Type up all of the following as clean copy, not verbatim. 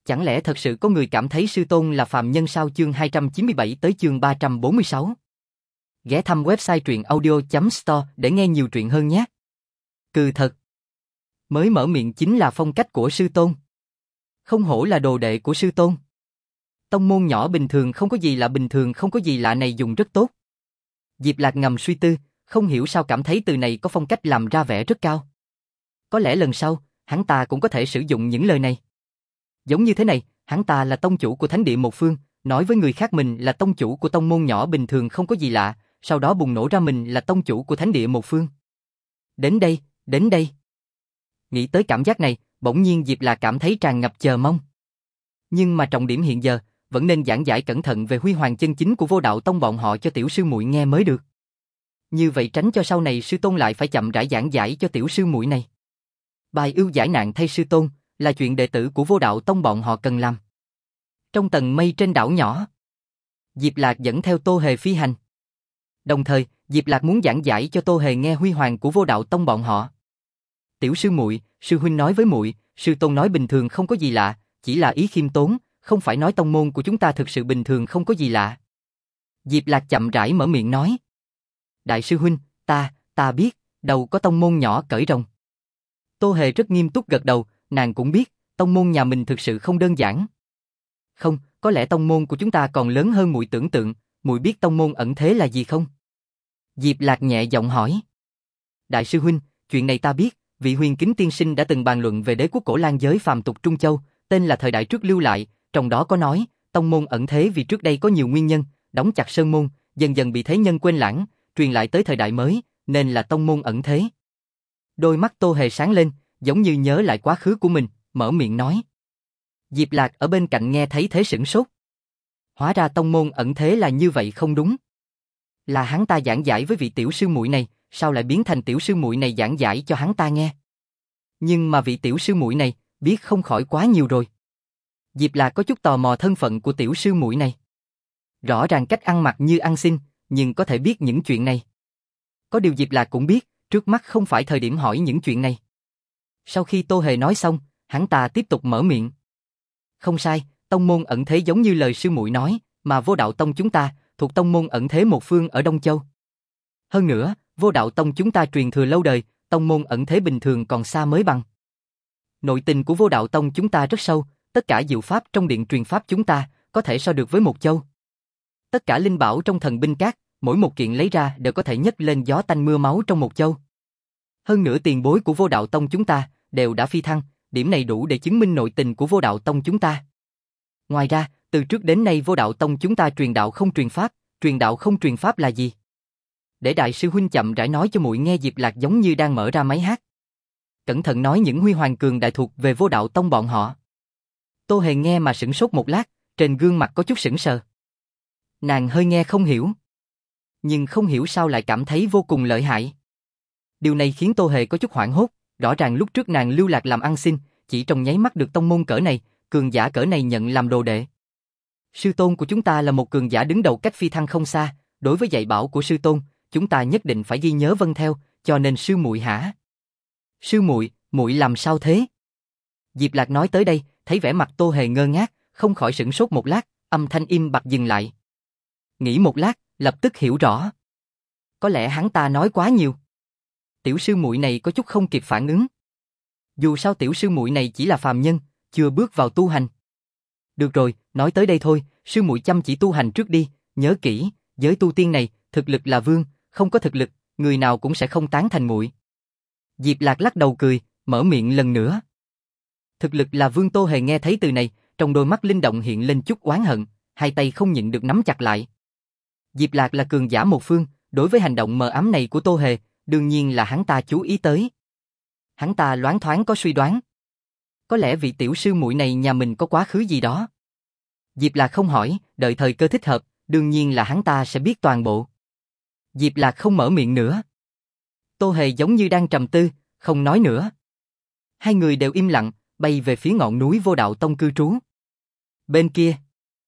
Chẳng lẽ thật sự có người cảm thấy sư tôn là phàm nhân sao? Chương 297 tới chương 346. Ghé thăm website truyệnaudio.store để nghe nhiều truyện hơn nhé. Cừ thật. Mới mở miệng chính là phong cách của sư tôn. Không hổ là đồ đệ của sư tôn. Tông môn nhỏ bình thường không có gì lạ, bình thường không có gì lạ này dùng rất tốt. Diệp Lạc ngầm suy tư, không hiểu sao cảm thấy từ này có phong cách làm ra vẻ rất cao. Có lẽ lần sau, hắn ta cũng có thể sử dụng những lời này. Giống như thế này, hắn ta là tông chủ của thánh địa một phương, nói với người khác mình là tông chủ của tông môn nhỏ bình thường không có gì lạ, sau đó bùng nổ ra mình là tông chủ của thánh địa một phương. Đến đây, đến đây. Nghĩ tới cảm giác này, bỗng nhiên Diệp Lạc cảm thấy tràn ngập chờ mong. Nhưng mà trọng điểm hiện giờ, vẫn nên giảng giải cẩn thận về huy hoàng chân chính của Vô Đạo Tông bọn họ cho tiểu sư muội nghe mới được. Như vậy tránh cho sau này sư tôn lại phải chậm rãi giảng giải cho tiểu sư muội này. Bài ưu giải nạn thay sư tôn là chuyện đệ tử của Vô Đạo Tông bọn họ cần làm. Trong tầng mây trên đảo nhỏ, Diệp Lạc dẫn theo Tô Hề phi hành. Đồng thời, Diệp Lạc muốn giảng giải cho Tô Hề nghe huy hoàng của Vô Đạo Tông bọn họ. Tiểu sư muội, sư huynh nói với muội, sư tôn nói bình thường không có gì lạ, chỉ là ý khiêm tốn, không phải nói tông môn của chúng ta thực sự bình thường không có gì lạ. Diệp Lạc chậm rãi mở miệng nói. Đại sư huynh, ta biết, đâu có tông môn nhỏ cởi rồng. Tô Hề rất nghiêm túc gật đầu, nàng cũng biết, tông môn nhà mình thực sự không đơn giản. Không, có lẽ tông môn của chúng ta còn lớn hơn muội tưởng tượng, muội biết tông môn ẩn thế là gì không? Diệp Lạc nhẹ giọng hỏi. Đại sư huynh, chuyện này ta biết, vị Huyền Kính tiên sinh đã từng bàn luận về đế quốc cổ lan giới phàm tục Trung Châu, tên là thời đại trước lưu lại, trong đó có nói, tông môn ẩn thế vì trước đây có nhiều nguyên nhân, đóng chặt sơn môn, dần dần bị thế nhân quên lãng, truyền lại tới thời đại mới, nên là tông môn ẩn thế. Đôi mắt Tô Hề sáng lên, giống như nhớ lại quá khứ của mình, mở miệng nói. Diệp Lạc ở bên cạnh nghe thấy thế sửng sốt. Hóa ra tông môn ẩn thế là như vậy không đúng. Là hắn ta giảng giải với vị tiểu sư muội này, sao lại biến thành tiểu sư muội này giảng giải cho hắn ta nghe? Nhưng mà vị tiểu sư muội này, biết không khỏi quá nhiều rồi. Diệp Lạc có chút tò mò thân phận của tiểu sư muội này. Rõ ràng cách ăn mặc như ăn xin, nhưng có thể biết những chuyện này. Có điều Diệp Lạc cũng biết, trước mắt không phải thời điểm hỏi những chuyện này. Sau khi Tô Hề nói xong, hắn ta tiếp tục mở miệng. Không sai, tông môn ẩn thế giống như lời sư muội nói, mà Vô Đạo Tông chúng ta thuộc tông môn ẩn thế một phương ở Đông Châu. Hơn nữa, Vô Đạo Tông chúng ta truyền thừa lâu đời, tông môn ẩn thế bình thường còn xa mới bằng. Nội tình của Vô Đạo Tông chúng ta rất sâu, tất cả diệu pháp trong điện truyền pháp chúng ta có thể so được với một châu. Tất cả linh bảo trong thần binh các, mỗi một kiện lấy ra đều có thể nhấc lên gió tanh mưa máu trong một châu. Hơn nữa tiền bối của Vô Đạo Tông chúng ta đều đã phi thăng, điểm này đủ để chứng minh nội tình của Vô Đạo Tông chúng ta. Ngoài ra, từ trước đến nay Vô Đạo Tông chúng ta truyền đạo không truyền pháp, truyền đạo không truyền pháp là gì? Để đại sư huynh chậm rãi nói cho muội nghe. Diệp Lạc giống như đang mở ra máy hát. Cẩn thận nói những huy hoàng cường đại thuộc về Vô Đạo Tông bọn họ. Tô Hề nghe mà sửng sốt một lát, trên gương mặt có chút sững sờ. Nàng hơi nghe không hiểu, nhưng không hiểu sao lại cảm thấy vô cùng lợi hại. Điều này khiến Tô Hề có chút hoảng hốt, rõ ràng lúc trước nàng lưu lạc làm ăn xin, chỉ trong nháy mắt được tông môn cỡ này, cường giả cỡ này nhận làm đồ đệ. Sư tôn của chúng ta là một cường giả đứng đầu cách phi thăng không xa, đối với dạy bảo của sư tôn, chúng ta nhất định phải ghi nhớ vâng theo, cho nên sư muội hả? Sư muội, muội làm sao thế? Diệp Lạc nói tới đây, thấy vẻ mặt Tô Hề ngơ ngác, không khỏi sửng sốt một lát, âm thanh im bặt dừng lại. Nghĩ một lát, lập tức hiểu rõ. Có lẽ hắn ta nói quá nhiều. Tiểu sư muội này có chút không kịp phản ứng. Dù sao tiểu sư muội này chỉ là phàm nhân, chưa bước vào tu hành. Được rồi, nói tới đây thôi, sư muội chăm chỉ tu hành trước đi, nhớ kỹ, giới tu tiên này, thực lực là vương, không có thực lực, người nào cũng sẽ không tán thành muội. Diệp Lạc lắc đầu cười, mở miệng lần nữa. Thực lực là vương. Tô Hề nghe thấy từ này, trong đôi mắt linh động hiện lên chút oán hận, hai tay không nhịn được nắm chặt lại. Diệp Lạc là cường giả một phương, đối với hành động mờ ám này của Tô Hề, đương nhiên là hắn ta chú ý tới. Hắn ta loáng thoáng có suy đoán. Có lẽ vị tiểu sư muội này nhà mình có quá khứ gì đó. Diệp Lạc không hỏi, đợi thời cơ thích hợp, đương nhiên là hắn ta sẽ biết toàn bộ. Diệp Lạc không mở miệng nữa. Tô Hề giống như đang trầm tư, không nói nữa. Hai người đều im lặng, bay về phía ngọn núi Vô Đạo Tông cư trú. Bên kia,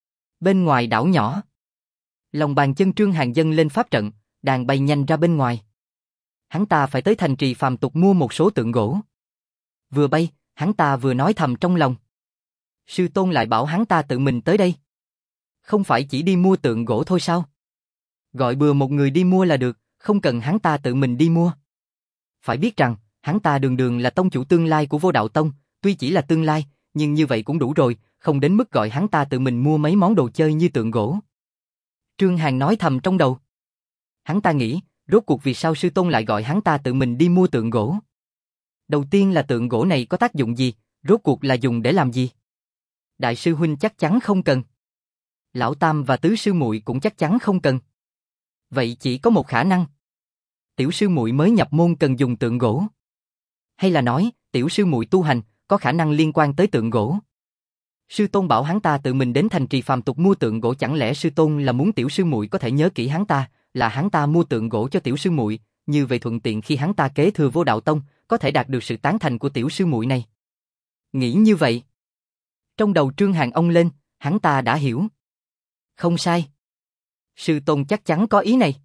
bên ngoài đảo nhỏ, lòng bàn chân Trương Hàn dâng lên pháp trận, đang bay nhanh ra bên ngoài. Hắn ta phải tới thành trì phàm tục mua một số tượng gỗ. Vừa bay, hắn ta vừa nói thầm trong lòng. Sư tôn lại bảo hắn ta tự mình tới đây. Không phải chỉ đi mua tượng gỗ thôi sao? Gọi bừa một người đi mua là được, không cần hắn ta tự mình đi mua. Phải biết rằng, hắn ta đường đường là tông chủ tương lai của Vô Đạo Tông, tuy chỉ là tương lai, nhưng như vậy cũng đủ rồi, không đến mức gọi hắn ta tự mình mua mấy món đồ chơi như tượng gỗ. Trương Hàn nói thầm trong đầu. Hắn ta nghĩ, rốt cuộc vì sao sư tôn lại gọi hắn ta tự mình đi mua tượng gỗ? Đầu tiên là tượng gỗ này có tác dụng gì, rốt cuộc là dùng để làm gì? Đại sư huynh chắc chắn không cần. Lão Tam và tứ sư muội cũng chắc chắn không cần. Vậy chỉ có một khả năng. Tiểu sư muội mới nhập môn cần dùng tượng gỗ. Hay là nói, tiểu sư muội tu hành có khả năng liên quan tới tượng gỗ. Sư tôn bảo hắn ta tự mình đến thành trì phàm tục mua tượng gỗ, chẳng lẽ sư tôn là muốn tiểu sư muội có thể nhớ kỹ hắn ta, là hắn ta mua tượng gỗ cho tiểu sư muội, như vậy thuận tiện khi hắn ta kế thừa Vô Đạo Tông, có thể đạt được sự tán thành của tiểu sư muội này. Nghĩ như vậy, trong đầu Trương Hàn ông lên, hắn ta đã hiểu. Không sai. Sư tôn chắc chắn có ý này.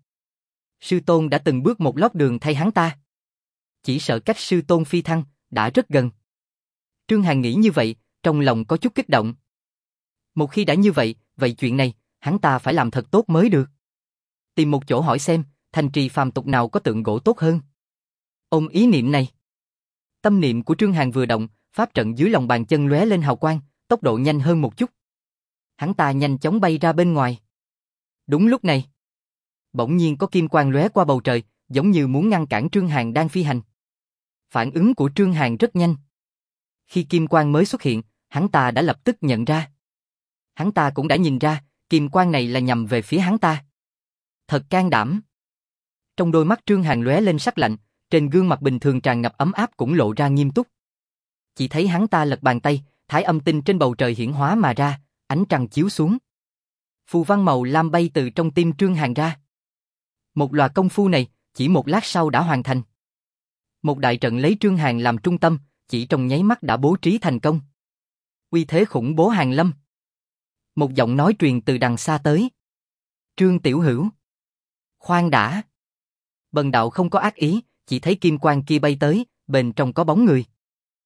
Sư tôn đã từng bước một lót đường thay hắn ta. Chỉ sợ cách sư tôn phi thăng đã rất gần. Trương Hàn nghĩ như vậy, trong lòng có chút kích động. Một khi đã như vậy, vậy chuyện này, hắn ta phải làm thật tốt mới được. Tìm một chỗ hỏi xem, thành trì phàm tục nào có tượng gỗ tốt hơn. Ôm ý niệm này. Tâm niệm của Trương Hàn vừa động, pháp trận dưới lòng bàn chân lóe lên hào quang, tốc độ nhanh hơn một chút. Hắn ta nhanh chóng bay ra bên ngoài. Đúng lúc này, bỗng nhiên có kim quang lóe qua bầu trời, giống như muốn ngăn cản Trương Hàn đang phi hành. Phản ứng của Trương Hàn rất nhanh. Khi kim quang mới xuất hiện, hắn ta đã lập tức nhận ra. Hắn ta cũng đã nhìn ra, kim quang này là nhằm về phía hắn ta. Thật can đảm. Trong đôi mắt Trương Hàn lóe lên sắc lạnh, trên gương mặt bình thường tràn ngập ấm áp cũng lộ ra nghiêm túc. Chỉ thấy hắn ta lật bàn tay, thái âm tinh trên bầu trời hiển hóa mà ra, ánh trăng chiếu xuống. Phù văn màu lam bay từ trong tim Trương Hàn ra. Một loạt công phu này, chỉ một lát sau đã hoàn thành. Một đại trận lấy Trương Hàn làm trung tâm, chỉ trong nháy mắt đã bố trí thành công. Uy thế khủng bố hàn lâm. Một giọng nói truyền từ đằng xa tới. Trương Tiểu Hữu. Khoan đã. Bần đạo không có ác ý, chỉ thấy kim quang kia bay tới, bên trong có bóng người.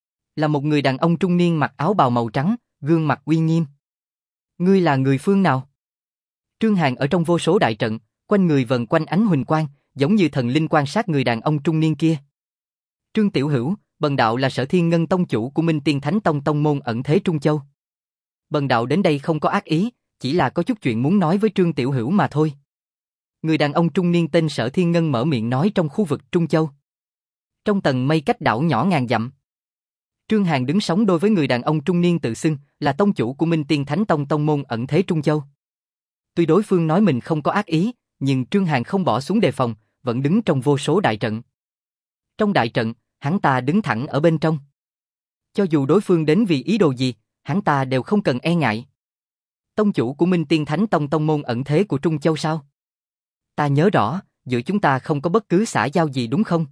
Là một người đàn ông trung niên mặc áo bào màu trắng, gương mặt uy nghiêm. Ngươi là người phương nào? Trương Hàn ở trong vô số đại trận, quanh người vần quanh ánh huỳnh quang, giống như thần linh quan sát người đàn ông trung niên kia. Trương Tiểu Hữu, bần đạo là Sở Thiên Ngân tông chủ của Minh Tiên Thánh Tông tông môn ẩn thế Trung Châu. Bần đạo đến đây không có ác ý, chỉ là có chút chuyện muốn nói với Trương Tiểu Hữu mà thôi. Người đàn ông trung niên tên Sở Thiên Ngân mở miệng nói trong khu vực Trung Châu. Trong tầng mây cách đảo nhỏ ngàn dặm. Trương Hàn đứng sóng đôi với người đàn ông trung niên tự xưng là tông chủ của Minh Tiên Thánh Tông tông môn ẩn thế Trung Châu. Tuy đối phương nói mình không có ác ý, nhưng Trương Hàn không bỏ xuống đề phòng, vẫn đứng trong vô số đại trận. Trong đại trận, hắn ta đứng thẳng ở bên trong. Cho dù đối phương đến vì ý đồ gì, hắn ta đều không cần e ngại. Tông chủ của Minh Tiên Thánh Tông tông môn ẩn thế của Trung Châu sao? Ta nhớ rõ, giữa chúng ta không có bất cứ xã giao gì đúng không?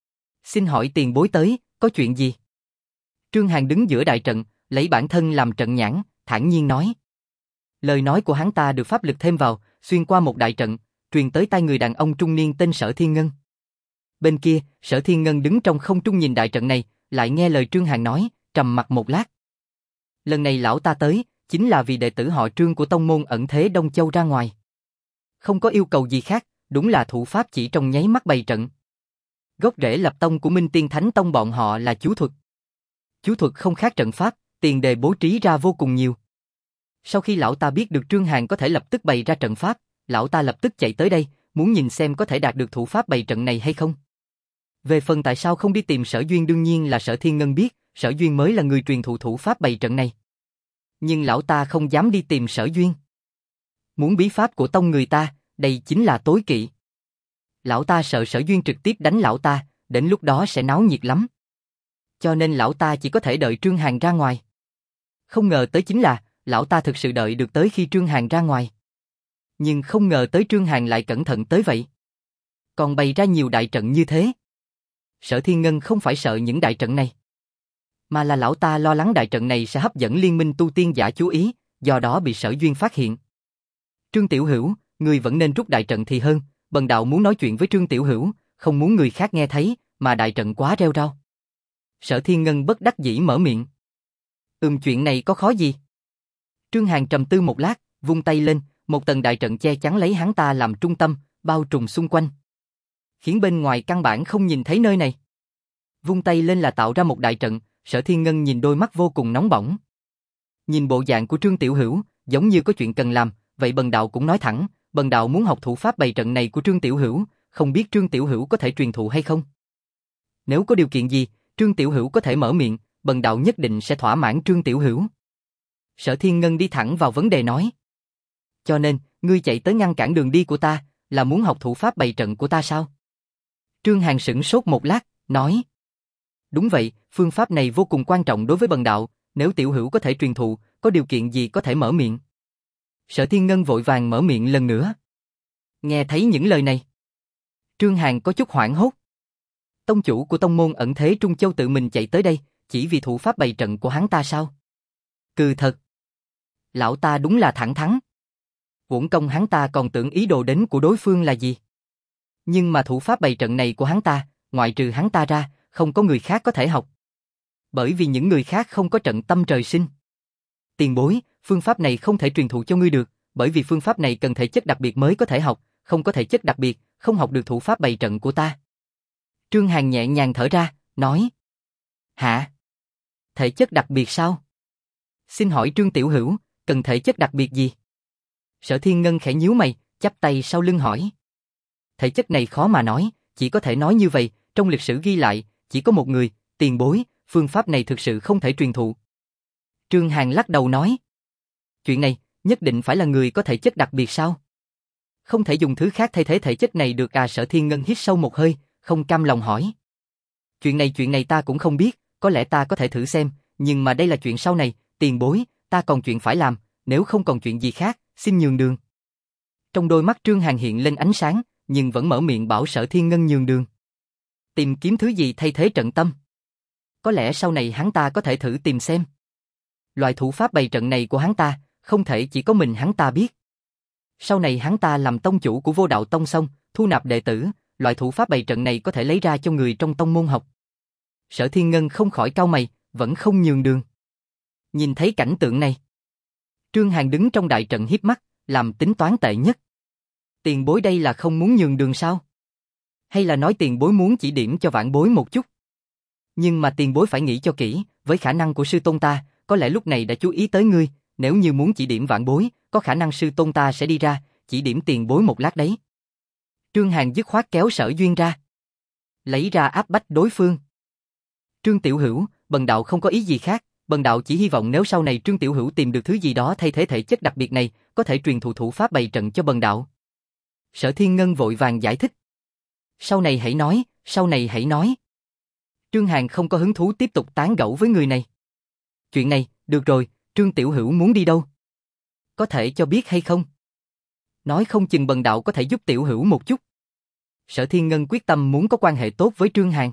Xin hỏi tiền bối tới, có chuyện gì? Trương Hàn đứng giữa đại trận, lấy bản thân làm trận nhãn, thản nhiên nói. Lời nói của hắn ta được pháp lực thêm vào, xuyên qua một đại trận, truyền tới tai người đàn ông trung niên tên Sở Thiên Ngân. Bên kia, Sở Thiên Ngân đứng trong không trung nhìn đại trận này, lại nghe lời Trương Hàn nói, trầm mặc một lát. Lần này lão ta tới, chính là vì đệ tử họ Trương của tông môn ẩn thế Đông Châu ra ngoài. Không có yêu cầu gì khác, đúng là thủ pháp chỉ trong nháy mắt bày trận. Gốc rễ lập tông của Minh Tiên Thánh Tông bọn họ là chú thuật. Chú thuật không khác trận pháp, tiền đề bố trí ra vô cùng nhiều. Sau khi lão ta biết được Trương Hàn có thể lập tức bày ra trận pháp, lão ta lập tức chạy tới đây, muốn nhìn xem có thể đạt được thủ pháp bày trận này hay không. Về phần tại sao không đi tìm Sở Duyên đương nhiên là Sở Thiên Ngân biết, Sở Duyên mới là người truyền thụ thủ pháp bày trận này. Nhưng lão ta không dám đi tìm Sở Duyên. Muốn bí pháp của tông người ta, đây chính là tối kỵ. Lão ta sợ Sở Duyên trực tiếp đánh lão ta, đến lúc đó sẽ náo nhiệt lắm. Cho nên lão ta chỉ có thể đợi Trương Hàn ra ngoài. Không ngờ tới chính là, lão ta thực sự đợi được tới khi Trương Hàn ra ngoài. Nhưng không ngờ tới Trương Hàn lại cẩn thận tới vậy. Còn bày ra nhiều đại trận như thế. Sở Thiên Ngân không phải sợ những đại trận này, mà là lão ta lo lắng đại trận này sẽ hấp dẫn liên minh tu tiên giả chú ý, do đó bị Sở Duyên phát hiện. Trương Tiểu Hữu, người vẫn nên rút đại trận thì hơn, bần đạo muốn nói chuyện với Trương Tiểu Hữu, không muốn người khác nghe thấy, mà đại trận quá rêu rao. Sở Thiên Ngân bất đắc dĩ mở miệng. Chuyện này có khó gì? Trương Hàn trầm tư một lát, vung tay lên, một tầng đại trận che chắn lấy hắn ta làm trung tâm, bao trùm xung quanh, khiến bên ngoài căn bản không nhìn thấy nơi này. Vung tay lên là tạo ra một đại trận, Sở Thiên Ngân nhìn đôi mắt vô cùng nóng bỏng. Nhìn bộ dạng của Trương Tiểu Hữu, giống như có chuyện cần làm, vậy Bần Đạo cũng nói thẳng, Bần Đạo muốn học thủ pháp bày trận này của Trương Tiểu Hữu, không biết Trương Tiểu Hữu có thể truyền thụ hay không? Nếu có điều kiện gì, Trương Tiểu Hữu có thể mở miệng, Bần Đạo nhất định sẽ thỏa mãn Trương Tiểu Hữu. Sở Thiên Ngân đi thẳng vào vấn đề nói. Cho nên, ngươi chạy tới ngăn cản đường đi của ta, là muốn học thủ pháp bày trận của ta sao? Trương Hàn sửng sốt một lát, nói. Đúng vậy, phương pháp này vô cùng quan trọng đối với Bần Đạo, nếu Tiểu Hữu có thể truyền thụ, có điều kiện gì có thể mở miệng. Sở Thiên Ngân vội vàng mở miệng lần nữa. Nghe thấy những lời này, Trương Hàn có chút hoảng hốt. Tông chủ của tông môn ẩn thế Trung Châu tự mình chạy tới đây, chỉ vì thủ pháp bày trận của hắn ta sao? Cừ thật. Lão ta đúng là thẳng thắn. Uổng công hắn ta còn tưởng ý đồ đến của đối phương là gì. Nhưng mà thủ pháp bày trận này của hắn ta, ngoại trừ hắn ta ra, không có người khác có thể học. Bởi vì những người khác không có trận tâm trời sinh. Tiền bối, phương pháp này không thể truyền thụ cho ngươi được, bởi vì phương pháp này cần thể chất đặc biệt mới có thể học, không có thể chất đặc biệt, không học được thủ pháp bày trận của ta. Trương Hàn nhẹ nhàng thở ra, nói. Hả? Thể chất đặc biệt sao? Xin hỏi Trương Tiểu Hữu, cần thể chất đặc biệt gì? Sở Thiên Ngân khẽ nhíu mày, chắp tay sau lưng hỏi. Thể chất này khó mà nói, chỉ có thể nói như vậy, trong lịch sử ghi lại, chỉ có một người, tiền bối, phương pháp này thực sự không thể truyền thụ. Trương Hàn lắc đầu nói. Chuyện này, nhất định phải là người có thể chất đặc biệt sao? Không thể dùng thứ khác thay thế thể chất này được à? Sở Thiên Ngân hít sâu một hơi, không cam lòng hỏi. Chuyện này ta cũng không biết, có lẽ ta có thể thử xem, nhưng mà đây là chuyện sau này, tiền bối, ta còn chuyện phải làm, nếu không còn chuyện gì khác, xin nhường đường. Trong đôi mắt Trương Hàn hiện lên ánh sáng, nhưng vẫn mở miệng bảo Sở Thiên Ngân nhường đường. Tìm kiếm thứ gì thay thế trận tâm? Có lẽ sau này hắn ta có thể thử tìm xem. Loại thủ pháp bày trận này của hắn ta, không thể chỉ có mình hắn ta biết. Sau này hắn ta làm tông chủ của Vô Đạo Tông xong, thu nạp đệ tử, loại thủ pháp bày trận này có thể lấy ra cho người trong tông môn học. Sở Thiên Ngân không khỏi cau mày, vẫn không nhường đường. Nhìn thấy cảnh tượng này, Trương Hàn đứng trong đại trận hiếp mắt, làm tính toán tệ nhất. Tiền bối đây là không muốn nhường đường sao? Hay là nói tiền bối muốn chỉ điểm cho vãn bối một chút? Nhưng mà tiền bối phải nghĩ cho kỹ, với khả năng của sư tôn ta, có lẽ lúc này đã chú ý tới ngươi, nếu như muốn chỉ điểm vãn bối, có khả năng sư tôn ta sẽ đi ra, chỉ điểm tiền bối một lát đấy. Trương Hàn dứt khoát kéo Sở Duyên ra, lấy ra áp bách đối phương. Trương Tiểu Hữu, Bần Đạo không có ý gì khác, Bần Đạo chỉ hy vọng nếu sau này Trương Tiểu Hữu tìm được thứ gì đó thay thế thể chất đặc biệt này, có thể truyền thụ thủ pháp bày trận cho Bần Đạo. Sở Thiên Ngân vội vàng giải thích. Sau này hãy nói, sau này hãy nói. Trương Hàn không có hứng thú tiếp tục tán gẫu với người này. Chuyện này, được rồi, Trương Tiểu Hữu muốn đi đâu? Có thể cho biết hay không? Nói không chừng Bần Đạo có thể giúp Tiểu Hữu một chút. Sở Thiên Ngân quyết tâm muốn có quan hệ tốt với Trương Hàn.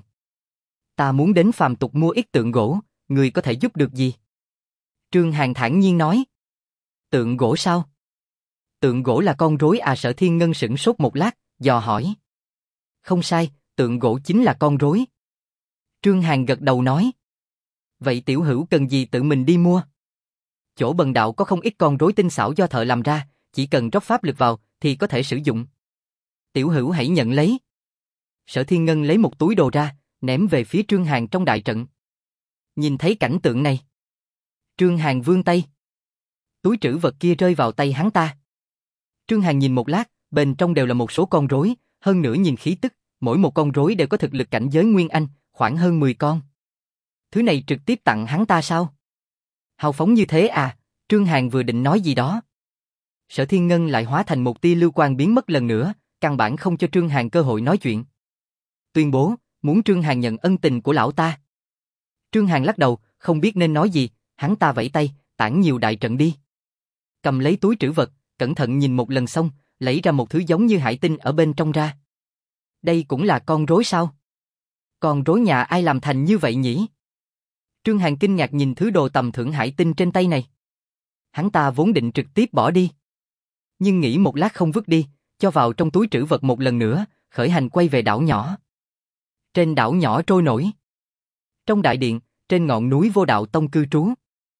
Ta muốn đến phàm tục mua ít tượng gỗ, người có thể giúp được gì? Trương Hàn thản nhiên nói. Tượng gỗ sao? Tượng gỗ là con rối à? Sở Thiên Ngân sửng sốt một lát, dò hỏi. Không sai, tượng gỗ chính là con rối. Trương Hàn gật đầu nói. Vậy Tiểu Hữu cần gì tự mình đi mua? Chỗ Bần Đạo có không ít con rối tinh xảo do thợ làm ra, chỉ cần rót pháp lực vào thì có thể sử dụng. Tiểu Hữu hãy nhận lấy. Sở Thiên Ngân lấy một túi đồ ra, ném về phía Trương Hàn trong đại trận. Nhìn thấy cảnh tượng này, Trương Hàn vươn tay. Túi trữ vật kia rơi vào tay hắn ta. Trương Hàn nhìn một lát, bên trong đều là một số con rối, hơn nữa nhìn khí tức, mỗi một con rối đều có thực lực cảnh giới Nguyên Anh, khoảng hơn 10 con. Thứ này trực tiếp tặng hắn ta sao? Hào phóng như thế à? Trương Hàn vừa định nói gì đó. Sở Thiên Ngân lại hóa thành một tia lưu quang biến mất lần nữa, căn bản không cho Trương Hàn cơ hội nói chuyện. Tuyên bố, muốn Trương Hàn nhận ân tình của lão ta. Trương Hàn lắc đầu, không biết nên nói gì, hắn ta vẫy tay, tản nhiều đại trận đi. Cầm lấy túi trữ vật, cẩn thận nhìn một lần xong, lấy ra một thứ giống như hải tinh ở bên trong ra. Đây cũng là con rối sao? Con rối nhà ai làm thành như vậy nhỉ? Trương Hàn kinh ngạc nhìn thứ đồ tầm thường hải tinh trên tay này. Hắn ta vốn định trực tiếp bỏ đi, nhưng nghĩ một lát không vứt đi, cho vào trong túi trữ vật một lần nữa, khởi hành quay về đảo nhỏ. Trên đảo nhỏ trôi nổi. Trong đại điện, trên ngọn núi Vô Đạo Tông cư trú.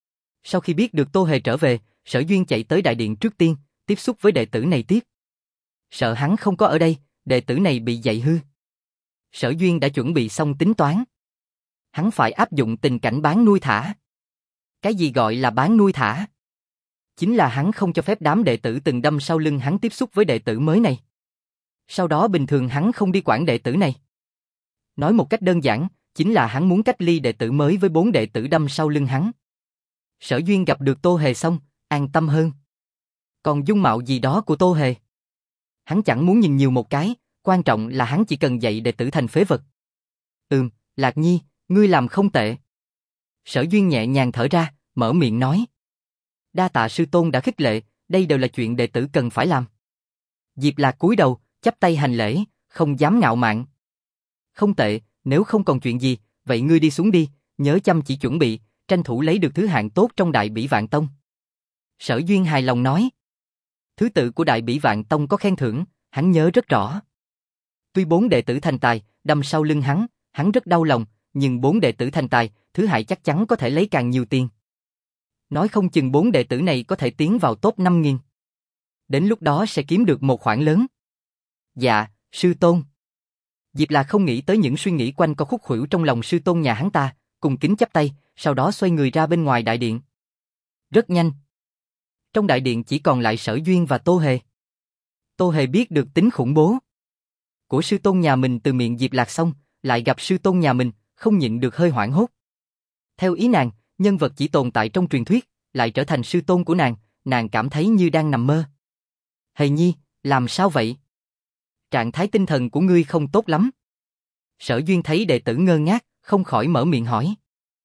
Sau khi biết được Tô Hề trở về, Sở Duyên chạy tới đại điện trước tiên, tiếp xúc với đệ tử này tiếp. Sợ hắn không có ở đây, đệ tử này bị dạy hư. Sở Duyên đã chuẩn bị xong tính toán. Hắn phải áp dụng tình cảnh bán nuôi thả. Cái gì gọi là bán nuôi thả? Chính là hắn không cho phép đám đệ tử từng đâm sau lưng hắn tiếp xúc với đệ tử mới này. Sau đó bình thường hắn không đi quản đệ tử này. Nói một cách đơn giản, chính là hắn muốn cách ly đệ tử mới với 4 đệ tử đâm sau lưng hắn. Sở Duyên gặp được Tô Hề xong, an tâm hơn. Còn dung mạo gì đó của Tô Hề, hắn chẳng muốn nhìn nhiều một cái, quan trọng là hắn chỉ cần dạy đệ tử thành phế vật. Lạc Nhi, ngươi làm không tệ. Sở Duyên nhẹ nhàng thở ra, mở miệng nói. Đa tạ sư tôn đã khích lệ, đây đều là chuyện đệ tử cần phải làm. Diệp Lạc cúi đầu, chắp tay hành lễ, không dám ngạo mạn. Không tệ, nếu không còn chuyện gì, vậy ngươi đi xuống đi, nhớ chăm chỉ chuẩn bị, tranh thủ lấy được thứ hạng tốt trong Đại Bỉ Vạn Tông. Sở Duyên hài lòng nói. Thứ tự của Đại Bỉ Vạn Tông có khen thưởng, hắn nhớ rất rõ. Tuy 4 đệ tử thành tài, đâm sau lưng hắn rất đau lòng, nhưng 4 đệ tử thành tài, thứ hạng chắc chắn có thể lấy càng nhiều tiền. Nói không chừng 4 đệ tử này có thể tiến vào top 5.000. Đến lúc đó sẽ kiếm được một khoản lớn. Dạ, sư tôn. Diệp Lạc không nghĩ tới những suy nghĩ quanh co khúc khuỷu trong lòng sư tôn nhà hắn ta, cùng kính chắp tay, sau đó xoay người ra bên ngoài đại điện. Rất nhanh. Trong đại điện chỉ còn lại Sở Duyên và Tô Hề. Tô Hề biết được tính khủng bố của sư tôn nhà mình từ miệng Diệp Lạc xong, lại gặp sư tôn nhà mình, không nhịn được hơi hoảng hốt. Theo ý nàng, nhân vật chỉ tồn tại trong truyền thuyết, lại trở thành sư tôn của nàng cảm thấy như đang nằm mơ. Hề Nhi, làm sao vậy? Trạng thái tinh thần của ngươi không tốt lắm. Sở Duyên thấy đệ tử ngơ ngác, không khỏi mở miệng hỏi.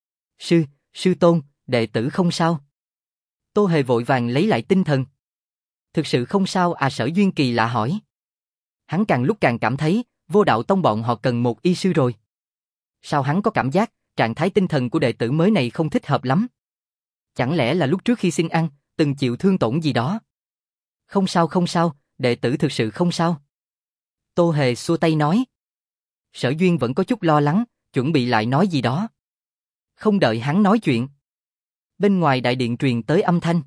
Sư tôn, đệ tử không sao. Tô Hề vội vàng lấy lại tinh thần. Thực sự không sao à? Sở Duyên kỳ lạ hỏi. Hắn càng lúc càng cảm thấy, Vô Đạo Tông bọn họ cần một y sư rồi. Sao hắn có cảm giác, trạng thái tinh thần của đệ tử mới này không thích hợp lắm? Chẳng lẽ là lúc trước khi xin ăn, từng chịu thương tổn gì đó? Không sao, đệ tử thực sự không sao. Tô Hề xua tay nói. Sở Duyên vẫn có chút lo lắng, chuẩn bị lại nói gì đó. Không đợi hắn nói chuyện, bên ngoài đại điện truyền tới âm thanh.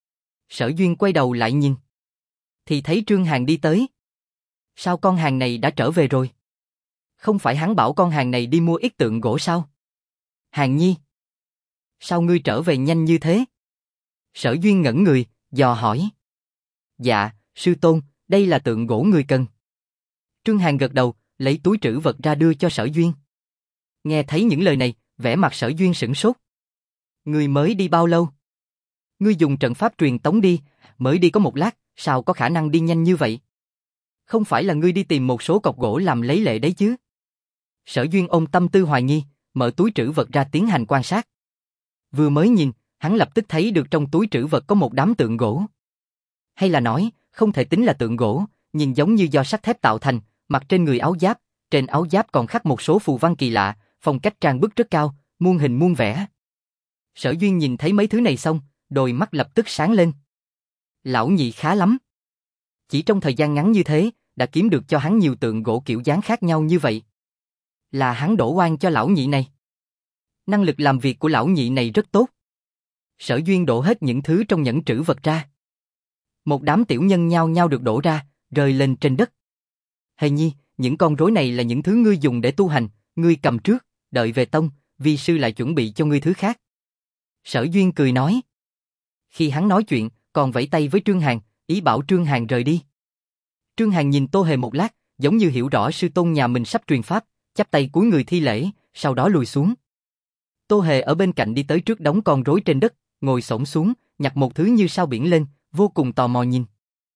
Sở Duyên quay đầu lại nhìn, thì thấy Trương Hàn đi tới. Sao con hàng này đã trở về rồi? Không phải hắn bảo con hàng này đi mua ít tượng gỗ sao? Hàn Nhi, sao ngươi trở về nhanh như thế? Sở Duyên ngẩn người, dò hỏi. Dạ, sư tôn, đây là tượng gỗ ngươi cần. Trương Hàn gật đầu, lấy túi trữ vật ra đưa cho Sở Duyên. Nghe thấy những lời này, vẻ mặt Sở Duyên sửng sốt. Ngươi mới đi bao lâu? Ngươi dùng trận pháp truyền tống đi, mới đi có một lát, sao có khả năng đi nhanh như vậy? Không phải là ngươi đi tìm một số cọc gỗ làm lấy lệ đấy chứ? Sở Duyên ôm tâm tư hoài nghi, mở túi trữ vật ra tiến hành quan sát. Vừa mới nhìn, hắn lập tức thấy được trong túi trữ vật có một đám tượng gỗ. Hay là nói, không thể tính là tượng gỗ, nhìn giống như do sắt thép tạo thành, mặc trên người áo giáp, trên áo giáp còn khắc một số phù văn kỳ lạ, phong cách trang bức rất cao, muôn hình muôn vẻ. Sở Duyên nhìn thấy mấy thứ này xong, đôi mắt lập tức sáng lên. Lão nhị khá lắm. Chỉ trong thời gian ngắn như thế, đã kiếm được cho hắn nhiều tượng gỗ kiểu dáng khác nhau như vậy. Là hắn đổ oan cho lão nhị này. Năng lực làm việc của lão nhị này rất tốt. Sở Duyên đổ hết những thứ trong nhẫn trữ vật ra. Một đám tiểu nhân nhao nhao được đổ ra, rơi lên trên đất. Hề Nhi, những con rối này là những thứ ngươi dùng để tu hành, ngươi cầm trước, đợi về tông, vi sư lại chuẩn bị cho ngươi thứ khác. Sở Duyên cười nói. Khi hắn nói chuyện, còn vẫy tay với Trương Hàn, ý bảo Trương Hàn rời đi. Trương Hàn nhìn Tô Hề một lát, giống như hiểu rõ sư tôn nhà mình sắp truyền pháp, chắp tay cúi người thi lễ, sau đó lùi xuống. Tô Hề ở bên cạnh đi tới trước đống con rối trên đất, ngồi xổm xuống, nhặt một thứ như sao biển lên, vô cùng tò mò nhìn.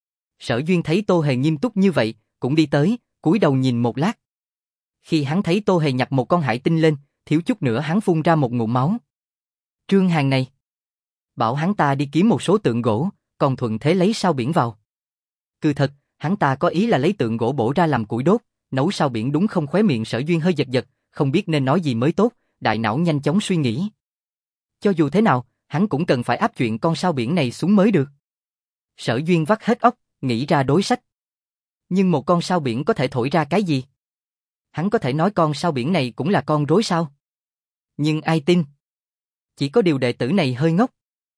Sở Duyên thấy Tô Hề nghiêm túc như vậy, cũng đi tới, cúi đầu nhìn một lát. Khi hắn thấy Tô Hề nhặt một con hải tinh lên, thiếu chút nữa hắn phun ra một ngụm máu. Trương Hàn này, bảo hắn ta đi kiếm một số tượng gỗ, còn thuận thế lấy sao biển vào. Cứ thật, hắn ta có ý là lấy tượng gỗ bổ ra làm củi đốt, nấu sao biển đúng không? Khóe miệng Sở Duyên hơi giật giật, không biết nên nói gì mới tốt, đại não nhanh chóng suy nghĩ. Cho dù thế nào, hắn cũng cần phải áp chuyện con sao biển này xuống mới được. Sở Duyên vắt hết óc, nghĩ ra đối sách. Nhưng một con sao biển có thể thổi ra cái gì? Hắn có thể nói con sao biển này cũng là con rối sao? Nhưng ai tin? Chỉ có điều đệ tử này hơi ngốc.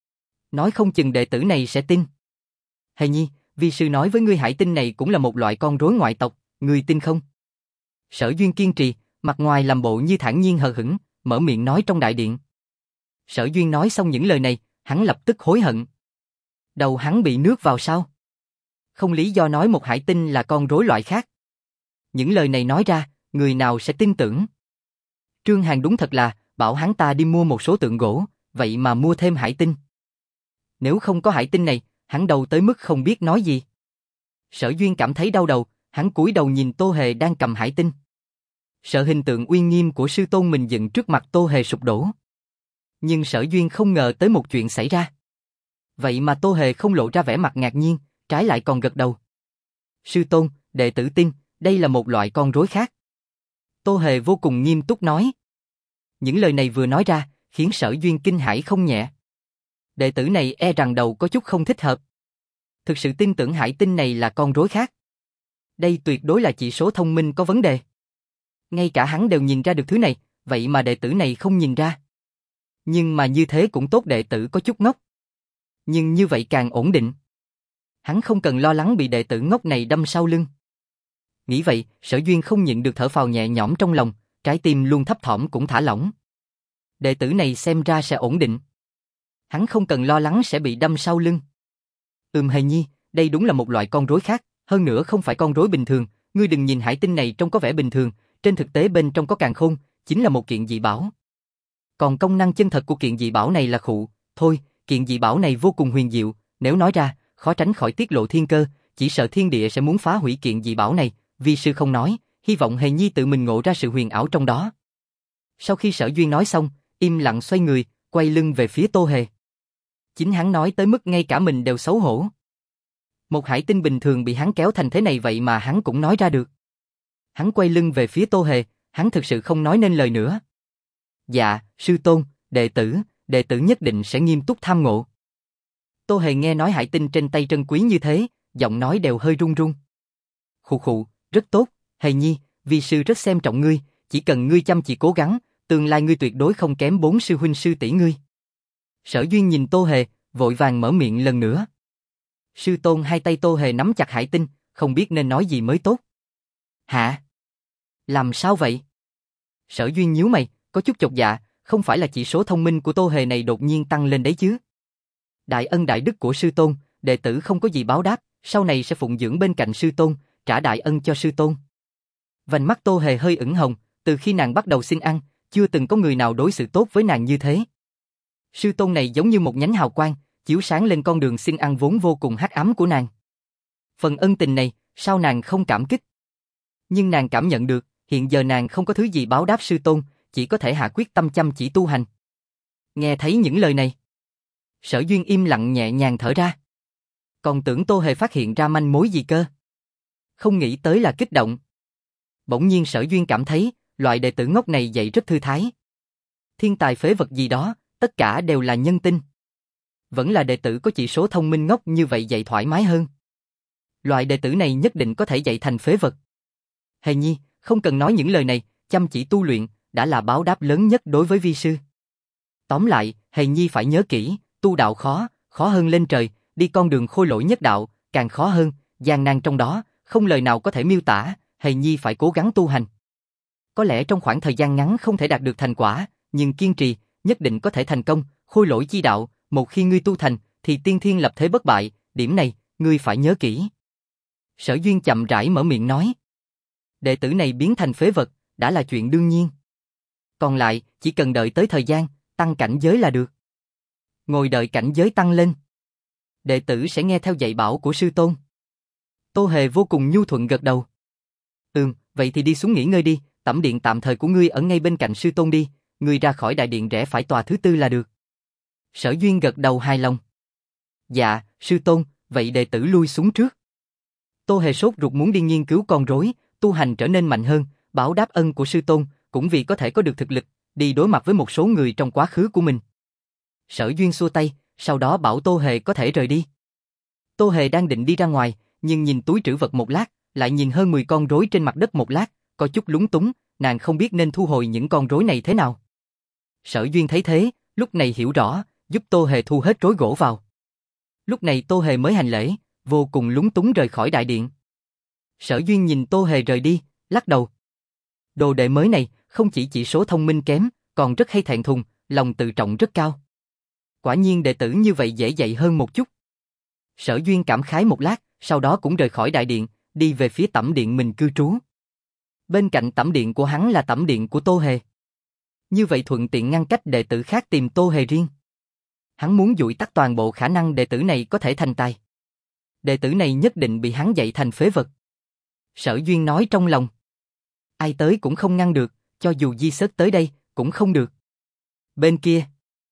Nói không chừng đệ tử này sẽ tin. Hề Nhi, vi sư nói với ngươi hải tinh này cũng là một loại con rối ngoại tộc, ngươi tin không? Sở Duyên kiên trì, mặt ngoài làm bộ như thản nhiên hờ hững, mở miệng nói trong đại điện. Sở Duyên nói xong những lời này, hắn lập tức hối hận. Đầu hắn bị nước vào sao? Không lý do nói một hải tinh là con rối loại khác. Những lời này nói ra, người nào sẽ tin tưởng? Trương Hàn đúng thật là, bảo hắn ta đi mua một số tượng gỗ, vậy mà mua thêm hải tinh. Nếu không có hải tinh này, hắn đầu tới mức không biết nói gì. Sở Duyên cảm thấy đau đầu, hắn cúi đầu nhìn Tô Hề đang cầm hải tinh. Sợ hình tượng uy nghiêm của sư tôn mình dựng trước mặt Tô Hề sụp đổ. Nhưng Sở Duyên không ngờ tới một chuyện xảy ra. Vậy mà Tô Hề không lộ ra vẻ mặt ngạc nhiên, trái lại còn gật đầu. Sư tôn, đệ tử tin, đây là một loại con rối khác. Tô Hề vô cùng nghiêm túc nói. Những lời này vừa nói ra, khiến Sở Duyên kinh hãi không nhẹ. Đệ tử này e rằng đầu có chút không thích hợp. Thực sự tin tưởng hải tinh này là con rối khác. Đây tuyệt đối là chỉ số thông minh có vấn đề. Ngay cả hắn đều nhìn ra được thứ này, vậy mà đệ tử này không nhìn ra. Nhưng mà như thế cũng tốt, đệ tử có chút ngốc. Nhưng như vậy càng ổn định. Hắn không cần lo lắng bị đệ tử ngốc này đâm sau lưng. Nghĩ vậy, Sở Duyên không nhịn được thở phào nhẹ nhõm trong lòng, trái tim luôn thấp thỏm cũng thả lỏng. Đệ tử này xem ra sẽ ổn định. Hắn không cần lo lắng sẽ bị đâm sau lưng. Hề Nhi, đây đúng là một loại con rối khác, hơn nữa không phải con rối bình thường, ngươi đừng nhìn hải tinh này trông có vẻ bình thường, trên thực tế bên trong có càn khôn, chính là một kiện dị bảo. Còn công năng chân thật của kiện dị bảo này là khụ, thôi, kiện dị bảo này vô cùng huyền diệu, nếu nói ra, khó tránh khỏi tiết lộ thiên cơ, chỉ sợ thiên địa sẽ muốn phá hủy kiện dị bảo này, vi sư không nói, hy vọng Hề Nhi tự mình ngộ ra sự huyền ảo trong đó. Sau khi Sở Duyên nói xong, im lặng xoay người, quay lưng về phía Tô Hề. Chính hắn nói tới mức ngay cả mình đều xấu hổ. Một hải tinh bình thường bị hắn kéo thành thế này vậy mà hắn cũng nói ra được. Hắn quay lưng về phía Tô Hề, hắn thực sự không nói nên lời nữa. Dạ, sư tôn, đệ tử nhất định sẽ nghiêm túc tham ngộ. Tô Hề nghe nói hải tinh trên tay trân quý như thế, giọng nói đều hơi run run. Khụ khụ, rất tốt, Hề Nhi, vi sư rất xem trọng ngươi, chỉ cần ngươi chăm chỉ cố gắng, tương lai ngươi tuyệt đối không kém 4 sư huynh sư tỷ ngươi. Sở Duyên nhìn Tô Hề, vội vàng mở miệng lần nữa. Sư tôn hai tay Tô Hề nắm chặt hải tinh, không biết nên nói gì mới tốt. Hả? Làm sao vậy? Sở Duyên nhíu mày, có chút chột dạ, không phải là chỉ số thông minh của Tô Hề này đột nhiên tăng lên đấy chứ? Đại ân đại đức của sư tôn, đệ tử không có gì báo đáp, sau này sẽ phụng dưỡng bên cạnh sư tôn, trả đại ân cho sư tôn. Vành mắt Tô Hề hơi ửng hồng, từ khi nàng bắt đầu xin ăn, chưa từng có người nào đối xử tốt với nàng như thế. Sư tôn này giống như một nhánh hào quang, chiếu sáng lên con đường xin ăn vốn vô cùng hắc ám của nàng. Phần ân tình này, sao nàng không cảm kích? Nhưng nàng cảm nhận được, hiện giờ nàng không có thứ gì báo đáp sư tôn, chỉ có thể hạ quyết tâm chăm chỉ tu hành. Nghe thấy những lời này, Sở Duyên im lặng nhẹ nhàng thở ra. Còn tưởng Tô Hề phát hiện ra manh mối gì cơ. Không nghĩ tới là kích động. Bỗng nhiên Sở Duyên cảm thấy, loại đệ tử ngốc này dạy rất thư thái. Thiên tài phế vật gì đó, tất cả đều là nhân tinh. Vẫn là đệ tử có chỉ số thông minh ngốc như vậy dạy thoải mái hơn. Loại đệ tử này nhất định có thể dạy thành phế vật. Hề Nhi, không cần nói những lời này, chăm chỉ tu luyện, đã là báo đáp lớn nhất đối với vi sư. Tóm lại, Hề Nhi phải nhớ kỹ, tu đạo khó, khó hơn lên trời, đi con đường khôi lỗi nhất đạo, càng khó hơn, gian nan trong đó, không lời nào có thể miêu tả, Hề Nhi phải cố gắng tu hành. Có lẽ trong khoảng thời gian ngắn không thể đạt được thành quả, nhưng kiên trì, nhất định có thể thành công, khôi lỗi chi đạo, một khi ngươi tu thành, thì tiên thiên lập thế bất bại, điểm này, ngươi phải nhớ kỹ. Sở Duyên chậm rãi mở miệng nói. Đệ tử này biến thành phế vật, đã là chuyện đương nhiên. Còn lại, chỉ cần đợi tới thời gian, tăng cảnh giới là được. Ngồi đợi cảnh giới tăng lên. Đệ tử sẽ nghe theo dạy bảo của sư tôn. Tô Hề vô cùng nhu thuận gật đầu. Vậy thì đi xuống nghỉ ngơi đi, tẩm điện tạm thời của ngươi ở ngay bên cạnh sư tôn đi, ngươi ra khỏi đại điện rẽ phải tòa thứ 4 là được. Sở Duyên gật đầu hài lòng. Dạ, sư tôn, vậy đệ tử lui xuống trước. Tô Hề sốt ruột muốn đi nghiên cứu con rối, tu hành trở nên mạnh hơn, báo đáp ân của sư tôn, cũng vì có thể có được thực lực, đi đối mặt với một số người trong quá khứ của mình. Sở Duyên xua tay, sau đó bảo Tô Hề có thể rời đi. Tô Hề đang định đi ra ngoài, nhưng nhìn túi trữ vật một lát, lại nhìn hơn 10 con rối trên mặt đất một lát, có chút lúng túng, nàng không biết nên thu hồi những con rối này thế nào. Sở Duyên thấy thế, lúc này hiểu rõ, giúp Tô Hề thu hết rối gỗ vào. Lúc này Tô Hề mới hành lễ, vô cùng lúng túng rời khỏi đại điện. Sở Duyên nhìn Tô Hề rời đi, lắc đầu. Đồ đệ mới này không chỉ số thông minh kém, còn rất hay thẹn thùng, lòng tự trọng rất cao. Quả nhiên đệ tử như vậy dễ dạy hơn một chút. Sở Duyên cảm khái một lát, sau đó cũng rời khỏi đại điện, đi về phía tẩm điện mình cư trú. Bên cạnh tẩm điện của hắn là tẩm điện của Tô Hề. Như vậy thuận tiện ngăn cách đệ tử khác tìm Tô Hề riêng. Hắn muốn dụi tắt toàn bộ khả năng đệ tử này có thể thành tài. Đệ tử này nhất định bị hắn dạy thành phế vật. Sở Duyên nói trong lòng. Ai tới cũng không ngăn được, cho dù Di Sớt tới đây, cũng không được. Bên kia,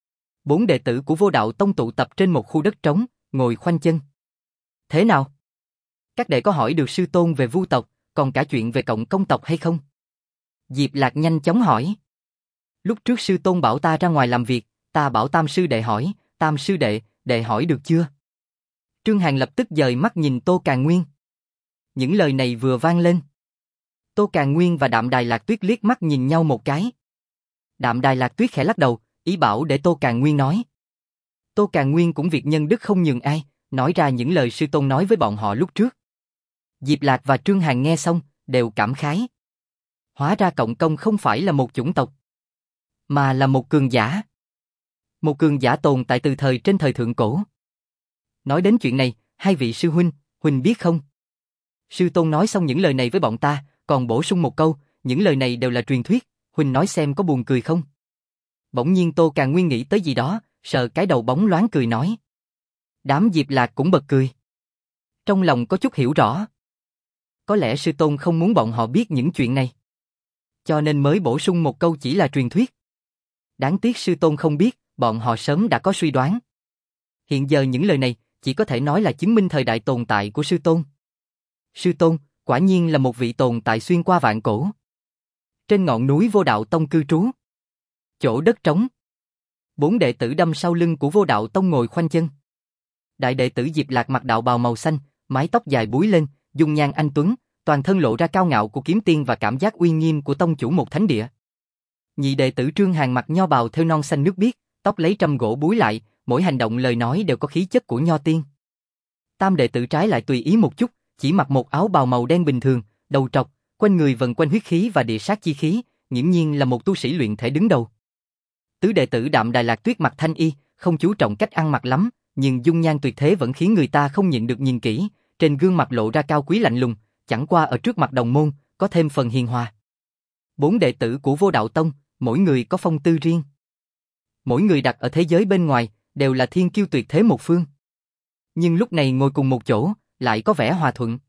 4 đệ tử của Vô Đạo Tông tụ tập trên một khu đất trống, ngồi khoanh chân. Thế nào? Các đệ có hỏi được sư tôn về Vu tộc, còn cả chuyện về Cộng Công tộc hay không? Diệp Lạc nhanh chóng hỏi. Lúc trước sư tôn bảo ta ra ngoài làm việc, ta bảo Tam sư đệ hỏi, Tam sư đệ, đệ hỏi được chưa? Trương Hàn lập tức dời mắt nhìn Tô Càn Nguyên. Những lời này vừa vang lên. Tô Càn Nguyên và Đạm Đài Lạc Tuyết liếc mắt nhìn nhau một cái. Đạm Đài Lạc Tuyết khẽ lắc đầu, ý bảo để Tô Càn Nguyên nói. Tô Càn Nguyên cũng việc nhân đức không nhường ai, nói ra những lời sư tôn nói với bọn họ lúc trước. Diệp Lạc và Trương Hàn nghe xong, đều cảm khái. Hóa ra Cộng Công không phải là một chủng tộc, mà là một cường giả. Một cường giả tồn tại từ trên thời thượng cổ. Nói đến chuyện này, hai vị sư huynh, huynh biết không? Sư tôn nói xong những lời này với bọn ta, còn bổ sung một câu, những lời này đều là truyền thuyết, huynh nói xem có buồn cười không? Bỗng nhiên Tô Càn Nguyên nghĩ tới gì đó, sờ cái đầu bóng loáng cười nói. Đám Diệp Lạc cũng bật cười. Trong lòng có chút hiểu rõ. Có lẽ sư tôn không muốn bọn họ biết những chuyện này, cho nên mới bổ sung một câu chỉ là truyền thuyết. Đáng tiếc sư tôn không biết, bọn họ sớm đã có suy đoán. Hiện giờ những lời này chỉ có thể nói là chứng minh thời đại tồn tại của sư tôn. Sư tôn, quả nhiên là một vị tồn tại xuyên qua vạn cổ. Trên ngọn núi Vô Đạo Tông cư trú. Chỗ đất trống. 4 đệ tử đâm sau lưng của Vô Đạo Tông ngồi khoanh chân. Đại đệ tử Diệp Lạc mặc đạo bào màu xanh, mái tóc dài búi lên, dung nhan anh tuấn, toàn thân lộ ra cao ngạo của kiếm tiên và cảm giác uy nghiêm của tông chủ một thánh địa. Nhị đệ tử Trương Hàn mặc nho bào theo non xanh nước biếc, tóc lấy trâm gỗ búi lại, mỗi hành động lời nói đều có khí chất của nho tiên. Tam đệ tử trái lại tùy ý một chút, chỉ mặc một áo bào màu đen bình thường, đầu trọc, quanh người vần quanh huyết khí và địa sát chi khí, nghiễm nhiên là một tu sĩ luyện thể đứng đầu. Tứ đệ tử Đạm Đài Lạc Tuyết mặc thanh y, không chú trọng cách ăn mặc lắm, nhưng dung nhan tuyệt thế vẫn khiến người ta không nhịn được nhìn kỹ, trên gương mặt lộ ra cao quý lạnh lùng, chẳng qua ở trước mặt đồng môn, có thêm phần hiền hòa. 4 đệ tử của Vô Đạo Tông, mỗi người có phong tư riêng. Mỗi người đặt ở thế giới bên ngoài, đều là thiên kiêu tuyệt thế một phương. Nhưng lúc này ngồi cùng một chỗ, lại có vẻ hòa thuận.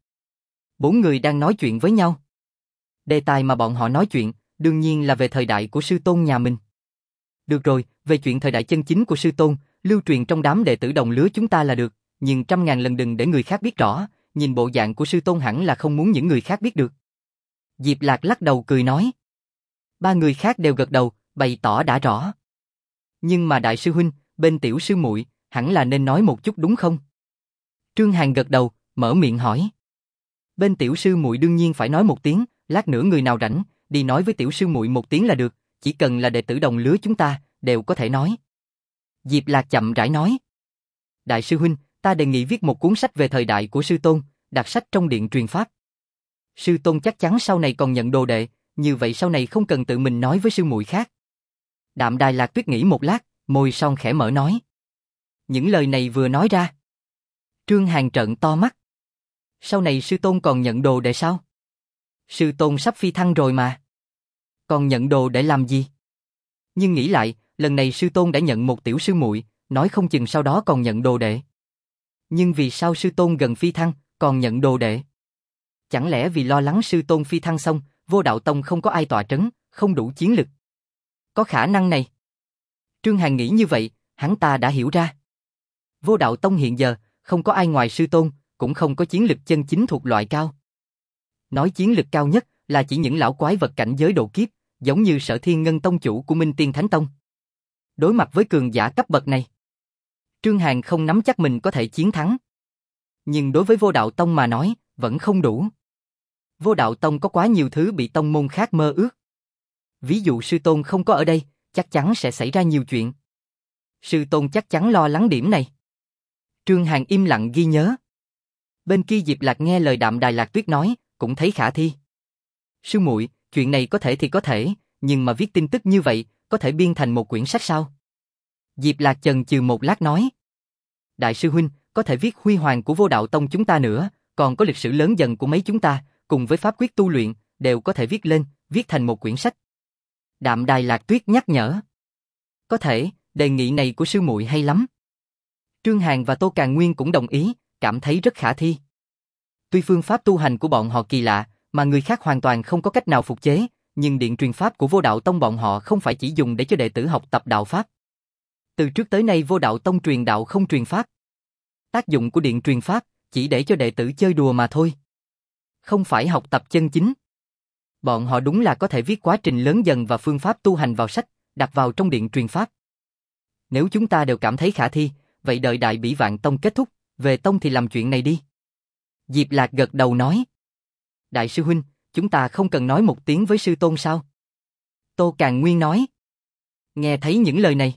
4 người đang nói chuyện với nhau. Đề tài mà bọn họ nói chuyện, đương nhiên là về thời đại của sư tôn nhà mình. Được rồi, về chuyện thời đại chân chính của sư tôn, lưu truyền trong đám đệ tử đồng lứa chúng ta là được, nhưng 100.000 lần đừng để người khác biết rõ, nhìn bộ dạng của sư tôn hẳn là không muốn những người khác biết được. Diệp Lạc lắc đầu cười nói. 3 người khác đều gật đầu, bày tỏ đã rõ. Nhưng mà đại sư huynh, bên tiểu sư muội, hẳn là nên nói một chút đúng không? Trương Hàn gật đầu, mở miệng hỏi. Bên tiểu sư muội đương nhiên phải nói một tiếng, lát nữa người nào rảnh, đi nói với tiểu sư muội một tiếng là được, chỉ cần là đệ tử đồng lứa chúng ta, đều có thể nói. Diệp Lạc chậm rãi nói. Đại sư huynh, ta đề nghị viết một cuốn sách về thời đại của sư tôn, đặt sách trong điện truyền pháp. Sư tôn chắc chắn sau này còn nhận đồ đệ, như vậy sau này không cần tự mình nói với sư muội khác. Đạm Đài Lạc Tuyết nghĩ một lát, môi son khẽ mở nói. Những lời này vừa nói ra, Trương Hàn trợn to mắt. Sau này sư tôn còn nhận đồ đệ sao? Sư tôn sắp phi thăng rồi mà. Còn nhận đồ để làm gì? Nhưng nghĩ lại, lần này sư tôn đã nhận một tiểu sư muội, nói không chừng sau đó còn nhận đồ đệ. Nhưng vì sao sư tôn gần phi thăng, còn nhận đồ đệ? Chẳng lẽ vì lo lắng sư tôn phi thăng xong, Vô Đạo Tông không có ai tọa trấn, không đủ chiến lực? Có khả năng này. Trương Hàn nghĩ như vậy, hắn ta đã hiểu ra. Vô Đạo Tông hiện giờ, không có ai ngoài sư tôn, cũng không có chiến lực chân chính thuộc loại cao. Nói chiến lực cao nhất là chỉ những lão quái vật cảnh giới độ kiếp, giống như Sở Thiên Ngân Tông chủ của Minh Tiên Thánh Tông. Đối mặt với cường giả cấp bậc này, Trương Hàn không nắm chắc mình có thể chiến thắng. Nhưng đối với Vô Đạo Tông mà nói, vẫn không đủ. Vô Đạo Tông có quá nhiều thứ bị tông môn khác mơ ước. Ví dụ sư tôn không có ở đây, chắc chắn sẽ xảy ra nhiều chuyện. Sư tôn chắc chắn lo lắng điểm này. Trương Hàn im lặng ghi nhớ. Bên kia Diệp Lạc nghe lời Đạm Đài Lạc Tuyết nói, cũng thấy khả thi. Sư muội, chuyện này có thể thì có thể, nhưng mà viết tin tức như vậy, có thể biên thành một quyển sách sao? Diệp Lạc chần chừ một lát nói. Đại sư huynh, có thể viết huy hoàng của Vô Đạo Tông chúng ta nữa, còn có lịch sử lớn dần của mấy chúng ta, cùng với pháp quyết tu luyện, đều có thể viết lên, viết thành một quyển sách. Đạm Đài Lạc Tuyết nhắc nhở. Có thể, đề nghị này của sư muội hay lắm. Trương Hàn và Tô Càn Nguyên cũng đồng ý, cảm thấy rất khả thi. Tuy phương pháp tu hành của bọn họ kỳ lạ, mà người khác hoàn toàn không có cách nào phục chế, nhưng điện truyền pháp của Vô Đạo Tông bọn họ không phải chỉ dùng để cho đệ tử học tập đạo pháp. Từ trước tới nay Vô Đạo Tông truyền đạo không truyền pháp. Tác dụng của điện truyền pháp chỉ để cho đệ tử chơi đùa mà thôi. Không phải học tập chân chính. Bọn họ đúng là có thể viết quá trình lớn dần và phương pháp tu hành vào sách, đặt vào trong điện truyền pháp. Nếu chúng ta đều cảm thấy khả thi, vậy đợi Đại Bỉ Vạn Tông kết thúc, về tông thì làm chuyện này đi. Diệp Lạc gật đầu nói. Đại sư huynh, chúng ta không cần nói một tiếng với sư tôn sao? Tô Càn Nguyên nói. Nghe thấy những lời này.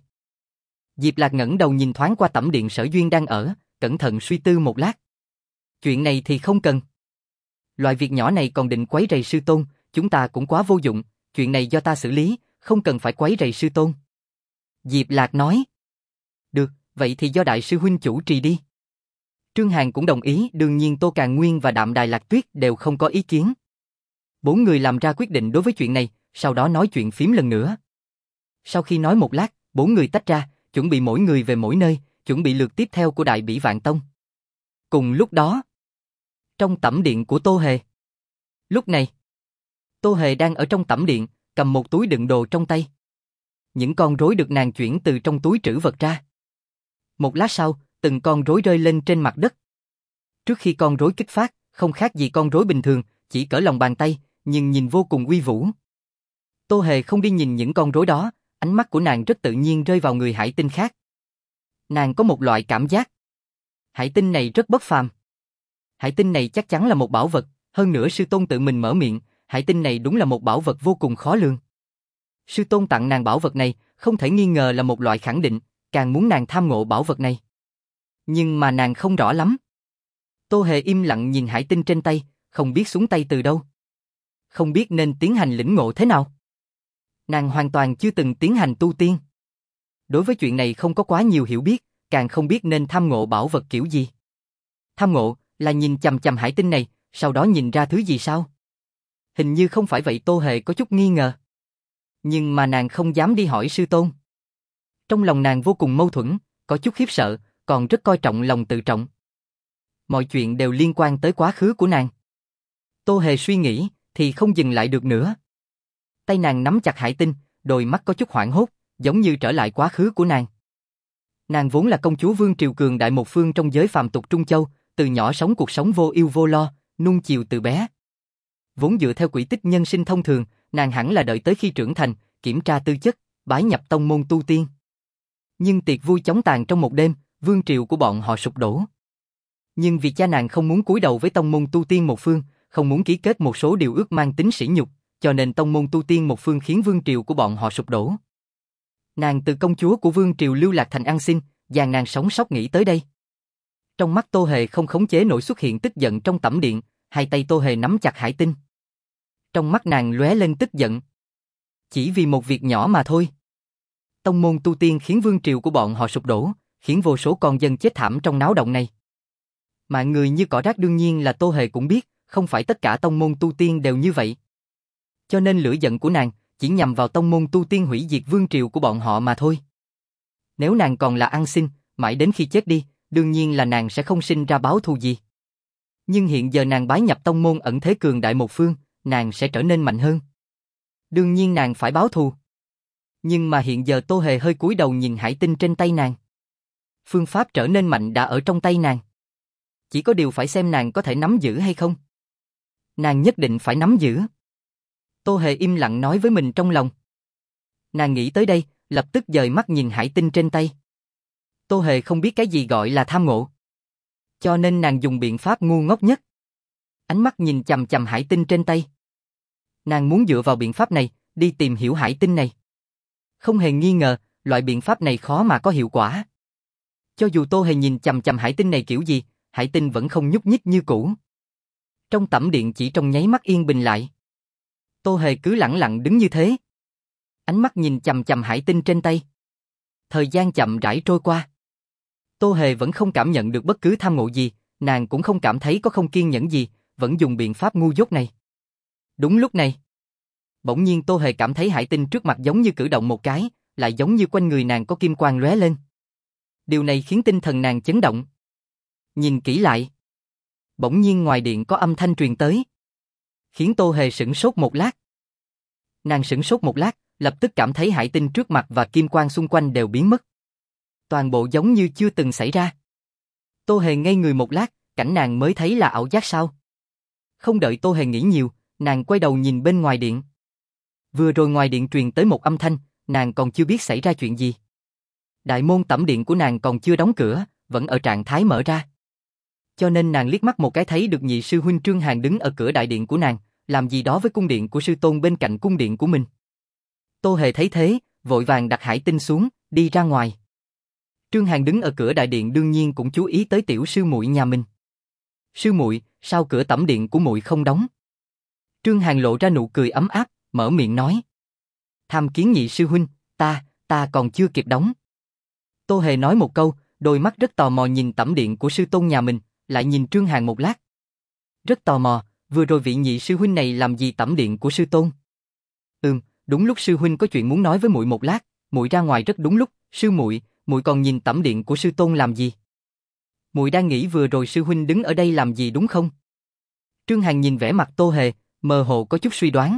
Diệp Lạc ngẩng đầu nhìn thoáng qua tẩm điện Sở Duyên đang ở, cẩn thận suy tư một lát. Chuyện này thì không cần. Loại việc nhỏ này còn định quấy rầy sư tôn, chúng ta cũng quá vô dụng, chuyện này do ta xử lý, không cần phải quấy rầy sư tôn. Diệp Lạc nói. Được, vậy thì do đại sư huynh chủ trì đi. Trương Hàn cũng đồng ý, đương nhiên Tô Càn Nguyên và Đạm Đài Lạc Tuyết đều không có ý kiến. Bốn người làm ra quyết định đối với chuyện này, sau đó nói chuyện phím lần nữa. Sau khi nói một lát, bốn người tách ra, chuẩn bị mỗi người về mỗi nơi, chuẩn bị lượt tiếp theo của Đại Bỉ Vạn Tông. Cùng lúc đó, trong tẩm điện của Tô Hề. Lúc này, Tô Hề đang ở trong tẩm điện, cầm một túi đựng đồ trong tay. Những con rối được nàng chuyển từ trong túi trữ vật ra. Một lát sau, từng con rối rơi lên trên mặt đất. Trước khi con rối kích phát, không khác gì con rối bình thường, chỉ cỡ lòng bàn tay, nhưng nhìn vô cùng uy vũ. Tô Hề không đi nhìn những con rối đó, ánh mắt của nàng rất tự nhiên rơi vào người hải tinh khác. Nàng có một loại cảm giác. Hải tinh này rất bất phàm. Hải tinh này chắc chắn là một bảo vật, hơn nữa sư tôn tự mình mở miệng, hải tinh này đúng là một bảo vật vô cùng khó lường. Sư tôn tặng nàng bảo vật này, không thể nghi ngờ là một loại khẳng định, càng muốn nàng tham ngộ bảo vật này. Nhưng mà nàng không rõ lắm. Tô Hề im lặng nhìn hải tinh trên tay, không biết xuống tay từ đâu. Không biết nên tiến hành lĩnh ngộ thế nào. Nàng hoàn toàn chưa từng tiến hành tu tiên. Đối với chuyện này không có quá nhiều hiểu biết, càng không biết nên tham ngộ bảo vật kiểu gì. Tham ngộ là nhìn chằm chằm hải tinh này, sau đó nhìn ra thứ gì sao? Hình như không phải vậy. Tô Hề có chút nghi ngờ. Nhưng mà nàng không dám đi hỏi sư tôn. Trong lòng nàng vô cùng mâu thuẫn, có chút khiếp sợ, còn rất coi trọng lòng tự trọng. Mọi chuyện đều liên quan tới quá khứ của nàng. Tô Hề suy nghĩ, thì không dừng lại được nữa. Tay nàng nắm chặt hải tinh, đôi mắt có chút hoảng hốt, giống như trở lại quá khứ của nàng. Nàng vốn là công chúa vương triều cường đại một phương trong giới phàm tục Trung Châu, từ nhỏ sống cuộc sống vô ưu vô lo, nuông chiều từ bé. Vốn dựa theo quỹ tích nhân sinh thông thường, nàng hẳn là đợi tới khi trưởng thành, kiểm tra tư chất, bái nhập tông môn tu tiên. Nhưng tiệc vui chóng tàn trong một đêm, vương triều của bọn họ sụp đổ. Nhưng vì cha nàng không muốn cúi đầu với tông môn tu tiên một phương, không muốn ký kết một số điều ước mang tính sỉ nhục, cho nên tông môn tu tiên một phương khiến vương triều của bọn họ sụp đổ. Nàng từ công chúa của vương triều lưu lạc thành ăn xin, dàn nàng sống sót nghĩ tới đây. Trong mắt Tô Hề không khống chế nổi xuất hiện tức giận trong tẩm điện, hai tay Tô Hề nắm chặt hải tinh. Trong mắt nàng lóe lên tức giận. Chỉ vì một việc nhỏ mà thôi. Tông môn tu tiên khiến vương triều của bọn họ sụp đổ, khiến vô số con dân chết thảm trong náo động này. Mạng người như cỏ rác đương nhiên là Tô Hề cũng biết, không phải tất cả tông môn tu tiên đều như vậy. Cho nên lửa giận của nàng chỉ nhằm vào tông môn tu tiên hủy diệt vương triều của bọn họ mà thôi. Nếu nàng còn là ăn xin, mãi đến khi chết đi, đương nhiên là nàng sẽ không sinh ra báo thù gì. Nhưng hiện giờ nàng bái nhập tông môn ẩn thế cường đại một phương, nàng sẽ trở nên mạnh hơn. Đương nhiên nàng phải báo thù. Nhưng mà hiện giờ Tô Hề hơi cúi đầu nhìn hải tinh trên tay nàng. Phương pháp trở nên mạnh đã ở trong tay nàng. Chỉ có điều phải xem nàng có thể nắm giữ hay không. Nàng nhất định phải nắm giữ. Tô Hề im lặng nói với mình trong lòng. Nàng nghĩ tới đây, lập tức dời mắt nhìn hải tinh trên tay. Tô Hề không biết cái gì gọi là tham ngộ. Cho nên nàng dùng biện pháp ngu ngốc nhất. Ánh mắt nhìn chằm chằm hải tinh trên tay. Nàng muốn dựa vào biện pháp này, đi tìm hiểu hải tinh này. Không hề nghi ngờ, loại biện pháp này khó mà có hiệu quả. Cho dù Tô Hề nhìn chằm chằm hải tinh này kiểu gì, hải tinh vẫn không nhúc nhích như cũ. Trong tẩm điện chỉ trong nháy mắt yên bình lại. Tô Hề cứ lẳng lặng đứng như thế. Ánh mắt nhìn chằm chằm hải tinh trên tay. Thời gian chậm rãi trôi qua. Tô Hề vẫn không cảm nhận được bất cứ tham ngộ gì, nàng cũng không cảm thấy có không kiên nhẫn gì, vẫn dùng biện pháp ngu dốt này. Đúng lúc này, bỗng nhiên Tô Hề cảm thấy hải tinh trước mặt giống như cử động một cái, lại giống như quanh người nàng có kim quang lóe lên. Điều này khiến tinh thần nàng chấn động. Nhìn kỹ lại, bỗng nhiên ngoài điện có âm thanh truyền tới, khiến Tô Hề sửng sốt một lát. Nàng sửng sốt một lát, lập tức cảm thấy hải tinh trước mặt và kim quang xung quanh đều biến mất. Toàn bộ giống như chưa từng xảy ra. Tô Hề ngây người một lát, cảnh nàng mới thấy là ảo giác sao? Không đợi Tô Hề nghĩ nhiều, nàng quay đầu nhìn bên ngoài điện. Vừa rồi ngoài điện truyền tới một âm thanh, nàng còn chưa biết xảy ra chuyện gì. Đại môn tẩm điện của nàng còn chưa đóng cửa, vẫn ở trạng thái mở ra. Cho nên nàng liếc mắt một cái thấy được nhị sư huynh Trương Hàn đứng ở cửa đại điện của nàng, làm gì đó với cung điện của sư tôn bên cạnh cung điện của mình. Tô Hề thấy thế, vội vàng đặt hải tinh xuống, đi ra ngoài. Trương Hàn đứng ở cửa đại điện đương nhiên cũng chú ý tới tiểu sư muội nhà mình. Sư muội, sao cửa tẩm điện của muội không đóng? Trương Hàn lộ ra nụ cười ấm áp, mở miệng nói. Tham kiến nhị sư huynh, ta còn chưa kịp đóng. Tô Hề nói một câu, đôi mắt rất tò mò nhìn tẩm điện của sư tôn nhà mình, lại nhìn Trương Hàn một lát. Rất tò mò, vừa rồi vị nhị sư huynh này làm gì tẩm điện của sư tôn? Đúng lúc sư huynh có chuyện muốn nói với muội một lát, muội ra ngoài rất đúng lúc, sư muội còn nhìn tẩm điện của sư tôn làm gì? Muội đang nghĩ vừa rồi sư huynh đứng ở đây làm gì đúng không? Trương Hàn nhìn vẻ mặt Tô Hề, mơ hồ có chút suy đoán.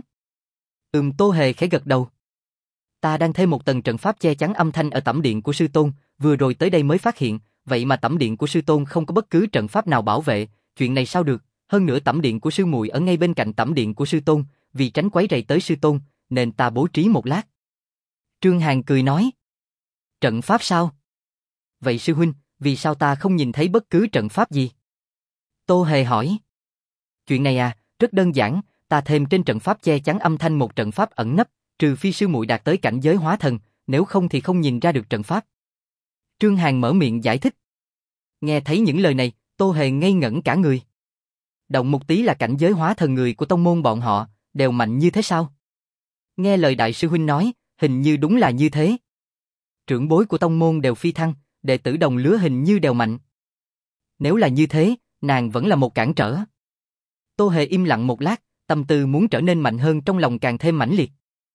Tô Hề khẽ gật đầu. Ta đang thêm một tầng trận pháp che chắn âm thanh ở tẩm điện của sư tôn, vừa rồi tới đây mới phát hiện, vậy mà tẩm điện của sư tôn không có bất cứ trận pháp nào bảo vệ, chuyện này sao được? Hơn nữa tẩm điện của sư muội ở ngay bên cạnh tẩm điện của sư tôn, vì tránh quấy rầy tới sư tôn, nên ta bố trí một lát. Trương Hàn cười nói. Trận pháp sao? Vậy sư huynh, vì sao ta không nhìn thấy bất cứ trận pháp gì? Tô Hề hỏi. Chuyện này à, rất đơn giản, ta thêm trên trận pháp che chắn âm thanh một trận pháp ẩn nấp, trừ phi sư muội đạt tới cảnh giới hóa thần, nếu không thì không nhìn ra được trận pháp. Trương Hàn mở miệng giải thích. Nghe thấy những lời này, Tô Hề ngây ngẩn cả người. Động một tí là cảnh giới hóa thần người của tông môn bọn họ, đều mạnh như thế sao? Nghe lời đại sư huynh nói, hình như đúng là như thế. Trưởng bối của tông môn đều phi thăng, đệ tử đồng lứa hình như đều mạnh. Nếu là như thế, nàng vẫn là một cản trở. Tô Hề im lặng một lát, tâm tư muốn trở nên mạnh hơn trong lòng càng thêm mãnh liệt.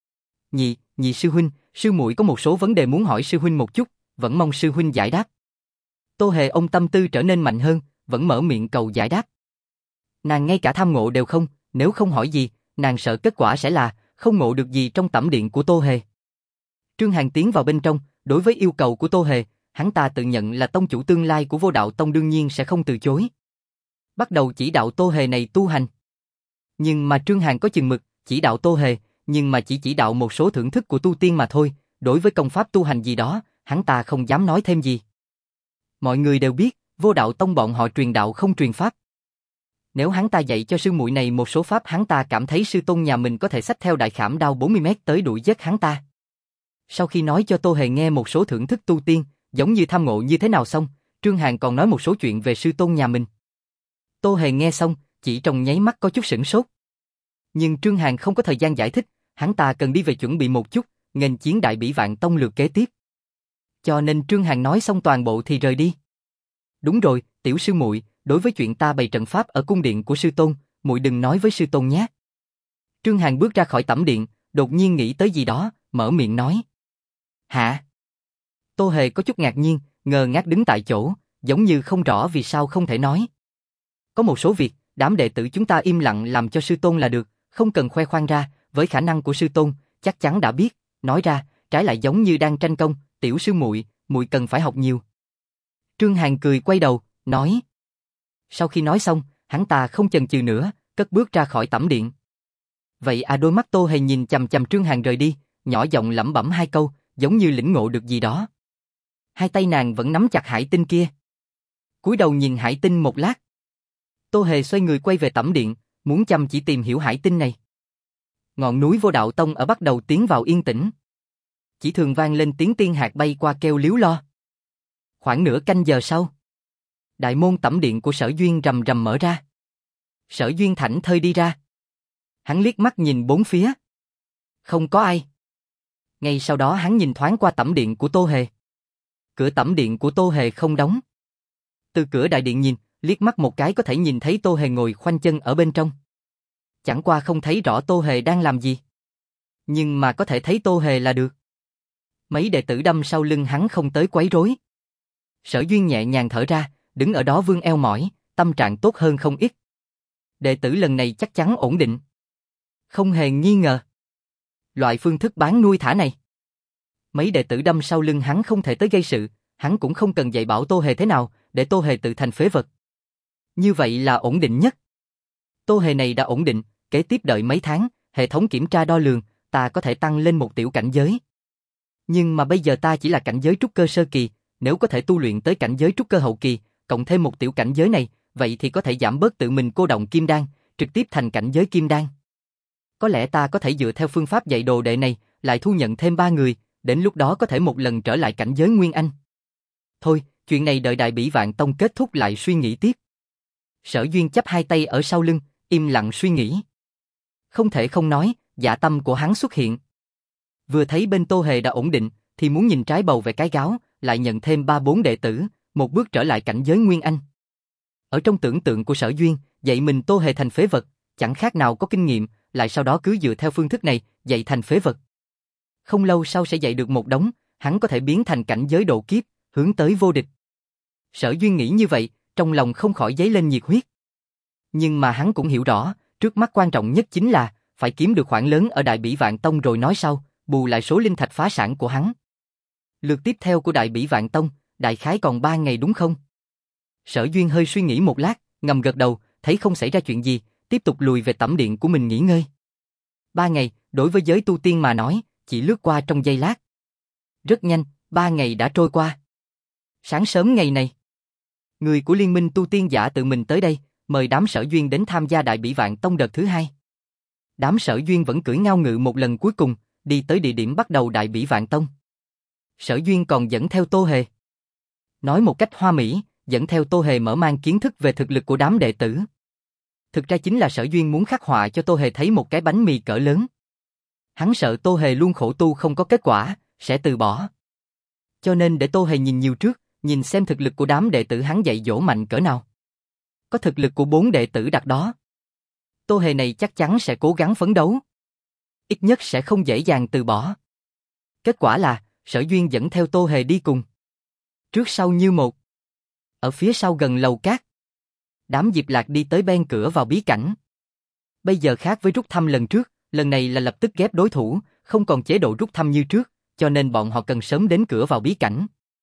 Nhị sư huynh, sư muội có một số vấn đề muốn hỏi sư huynh một chút, vẫn mong sư huynh giải đáp. Tô Hề ôm tâm tư trở nên mạnh hơn, vẫn mở miệng cầu giải đáp. Nàng ngay cả tham ngộ đều không, nếu không hỏi gì, nàng sợ kết quả sẽ là không ngộ được gì trong tẩm điện của Tô Hề. Trương Hàn tiến vào bên trong, đối với yêu cầu của Tô Hề, hắn ta tự nhận là tông chủ tương lai của Vô Đạo Tông đương nhiên sẽ không từ chối. Bắt đầu chỉ đạo Tô Hề này tu hành. Nhưng mà Trương Hàn có chừng mực, chỉ đạo Tô Hề, nhưng mà chỉ đạo một số thưởng thức của tu tiên mà thôi, đối với công pháp tu hành gì đó, hắn ta không dám nói thêm gì. Mọi người đều biết, Vô Đạo Tông bọn họ truyền đạo không truyền pháp. Nếu hắn ta dạy cho sư muội này một số pháp, hắn ta cảm thấy sư tôn nhà mình có thể xách theo đại khảm đao 40 mét tới đuổi giết hắn ta. Sau khi nói cho Tô Hề nghe một số thưởng thức tu tiên, giống như tham ngộ như thế nào xong, Trương Hàn còn nói một số chuyện về sư tôn nhà mình. Tô Hề nghe xong, chỉ trong nháy mắt có chút sửng sốt. Nhưng Trương Hàn không có thời gian giải thích, hắn ta cần đi về chuẩn bị một chút, nghênh chiến đại bỉ vạn tông lượt kế tiếp. Cho nên Trương Hàn nói xong toàn bộ thì rời đi. Đúng rồi, tiểu sư muội, đối với chuyện ta bày trận pháp ở cung điện của sư tôn, muội đừng nói với sư tôn nhé. Trương Hàn bước ra khỏi tẩm điện, đột nhiên nghĩ tới gì đó, mở miệng nói. Hả? Tô Hề có chút ngạc nhiên, ngơ ngác đứng tại chỗ, giống như không rõ vì sao không thể nói. Có một số việc, đám đệ tử chúng ta im lặng làm cho sư tôn là được, không cần khoe khoang ra, với khả năng của sư tôn, chắc chắn đã biết, nói ra, trái lại giống như đang tranh công, tiểu sư muội, muội cần phải học nhiều. Trương Hàn cười quay đầu, nói. Sau khi nói xong, hắn ta không chần chừ nữa, cất bước ra khỏi tẩm điện. Vậy à, đôi mắt Tô Hề nhìn chằm chằm Trương Hàn rời đi, nhỏ giọng lẩm bẩm hai câu, giống như lĩnh ngộ được gì đó. Hai tay nàng vẫn nắm chặt hải tinh kia. Cúi đầu nhìn hải tinh một lát. Tô Hề xoay người quay về tẩm điện, muốn chăm chỉ tìm hiểu hải tinh này. Ngọn núi Vô Đạo Tông ở bắt đầu tiến vào yên tĩnh. chỉ thường vang lên tiếng tiên hạc bay qua kêu líu lo. Khoảng nửa canh giờ sau, đại môn tẩm điện của Sở Duyên rầm rầm mở ra. Sở Duyên thảnh thơi đi ra. Hắn liếc mắt nhìn bốn phía. Không có ai. Ngay sau đó hắn nhìn thoáng qua tẩm điện của Tô Hề. Cửa tẩm điện của Tô Hề không đóng. Từ cửa đại điện nhìn, liếc mắt một cái có thể nhìn thấy Tô Hề ngồi khoanh chân ở bên trong. Chẳng qua không thấy rõ Tô Hề đang làm gì. Nhưng mà có thể thấy Tô Hề là được. Mấy đệ tử đâm sau lưng hắn không tới quấy rối. Sở Duyên nhẹ nhàng thở ra, đứng ở đó vươn eo mỏi, tâm trạng tốt hơn không ít. Đệ tử lần này chắc chắn ổn định. Không hề nghi ngờ. Loại phương thức bán nuôi thả này. Mấy đệ tử đâm sau lưng hắn không thể tới gây sự, hắn cũng không cần dạy bảo Tô Hề thế nào, để Tô Hề tự thành phế vật. Như vậy là ổn định nhất. Tô Hề này đã ổn định, kế tiếp đợi mấy tháng, hệ thống kiểm tra đo lường, ta có thể tăng lên một tiểu cảnh giới. Nhưng mà bây giờ ta chỉ là cảnh giới trúc cơ sơ kỳ, nếu có thể tu luyện tới cảnh giới trúc cơ hậu kỳ, cộng thêm một tiểu cảnh giới này, vậy thì có thể giảm bớt tự mình cô động kim đan, trực tiếp thành cảnh giới kim đan. Có lẽ ta có thể dựa theo phương pháp dạy đồ đệ này, lại thu nhận thêm 3 người, đến lúc đó có thể một lần trở lại cảnh giới Nguyên Anh. Thôi, chuyện này đợi Đại Bỉ Vạn Tông kết thúc lại suy nghĩ tiếp. Sở Duyên chắp hai tay ở sau lưng, im lặng suy nghĩ. Không thể không nói, dạ tâm của hắn xuất hiện. Vừa thấy bên Tô Hề đã ổn định, thì muốn nhìn trái bầu về cái gáo, lại nhận thêm 3-4 đệ tử, một bước trở lại cảnh giới Nguyên Anh. Ở trong tưởng tượng của Sở Duyên, dạy mình Tô Hề thành phế vật, chẳng khác nào có kinh nghiệm, lại sau đó cứ dựa theo phương thức này, dạy thành phế vật. Không lâu sau sẽ dạy được một đống, hắn có thể biến thành cảnh giới độ kiếp, hướng tới vô địch. Sở Duyên nghĩ như vậy, trong lòng không khỏi dấy lên nhiệt huyết. Nhưng mà hắn cũng hiểu rõ, trước mắt quan trọng nhất chính là phải kiếm được khoản lớn ở Đại Bỉ Vạn Tông rồi nói sau, bù lại số linh thạch phá sản của hắn. Lượt tiếp theo của Đại Bỉ Vạn Tông, đại khái còn 3 ngày đúng không? Sở Duyên hơi suy nghĩ một lát, ngầm gật đầu, thấy không xảy ra chuyện gì, tiếp tục lùi về tẩm điện của mình nghỉ ngơi. 3 ngày, đối với giới tu tiên mà nói, chỉ lướt qua trong giây lát. Rất nhanh, 3 ngày đã trôi qua. Sáng sớm ngày này, người của Liên minh tu tiên giả tự mình tới đây, mời đám Sở Duyên đến tham gia Đại Bỉ Vạn Tông đợt thứ 2. Đám Sở Duyên vẫn cưỡi ngao ngự một lần cuối cùng, đi tới địa điểm bắt đầu Đại Bỉ Vạn Tông. Sở Duyên còn dẫn theo Tô Hề. Nói một cách hoa mỹ, dẫn theo Tô Hề mở mang kiến thức về thực lực của đám đệ tử. Thực ra chính là Sở Duyên muốn khắc họa cho Tô Hề thấy một cái bánh mì cỡ lớn. Hắn sợ Tô Hề luôn khổ tu không có kết quả, sẽ từ bỏ. Cho nên để Tô Hề nhìn nhiều trước, nhìn xem thực lực của đám đệ tử hắn dạy dỗ mạnh cỡ nào. Có thực lực của 4 đệ tử đặt đó, Tô Hề này chắc chắn sẽ cố gắng phấn đấu. Ít nhất sẽ không dễ dàng từ bỏ. Kết quả là, Sở Duyên dẫn theo Tô Hề đi cùng. Trước sau như một. Ở phía sau gần lầu cát, đám Diệp Lạc đi tới bên cửa vào bí cảnh. Bây giờ khác với rút thăm lần trước, lần này là lập tức ghép đối thủ, không còn chế độ rút thăm như trước, cho nên bọn họ cần sớm đến cửa vào bí cảnh.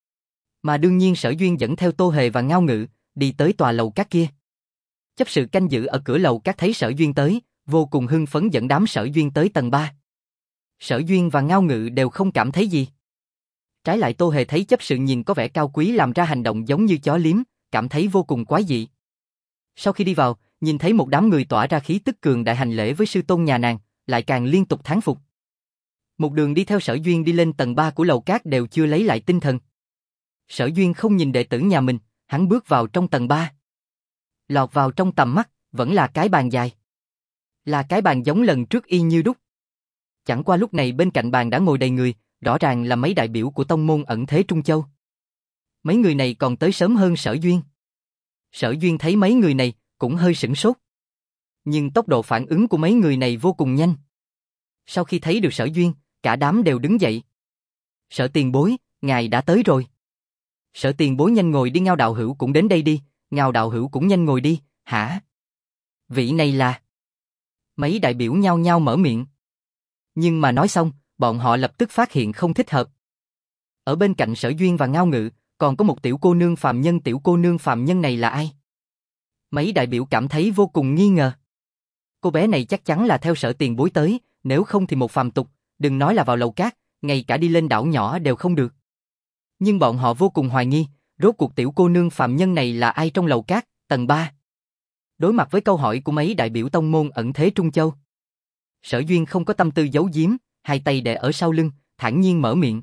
Mà đương nhiên Sở Duyên dẫn theo Tô Hề và Ngao Ngự, đi tới tòa lầu cát kia. Chấp sự canh giữ ở cửa lầu cát thấy Sở Duyên tới, vô cùng hưng phấn dẫn đám Sở Duyên tới tầng 3. Sở Duyên và Ngao Ngự đều không cảm thấy gì. Trái lại Tô Hề thấy chấp sự nhìn có vẻ cao quý làm ra hành động giống như chó liếm, cảm thấy vô cùng quái dị. Sau khi đi vào, nhìn thấy một đám người tỏa ra khí tức cường đại hành lễ với sư tôn nhà nàng, lại càng liên tục thán phục. Một đường đi theo Sở Duyên đi lên tầng 3 của lầu cát đều chưa lấy lại tinh thần. Sở Duyên không nhìn đệ tử nhà mình, hắn bước vào trong tầng 3. Lọt vào trong tầm mắt, vẫn là cái bàn dài. Là cái bàn giống lần trước y như đúc. Chẳng qua lúc này bên cạnh bàn đã ngồi đầy người, rõ ràng là mấy đại biểu của tông môn ẩn thế Trung Châu. Mấy người này còn tới sớm hơn Sở Duyên. Sở Duyên thấy mấy người này, cũng hơi sửng sốt. Nhưng tốc độ phản ứng của mấy người này vô cùng nhanh. Sau khi thấy được Sở Duyên, cả đám đều đứng dậy. Sở tiền bối, ngài đã tới rồi. Sở tiền bối nhanh ngồi đi, Ngao đạo hữu cũng đến đây đi, Ngao đạo hữu cũng nhanh ngồi đi, hả? Vị này là... Mấy đại biểu nhao nhao mở miệng. Nhưng mà nói xong, bọn họ lập tức phát hiện không thích hợp. Ở bên cạnh Sở Duyên và Ngao Ngự, còn có một tiểu cô nương phàm nhân. Tiểu cô nương phàm nhân này là ai? Mấy đại biểu cảm thấy vô cùng nghi ngờ. Cô bé này chắc chắn là theo Sở tiền bối tới, nếu không thì một phàm tục, đừng nói là vào lầu cát, ngay cả đi lên đảo nhỏ đều không được. Nhưng bọn họ vô cùng hoài nghi, rốt cuộc tiểu cô nương phàm nhân này là ai trong lầu cát, tầng 3. Đối mặt với câu hỏi của mấy đại biểu tông môn ẩn thế Trung Châu, Sở Duyên không có tâm tư giấu giếm, hai tay đè ở sau lưng, thản nhiên mở miệng.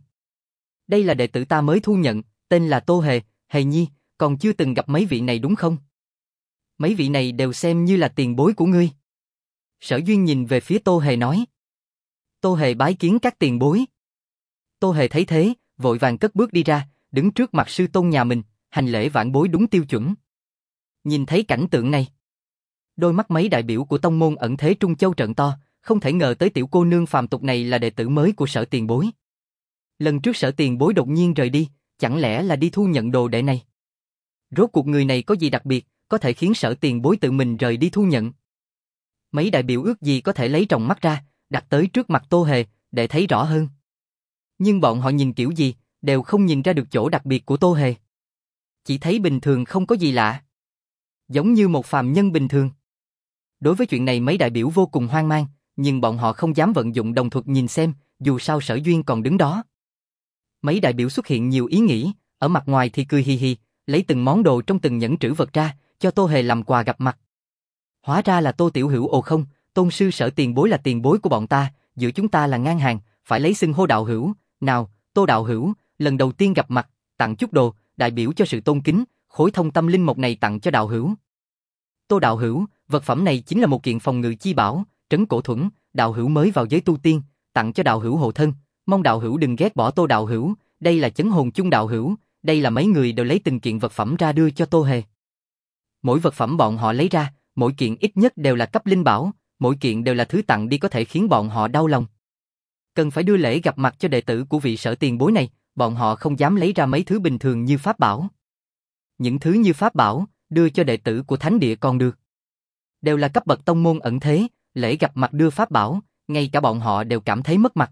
Đây là đệ tử ta mới thu nhận, tên là Tô Hề, Hề Nhi, còn chưa từng gặp mấy vị này đúng không? Mấy vị này đều xem như là tiền bối của ngươi. Sở Duyên nhìn về phía Tô Hề nói. Tô Hề bái kiến các tiền bối. Tô Hề thấy thế, vội vàng cất bước đi ra, đứng trước mặt sư tôn nhà mình, hành lễ vãn bối đúng tiêu chuẩn. Nhìn thấy cảnh tượng này, đôi mắt mấy đại biểu của tông môn ẩn thế Trung Châu trợn to, không thể ngờ tới tiểu cô nương phàm tục này là đệ tử mới của Sở tiền bối. Lần trước Sở tiền bối đột nhiên rời đi, chẳng lẽ là đi thu nhận đồ đệ này? Rốt cuộc người này có gì đặc biệt, có thể khiến Sở tiền bối tự mình rời đi thu nhận? Mấy đại biểu ước gì có thể lấy tròng mắt ra, đặt tới trước mặt Tô Hề, để thấy rõ hơn. Nhưng bọn họ nhìn kiểu gì, đều không nhìn ra được chỗ đặc biệt của Tô Hề. Chỉ thấy bình thường không có gì lạ. Giống như một phàm nhân bình thường. Đối với chuyện này mấy đại biểu vô cùng hoang mang, nhưng bọn họ không dám vận dụng đồng thuật nhìn xem, dù sao Sở Duyên còn đứng đó. Mấy đại biểu xuất hiện nhiều ý nghĩ, ở mặt ngoài thì cười hì hì, lấy từng món đồ trong từng nhẫn trữ vật ra, cho Tô Hề làm quà gặp mặt. Hóa ra là Tô Tiểu Hữu. Ồ không, tôn sư Sở tiền bối là tiền bối của bọn ta, giữa chúng ta là ngang hàng, phải lấy xưng hô đạo hữu. Nào, Tô đạo hữu, lần đầu tiên gặp mặt, tặng chút đồ, đại biểu cho sự tôn kính, khối thông tâm linh mộc này tặng cho đạo hữu. Tô đạo hữu, vật phẩm này chính là một kiện phòng ngự chi bảo, trấn cổ thuẫn, đạo hữu mới vào giới tu tiên, tặng cho đạo hữu hộ thân, mong đạo hữu đừng ghét bỏ Tô đạo hữu, đây là chấn hồn chung đạo hữu, đây là mấy người đều lấy từng kiện vật phẩm ra đưa cho Tô Hề. Mỗi vật phẩm bọn họ lấy ra, mỗi kiện ít nhất đều là cấp linh bảo, mỗi kiện đều là thứ tặng đi có thể khiến bọn họ đau lòng. Cần phải đưa lễ gặp mặt cho đệ tử của vị Sở tiền bối này, bọn họ không dám lấy ra mấy thứ bình thường như pháp bảo. Những thứ như pháp bảo, đưa cho đệ tử của thánh địa còn được. Đều là cấp bậc tông môn ẩn thế, lễ gặp mặt đưa pháp bảo, ngay cả bọn họ đều cảm thấy mất mặt.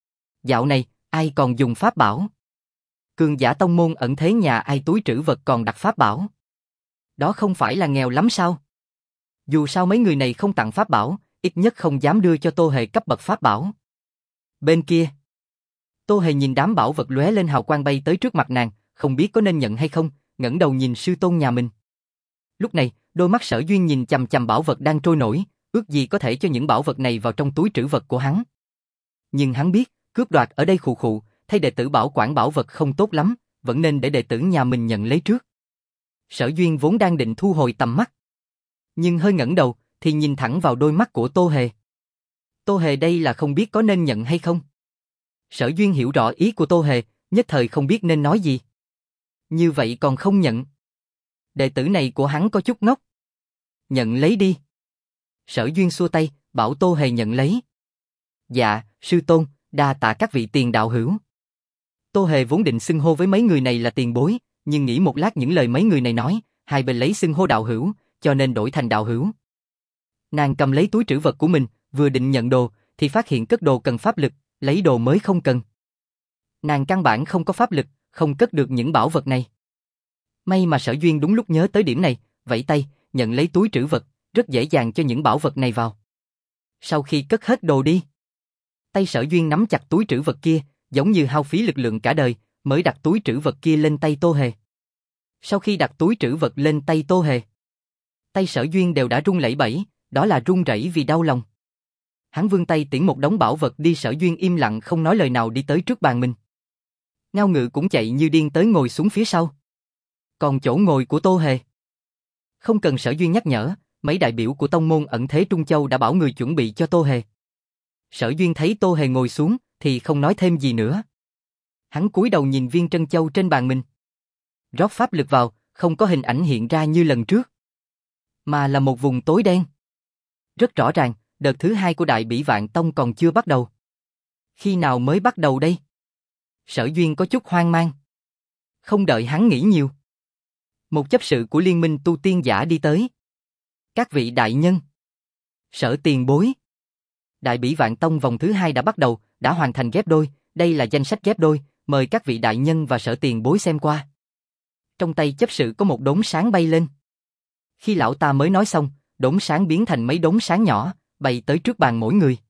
Dạo này, ai còn dùng pháp bảo? Cường giả tông môn ẩn thế nhà ai túi trữ vật còn đặt pháp bảo? Đó không phải là nghèo lắm sao? Dù sao mấy người này không tặng pháp bảo, ít nhất không dám đưa cho Tô Hề cấp bậc pháp bảo. Bên kia, Tô Hề nhìn đám bảo vật lóe lên hào quang bay tới trước mặt nàng, không biết có nên nhận hay không, ngẩng đầu nhìn sư tôn nhà mình. Lúc này, đôi mắt Sở Duyên nhìn chằm chằm bảo vật đang trôi nổi, ước gì có thể cho những bảo vật này vào trong túi trữ vật của hắn. Nhưng hắn biết, cướp đoạt ở đây khụ khụ, thay đệ tử bảo quản bảo vật không tốt lắm, vẫn nên để đệ tử nhà mình nhận lấy trước. Sở Duyên vốn đang định thu hồi tầm mắt, nhưng hơi ngẩng đầu, thì nhìn thẳng vào đôi mắt của Tô Hề. Tô Hề đây là không biết có nên nhận hay không. Sở Duyên hiểu rõ ý của Tô Hề, nhất thời không biết nên nói gì. Như vậy còn không nhận. Đệ tử này của hắn có chút ngốc. Nhận lấy đi. Sở Duyên xua tay, bảo Tô Hề nhận lấy. Dạ, sư tôn, đa tạ các vị tiền đạo hữu. Tô Hề vốn định xưng hô với mấy người này là tiền bối, nhưng nghĩ một lát những lời mấy người này nói, hai bên lấy xưng hô đạo hữu, cho nên đổi thành đạo hữu. Nàng cầm lấy túi trữ vật của mình, vừa định nhận đồ, thì phát hiện cất đồ cần pháp lực, lấy đồ mới không cần. Nàng căn bản không có pháp lực, không cất được những bảo vật này. May mà Sở Duyên đúng lúc nhớ tới điểm này, vẫy tay, nhận lấy túi trữ vật, rất dễ dàng cho những bảo vật này vào. Sau khi cất hết đồ đi, tay Sở Duyên nắm chặt túi trữ vật kia, giống như hao phí lực lượng cả đời, mới đặt túi trữ vật kia lên tay Tô Hề. Sau khi đặt túi trữ vật lên tay Tô Hề, tay Sở Duyên đều đã run lẩy bẩy, đó là run rẩy vì đau lòng. Hắn vươn tay tiễn một đống bảo vật đi. Sở Duyên im lặng không nói lời nào đi tới trước bàn mình. Ngao Ngự cũng chạy như điên tới ngồi xuống phía sau. Còn chỗ ngồi của Tô Hề, không cần Sở Duyên nhắc nhở, mấy đại biểu của tông môn ẩn thế Trung Châu đã bảo người chuẩn bị cho Tô Hề. Sở Duyên thấy Tô Hề ngồi xuống, thì không nói thêm gì nữa. Hắn cúi đầu nhìn viên trân châu trên bàn mình. Rót pháp lực vào, không có hình ảnh hiện ra như lần trước, mà là một vùng tối đen. Rất rõ ràng, đợt thứ hai của Đại Bỉ Vạn Tông còn chưa bắt đầu. Khi nào mới bắt đầu đây? Sở Duyên có chút hoang mang. Không đợi hắn nghĩ nhiều, một chấp sự của Liên minh tu tiên giả đi tới. Các vị đại nhân, Sở tiền bối, Đại Bỉ Vạn Tông vòng thứ hai đã bắt đầu, đã hoàn thành ghép đôi, đây là danh sách ghép đôi, mời các vị đại nhân và Sở tiền bối xem qua. Trong tay chấp sự có một đốm sáng bay lên. Khi lão ta mới nói xong, đốm sáng biến thành mấy đốm sáng nhỏ, bay tới trước bàn mỗi người.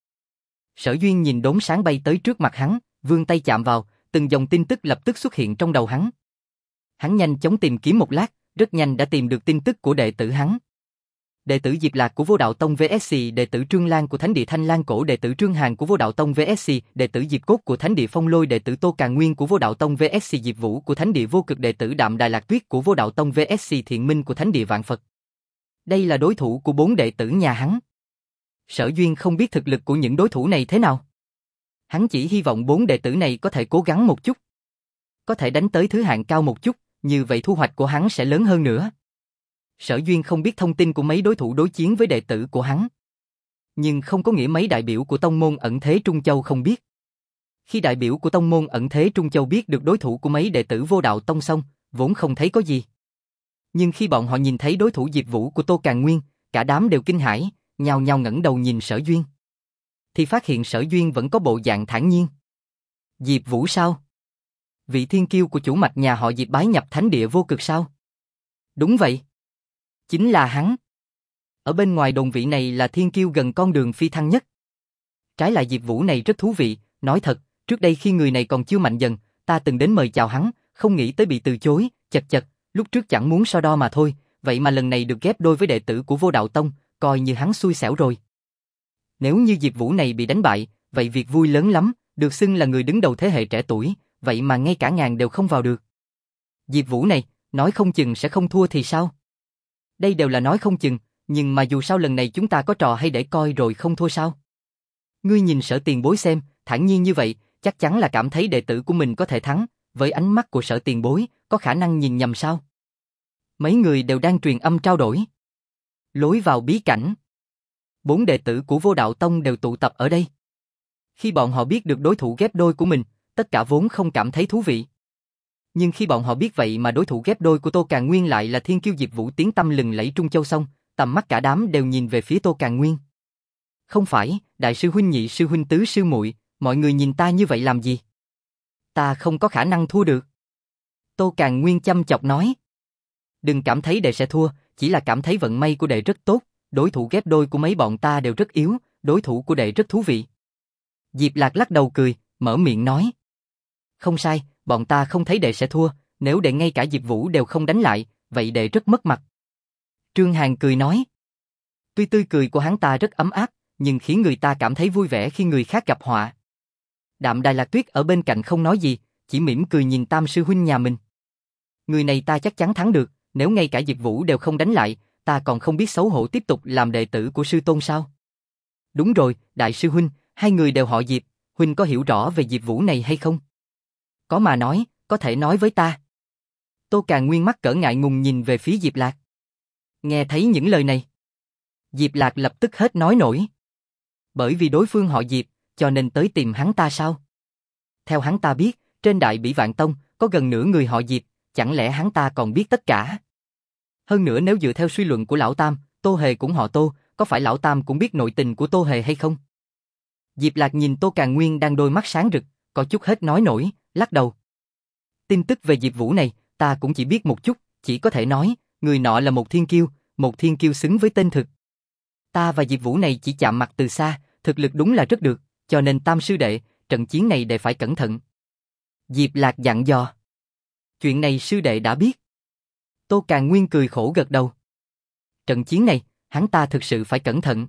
Sở Duyên nhìn đốm sáng bay tới trước mặt hắn, vươn tay chạm vào, từng dòng tin tức lập tức xuất hiện trong đầu hắn. Hắn nhanh chóng tìm kiếm một lát, rất nhanh đã tìm được tin tức của đệ tử hắn. đệ tử Diệp Lạc của Vô Đạo Tông vs đệ tử Trương Lan của Thánh địa Thanh Lan Cổ, đệ tử Trương Hàn của Vô Đạo Tông vs đệ tử Diệp Cốt của Thánh địa Phong Lôi, đệ tử Tô Càn Nguyên của Vô Đạo Tông vs Diệp Vũ của Thánh địa Vô Cực, đệ tử Đạm Đài Lạc Tuyết của Vô Đạo Tông vs Thiện Minh của Thánh địa Vạn Phật. Đây là đối thủ của 4 đệ tử nhà hắn. Sở Duyên không biết thực lực của những đối thủ này thế nào. Hắn chỉ hy vọng 4 đệ tử này có thể cố gắng một chút. Có thể đánh tới thứ hạng cao một chút, như vậy thu hoạch của hắn sẽ lớn hơn nữa. Sở Duyên không biết thông tin của mấy đối thủ đối chiến với đệ tử của hắn. Nhưng không có nghĩa mấy đại biểu của tông môn ẩn thế Trung Châu không biết. Khi đại biểu của tông môn ẩn thế Trung Châu biết được đối thủ của mấy đệ tử Vô Đạo Tông xong, vốn không thấy có gì. Nhưng khi bọn họ nhìn thấy đối thủ Diệp Vũ của Tô Càn Nguyên, cả đám đều kinh hãi, nhao nhao ngẩng đầu nhìn Sở Duyên. Thì phát hiện Sở Duyên vẫn có bộ dạng thản nhiên. Diệp Vũ sao? Vị thiên kiêu của chủ mạch nhà họ Diệp bái nhập Thánh địa Vô Cực sao? Đúng vậy. Chính là hắn. Ở bên ngoài đồn vị này là thiên kiêu gần con đường phi thăng nhất. Trái lại Diệp Vũ này rất thú vị, nói thật, trước đây khi người này còn chưa mạnh dần, ta từng đến mời chào hắn, không nghĩ tới bị từ chối, chật chật, lúc trước chẳng muốn so đo mà thôi, vậy mà lần này được ghép đôi với đệ tử của Vô Đạo Tông, coi như hắn xui xẻo rồi. Nếu như Diệp Vũ này bị đánh bại, vậy việc vui lớn lắm, được xưng là người đứng đầu thế hệ trẻ tuổi, vậy mà ngay cả ngàn đều không vào được. Diệp Vũ này, nói không chừng sẽ không thua thì sao? Đây đều là nói không chừng, nhưng mà dù sao lần này chúng ta có trò hay để coi rồi không thua sao? Ngươi nhìn Sở tiền bối xem, thản nhiên như vậy, chắc chắn là cảm thấy đệ tử của mình có thể thắng, với ánh mắt của Sở tiền bối, có khả năng nhìn nhầm sao? Mấy người đều đang truyền âm trao đổi. Lối vào bí cảnh. 4 đệ tử của Vô Đạo Tông đều tụ tập ở đây. Khi bọn họ biết được đối thủ ghép đôi của mình, tất cả vốn không cảm thấy thú vị. Nhưng khi bọn họ biết vậy mà đối thủ ghép đôi của Tô Càn Nguyên lại là thiên kiêu Diệp Vũ tiếng tăm lừng lẫy Trung Châu xong, tầm mắt cả đám đều nhìn về phía Tô Càn Nguyên. Không phải, đại sư huynh, nhị sư huynh, tứ sư muội, mọi người nhìn ta như vậy làm gì? Ta không có khả năng thua được. Tô Càn Nguyên chăm chọc nói. Đừng cảm thấy đệ sẽ thua, chỉ là cảm thấy vận may của đệ rất tốt, đối thủ ghép đôi của mấy bọn ta đều rất yếu, đối thủ của đệ rất thú vị. Diệp Lạc lắc đầu cười, mở miệng nói. Không sai, bọn ta không thấy đệ sẽ thua, nếu đệ ngay cả Diệp Vũ đều không đánh lại, vậy đệ rất mất mặt. Trương Hàn cười nói. Tuy tươi cười của hắn ta rất ấm áp, nhưng khiến người ta cảm thấy vui vẻ khi người khác gặp họa. Đạm Đài Lạc Tuyết ở bên cạnh không nói gì, chỉ mỉm cười nhìn Tam sư huynh nhà mình. Người này ta chắc chắn thắng được, nếu ngay cả Diệp Vũ đều không đánh lại, ta còn không biết xấu hổ tiếp tục làm đệ tử của sư tôn sao? Đúng rồi, đại sư huynh, hai người đều họ Diệp, huynh có hiểu rõ về Diệp Vũ này hay không? Có mà nói, có thể nói với ta. Tô Càn Nguyên mắt cỡ ngại ngùng nhìn về phía Diệp Lạc. Nghe thấy những lời này, Diệp Lạc lập tức hết nói nổi. Bởi vì đối phương họ Diệp, cho nên tới tìm hắn ta sao? Theo hắn ta biết, trên Đại Bỉ Vạn Tông, có gần nửa người họ Diệp, chẳng lẽ hắn ta còn biết tất cả? Hơn nữa nếu dựa theo suy luận của Lão Tam, Tô Hề cũng họ Tô, có phải Lão Tam cũng biết nội tình của Tô Hề hay không? Diệp Lạc nhìn Tô Càn Nguyên đang đôi mắt sáng rực, có chút hết nói nổi, lắc đầu. Tin tức về Diệp Vũ này, ta cũng chỉ biết một chút, chỉ có thể nói, người nọ là một thiên kiêu xứng với tên thực. Ta và Diệp Vũ này chỉ chạm mặt từ xa, thực lực đúng là rất được, cho nên Tam sư đệ, trận chiến này đệ phải cẩn thận. Diệp Lạc dặn dò. Chuyện này sư đệ đã biết. Tô Càn Nguyên cười khổ gật đầu. Trận chiến này, hắn ta thực sự phải cẩn thận.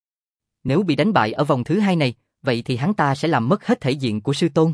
Nếu bị đánh bại ở vòng thứ 2 này, vậy thì hắn ta sẽ làm mất hết thể diện của sư tôn.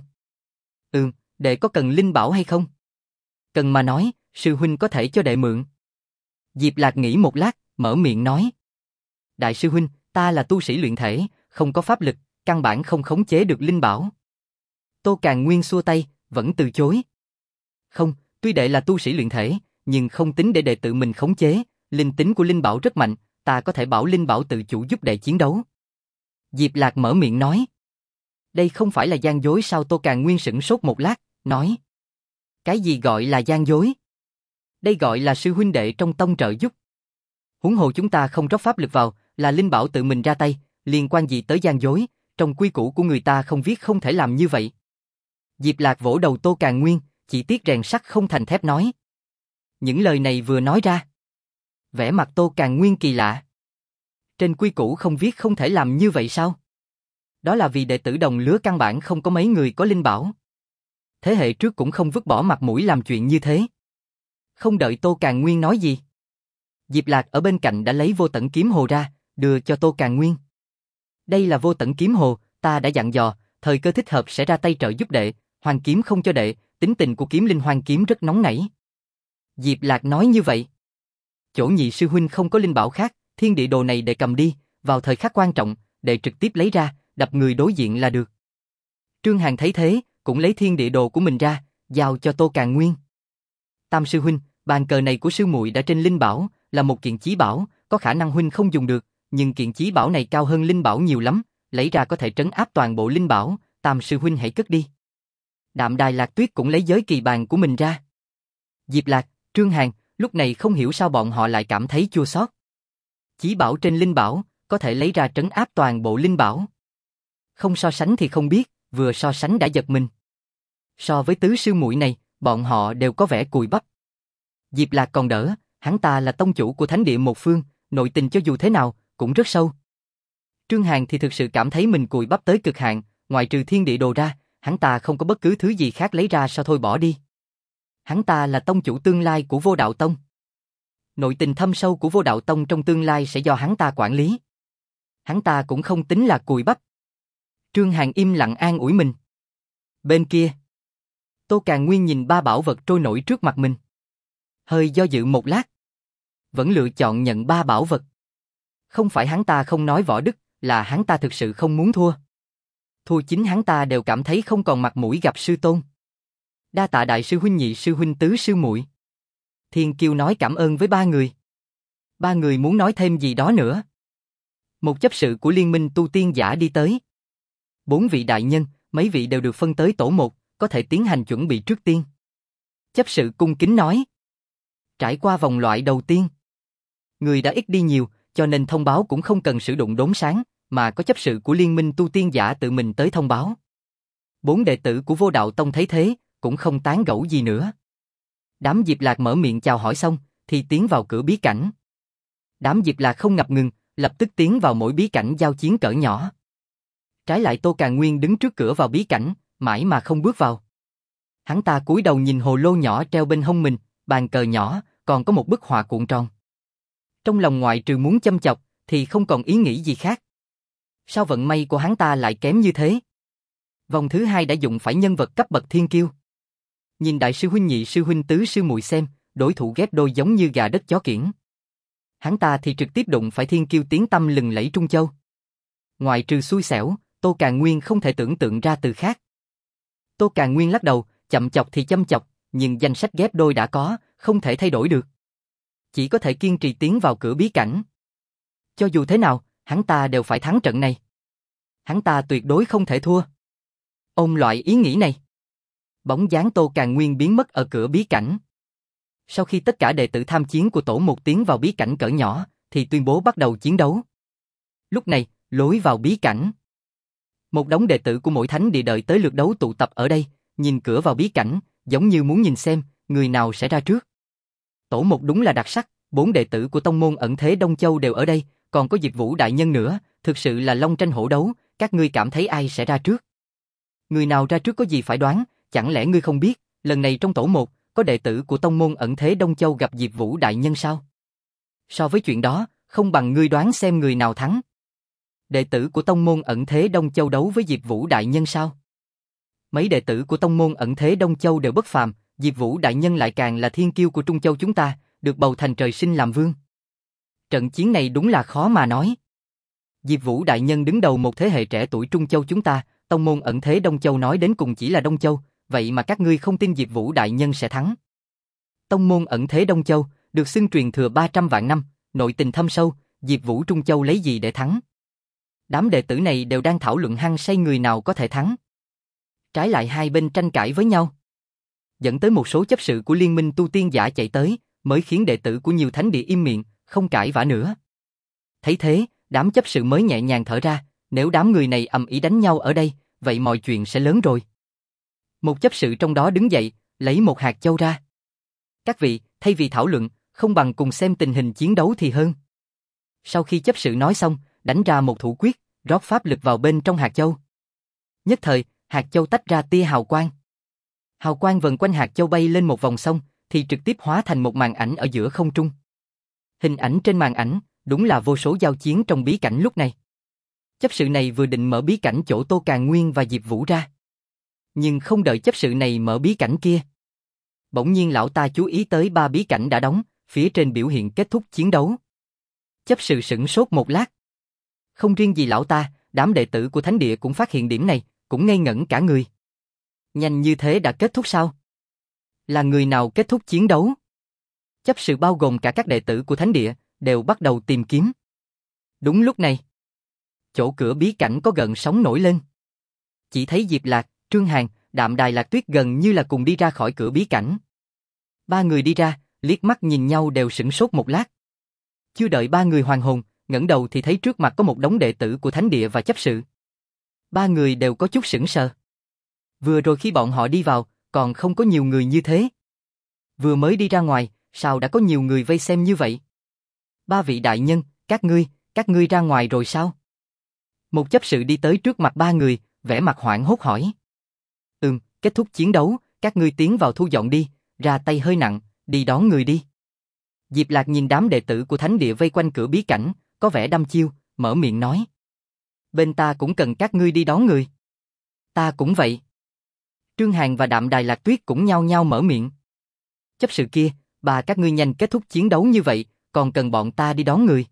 Đệ có cần linh bảo hay không? Cần mà nói, sư huynh có thể cho đệ mượn. Diệp Lạc nghĩ một lát, mở miệng nói. Đại sư huynh, ta là tu sĩ luyện thể, không có pháp lực, căn bản không khống chế được linh bảo. Tô Càn Nguyên xua tay, vẫn từ chối. Không, tuy đệ là tu sĩ luyện thể, nhưng không tính để đệ tự mình khống chế, linh tính của linh bảo rất mạnh, ta có thể bảo linh bảo tự chủ giúp đệ chiến đấu. Diệp Lạc mở miệng nói. Đây không phải là gian dối sao? Tô Càn Nguyên sững sốt một lát, nói. Cái gì gọi là gian dối? Đây gọi là sư huynh đệ trong tông trợ giúp. Huống hồ chúng ta không rót pháp lực vào, là linh bảo tự mình ra tay, liên quan gì tới gian dối, trong quy củ của người ta không viết không thể làm như vậy. Diệp Lạc vỗ đầu Tô Càn Nguyên, chỉ tiếc rèn sắt không thành thép nói. Những lời này vừa nói ra, vẻ mặt Tô Càn Nguyên kỳ lạ. Trên quy củ không viết không thể làm như vậy sao? Đó là vì đệ tử đồng lứa căn bản không có mấy người có linh bảo. Thế hệ trước cũng không vứt bỏ mặt mũi làm chuyện như thế. Không đợi Tô Càn Nguyên nói gì, Diệp Lạc ở bên cạnh đã lấy vô tận kiếm hồ ra, đưa cho Tô Càn Nguyên. Đây là vô tận kiếm hồ, ta đã dặn dò, thời cơ thích hợp sẽ ra tay trợ giúp đệ, hoàng kiếm không cho đệ, tính tình của kiếm linh hoàng kiếm rất nóng nảy. Diệp Lạc nói như vậy. Chỗ nhị sư huynh không có linh bảo khác, thiên địa đồ này đệ cầm đi, vào thời khắc quan trọng, đệ trực tiếp lấy ra, đập người đối diện là được. Trương Hàn thấy thế, cũng lấy thiên địa đồ của mình ra, giao cho Tô Càn Nguyên. Tam sư huynh, bàn cờ này của sư muội đã trên linh bảo, là một kiện chí bảo, có khả năng huynh không dùng được, nhưng kiện chí bảo này cao hơn linh bảo nhiều lắm, lấy ra có thể trấn áp toàn bộ linh bảo, Tam sư huynh hãy cất đi. Đạm Đài Lạc Tuyết cũng lấy giới kỳ bàn của mình ra. Diệp Lạc, Trương Hàn, lúc này không hiểu sao bọn họ lại cảm thấy chua xót. Chí bảo trên linh bảo, có thể lấy ra trấn áp toàn bộ linh bảo. Không so sánh thì không biết, vừa so sánh đã giật mình. So với tứ sư muội này, bọn họ đều có vẻ cùi bắp. Diệp Lạc còn đỡ, hắn ta là tông chủ của thánh địa một phương, nội tình cho dù thế nào, cũng rất sâu. Trương Hàn thì thực sự cảm thấy mình cùi bắp tới cực hạn, ngoại trừ thiên địa đồ ra, hắn ta không có bất cứ thứ gì khác lấy ra sao thôi bỏ đi. Hắn ta là tông chủ tương lai của Vô Đạo Tông. Nội tình thâm sâu của Vô Đạo Tông trong tương lai sẽ do hắn ta quản lý. Hắn ta cũng không tính là cùi bắp. Trương Hàn im lặng an ủi mình. Bên kia, Tô Càn Nguyên nhìn ba bảo vật trôi nổi trước mặt mình. Hơi do dự một lát. Vẫn lựa chọn nhận ba bảo vật. Không phải hắn ta không nói võ đức, là hắn ta thực sự không muốn thua. Thua chính hắn ta đều cảm thấy không còn mặt mũi gặp sư tôn. Đa tạ đại sư huynh, nhị sư huynh, tứ sư muội. Thiên Kiêu nói cảm ơn với ba người. Ba người muốn nói thêm gì đó nữa. Một chấp sự của liên minh tu tiên giả đi tới. 4 vị đại nhân, mấy vị đều được phân tới tổ 1, có thể tiến hành chuẩn bị trước tiên. Chấp sự cung kính nói. Trải qua vòng loại đầu tiên, người đã ít đi nhiều, cho nên thông báo cũng không cần sử dụng đốm sáng, mà có chấp sự của liên minh tu tiên giả tự mình tới thông báo. 4 đệ tử của Vô Đạo Tông thấy thế, cũng không tán gẫu gì nữa. Đám Diệp Lạc mở miệng chào hỏi xong, thì tiến vào cửa bí cảnh. Đám Diệp Lạc không ngập ngừng, lập tức tiến vào mỗi bí cảnh giao chiến cỡ nhỏ. Trái lại Tô Càn Nguyên đứng trước cửa vào bí cảnh, mãi mà không bước vào. Hắn ta cúi đầu nhìn hồ lô nhỏ treo bên hông mình, bàn cờ nhỏ, còn có một bức họa cuộn tròn. Trong lòng ngoại trừ muốn châm chọc, thì không còn ý nghĩ gì khác. Sao vận may của hắn ta lại kém như thế? Vòng thứ 2 đã dụng phải nhân vật cấp bậc thiên kiêu. Nhìn đại sư huynh, nhị sư huynh, tứ sư muội xem, đối thủ ghép đôi giống như gà đất chó kiểng. Hắn ta thì trực tiếp đụng phải thiên kiêu tiếng tăm lừng lẫy Trung Châu. Ngoại trừ xui xẻo, Tô Càn Nguyên không thể tưởng tượng ra từ khác. Tô Càn Nguyên lắc đầu, chậm chọc thì châm chọc, nhưng danh sách ghép đôi đã có, không thể thay đổi được. Chỉ có thể kiên trì tiến vào cửa bí cảnh. Cho dù thế nào, hắn ta đều phải thắng trận này. Hắn ta tuyệt đối không thể thua. Ôm loại ý nghĩ này, bóng dáng Tô Càn Nguyên biến mất ở cửa bí cảnh. Sau khi tất cả đệ tử tham chiến của tổ 1 tiến vào bí cảnh cỡ nhỏ, thì tuyên bố bắt đầu chiến đấu. Lúc này, lối vào bí cảnh. Một đống đệ tử của mỗi thánh địa đợi tới lượt đấu tụ tập ở đây, nhìn cửa vào bí cảnh, giống như muốn nhìn xem, người nào sẽ ra trước. Tổ 1 đúng là đặc sắc, 4 đệ tử của tông môn ẩn thế Đông Châu đều ở đây, còn có Diệp Vũ đại nhân nữa, thực sự là long tranh hổ đấu, các ngươi cảm thấy ai sẽ ra trước? Người nào ra trước có gì phải đoán, chẳng lẽ ngươi không biết, lần này trong tổ 1, có đệ tử của tông môn ẩn thế Đông Châu gặp Diệp Vũ đại nhân sao? So với chuyện đó, không bằng ngươi đoán xem người nào thắng. Đệ tử của tông môn ẩn thế Đông Châu đấu với Diệp Vũ đại nhân sao? Mấy đệ tử của tông môn ẩn thế Đông Châu đều bất phàm, Diệp Vũ đại nhân lại càng là thiên kiêu của Trung Châu chúng ta, được bầu thành trời sinh làm vương. Trận chiến này đúng là khó mà nói. Diệp Vũ đại nhân đứng đầu một thế hệ trẻ tuổi Trung Châu chúng ta, tông môn ẩn thế Đông Châu nói đến cùng chỉ là Đông Châu, vậy mà các ngươi không tin Diệp Vũ đại nhân sẽ thắng. Tông môn ẩn thế Đông Châu, được xưng truyền thừa 300 vạn năm, nội tình thâm sâu, Diệp Vũ Trung Châu lấy gì để thắng? Đám đệ tử này đều đang thảo luận hăng say người nào có thể thắng. Trái lại hai bên tranh cãi với nhau, dẫn tới một số chấp sự của liên minh tu tiên giả chạy tới, mới khiến đệ tử của nhiều thánh địa im miệng, không cãi vã nữa. Thấy thế, đám chấp sự mới nhẹ nhàng thở ra, nếu đám người này ầm ĩ đánh nhau ở đây, vậy mọi chuyện sẽ lớn rồi. Một chấp sự trong đó đứng dậy, lấy một hạt châu ra. Các vị, thay vì thảo luận, không bằng cùng xem tình hình chiến đấu thì hơn. Sau khi chấp sự nói xong, đánh ra một thủ quyết, rót pháp lực vào bên trong hạt châu. Nhất thời, hạt châu tách ra tia hào quang. Hào quang vần quanh hạt châu bay lên một vòng xong, thì trực tiếp hóa thành một màn ảnh ở giữa không trung. Hình ảnh trên màn ảnh, đúng là vô số giao chiến trong bí cảnh lúc này. Chấp sự này vừa định mở bí cảnh chỗ Tô Càn Nguyên và Diệp Vũ ra. Nhưng không đợi chấp sự này mở bí cảnh kia. Bỗng nhiên lão ta chú ý tới 3 bí cảnh đã đóng, phía trên biểu hiện kết thúc chiến đấu. Chấp sự sửng sốt một lát. Không riêng gì lão ta, đám đệ tử của Thánh Địa cũng phát hiện điểm này, cũng ngây ngẩn cả người. Nhanh như thế đã kết thúc sao? Là người nào kết thúc chiến đấu? Chấp sự bao gồm cả các đệ tử của Thánh Địa, đều bắt đầu tìm kiếm. Đúng lúc này, chỗ cửa bí cảnh có gợn sóng nổi lên. Chỉ thấy Diệp Lạc, Trương Hàn, Đạm Đài Lạc Tuyết gần như là cùng đi ra khỏi cửa bí cảnh. 3 người đi ra, liếc mắt nhìn nhau đều sửng sốt một lát. Chưa đợi 3 người hoàn hồn, ngẩng đầu thì thấy trước mặt có một đống đệ tử của Thánh Địa và chấp sự. 3 người đều có chút sững sờ. Vừa rồi khi bọn họ đi vào, còn không có nhiều người như thế. Vừa mới đi ra ngoài, sao đã có nhiều người vây xem như vậy? 3 vị đại nhân, các ngươi ra ngoài rồi sao? Một chấp sự đi tới trước mặt 3 người, vẻ mặt hoảng hốt hỏi. Kết thúc chiến đấu, các ngươi tiến vào thu dọn đi, ra tay hơi nặng, đi đón người đi. Diệp Lạc nhìn đám đệ tử của Thánh Địa vây quanh cửa bí cảnh, có vẻ đăm chiêu, mở miệng nói. Bên ta cũng cần các ngươi đi đón người. Ta cũng vậy. Trương Hàn và Đạm Đài Lạc Tuyết cũng nhao nhao mở miệng. Chấp sự kia, các ngươi nhanh kết thúc chiến đấu như vậy, còn cần bọn ta đi đón người.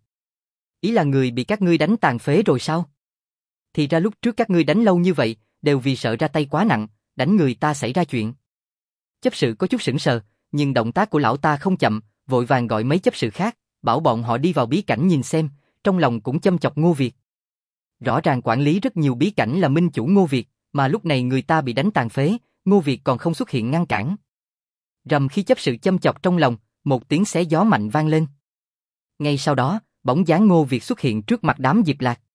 Ý là người bị các ngươi đánh tàn phế rồi sao? Thì ra lúc trước các ngươi đánh lâu như vậy, đều vì sợ ra tay quá nặng, đánh người ta xảy ra chuyện. Chấp sự có chút sững sờ, nhưng động tác của lão ta không chậm, vội vàng gọi mấy chấp sự khác, bảo bọn họ đi vào bí cảnh nhìn xem, trong lòng cũng châm chọc Ngô Việt. Rõ ràng quản lý rất nhiều bí cảnh là minh chủ Ngô Việt, mà lúc này người ta bị đánh tàn phế, Ngô Việt còn không xuất hiện ngăn cản. Rầm khi chấp sự châm chọc trong lòng, một tiếng xé gió mạnh vang lên. Ngay sau đó, bóng dáng Ngô Việt xuất hiện trước mặt đám Diệp Lạc.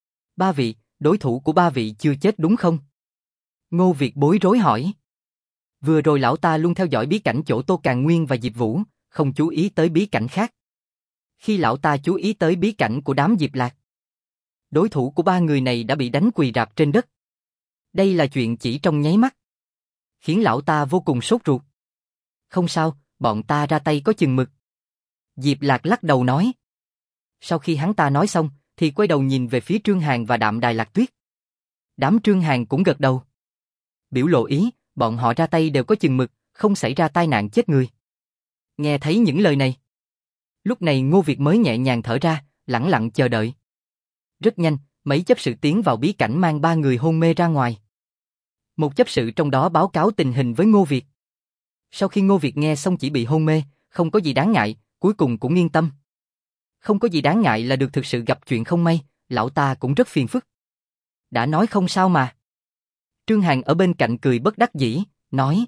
3 vị, đối thủ của 3 vị chưa chết đúng không? Ngô Việt bối rối hỏi. Vừa rồi lão ta luôn theo dõi bí cảnh chỗ Tô Càn Nguyên và Diệp Vũ, không chú ý tới bí cảnh khác. Khi lão ta chú ý tới bí cảnh của đám Diệp Lạc, đối thủ của 3 người này đã bị đánh quỳ rạp trên đất. Đây là chuyện chỉ trong nháy mắt, khiến lão ta vô cùng sốt ruột. Không sao, bọn ta ra tay có chừng mực. Diệp Lạc lắc đầu nói. Sau khi hắn ta nói xong, thì quay đầu nhìn về phía Trương Hàn và Đạm Đài Lạc Tuyết. Đám Trương Hàn cũng gật đầu. Biểu lộ ý, bọn họ ra tay đều có chừng mực, không xảy ra tai nạn chết người. Nghe thấy những lời này, lúc này Ngô Việt mới nhẹ nhàng thở ra, lẳng lặng chờ đợi. Rất nhanh, mấy chấp sự tiến vào bí cảnh mang 3 người hôn mê ra ngoài. Một chấp sự trong đó báo cáo tình hình với Ngô Việt. Sau khi Ngô Việt nghe xong chỉ bị hôn mê, không có gì đáng ngại, cuối cùng cũng yên tâm. Không có gì đáng ngại là được, thực sự gặp chuyện không may, lão ta cũng rất phiền phức. Đã nói không sao mà. Trương Hàn ở bên cạnh cười bất đắc dĩ, nói.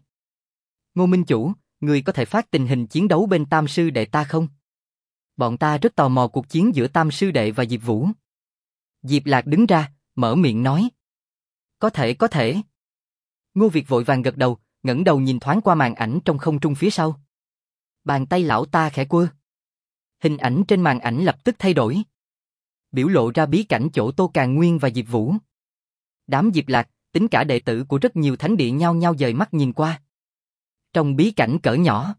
Ngô Minh Chủ, người có thể phát tình hình chiến đấu bên Tam Sư Đệ ta không? Bọn ta rất tò mò cuộc chiến giữa Tam Sư Đệ và Diệp Vũ. Diệp Lạc đứng ra, mở miệng nói. Có thể. Ngô Việt vội vàng gật đầu, ngẩng đầu nhìn thoáng qua màn ảnh trong không trung phía sau. Bàn tay lão ta khẽ quơ. Hình ảnh trên màn ảnh lập tức thay đổi. Biểu lộ ra bí cảnh chỗ Tô Càn Nguyên và Diệp Vũ. Đám Diệp Lạc, tính cả đệ tử của rất nhiều thánh địa nhao nhao dời mắt nhìn qua. Trong bí cảnh cỡ nhỏ,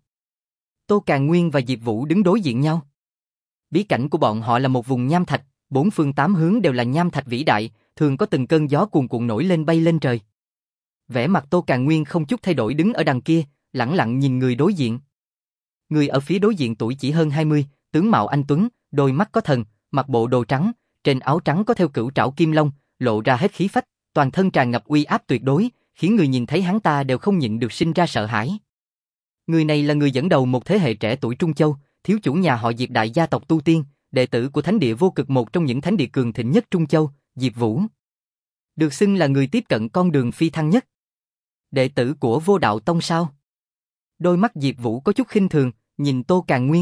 Tô Càn Nguyên và Diệp Vũ đứng đối diện nhau. Bí cảnh của bọn họ là một vùng nham thạch, 4 phương 8 hướng đều là nham thạch vĩ đại, thường có từng cơn gió cuồn cuộn nổi lên bay lên trời. Vẻ mặt Tô Càn Nguyên không chút thay đổi đứng ở đằng kia, lẳng lặng nhìn người đối diện. Người ở phía đối diện tuổi chỉ hơn 20, tướng mạo anh tuấn, đôi mắt có thần, mặc bộ đồ trắng, trên áo trắng có theo cửu trảo kim long, lộ ra hết khí phách, toàn thân tràn ngập uy áp tuyệt đối, khiến người nhìn thấy hắn ta đều không nhịn được sinh ra sợ hãi. Người này là người dẫn đầu một thế hệ trẻ tuổi Trung Châu, thiếu chủ nhà họ Diệp đại gia tộc tu tiên, đệ tử của Thánh Địa Vô Cực, một trong những thánh địa cường thịnh nhất Trung Châu, Diệp Vũ. Được xưng là người tiếp cận con đường phi thăng nhất. Đệ tử của Vô Đạo Tông sao? Đôi mắt Diệp Vũ có chút khinh thường, nhìn Tô Càn Nguyên.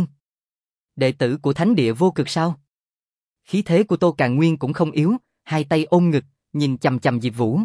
Đệ tử của Thánh Địa Vô Cực sao? Khí thế của Tô Càn Nguyên cũng không yếu, hai tay ôm ngực, nhìn chằm chằm Diệp Vũ.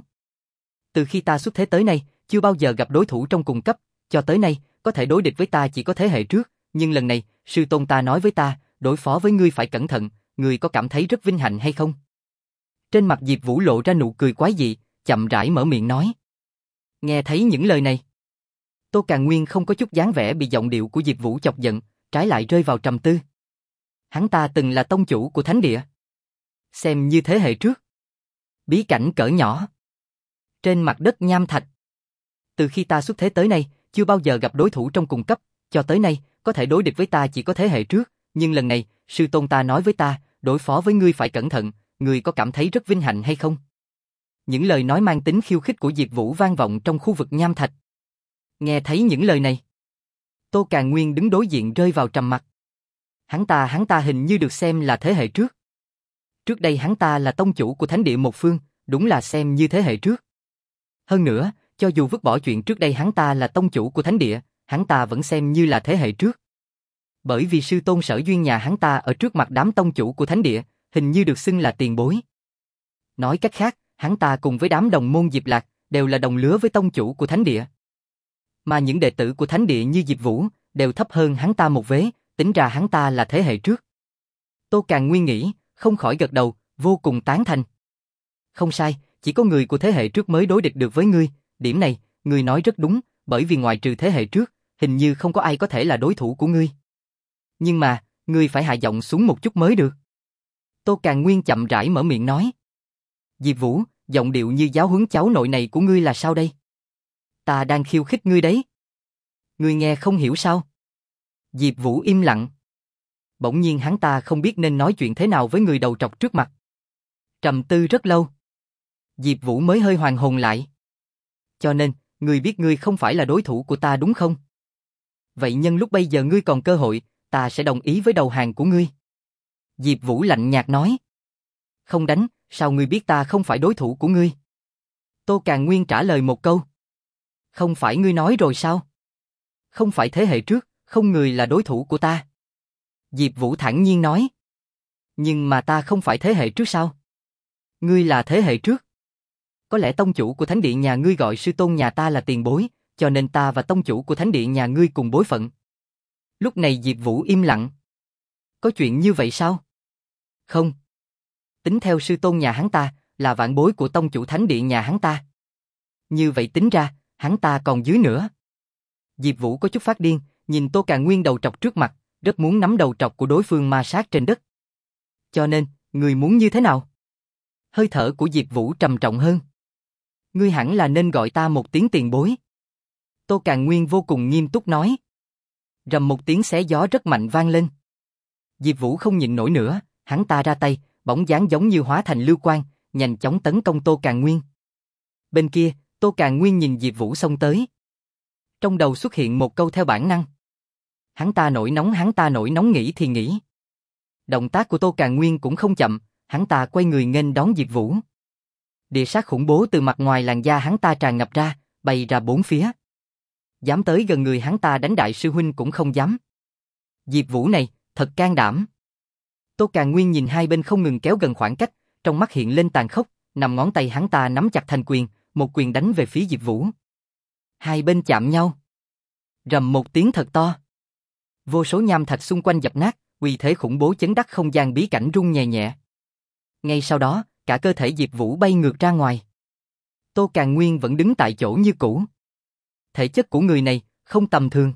Từ khi ta xuất thế tới nay, chưa bao giờ gặp đối thủ trong cùng cấp, cho tới nay, có thể đối địch với ta chỉ có thế hệ trước, nhưng lần này, sư tôn ta nói với ta, đối phó với ngươi phải cẩn thận, ngươi có cảm thấy rất vinh hạnh hay không? Trên mặt Diệp Vũ lộ ra nụ cười quái dị, chậm rãi mở miệng nói. Nghe thấy những lời này, Tô Càn Nguyên không có chút dáng vẻ bị giọng điệu của Diệp Vũ chọc giận, trái lại rơi vào trầm tư. Hắn ta từng là tông chủ của thánh địa. Xem như thế hệ trước. Bí cảnh cỡ nhỏ. Trên mặt đất nham thạch. Từ khi ta xuất thế tới nay, chưa bao giờ gặp đối thủ trong cùng cấp, cho tới nay, có thể đối địch với ta chỉ có thế hệ trước, nhưng lần này, sư tôn ta nói với ta, đối phó với ngươi phải cẩn thận, ngươi có cảm thấy rất vinh hạnh hay không? Những lời nói mang tính khiêu khích của Diệp Vũ vang vọng trong khu vực nham thạch. Nghe thấy những lời này, Tô Càn Nguyên đứng đối diện rơi vào trầm mặc. Hắn ta hình như được xem là thế hệ trước. Trước đây hắn ta là tông chủ của thánh địa một phương, đúng là xem như thế hệ trước. Hơn nữa, cho dù vứt bỏ chuyện trước đây hắn ta là tông chủ của thánh địa, hắn ta vẫn xem như là thế hệ trước. Bởi vì sư tôn Sở Duyên nhà hắn ta ở trước mặt đám tông chủ của thánh địa, hình như được xưng là tiền bối. Nói cách khác, hắn ta cùng với đám đồng môn Diệp Lạc, đều là đồng lứa với tông chủ của thánh địa. Mà những đệ tử của thánh địa như Diệp Vũ, đều thấp hơn hắn ta một vế, tính ra hắn ta là thế hệ trước. Tô Càn Nguyên nghĩ, không khỏi gật đầu, vô cùng tán thành. Không sai, chỉ có người của thế hệ trước mới đối địch được với ngươi, điểm này, ngươi nói rất đúng, bởi vì ngoài trừ thế hệ trước, hình như không có ai có thể là đối thủ của ngươi. Nhưng mà, ngươi phải hạ giọng xuống một chút mới được. Tô Càn Nguyên chậm rãi mở miệng nói. Diệp Vũ, giọng điệu như giáo huấn cháu nội này của ngươi là sao đây? Ta đang khiêu khích ngươi đấy. Ngươi nghe không hiểu sao? Diệp Vũ im lặng. Bỗng nhiên hắn ta không biết nên nói chuyện thế nào với người đầu trọc trước mặt. Trầm tư rất lâu. Diệp Vũ mới hơi hoàn hồn lại. Cho nên, ngươi biết ngươi không phải là đối thủ của ta đúng không? Vậy nhân lúc bây giờ ngươi còn cơ hội, ta sẽ đồng ý với đầu hàng của ngươi. Diệp Vũ lạnh nhạt nói. Không đánh, sao ngươi biết ta không phải đối thủ của ngươi? Tô Càn Nguyên trả lời một câu. Không phải ngươi nói rồi sao? Không phải thế hệ trước, không người là đối thủ của ta. Diệp Vũ thản nhiên nói. Nhưng mà ta không phải thế hệ trước sao? Ngươi là thế hệ trước. Có lẽ tông chủ của thánh địa nhà ngươi gọi sư tôn nhà ta là tiền bối, cho nên ta và tông chủ của thánh địa nhà ngươi cùng bối phận. Lúc này Diệp Vũ im lặng. Có chuyện như vậy sao? Không. Tính theo sư tôn nhà hắn ta, là vạn bối của tông chủ thánh địa nhà hắn ta. Như vậy tính ra, hắn ta còn dưới nữa. Diệp Vũ có chút phát điên, nhìn Tô Càn Nguyên đầu trọc trước mặt, rất muốn nắm đầu trọc của đối phương ma sát trên đất. Cho nên, ngươi muốn như thế nào? Hơi thở của Diệp Vũ trầm trọng hơn. Ngươi hẳn là nên gọi ta một tiếng tiền bối. Tô Càn Nguyên vô cùng nghiêm túc nói. Rầm một tiếng xé gió rất mạnh vang lên. Diệp Vũ không nhịn nổi nữa, hắn ta ra tay, bóng dáng giống như hóa thành lưu quang, nhanh chóng tấn công Tô Càn Nguyên. Bên kia, Tô Càn Nguyên nhìn Diệp Vũ xông tới. Trong đầu xuất hiện một câu theo bản năng. Hắn ta nổi nóng nghĩ thì nghĩ. Động tác của Tô Càn Nguyên cũng không chậm, hắn ta quay người nghênh đón Diệp Vũ. Địa sát khủng bố từ mặt ngoài làn da hắn ta tràn ngập ra, bay ra bốn phía. Dám tới gần người hắn ta đánh đại sư huynh cũng không dám. Diệp Vũ này, thật can đảm. Tô Càn Nguyên nhìn hai bên không ngừng kéo gần khoảng cách, trong mắt hiện lên tàn khốc, nằm ngón tay hắn ta nắm chặt thành quyền, một quyền đánh về phía Diệp Vũ. Hai bên chạm nhau. Rầm một tiếng thật to. Vô số nham thạch xung quanh dập nát, uy thế khủng bố chấn đắc không gian bí cảnh rung nhẹ nhẹ. Ngay sau đó, cả cơ thể Diệp Vũ bay ngược ra ngoài. Tô Càn Nguyên vẫn đứng tại chỗ như cũ. Thể chất của người này không tầm thường.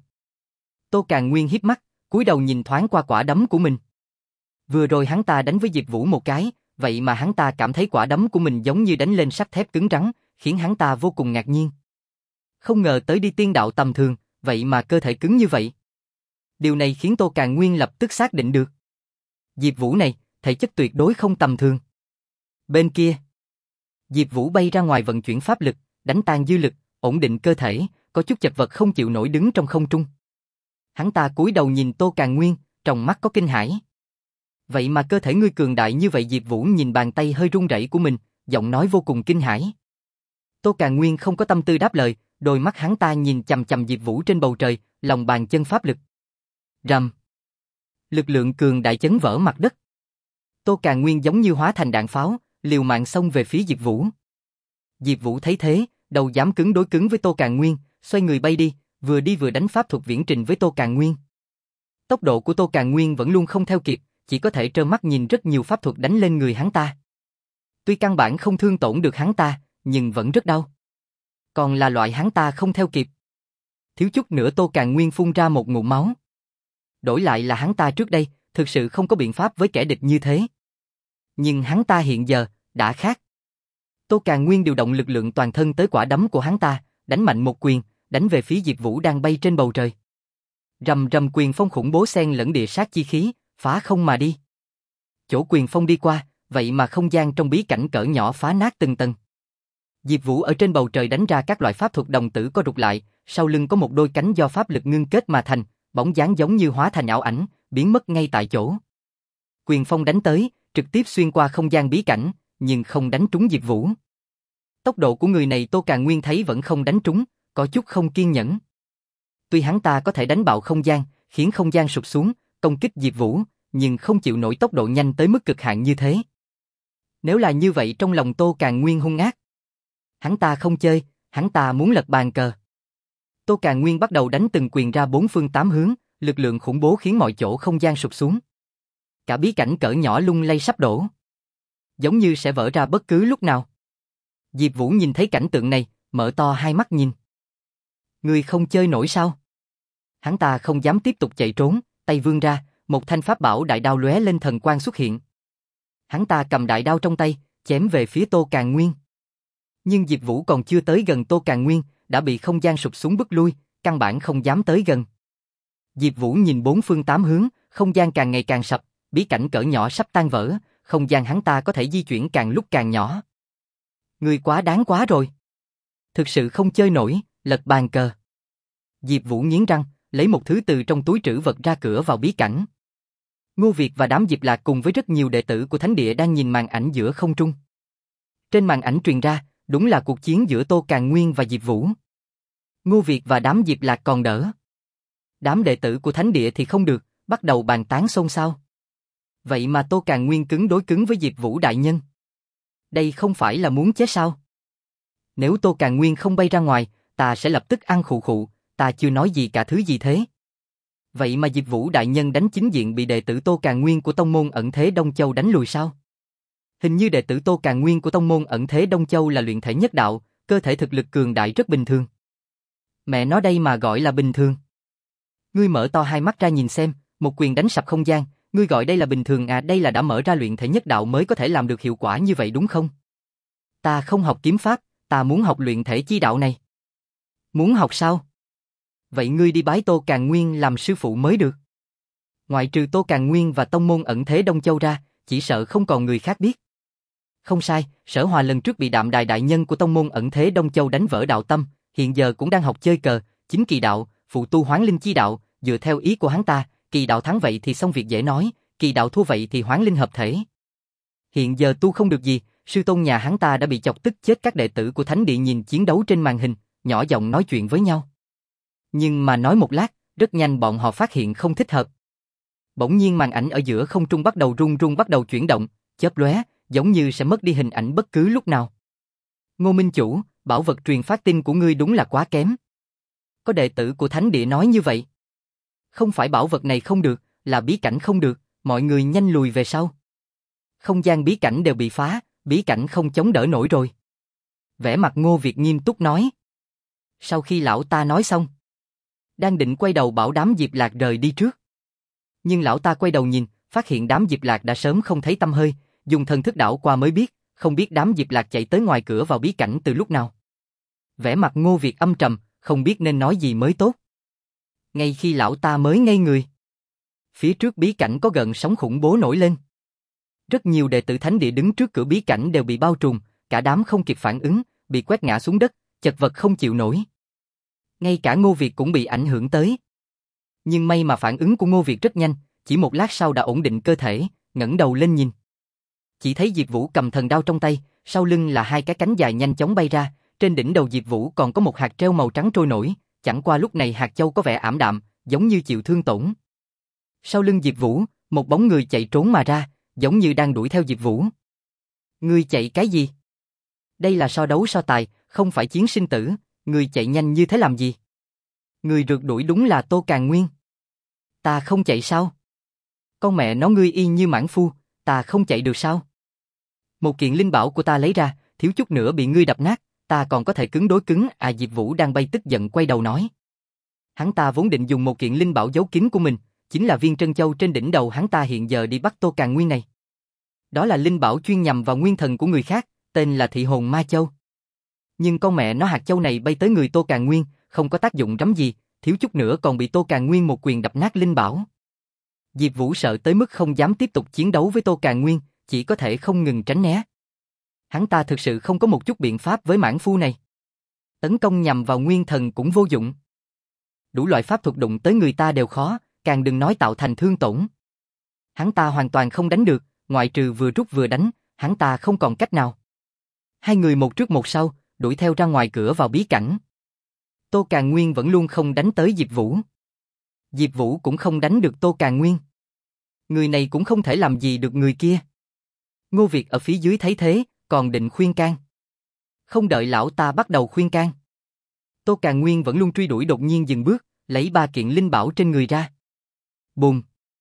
Tô Càn Nguyên híp mắt, cúi đầu nhìn thoáng qua quả đấm của mình. Vừa rồi hắn ta đánh với Diệp Vũ một cái, vậy mà hắn ta cảm thấy quả đấm của mình giống như đánh lên sắt thép cứng rắn, khiến hắn ta vô cùng ngạc nhiên. Không ngờ tới đi tiên đạo tầm thường, vậy mà cơ thể cứng như vậy. Điều này khiến Tô Càn Nguyên lập tức xác định được. Diệp Vũ này, thể chất tuyệt đối không tầm thường. Bên kia, Diệp Vũ bay ra ngoài vận chuyển pháp lực, đánh tan dư lực, ổn định cơ thể, có chút chật vật không chịu nổi đứng trong không trung. Hắn ta cúi đầu nhìn Tô Càn Nguyên, trong mắt có kinh hãi. Vậy mà cơ thể ngươi cường đại như vậy. Diệp Vũ nhìn bàn tay hơi run rẩy của mình, giọng nói vô cùng kinh hãi. Tô Càn Nguyên không có tâm tư đáp lời, đôi mắt hắn ta nhìn chằm chằm Diệp Vũ trên bầu trời, lòng bàn chân pháp lực. Rầm. Lực lượng cường đại chấn vỡ mặt đất. Tô Càn Nguyên giống như hóa thành đạn pháo, liều mạng xông về phía Diệp Vũ. Diệp Vũ thấy thế, đầu dám cứng đối cứng với Tô Càn Nguyên, xoay người bay đi vừa đánh pháp thuật viễn trình với Tô Càn Nguyên. Tốc độ của Tô Càn Nguyên vẫn luôn không theo kịp, chỉ có thể trơ mắt nhìn rất nhiều pháp thuật đánh lên người hắn ta. Tuy căn bản không thương tổn được hắn ta, nhưng vẫn rất đau. Còn là loại hắn ta không theo kịp. Thiếu chút nữa Tô Càn Nguyên phun ra một ngụm máu. Đổi lại là hắn ta trước đây, thực sự không có biện pháp với kẻ địch như thế. Nhưng hắn ta hiện giờ, đã khác. Tô Càn Nguyên điều động lực lượng toàn thân tới quả đấm của hắn ta, đánh mạnh một quyền, đánh về phía Diệp Vũ đang bay trên bầu trời. Rầm rầm, quyền phong khủng bố xen lẫn địa sát chi khí, phá không mà đi. Chỗ quyền phong đi qua, vậy mà không gian trong bí cảnh cỡ nhỏ phá nát từng tầng. Diệp Vũ ở trên bầu trời đánh ra các loại pháp thuật đồng tử co rụt lại, sau lưng có một đôi cánh do pháp lực ngưng kết mà thành, bóng dáng giống như hóa thành ảo ảnh, biến mất ngay tại chỗ. Quyền phong đánh tới, trực tiếp xuyên qua không gian bí cảnh, nhưng không đánh trúng Diệp Vũ. Tốc độ của người này Tô Càn Nguyên thấy vẫn không đánh trúng, có chút không kiên nhẫn. Tuy hắn ta có thể đánh bạo không gian, khiến không gian sụp xuống, công kích Diệp Vũ, nhưng không chịu nổi tốc độ nhanh tới mức cực hạn như thế. Nếu là như vậy trong lòng Tô Càn Nguyên hung ác. Hắn ta không chơi, hắn ta muốn lật bàn cờ. Tô Càn Nguyên bắt đầu đánh từng quyền ra bốn phương tám hướng, lực lượng khủng bố khiến mọi chỗ không gian sụp xuống. Cả bí cảnh cỡ nhỏ lung lay sắp đổ. Giống như sẽ vỡ ra bất cứ lúc nào. Diệp Vũ nhìn thấy cảnh tượng này, mở to hai mắt nhìn. Ngươi không chơi nổi sao? Hắn ta không dám tiếp tục chạy trốn, tay vươn ra, một thanh pháp bảo đại đao lóe lên thần quang xuất hiện. Hắn ta cầm đại đao trong tay, chém về phía Tô Càn Nguyên. Nhưng Diệp Vũ còn chưa tới gần Tô Càn Nguyên, đã bị không gian sụp xuống bức lui, căn bản không dám tới gần. Diệp Vũ nhìn bốn phương tám hướng, không gian càng ngày càng sập, bí cảnh cỡ nhỏ sắp tan vỡ, không gian hắn ta có thể di chuyển càng lúc càng nhỏ. Ngươi quá đáng quá rồi. Thực sự không chơi nổi, lật bàn cờ. Diệp Vũ nghiến răng, lấy một thứ từ trong túi trữ vật ra cửa vào bí cảnh. Ngô Việt và đám Diệp Lạc cùng với rất nhiều đệ tử của Thánh Địa đang nhìn màn ảnh giữa không trung. Trên màn ảnh truyền ra, đúng là cuộc chiến giữa Tô Càn Nguyên và Diệp Vũ. Ngô Việt và đám Diệp Lạc còn đỡ. Đám đệ tử của Thánh Địa thì không được, bắt đầu bàn tán xôn xao. Vậy mà Tô Càn Nguyên cứng đối cứng với Diệp Vũ đại nhân. Đây không phải là muốn chết sao? Nếu Tô Càn Nguyên không bay ra ngoài, ta sẽ lập tức ăn khụ khụ, ta chưa nói gì cả thứ gì thế. Vậy mà Diệp Vũ đại nhân đánh chính diện bị đệ tử Tô Càn Nguyên của tông môn Ẩn Thế Đông Châu đánh lùi sao? Hình như đệ tử Tô Càn Nguyên của tông môn Ẩn Thế Đông Châu là luyện thể nhất đạo, cơ thể thực lực cường đại rất bình thường. Mẹ nói đây mà gọi là bình thường. Ngươi mở to hai mắt ra nhìn xem, một quyền đánh sập không gian, ngươi gọi đây là bình thường à? Đây là đã mở ra luyện thể nhất đạo mới có thể làm được hiệu quả như vậy đúng không? Ta không học kiếm pháp, ta muốn học luyện thể chi đạo này. Muốn học sao? Vậy ngươi đi bái Tô Càn Nguyên làm sư phụ mới được. Ngoại trừ Tô Càn Nguyên và tông môn Ẩn Thế Đông Châu ra, chỉ sợ không còn người khác biết. Không sai, Sở Hòa lần trước bị Đạm Đài đại nhân của tông môn Ẩn Thế Đông Châu đánh vỡ đạo tâm, hiện giờ cũng đang học chơi cờ, chính kỳ đạo, phụ tu hoán linh chi đạo, dựa theo ý của hắn ta, kỳ đạo thắng vậy thì xong việc dễ nói, kỳ đạo thua vậy thì hoán linh hợp thể. Hiện giờ tu không được gì, sư tôn nhà hắn ta đã bị chọc tức chết. Các đệ tử của Thánh Địa nhìn chiến đấu trên màn hình, nhỏ giọng nói chuyện với nhau. Nhưng mà nói một lát, rất nhanh bọn họ phát hiện không thích hợp. Bỗng nhiên màn ảnh ở giữa không trung bắt đầu rung rung, bắt đầu chuyển động, chớp lóe, giống như sẽ mất đi hình ảnh bất cứ lúc nào. Ngô Minh Chủ, bảo vật truyền phát tin của ngươi đúng là quá kém. Có đệ tử của Thánh Địa nói như vậy. Không phải bảo vật này không được, là bí cảnh không được, mọi người nhanh lùi về sau. Không gian bí cảnh đều bị phá, bí cảnh không chống đỡ nổi rồi. Vẻ mặt Ngô Việt nghiêm túc nói. Sau khi lão ta nói xong, đang định quay đầu bảo đám Diệp Lạc rời đi trước. Nhưng lão ta quay đầu nhìn, phát hiện đám Diệp Lạc đã sớm không thấy tăm hơi, dùng thần thức đảo qua mới biết, không biết đám Diệp Lạc chạy tới ngoài cửa vào bí cảnh từ lúc nào. Vẻ mặt Ngô Việt âm trầm, không biết nên nói gì mới tốt. Ngay khi lão ta mới ngây người, phía trước bí cảnh có gợn sóng khủng bố nổi lên. Rất nhiều đệ tử Thánh Địa đứng trước cửa bí cảnh đều bị bao trùm, cả đám không kịp phản ứng, bị quét ngã xuống đất, chật vật không chịu nổi. Ngay cả Ngô Việt cũng bị ảnh hưởng tới. Nhưng may mà phản ứng của Ngô Việt rất nhanh, chỉ một lát sau đã ổn định cơ thể, ngẩng đầu lên nhìn. Chỉ thấy Diệp Vũ cầm thần đao trong tay, sau lưng là hai cái cánh dài nhanh chóng bay ra, trên đỉnh đầu Diệp Vũ còn có một hạt treo màu trắng trôi nổi, chẳng qua lúc này hạt châu có vẻ ảm đạm, giống như chịu thương tổn. Sau lưng Diệp Vũ, một bóng người chạy trốn mà ra, giống như đang đuổi theo Diệp Vũ. Ngươi chạy cái gì? Đây là so đấu so tài, không phải chiến sinh tử, ngươi chạy nhanh như thế làm gì? Người rượt đuổi đúng là Tô Càn Nguyên. Ta không chạy sao? Con mẹ nó ngươi y như mãng phu, ta không chạy được sao? Một kiện linh bảo của ta lấy ra, thiếu chút nữa bị ngươi đập nát, ta còn có thể cứng đối cứng à? Diệp Vũ đang bay tức giận quay đầu nói. Hắn ta vốn định dùng một kiện linh bảo giấu kín của mình, chính là viên trân châu trên đỉnh đầu hắn ta hiện giờ đi bắt Tô Càn Nguyên này. Đó là linh bảo chuyên nhằm vào nguyên thần của người khác, tên là Thị Hồn Ma Châu. Nhưng con mẹ nó hạt châu này bay tới người Tô Càn Nguyên, không có tác dụng rắm gì, thiếu chút nữa còn bị Tô Càn Nguyên một quyền đập nát linh bảo. Diệp Vũ sợ tới mức không dám tiếp tục chiến đấu với Tô Càn Nguyên, chỉ có thể không ngừng tránh né. Hắn ta thực sự không có một chút biện pháp với mãng phu này. Tấn công nhằm vào nguyên thần cũng vô dụng. Đủ loại pháp thuật đụng tới người ta đều khó, càng đừng nói tạo thành thương tổn. Hắn ta hoàn toàn không đánh được, ngoại trừ vừa rút vừa đánh, hắn ta không còn cách nào. Hai người một trước một sau, đuổi theo ra ngoài cửa vào bí cảnh. Tô Càn Nguyên vẫn luôn không đánh tới Diệp Vũ. Diệp Vũ cũng không đánh được Tô Càn Nguyên. Người này cũng không thể làm gì được người kia. Ngô Việt ở phía dưới thấy thế, còn định khuyên can. Không đợi lão ta bắt đầu khuyên can. Tô Càn Nguyên vẫn luôn truy đuổi đột nhiên dừng bước, lấy 3 kiện linh bảo trên người ra. Bùm!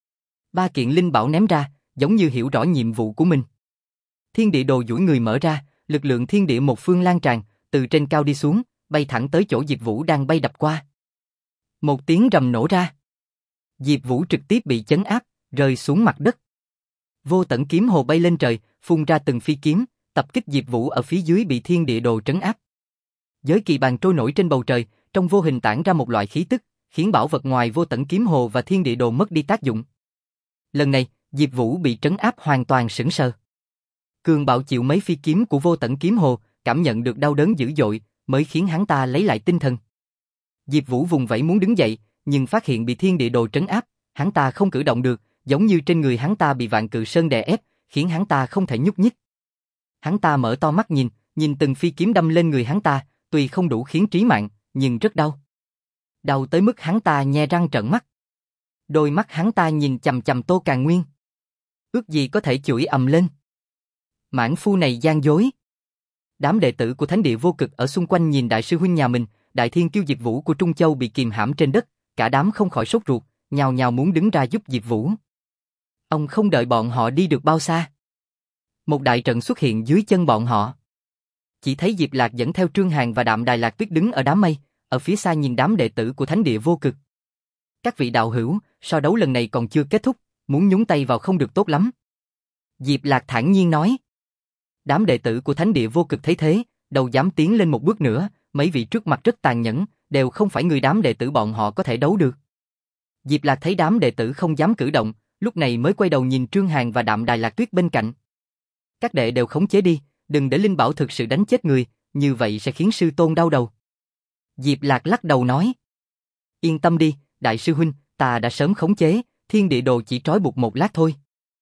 3 kiện linh bảo ném ra, giống như hiểu rõ nhiệm vụ của mình. Thiên địa đồ duỗi người mở ra, lực lượng thiên địa một phương lan tràn, từ trên cao đi xuống, bay thẳng tới chỗ Diệp Vũ đang bay đập qua. Một tiếng rầm nổ ra. Diệp Vũ trực tiếp bị chấn áp, rơi xuống mặt đất. Vô tận kiếm hồ bay lên trời, phun ra từng phi kiếm, tập kích Diệp Vũ ở phía dưới bị thiên địa đồ trấn áp. Giới kỳ bàn trôi nổi trên bầu trời, trong vô hình tản ra một loại khí tức, khiến bảo vật ngoài vô tận kiếm hồ và thiên địa đồ mất đi tác dụng. Lần này, Diệp Vũ bị trấn áp hoàn toàn sững sờ. Cường Bạo chịu mấy phi kiếm của vô tận kiếm hồ, cảm nhận được đau đớn dữ dội, mới khiến hắn ta lấy lại tinh thần. Diệp Vũ vùng vẫy muốn đứng dậy, nhưng phát hiện bị thiên địa đồ trấn áp, hắn ta không cử động được, giống như trên người hắn ta bị vạn cự sơn đè ép, khiến hắn ta không thể nhúc nhích. Hắn ta mở to mắt nhìn từng phi kiếm đâm lên người hắn ta, tuy không đủ khiến trí mạng, nhưng rất đau. Đau tới mức hắn ta nhe răng trợn mắt. Đôi mắt hắn ta nhìn chằm chằm Tô Càn Nguyên. Ước gì có thể chửi ầm lên. Mãn phu này gian dối. Đám đệ tử của Thánh Địa Vô Cực ở xung quanh nhìn đại sư huynh nhà mình, Đại Thiên Kiêu Diệp Vũ của Trung Châu bị kìm hãm trên đất, cả đám không khỏi sốt ruột, nhào nhào muốn đứng ra giúp Diệp Vũ. Ông không đợi bọn họ đi được bao xa. Một đại trận xuất hiện dưới chân bọn họ. Chỉ thấy Diệp Lạc dẫn theo Trương Hàn và Đạm Đài Lạc Tuyết đứng ở đám mây, ở phía xa nhìn đám đệ tử của Thánh Địa Vô Cực. Các vị đạo hữu, so đấu lần này còn chưa kết thúc, muốn nhúng tay vào không được tốt lắm. Diệp Lạc thản nhiên nói. Đám đệ tử của Thánh Địa Vô Cực thấy thế, đâu dám tiến lên một bước nữa, mấy vị trước mặt rất tàn nhẫn, đều không phải người đám đệ tử bọn họ có thể đấu được. Diệp Lạc thấy đám đệ tử không dám cử động, lúc này mới quay đầu nhìn Trương Hàn và Đạm Đài Lạc Tuyết bên cạnh. Các đệ đều khống chế đi, đừng để linh bảo thực sự đánh chết người, như vậy sẽ khiến sư tôn đau đầu. Diệp Lạc lắc đầu nói. Yên tâm đi, đại sư huynh, ta đã sớm khống chế, thiên địa đồ chỉ trói buộc một lát thôi.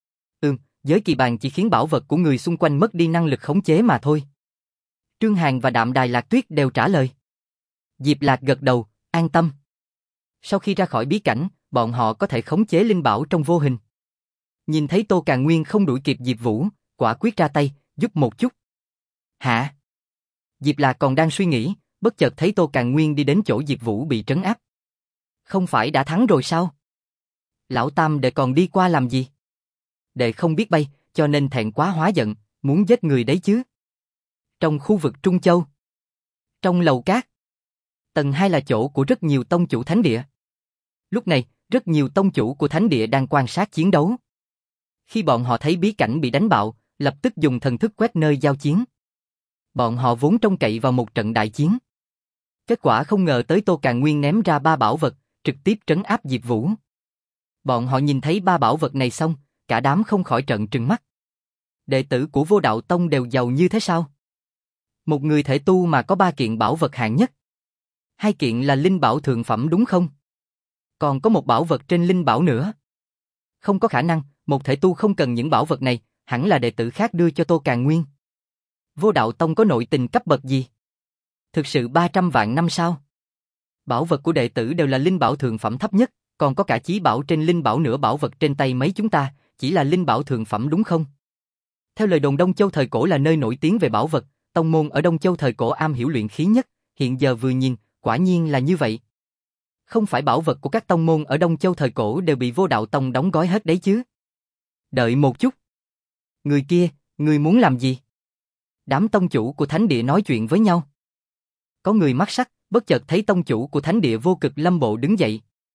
Giới kỳ bàn chỉ khiến bảo vật của người xung quanh mất đi năng lực khống chế mà thôi. Trương Hàn và Đạm Đài Lạc Tuyết đều trả lời. Diệp Lạc gật đầu, an tâm. Sau khi ra khỏi bí cảnh, bọn họ có thể khống chế linh bảo trong vô hình. Nhìn thấy Tô Càn Nguyên không đuổi kịp Diệp Vũ, quả quyết ra tay, giúp một chút. Hả? Diệp Lạc còn đang suy nghĩ, bất chợt thấy Tô Càn Nguyên đi đến chỗ Diệp Vũ bị trấn áp. Không phải đã thắng rồi sao? Lão Tam đệ còn đi qua làm gì? Đệ không biết bay, cho nên thẹn quá hóa giận, muốn giết người đấy chứ. Trong khu vực Trung Châu, trong lầu cát, tầng 2 là chỗ của rất nhiều tông chủ thánh địa. Lúc này, rất nhiều tông chủ của thánh địa đang quan sát chiến đấu. Khi bọn họ thấy bí cảnh bị đánh bạo, lập tức dùng thần thức quét nơi giao chiến. Bọn họ vốn trông cậy vào một trận đại chiến. Kết quả không ngờ tới Tô Càn Nguyên ném ra 3 bảo vật, trực tiếp trấn áp Diệp Vũ. Bọn họ nhìn thấy 3 bảo vật này xong, cả đám không khỏi trợn trừng mắt. Đệ tử của Vô Đạo Tông đều giàu như thế sao? Một người thể tu mà có 3 kiện bảo vật hạng nhất. 2 kiện là linh bảo thượng phẩm đúng không? Còn có một bảo vật trên linh bảo nữa. Không có khả năng, một thể tu không cần những bảo vật này, hẳn là đệ tử khác đưa cho Tô Càn Nguyên. Vô Đạo Tông có nội tình cấp bậc gì? Thực sự 300 vạn năm sao? Bảo vật của đệ tử đều là linh bảo thượng phẩm thấp nhất, còn có cả chí bảo trên linh bảo nữa, bảo vật trên tay mấy chúng ta, chỉ là linh bảo thượng phẩm đúng không? Theo lời đồn Đông Châu thời cổ là nơi nổi tiếng về bảo vật, tông môn ở Đông Châu thời cổ am hiểu luyện khí nhất, hiện giờ vừa nhìn, quả nhiên là như vậy. Không phải bảo vật của các tông môn ở Đông Châu thời cổ đều bị Vô Đạo Tông đóng gói hết đấy chứ? Đợi một chút. Người kia, người muốn làm gì? Đám tông chủ của thánh địa nói chuyện với nhau. Có người mắt sắc, bất chợt thấy tông chủ của Thánh Địa Vô Cực Lâm Bộ đứng dậy.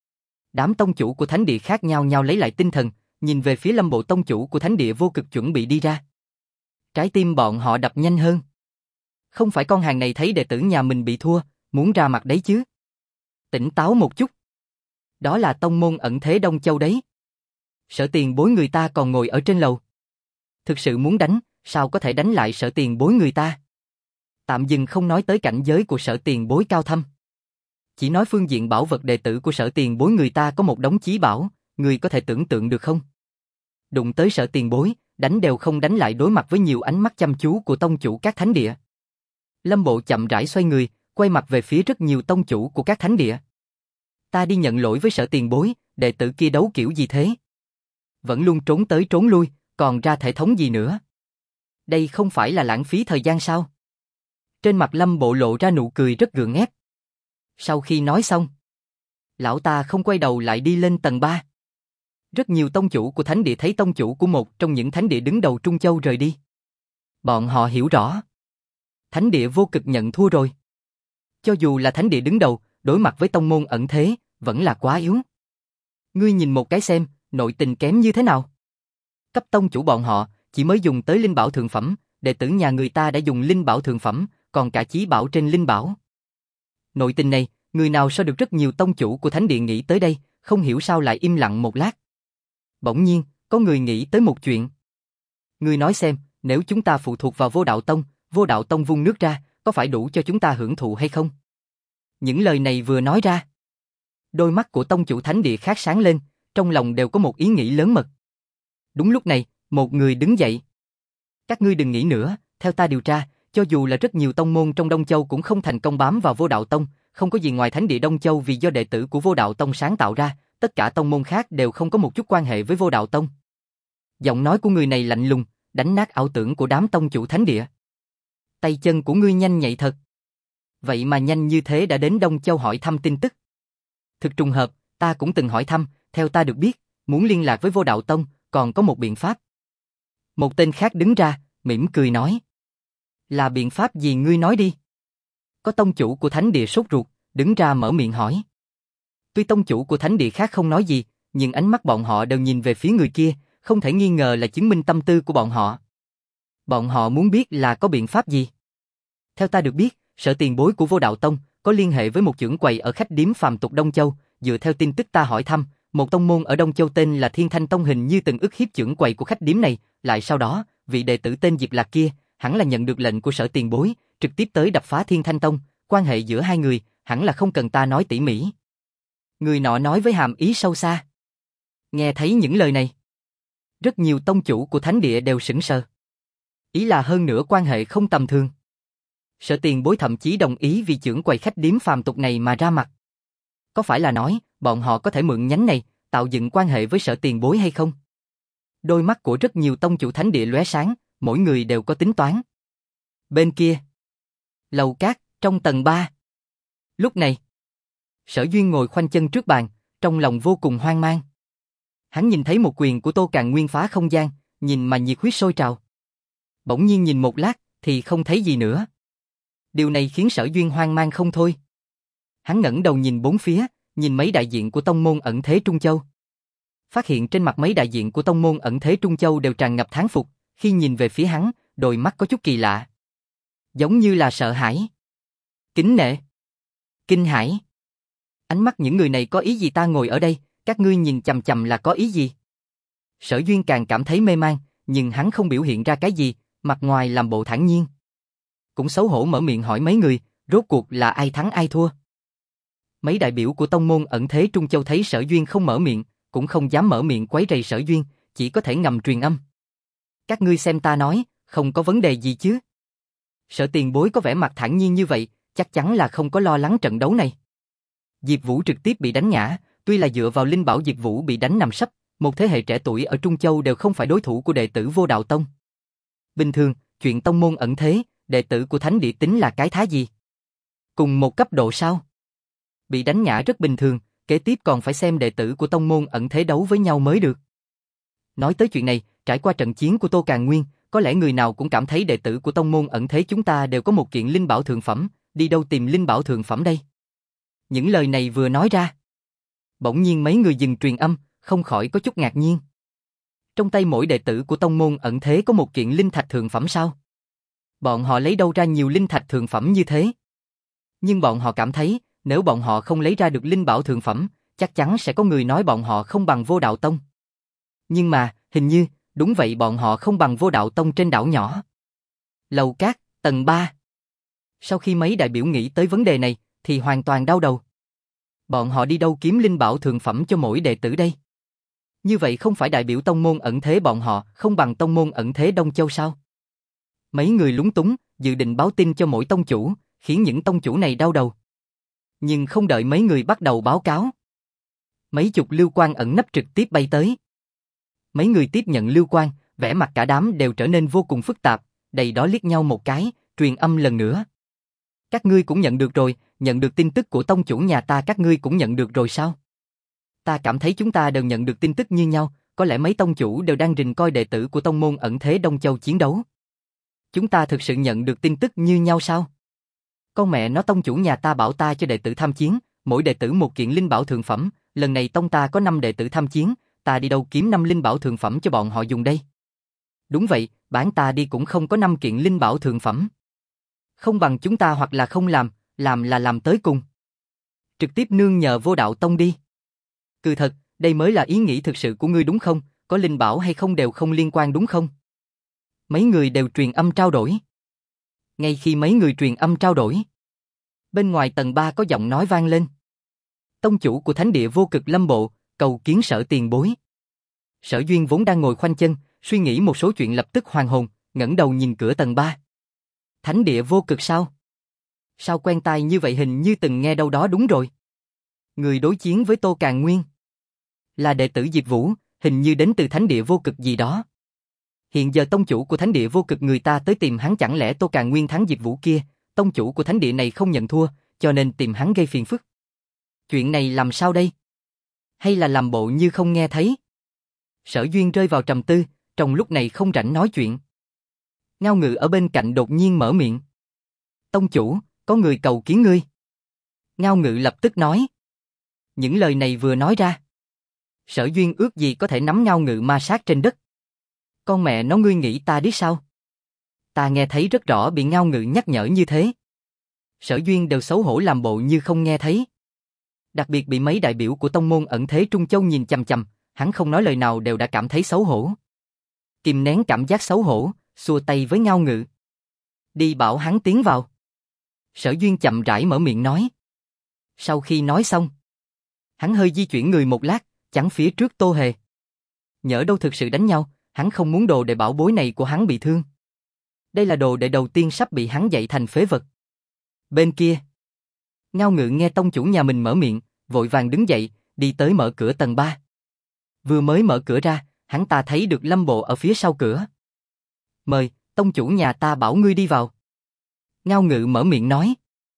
Đám tông chủ của thánh địa khác nhau nhau lấy lại tinh thần, nhìn về phía Lâm Bộ tông chủ của thánh địa vô cực chuẩn bị đi ra. Trái tim bọn họ đập nhanh hơn. Không phải con hàng này thấy đệ tử nhà mình bị thua, muốn ra mặt đấy chứ. Tỉnh táo một chút. Đó là tông môn ẩn thế Đông Châu đấy. Sở tiền bối người ta còn ngồi ở trên lầu. Thực sự muốn đánh, sao có thể đánh lại sở tiền bối người ta? Tạm dừng không nói tới cảnh giới của sở tiền bối cao thâm. Chỉ nói phương diện bảo vật đệ tử của sở tiền bối người ta có một đống chí bảo, người có thể tưởng tượng được không? Đụng tới sở tiền bối, đánh đều không đánh lại đối mặt với nhiều ánh mắt chăm chú của tông chủ các thánh địa. Lâm Bộ chậm rãi xoay người, quay mặt về phía rất nhiều tông chủ của các thánh địa. Ta đi nhận lỗi với sở tiền bối, đệ tử kia đấu kiểu gì thế? Vẫn luôn trốn tới trốn lui, còn ra thể thống gì nữa? Đây không phải là lãng phí thời gian sao? Trên mặt Lâm Bộ lộ ra nụ cười rất gượng ép. Sau khi nói xong, lão ta không quay đầu lại đi lên tầng 3. Rất nhiều tông chủ của thánh địa thấy tông chủ của một trong những thánh địa đứng đầu Trung Châu rời đi. Bọn họ hiểu rõ. Thánh địa vô cực nhận thua rồi. Cho dù là thánh địa đứng đầu, đối mặt với tông môn ẩn thế, vẫn là quá yếu. Ngươi nhìn một cái xem, nội tình kém như thế nào. Cấp tông chủ bọn họ, chỉ mới dùng tới linh bảo thượng phẩm, đệ tử nhà người ta đã dùng linh bảo thượng phẩm, còn cả chí bảo trên linh bảo. Nội tình này, người nào so được rất nhiều tông chủ của thánh địa nghĩ tới đây, không hiểu sao lại im lặng một lát. Bỗng nhiên, có người nghĩ tới một chuyện. Ngươi nói xem, nếu chúng ta phụ thuộc vào Vô Đạo Tông vung nước ra, có phải đủ cho chúng ta hưởng thụ hay không? Những lời này vừa nói ra, đôi mắt của tông chủ thánh địa khác sáng lên, trong lòng đều có một ý nghĩ lớn mật. Đúng lúc này, một người đứng dậy. Các ngươi đừng nghĩ nữa, theo ta điều tra, cho dù là rất nhiều tông môn trong Đông Châu cũng không thành công bám vào Vô Đạo Tông, không có gì ngoài thánh địa Đông Châu vì do đệ tử của Vô Đạo Tông sáng tạo ra, tất cả tông môn khác đều không có một chút quan hệ với Vô Đạo Tông. Giọng nói của người này lạnh lùng, đánh nát ảo tưởng của đám tông chủ thánh địa. Tay chân của ngươi nhanh nhạy thật. Vậy mà nhanh như thế đã đến Đông Châu hỏi thăm tin tức. Thực trùng hợp, ta cũng từng hỏi thăm, theo ta được biết, muốn liên lạc với Vô Đạo Tông, còn có một biện pháp. Một tên khác đứng ra, mỉm cười nói. Là biện pháp gì ngươi nói đi? Có tông chủ của thánh địa sốt ruột, đứng ra mở miệng hỏi. Tuy tông chủ của thánh địa khác không nói gì, nhưng ánh mắt bọn họ đều nhìn về phía người kia, không thể nghi ngờ là chứng minh tâm tư của bọn họ. Bọn họ muốn biết là có biện pháp gì? Theo ta được biết, sở tiền bối của Vô Đạo Tông có liên hệ với một trưởng quầy ở khách điếm phàm tục Đông Châu, dựa theo tin tức ta hỏi thăm, một tông môn ở Đông Châu tên là Thiên Thanh Tông hình như từng ức hiếp trưởng quầy của khách điếm này, lại sau đó, vị đệ tử tên Diệp Lạc kia, hẳn là nhận được lệnh của sở tiền bối, trực tiếp tới đập phá Thiên Thanh Tông, quan hệ giữa hai người, hẳn là không cần ta nói tỉ mỉ. Người nọ nói với hàm ý sâu xa. Nghe thấy những lời này, rất nhiều tông chủ của thánh địa đều sững sờ. Ý là hơn nữa quan hệ không tầm thường. Sở tiền bối thậm chí đồng ý vì trưởng quầy khách điếm phàm tục này mà ra mặt. Có phải là nói, bọn họ có thể mượn nhánh này, tạo dựng quan hệ với sở tiền bối hay không? Đôi mắt của rất nhiều tông chủ thánh địa lóe sáng, mỗi người đều có tính toán. Bên kia, lầu cát, trong tầng 3. Lúc này, Sở Duyên ngồi khoanh chân trước bàn, trong lòng vô cùng hoang mang. Hắn nhìn thấy một quyền của Tô Càn Nguyên phá không gian, nhìn mà nhiệt huyết sôi trào. Bỗng nhiên nhìn một lát, thì không thấy gì nữa. Điều này khiến Sở Duyên hoang mang không thôi. Hắn ngẩng đầu nhìn bốn phía, nhìn mấy đại diện của tông môn ẩn thế Trung Châu. Phát hiện trên mặt mấy đại diện của tông môn ẩn thế Trung Châu đều tràn ngập thán phục, khi nhìn về phía hắn, đôi mắt có chút kỳ lạ. Giống như là sợ hãi, kính nể, kinh hãi. Ánh mắt những người này có ý gì ta ngồi ở đây, các ngươi nhìn chằm chằm là có ý gì? Sở Duyên càng cảm thấy mê man, nhưng hắn không biểu hiện ra cái gì, mặt ngoài làm bộ thản nhiên. Cũng xấu hổ mở miệng hỏi mấy người, rốt cuộc là ai thắng ai thua? Mấy đại biểu của tông môn ẩn thế Trung Châu thấy Sở Duyên không mở miệng, cũng không dám mở miệng quấy rầy Sở Duyên, chỉ có thể ngầm truyền âm. Các ngươi xem ta nói, không có vấn đề gì chứ? Sở tiền bối có vẻ mặt thản nhiên như vậy, chắc chắn là không có lo lắng trận đấu này. Diệp Vũ trực tiếp bị đánh ngã, tuy là dựa vào linh bảo Diệp Vũ bị đánh nằm sấp, một thế hệ trẻ tuổi ở Trung Châu đều không phải đối thủ của đệ tử Vô Đạo Tông. Bình thường, chuyện tông môn ẩn thế, đệ tử của thánh địa tính là cái thá gì? Cùng một cấp độ sao? Bị đánh ngã rất bình thường, kế tiếp còn phải xem đệ tử của tông môn ẩn thế đấu với nhau mới được. Nói tới chuyện này, trải qua trận chiến của Tô Càn Nguyên, có lẽ người nào cũng cảm thấy đệ tử của tông môn ẩn thế chúng ta đều có một kiện linh bảo thượng phẩm, đi đâu tìm linh bảo thượng phẩm đây? Những lời này vừa nói ra, Bỗng nhiên mấy người dừng truyền âm, không khỏi có chút ngạc nhiên. Trong tay mỗi đệ tử của tông môn ẩn thế có một kiện linh thạch thượng phẩm sao? Bọn họ lấy đâu ra nhiều linh thạch thượng phẩm như thế? Nhưng bọn họ cảm thấy, nếu bọn họ không lấy ra được linh bảo thượng phẩm, chắc chắn sẽ có người nói bọn họ không bằng Vô Đạo Tông. Nhưng mà, hình như, đúng vậy, bọn họ không bằng Vô Đạo Tông trên đảo nhỏ. Lầu Cát, tầng 3. Sau khi mấy đại biểu nghĩ tới vấn đề này, thì hoàn toàn đau đầu. Bọn họ đi đâu kiếm linh bảo thượng phẩm cho mỗi đệ tử đây? Như vậy không phải đại biểu tông môn ẩn thế bọn họ không bằng tông môn ẩn thế Đông Châu sao? Mấy người lúng túng, dự định báo tin cho mỗi tông chủ, khiến những tông chủ này đau đầu. Nhưng không đợi mấy người bắt đầu báo cáo. Mấy chục lưu quang ẩn nấp trực tiếp bay tới. Mấy người tiếp nhận lưu quang, vẻ mặt cả đám đều trở nên vô cùng phức tạp, đầy đó liếc nhau một cái, truyền âm lần nữa. Các ngươi cũng nhận được rồi, nhận được tin tức của tông chủ nhà ta các ngươi cũng nhận được rồi sao? Ta cảm thấy chúng ta đều nhận được tin tức như nhau, có lẽ mấy tông chủ đều đang rình coi đệ tử của tông môn ẩn thế Đông Châu chiến đấu. Chúng ta thực sự nhận được tin tức như nhau sao? Con mẹ nó, tông chủ nhà ta bảo ta cho đệ tử tham chiến, mỗi đệ tử một kiện linh bảo thượng phẩm, lần này tông ta có 5 đệ tử tham chiến, ta đi đâu kiếm 5 linh bảo thượng phẩm cho bọn họ dùng đây? Đúng vậy, bản ta đi cũng không có 5 kiện linh bảo thượng phẩm. Không bằng chúng ta hoặc là không làm là làm tới cùng. Trực tiếp nương nhờ Vô Đạo Tông đi. Cứ thật, đây mới là ý nghĩ thực sự của ngươi đúng không? Có linh bảo hay không đều không liên quan đúng không? Mấy người đều truyền âm trao đổi. Ngay khi mấy người truyền âm trao đổi, bên ngoài tầng 3 có giọng nói vang lên. Tông chủ của Thánh Địa Vô Cực Lâm Bộ, cầu kiến Sở tiền bối. Sở Duyên vốn đang ngồi khoanh chân, suy nghĩ một số chuyện lập tức hoàn hồn, ngẩng đầu nhìn cửa tầng 3. Thánh Địa Vô Cực sao? Sao quen tai như vậy, hình như từng nghe đâu đó, đúng rồi. Người đối chiến với Tô Càn Nguyên là đệ tử Diệp Vũ, hình như đến từ Thánh Địa Vô Cực gì đó. Hiện giờ tông chủ của Thánh Địa Vô Cực người ta tới tìm hắn, chẳng lẽ Tô Càn Nguyên thắng Diệp Vũ kia, tông chủ của Thánh Địa này không nhận thua, cho nên tìm hắn gây phiền phức. Chuyện này làm sao đây? Hay là làm bộ như không nghe thấy? Sở Duyên rơi vào trầm tư, trong lúc này không rảnh nói chuyện. Ngao Ngự ở bên cạnh đột nhiên mở miệng. Tông chủ, có người cầu kiến ngươi. Ngao Ngự lập tức nói. Những lời này vừa nói ra, Sở Duyên ước gì có thể nắm Ngao Ngự ma sát trên đất. Con mẹ nó, ngươi nghĩ ta điếc sao? Ta nghe thấy rất rõ bị Ngao Ngự nhắc nhở như thế. Sở Duyên đều xấu hổ làm bộ như không nghe thấy. Đặc biệt bị mấy đại biểu của tông môn ẩn thế Trung Châu nhìn chằm chằm, hắn không nói lời nào đều đã cảm thấy xấu hổ. Kìm nén cảm giác xấu hổ, xua tay với Ngao Ngự. Đi bảo hắn tiến vào. Sở Duyên chậm rãi mở miệng nói. Sau khi nói xong, hắn hơi di chuyển người một lát, chắn phía trước Tô Hề. Nhỡ đâu thực sự đánh nhau, hắn không muốn đồ đệ bảo bối này của hắn bị thương. Đây là đồ đệ đầu tiên sắp bị hắn dạy thành phế vật. Bên kia, Ngao Ngự nghe tông chủ nhà mình mở miệng, vội vàng đứng dậy, đi tới mở cửa tầng 3. Vừa mới mở cửa ra, hắn ta thấy được Lâm Bộ ở phía sau cửa. Mời, tông chủ nhà ta bảo ngươi đi vào. Ngao Ngự mở miệng nói.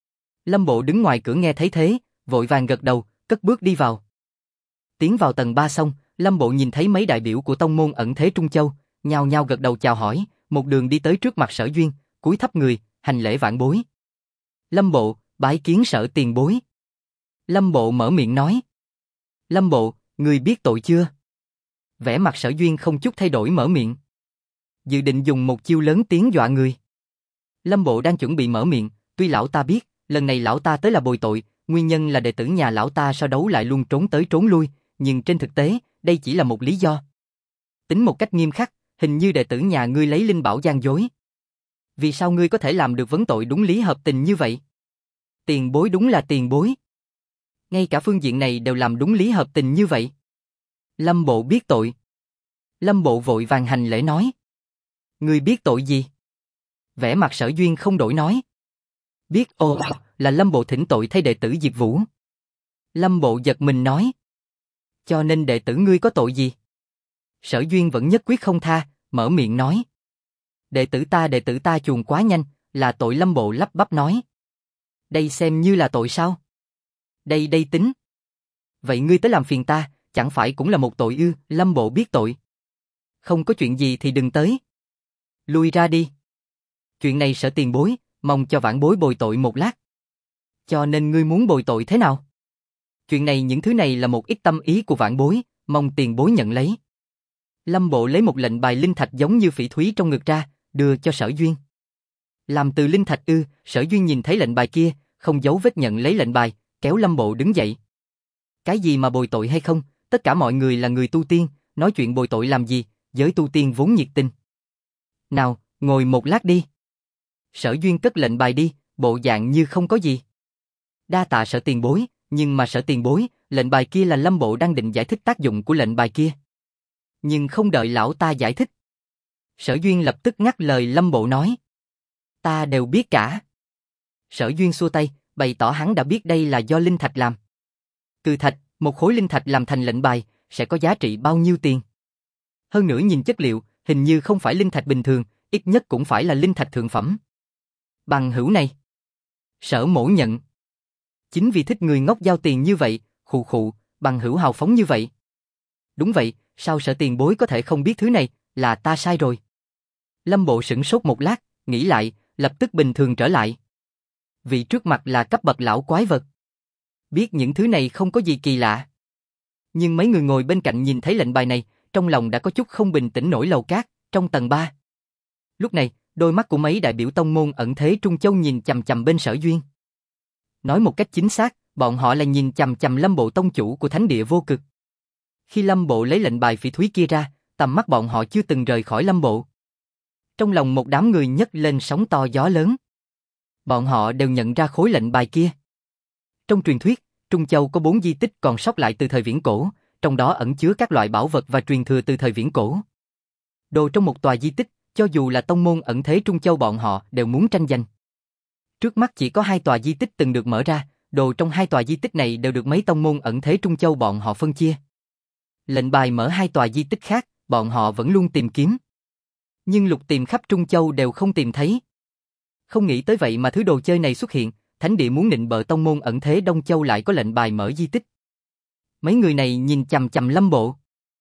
Lâm Bộ đứng ngoài cửa nghe thấy thế, vội vàng gật đầu, cất bước đi vào. Tiến vào tầng 3 xong, Lâm Bộ nhìn thấy mấy đại biểu của tông môn ẩn thế Trung Châu, nhao nhao gật đầu chào hỏi, một đường đi tới trước mặt Sở Duyên, cúi thấp người, hành lễ vãn bối. Lâm Bộ, bái kiến Sở tiền bối. Lâm Bộ mở miệng nói. Lâm Bộ, người biết tội chưa? Vẻ mặt Sở Duyên không chút thay đổi mở miệng. Dự định dùng một chiêu lớn tiếng dọa người. Lâm Bộ đang chuẩn bị mở miệng, tuy lão ta biết, lần này lão ta tới là bồi tội, nguyên nhân là đệ tử nhà lão ta so đấu lại luôn trốn tới trốn lui, nhưng trên thực tế, đây chỉ là một lý do. Tính một cách nghiêm khắc, hình như đệ tử nhà ngươi lấy linh bảo gian dối. Vì sao ngươi có thể làm được vấn tội đúng lý hợp tình như vậy? Tiền bối đúng là tiền bối. Ngay cả phương diện này đều làm đúng lý hợp tình như vậy. Lâm Bộ biết tội. Lâm Bộ vội vàng hành lễ nói. Ngươi biết tội gì? Vẻ mặt Sở Duyên không đổi nói. Biết là Lâm Bộ thỉnh tội thay đệ tử Diệp Vũ. Lâm Bộ giật mình nói. Cho nên đệ tử ngươi có tội gì? Sở Duyên vẫn nhất quyết không tha, mở miệng nói. Đệ tử ta chuồn quá nhanh, là tội. Lâm Bộ lắp bắp nói. Đây xem như là tội sao? Đây tính. Vậy ngươi tới làm phiền ta, chẳng phải cũng là một tội ư? Lâm Bộ biết tội. Không có chuyện gì thì đừng tới. Lui ra đi. Chuyện này Sở tiền bối, mong cho vãn bối bồi tội một lát. Cho nên ngươi muốn bồi tội thế nào? Chuyện này những thứ này là một ít tâm ý của vãn bối, mong tiền bối nhận lấy. Lâm Bộ lấy một lệnh bài linh thạch giống như phỉ thúy trong ngực ra, đưa cho Sở Duyên. Làm từ linh thạch ư? Sở Duyên nhìn thấy lệnh bài kia, không giấu vết nhận lấy lệnh bài, kéo Lâm Bộ đứng dậy. Cái gì mà bồi tội hay không, tất cả mọi người là người tu tiên, nói chuyện bồi tội làm gì, giới tu tiên vốn nhiệt tình. Nào, ngồi một lát đi. Sở Duyên cất lệnh bài đi, bộ dạng như không có gì. Đa tạ Sở tiền bối, nhưng mà Sở tiền bối, lệnh bài kia là Lâm Bộ đang định giải thích tác dụng của lệnh bài kia. Nhưng không đợi lão ta giải thích. Sở Duyên lập tức ngắt lời Lâm Bộ nói. Ta đều biết cả. Sở Duyên xua tay, bày tỏ hắn đã biết đây là do linh thạch làm. Cừ thạch, một khối linh thạch làm thành lệnh bài, sẽ có giá trị bao nhiêu tiền? Hơn nữa nhìn chất liệu, hình như không phải linh thạch bình thường, ít nhất cũng phải là linh thạch thượng phẩm. Bằng hữu này. Sở Mỗ nhận. Chính vì thích người ngốc giao tiền như vậy, khụ khụ, bằng hữu hào phóng như vậy. Đúng vậy, sao Sở tiền bối có thể không biết thứ này, là ta sai rồi. Lâm Bộ sửng sốt một lát, nghĩ lại, lập tức bình thường trở lại. Vị trước mặt là cấp bậc lão quái vật. Biết những thứ này không có gì kỳ lạ. Nhưng mấy người ngồi bên cạnh nhìn thấy lệnh bài này, trong lòng đã có chút không bình tĩnh nổi lầu cát, trong tầng 3. Lúc này, đôi mắt của mấy đại biểu tông môn ẩn thế Trung Châu nhìn chằm chằm bên Sở Duyên. Nói một cách chính xác, bọn họ là nhìn chằm chằm Lâm Bộ tông chủ của Thánh Địa Vô Cực. Khi Lâm Bộ lấy lệnh bài phỉ thúy kia ra, tầm mắt bọn họ chưa từng rời khỏi Lâm Bộ. Trong lòng một đám người nhấc lên sóng to gió lớn. Bọn họ đều nhận ra khối lệnh bài kia. Trong truyền thuyết, Trung Châu có 4 di tích còn sót lại từ thời viễn cổ, trong đó ẩn chứa các loại bảo vật và truyền thừa từ thời viễn cổ. Đồ trong một tòa di tích, cho dù là tông môn ẩn thế Trung Châu bọn họ đều muốn tranh giành. Trước mắt chỉ có 2 tòa di tích từng được mở ra, đồ trong 2 tòa di tích này đều được mấy tông môn ẩn thế Trung Châu bọn họ phân chia. Lệnh bài mở 2 tòa di tích khác, bọn họ vẫn luôn tìm kiếm. Nhưng lục tìm khắp Trung Châu đều không tìm thấy. Không nghĩ tới vậy mà thứ đồ chơi này xuất hiện, Thánh Địa muốn nịnh bợ tông môn ẩn thế Đông Châu lại có lệnh bài mở di tích. Mấy người này nhìn chằm chằm Lâm Bộ.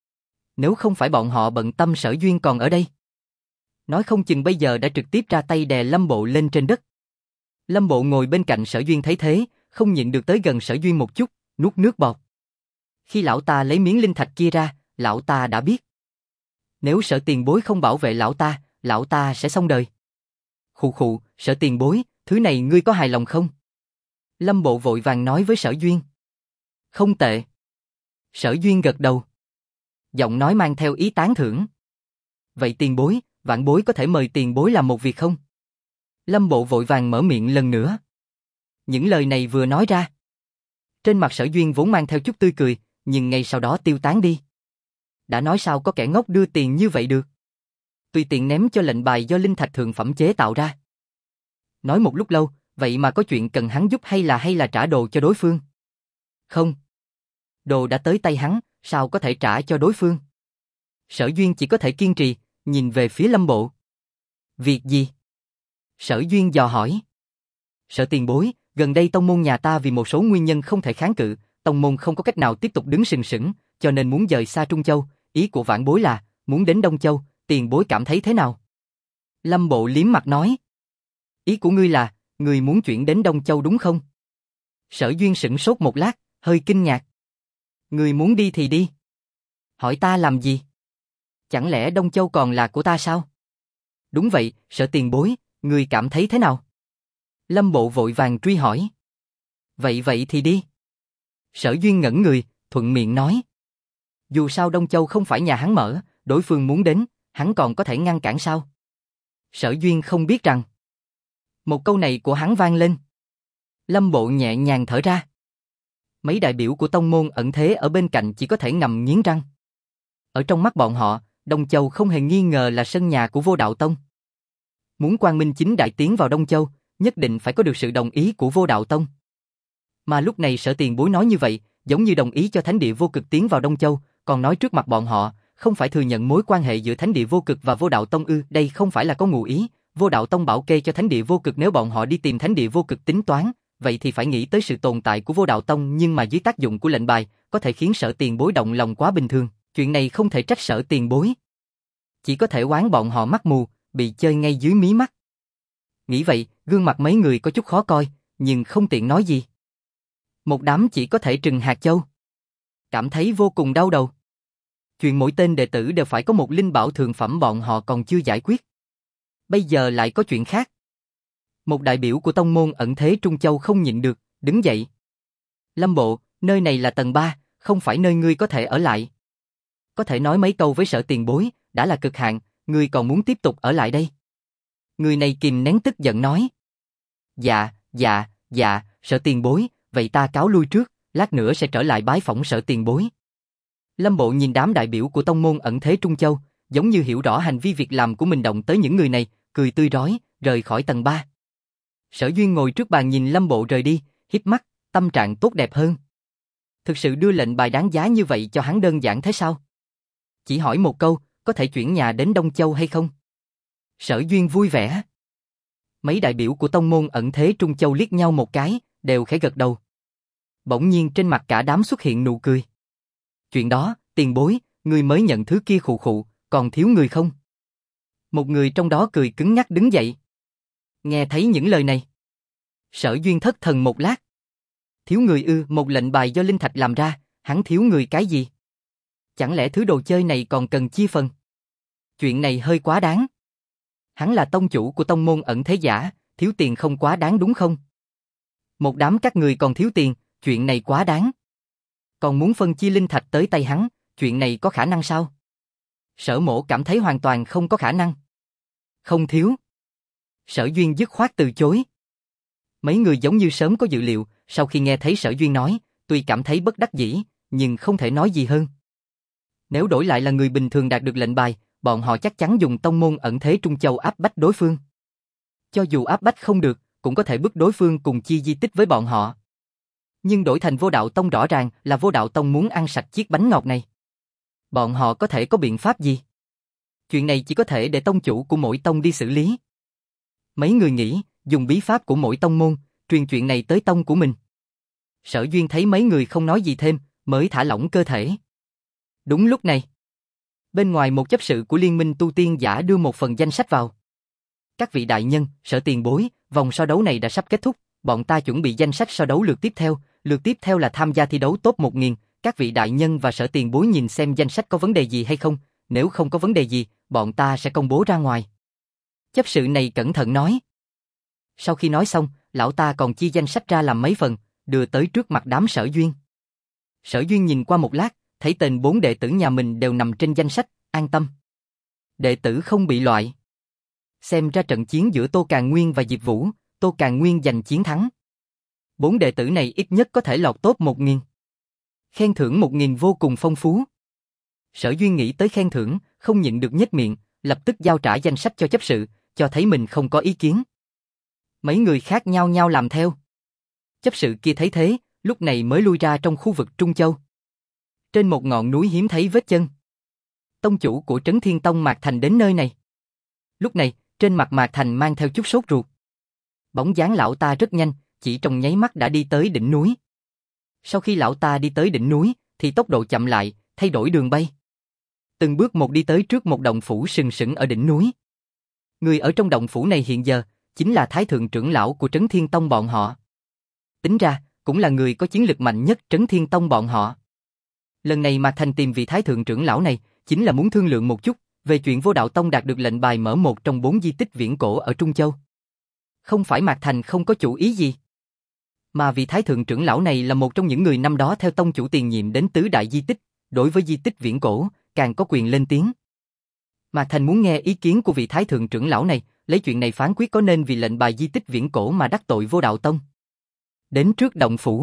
Nếu không phải bọn họ bận tâm Sở Duyên còn ở đây, nói không chừng bây giờ đã trực tiếp ra tay đè Lâm Bộ lên trên đất. Lâm Bộ ngồi bên cạnh Sở Duyên thấy thế, không nhịn được tới gần Sở Duyên một chút, nuốt nước bọt. Khi lão ta lấy miếng linh thạch kia ra, lão ta đã biết. Nếu Sở tiền bối không bảo vệ lão ta sẽ xong đời. Khụ khụ, Sở tiền bối, thứ này ngươi có hài lòng không? Lâm Bộ vội vàng nói với Sở Duyên. Không tệ. Sở Duyên gật đầu. Giọng nói mang theo ý tán thưởng. Vậy tiền bối, vãn bối có thể mời tiền bối làm một việc không? Lâm Bộ vội vàng mở miệng lần nữa. Những lời này vừa nói ra, trên mặt Sở Duyên vốn mang theo chút tươi cười, nhưng ngay sau đó tiêu tán đi. Đã nói sao có kẻ ngốc đưa tiền như vậy được? Tùy tiện ném cho lệnh bài do linh thạch thượng phẩm chế tạo ra. Nói một lúc lâu, vậy mà có chuyện cần hắn giúp hay là trả đồ cho đối phương? Không. Đồ đã tới tay hắn, sao có thể trả cho đối phương? Sở Duyên chỉ có thể kiên trì, nhìn về phía Lâm Bộ. Việc gì? Sở Duyên dò hỏi. Sở tiền bối, gần đây tông môn nhà ta vì một số nguyên nhân không thể kháng cự, tông môn không có cách nào tiếp tục đứng sừng sững, cho nên muốn dời xa Trung Châu, ý của vãn bối là muốn đến Đông Châu, tiền bối cảm thấy thế nào? Lâm Bộ liếm mặt nói. Ý của ngươi là, ngươi muốn chuyển đến Đông Châu đúng không? Sở Duyên sửng sốt một lát, hơi kinh ngạc. Ngươi muốn đi thì đi. Hỏi ta làm gì? Chẳng lẽ Đông Châu còn là của ta sao? Đúng vậy, Sở tiền bối, ngươi cảm thấy thế nào? Lâm Bộ vội vàng truy hỏi. Vậy thì đi. Sở Duyên ngẩn người, thuận miệng nói. Dù sao Đông Châu không phải nhà hắn mở, đối phương muốn đến, hắn còn có thể ngăn cản sao? Sở Duyên không biết rằng. Một câu này của hắn vang lên. Lâm Bộ nhẹ nhàng thở ra. Mấy đại biểu của tông môn ẩn thế ở bên cạnh chỉ có thể ngầm nghiến răng. Ở trong mắt bọn họ, Đông Châu không hề nghi ngờ là sân nhà của Vô Đạo Tông. Muốn Quang Minh Chính Đại tiến vào Đông Châu, nhất định phải có được sự đồng ý của Vô Đạo Tông. Mà lúc này Sở tiền bối nói như vậy, giống như đồng ý cho Thánh Địa Vô Cực tiến vào Đông Châu, còn nói trước mặt bọn họ, không phải thừa nhận mối quan hệ giữa Thánh Địa Vô Cực và Vô Đạo Tông ư? Đây không phải là có ngụ ý. Vô Đạo Tông bảo kê cho Thánh Địa Vô Cực, nếu bọn họ đi tìm Thánh Địa Vô Cực tính toán, vậy thì phải nghĩ tới sự tồn tại của Vô Đạo Tông, nhưng mà dưới tác dụng của lệnh bài, có thể khiến Sở tiền bối động lòng quá bình thường. Chuyện này không thể trách Sở tiền bối. Chỉ có thể oán bọn họ mắt mù, bị chơi ngay dưới mí mắt. Nghĩ vậy, gương mặt mấy người có chút khó coi, nhưng không tiện nói gì. Một đám chỉ có thể trừng hạt châu. Cảm thấy vô cùng đau đầu. Chuyện mỗi tên đệ tử đều phải có một linh bảo thượng phẩm bọn họ còn chưa giải quyết. Bây giờ lại có chuyện khác. Một đại biểu của tông môn ẩn thế Trung Châu không nhịn được, đứng dậy. Lâm Bộ, nơi này là tầng 3, không phải nơi ngươi có thể ở lại. Có thể nói mấy câu với Sở tiền bối, đã là cực hạn, ngươi còn muốn tiếp tục ở lại đây. Người này kìm nén tức giận nói. Dạ, Sở tiền bối, vậy ta cáo lui trước, lát nữa sẽ trở lại bái phỏng Sở tiền bối. Lâm Bộ nhìn đám đại biểu của tông môn ẩn thế Trung Châu, giống như hiểu rõ hành vi việc làm của mình động tới những người này, cười tươi rói, rời khỏi tầng 3. Sở Duyên ngồi trước bàn nhìn Lâm Bộ rời đi, híp mắt, tâm trạng tốt đẹp hơn. Thực sự đưa lệnh bài đáng giá như vậy cho hắn đơn giản thế sao? Chỉ hỏi một câu, có thể chuyển nhà đến Đông Châu hay không? Sở Duyên vui vẻ. Mấy đại biểu của tông môn ẩn thế Trung Châu liếc nhau một cái, đều khẽ gật đầu. Bỗng nhiên trên mặt cả đám xuất hiện nụ cười. Chuyện đó, tiền bối, người mới nhận thứ kia khụ khụ, còn thiếu người không? Một người trong đó cười cứng nhắc đứng dậy. Nghe thấy những lời này, Sở Duyên thất thần một lát. Thiếu người ư? Một lệnh bài do linh thạch làm ra, hắn thiếu người cái gì? Chẳng lẽ thứ đồ chơi này còn cần chia phần? Chuyện này hơi quá đáng. Hắn là tông chủ của tông môn ẩn thế giả, thiếu tiền không quá đáng đúng không? Một đám các người còn thiếu tiền, chuyện này quá đáng. Còn muốn phân chia linh thạch tới tay hắn, chuyện này có khả năng sao? Sở Mộ cảm thấy hoàn toàn không có khả năng. Không thiếu. Sở Duyên dứt khoát từ chối. Mấy người giống như sớm có dự liệu, sau khi nghe thấy Sở Duyên nói, tuy cảm thấy bất đắc dĩ, nhưng không thể nói gì hơn. Nếu đổi lại là người bình thường đạt được lệnh bài, bọn họ chắc chắn dùng tông môn ẩn thế Trung Châu áp bách đối phương. Cho dù áp bách không được, cũng có thể bức đối phương cùng chia di tích với bọn họ. Nhưng đổi thành Vô Đạo Tông rõ ràng là Vô Đạo Tông muốn ăn sạch chiếc bánh ngọt này. Bọn họ có thể có biện pháp gì? Chuyện này chỉ có thể để tông chủ của mỗi tông đi xử lý. Mấy người nghĩ, dùng bí pháp của mỗi tông môn, truyền chuyện này tới tông của mình. Sở Duyên thấy mấy người không nói gì thêm, mới thả lỏng cơ thể. Đúng lúc này, bên ngoài một chấp sự của Liên minh tu tiên giả đưa một phần danh sách vào. Các vị đại nhân, Sở tiền bối, vòng so đấu này đã sắp kết thúc, bọn ta chuẩn bị danh sách so đấu lượt tiếp theo là tham gia thi đấu top 1000, các vị đại nhân và Sở tiền bối nhìn xem danh sách có vấn đề gì hay không, nếu không có vấn đề gì, bọn ta sẽ công bố ra ngoài. Chấp sự này cẩn thận nói. Sau khi nói xong, lão ta còn chia danh sách ra làm mấy phần, đưa tới trước mặt đám Sở Duyên. Sở Duyên nhìn qua một lát, thấy tên 4 đệ tử nhà mình đều nằm trên danh sách, an tâm. Đệ tử không bị loại. Xem ra trận chiến giữa Tô Càn Nguyên và Diệp Vũ, Tô Càn Nguyên giành chiến thắng. 4 đệ tử này ít nhất có thể lọt top 1000. Khen thưởng 1000 vô cùng phong phú. Sở Duyên nghĩ tới khen thưởng, không nhịn được nhếch miệng, lập tức giao trả danh sách cho chấp sự, cho thấy mình không có ý kiến. Mấy người khác nhao nhao làm theo. Chấp sự kia thấy thế, lúc này mới lui ra trong khu vực Trung Châu. Trên một ngọn núi hiếm thấy vết chân. Tông chủ của Trấn Thiên Tông Mạc Thành đến nơi này. Lúc này, trên mặt Mạc Thành mang theo chút sốt ruột. Bóng dáng lão ta rất nhanh, chỉ trong nháy mắt đã đi tới đỉnh núi. Sau khi lão ta đi tới đỉnh núi, thì tốc độ chậm lại, thay đổi đường bay. Từng bước một đi tới trước một động phủ sừng sững ở đỉnh núi. Người ở trong động phủ này hiện giờ, chính là Thái Thượng trưởng lão của Trấn Thiên Tông bọn họ. Tính ra, cũng là người có chiến lực mạnh nhất Trấn Thiên Tông bọn họ. Lần này Mạc Thành tìm vị Thái Thượng trưởng lão này, chính là muốn thương lượng một chút, về chuyện Vô Đạo Tông đạt được lệnh bài mở một trong 4 di tích viễn cổ ở Trung Châu. Không phải Mạc Thành không có chủ ý gì, mà vị Thái Thượng trưởng lão này là một trong những người năm đó theo tông chủ tiền nhiệm đến tứ đại di tích, đối với di tích viễn cổ, càng có quyền lên tiếng. Mạc Thành muốn nghe ý kiến của vị Thái Thượng trưởng lão này, lấy chuyện này phán quyết có nên vì lệnh bài di tích viễn cổ mà đắc tội Vô Đạo Tông. Đến trước động phủ,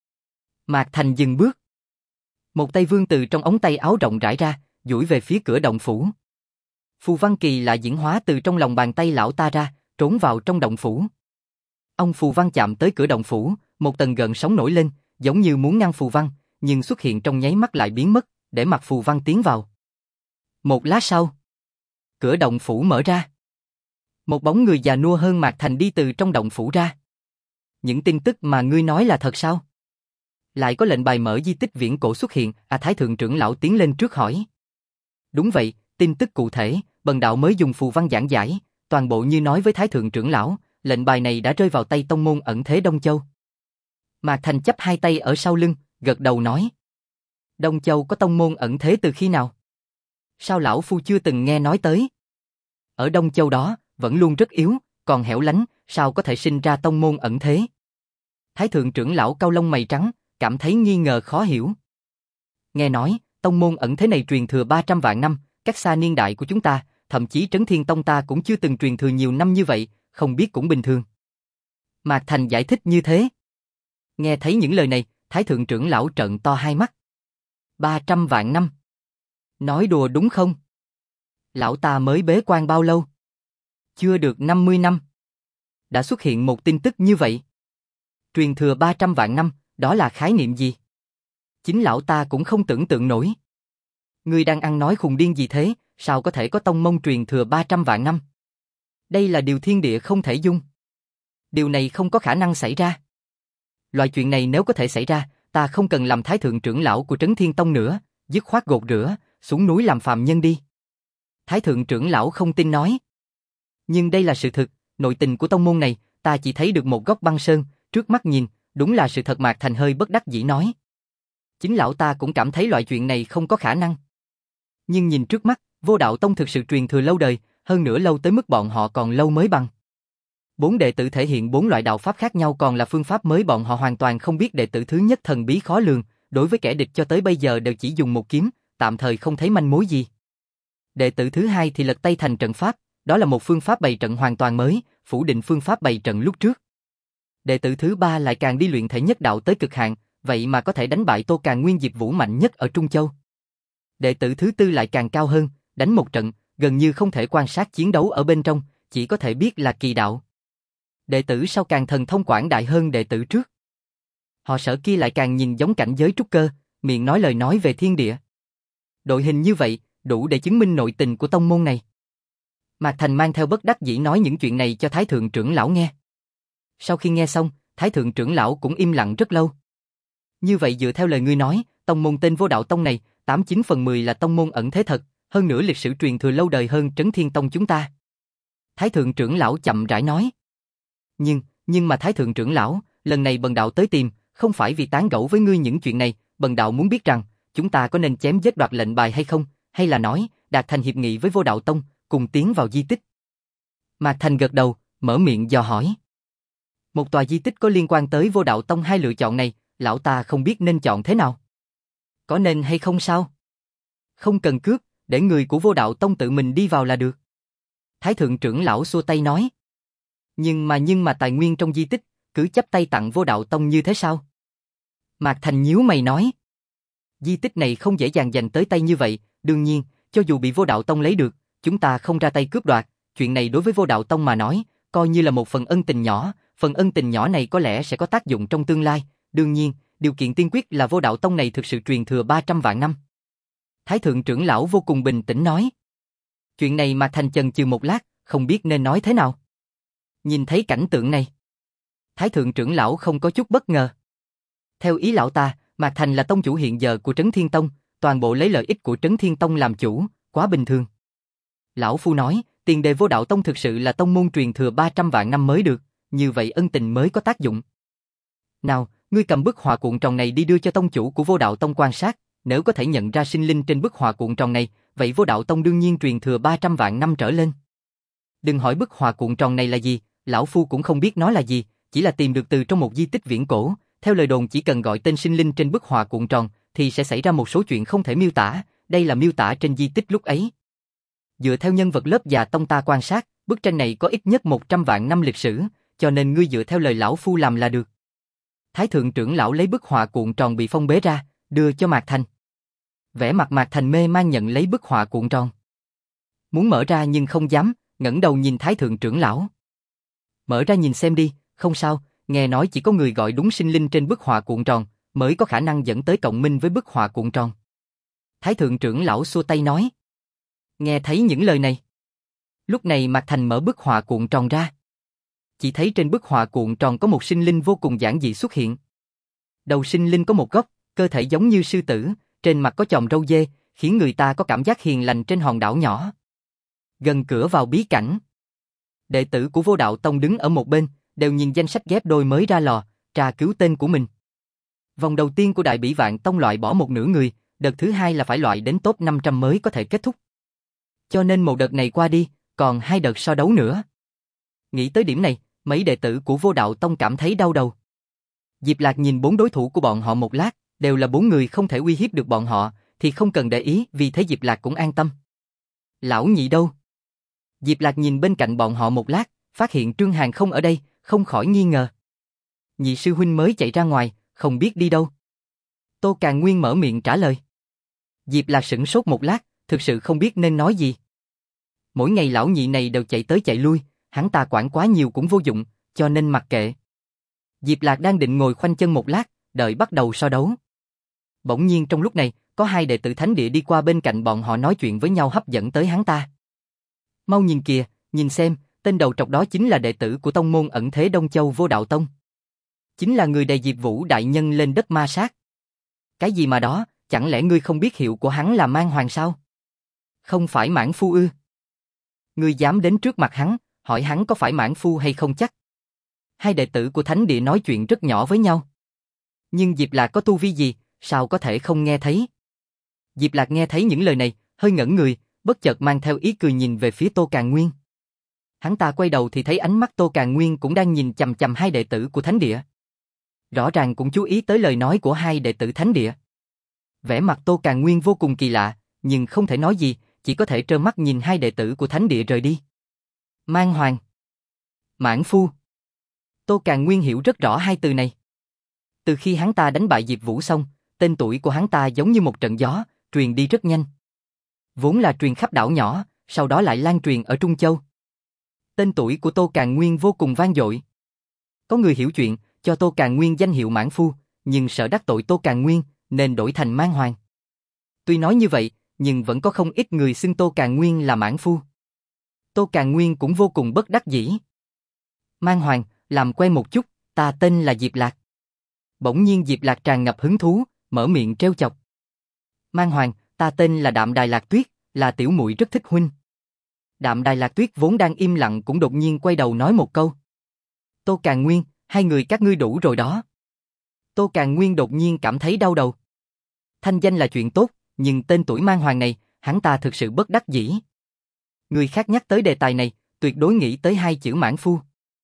Mạc Thành dừng bước. Một tay vươn từ trong ống tay áo rộng rãi ra, duỗi về phía cửa động phủ. Phù văn kỳ lạ diễn hóa từ trong lòng bàn tay lão ta ra, trốn vào trong động phủ. Ông phù văn chạm tới cửa động phủ, một tầng gợn sóng nổi lên, giống như muốn ngăn phù văn, nhưng xuất hiện trong nháy mắt lại biến mất, để mặc phù văn tiến vào. Một lát sau, cửa động phủ mở ra. Một bóng người già nua hơn Mạc Thành đi từ trong động phủ ra. Những tin tức mà ngươi nói là thật sao? Lại có lệnh bài mở di tích viễn cổ xuất hiện, Thái Thượng trưởng lão tiến lên trước hỏi. Đúng vậy, tin tức cụ thể, bần đạo mới dùng phù văn giảng giải, toàn bộ như nói với Thái Thượng trưởng lão, lệnh bài này đã rơi vào tay tông môn ẩn thế Đông Châu. Mạc Thành chắp hai tay ở sau lưng, gật đầu nói. Đông Châu có tông môn ẩn thế từ khi nào? Sao lão phu chưa từng nghe nói tới? Ở Đông Châu đó, vẫn luôn rất yếu, còn hẻo lánh, sao có thể sinh ra tông môn ẩn thế? Thái thượng trưởng lão cau lông mày trắng, cảm thấy nghi ngờ khó hiểu. Nghe nói, tông môn ẩn thế này truyền thừa 300 vạn năm, cách xa niên đại của chúng ta, thậm chí Trấn Thiên Tông ta cũng chưa từng truyền thừa nhiều năm như vậy, không biết cũng bình thường. Mạc Thành giải thích như thế. Nghe thấy những lời này, Thái thượng trưởng lão trợn to hai mắt. 300 vạn năm. Nói đùa đúng không? Lão ta mới bế quan bao lâu? Chưa được 50 năm. Đã xuất hiện một tin tức như vậy. Truyền thừa 300 vạn năm, đó là khái niệm gì? Chính lão ta cũng không tưởng tượng nổi. Ngươi đang ăn nói khùng điên gì thế, sao có thể có tông môn truyền thừa 300 vạn năm? Đây là điều thiên địa không thể dung. Điều này không có khả năng xảy ra. Loại chuyện này nếu có thể xảy ra, ta không cần làm thái thượng trưởng lão của Trấn Thiên Tông nữa, dứt khoát gột rửa, xuống núi làm phàm nhân đi. Thái thượng trưởng lão không tin nói. Nhưng đây là sự thực, nội tình của tông môn này, ta chỉ thấy được một góc băng sơn, trước mắt nhìn, đúng là sự thật. Mạc Thành hơi bất đắc dĩ nói. Chính lão ta cũng cảm thấy loại chuyện này không có khả năng. Nhưng nhìn trước mắt, Vô Đạo Tông thực sự truyền thừa lâu đời, hơn nữa lâu tới mức bọn họ còn lâu mới bằng. 4 đệ tử thể hiện 4 loại đạo pháp khác nhau, còn là phương pháp mới, bọn họ hoàn toàn không biết đệ tử thứ nhất thần bí khó lường, đối với kẻ địch cho tới bây giờ đều chỉ dùng một kiếm, tạm thời không thấy manh mối gì. Đệ tử thứ hai thì lật tay thành trận pháp, đó là một phương pháp bày trận hoàn toàn mới, phủ định phương pháp bày trận lúc trước. Đệ tử thứ ba lại càng đi luyện thể nhất đạo tới cực hạn, vậy mà có thể đánh bại Tô Càn Nguyên Diệp Vũ mạnh nhất ở Trung Châu. Đệ tử thứ tư lại càng cao hơn, đánh một trận, gần như không thể quan sát chiến đấu ở bên trong, chỉ có thể biết là kỳ đạo. Đệ tử sau càng thần thông quảng đại hơn đệ tử trước. Họ Sở kia lại càng nhìn giống cảnh giới trúc cơ, miệng nói lời nói về thiên địa. Đội hình như vậy, đủ để chứng minh nội tình của tông môn này. Mạc Thành mang theo bất đắc dĩ nói những chuyện này cho Thái thượng trưởng lão nghe. Sau khi nghe xong, Thái thượng trưởng lão cũng im lặng rất lâu. Như vậy dựa theo lời ngươi nói, tông môn tên Vô Đạo Tông này, 89 phần 10 là tông môn ẩn thế thật, hơn nữa lịch sử truyền thừa lâu đời hơn Trấn Thiên Tông chúng ta. Thái thượng trưởng lão chậm rãi nói. Nhưng mà Thái thượng trưởng lão, lần này bần đạo tới tìm, không phải vì tán gẫu với ngươi những chuyện này, bần đạo muốn biết rằng, chúng ta có nên chém giết đoạt lệnh bài hay không, hay là nói, đạt thành hiệp nghị với Vô Đạo Tông, cùng tiến vào di tích. Mạc Thành gật đầu, mở miệng dò hỏi. Một tòa di tích có liên quan tới Vô Đạo Tông, hai lựa chọn này, lão ta không biết nên chọn thế nào. Có nên hay không sao? Không cần cướp, để người của Vô Đạo Tông tự mình đi vào là được. Thái thượng trưởng lão xua tay nói. Nhưng mà tài nguyên trong di tích, cứ chắp tay tặng Vô Đạo Tông như thế sao? Mạc Thành nhíu mày nói. Di tích này không dễ dàng giành tới tay như vậy, đương nhiên, cho dù bị Vô Đạo Tông lấy được, chúng ta không ra tay cướp đoạt, chuyện này đối với Vô Đạo Tông mà nói, coi như là một phần ân tình nhỏ, phần ân tình nhỏ này có lẽ sẽ có tác dụng trong tương lai, đương nhiên, điều kiện tiên quyết là Vô Đạo Tông này thực sự truyền thừa 300 vạn năm. Thái thượng trưởng lão vô cùng bình tĩnh nói. Chuyện này Mạc Thành chần chừ một lát, không biết nên nói thế nào. Nhìn thấy cảnh tượng này, Thái thượng trưởng lão không có chút bất ngờ. Theo ý lão ta, Mạc Thành là tông chủ hiện giờ của Trấn Thiên Tông, toàn bộ lấy lợi ích của Trấn Thiên Tông làm chủ, quá bình thường. Lão phu nói, tiền đề Vô Đạo Tông thực sự là tông môn truyền thừa 300 vạn năm mới được, như vậy ân tình mới có tác dụng. Nào, ngươi cầm bức họa cuộn tròn này đi đưa cho tông chủ của Vô Đạo Tông quan sát, nếu có thể nhận ra sinh linh trên bức họa cuộn tròn này, vậy Vô Đạo Tông đương nhiên truyền thừa 300 vạn năm trở lên. Đừng hỏi bức họa cuộn tròn này là gì, lão phu cũng không biết nó là gì, chỉ là tìm được từ trong một di tích viễn cổ, theo lời đồn chỉ cần gọi tên sinh linh trên bức họa cuộn tròn thì sẽ xảy ra một số chuyện không thể miêu tả, đây là miêu tả trên di tích lúc ấy. Dựa theo nhân vật lớp già tông ta quan sát, bức tranh này có ít nhất 100 vạn năm lịch sử, cho nên ngươi dựa theo lời lão phu làm là được. Thái thượng trưởng lão lấy bức họa cuộn tròn bị phong bế ra, đưa cho Mạc Thành. Vẻ mặt Mạc Thành mê man nhận lấy bức họa cuộn tròn. Muốn mở ra nhưng không dám, ngẩng đầu nhìn Thái thượng trưởng lão. Mở ra nhìn xem đi, không sao, nghe nói chỉ có người gọi đúng sinh linh trên bức họa cuộn tròn mới có khả năng dẫn tới cộng minh với bức họa cuộn tròn. Thái thượng trưởng lão xua tay nói. Nghe thấy những lời này, lúc này Mạc Thành mở bức họa cuộn tròn ra. Chỉ thấy trên bức họa cuộn tròn có một sinh linh vô cùng giản dị xuất hiện. Đầu sinh linh có một góc, cơ thể giống như sư tử, trên mặt có chòm râu dê, khiến người ta có cảm giác hiền lành trên hòn đảo nhỏ. Gần cửa vào bí cảnh, đệ tử của Vô Đạo Tông đứng ở một bên, đều nhìn danh sách ghép đôi mới ra lò, tra cứu tên của mình. Vòng đầu tiên của Đại Bỉ Vạn Tông loại bỏ một nửa người, đợt thứ hai là phải loại đến top 500 mới có thể kết thúc. Cho nên một đợt này qua đi, còn 2 đợt so đấu nữa. Nghĩ tới điểm này, mấy đệ tử của Vô Đạo Tông cảm thấy đau đầu. Diệp Lạc nhìn 4 đối thủ của bọn họ một lát, đều là 4 người không thể uy hiếp được bọn họ, thì không cần để ý, vì thế Diệp Lạc cũng an tâm. Lão nhị đâu? Diệp Lạc nhìn bên cạnh bọn họ một lát, phát hiện Trương Hàn không ở đây, không khỏi nghi ngờ. Nhị sư huynh mới chạy ra ngoài, không biết đi đâu. Tô Càn Nguyên mở miệng trả lời. Diệp Lạc sửng sốt một lát, thực sự không biết nên nói gì. Mỗi ngày lão nhị này đều chạy tới chạy lui, hắn ta quản quá nhiều cũng vô dụng, cho nên mặc kệ. Diệp Lạc đang định ngồi khoanh chân một lát, đợi bắt đầu so đấu. Bỗng nhiên trong lúc này, có 2 đệ tử thánh địa đi qua bên cạnh bọn họ nói chuyện với nhau hấp dẫn tới hắn ta. Mau nhìn kìa, nhìn xem, tên đầu trọc đó chính là đệ tử của tông môn ẩn thế Đông Châu Vô Đạo Tông. Chính là người đày Diệp Vũ đại nhân lên đất ma sát. Cái gì mà đó, chẳng lẽ ngươi không biết hiệu của hắn là mang hoàng sao? Không phải mãn phu ư? Ngươi dám đến trước mặt hắn, hỏi hắn có phải mãn phu hay không chắc? 2 đệ tử của thánh địa nói chuyện rất nhỏ với nhau. Nhưng Diệp Lạc có tu vi gì, sao có thể không nghe thấy? Diệp Lạc nghe thấy những lời này, hơi ngẩn người, bất chợt mang theo ý cười nhìn về phía Tô Càn Nguyên. Hắn ta quay đầu thì thấy ánh mắt Tô Càn Nguyên cũng đang nhìn chằm chằm 2 đệ tử của thánh địa. Rõ ràng cũng chú ý tới lời nói của 2 đệ tử thánh địa. Vẻ mặt Tô Càn Nguyên vô cùng kỳ lạ, nhưng không thể nói gì, chỉ có thể trơ mắt nhìn 2 đệ tử của thánh địa rời đi. Mang hoàng, mãn phu. Tô Càn Nguyên hiểu rất rõ 2 từ này. Từ khi hắn ta đánh bại Diệp Vũ xong, tên tuổi của hắn ta giống như một trận gió, truyền đi rất nhanh. Vốn là truyền khắp đảo nhỏ, sau đó lại lan truyền ở Trung Châu. Tên tuổi của Tô Càn Nguyên vô cùng vang dội. Có người hiểu chuyện, cho Tô Càn Nguyên danh hiệu mãn phu, nhưng sợ đắc tội Tô Càn Nguyên, nên đổi thành mang hoàng. Tuy nói như vậy, nhưng vẫn có không ít người xưng Tô Càn Nguyên là mãn phu. Tô Càn Nguyên cũng vô cùng bất đắc dĩ. Mang hoàng, làm quen một chút, ta tên là Diệp Lạc. Bỗng nhiên Diệp Lạc tràn ngập hứng thú, mở miệng trêu chọc. Mang hoàng, ta tên là Đạm Đài Lạc Tuyết, là tiểu muội rất thích huynh. Đạm Đài Lạc Tuyết vốn đang im lặng cũng đột nhiên quay đầu nói một câu. Tô Càn Nguyên, 2 người các ngươi đủ rồi đó. Tô Càn Nguyên đột nhiên cảm thấy đau đầu. Thanh danh là chuyện tốt, nhưng tên tuổi mang hoàng này, hắn ta thực sự bất đắc dĩ. Người khác nhắc tới đề tài này, tuyệt đối nghĩ tới 2 chữ mãn phu.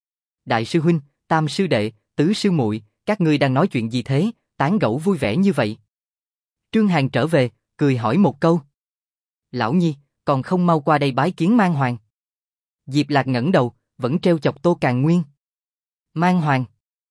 Đại sư huynh, tam sư đệ, tứ sư muội, các ngươi đang nói chuyện gì thế, tán gẫu vui vẻ như vậy? Trương Hàn trở về, cười hỏi một câu. Lão Nhi, còn không mau qua đây bái kiến mang hoàng. Diệp Lạc ngẩng đầu, vẫn trêu chọc Tô Càn Nguyên. Mang hoàng.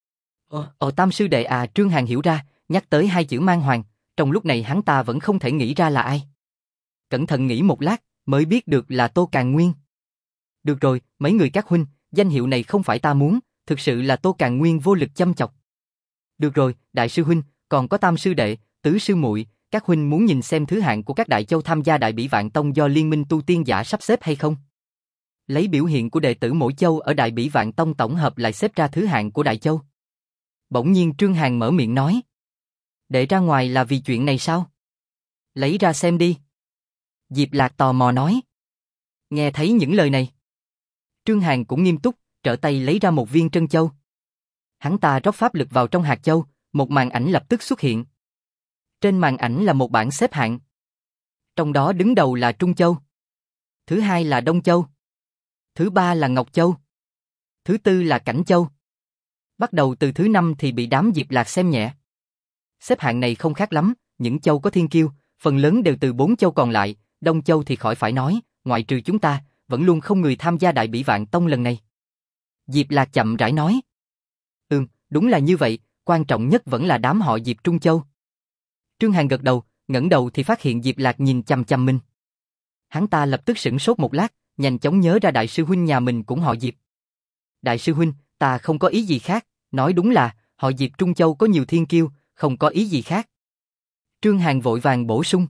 Tam sư đệ à, Trương Hàn hiểu ra, nhắc tới 2 chữ mang hoàng, trong lúc này hắn ta vẫn không thể nghĩ ra là ai. Cẩn thận nghĩ một lát, mới biết được là Tô Càn Nguyên. Được rồi, mấy người các huynh, danh hiệu này không phải ta muốn, thực sự là Tô Càn Nguyên vô lực chăm chọc. Được rồi, đại sư huynh, còn có tam sư đệ, tứ sư muội, các huynh muốn nhìn xem thứ hạng của các đại châu tham gia Đại Bỉ Vạn Tông do Liên minh tu tiên giả sắp xếp hay không? Lấy biểu hiện của đệ tử mỗi châu ở Đại Bỉ Vạn Tông tổng hợp lại xếp ra thứ hạng của đại châu. Bỗng nhiên Trương Hàn mở miệng nói. Để ra ngoài là vì chuyện này sao? Lấy ra xem đi. Diệp Lạc tò mò nói. Nghe thấy những lời này, Trương Hàn cũng nghiêm túc, trở tay lấy ra một viên trân châu. Hắn ta rót pháp lực vào trong hạt châu, một màn ảnh lập tức xuất hiện. Trên màn ảnh là một bảng xếp hạng. Trong đó đứng đầu là Trung Châu. Thứ hai là Đông Châu. Thứ ba là Ngọc Châu. Thứ tư là Cảnh Châu. Bắt đầu từ thứ 5 thì bị đám Diệp Lạc xem nhẹ. Xếp hạng này không khác lắm, những châu có thiên kiêu, phần lớn đều từ 4 châu còn lại, Đông Châu thì khỏi phải nói, ngoại trừ chúng ta, vẫn luôn không người tham gia Đại Bỉ Vạn Tông lần này. Diệp Lạc chậm rãi nói. Đúng là như vậy, quan trọng nhất vẫn là đám họ Diệp Trung Châu. Trương Hàn gật đầu, ngẩng đầu thì phát hiện Diệp Lạc nhìn chằm chằm mình. Hắn ta lập tức sửng sốt một lát, nhanh chóng nhớ ra đại sư huynh nhà mình cũng họ Diệp. Đại sư huynh, ta không có ý gì khác, nói đúng là, họ Diệp Trung Châu có nhiều thiên kiêu, không có ý gì khác. Trương Hàn vội vàng bổ sung.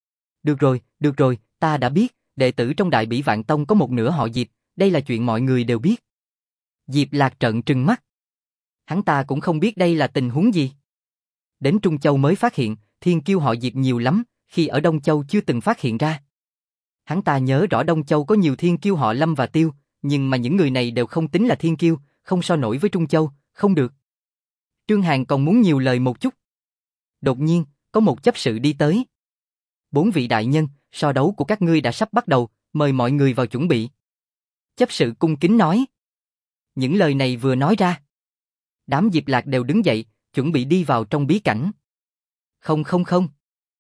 Được rồi, ta đã biết, đệ tử trong Đại Bỉ Vạn Tông có một nửa họ Diệp, đây là chuyện mọi người đều biết. Diệp Lạc trợn trừng mắt. Hắn ta cũng không biết đây là tình huống gì. Đến Trung Châu mới phát hiện, thiên kiêu họ Diệp nhiều lắm, khi ở Đông Châu chưa từng phát hiện ra. Hắn ta nhớ rõ Đông Châu có nhiều thiên kiêu họ Lâm và Tiêu, nhưng mà những người này đều không tính là thiên kiêu, không so nổi với Trung Châu, không được. Trương Hàn còn muốn nhiều lời một chút. Đột nhiên, có một chấp sự đi tới. 4 vị đại nhân, so đấu của các ngươi đã sắp bắt đầu, mời mọi người vào chuẩn bị. Chấp sự cung kính nói. Những lời này vừa nói ra, đám Diệp Lạc đều đứng dậy, chuẩn bị đi vào trong bí cảnh. Không không không.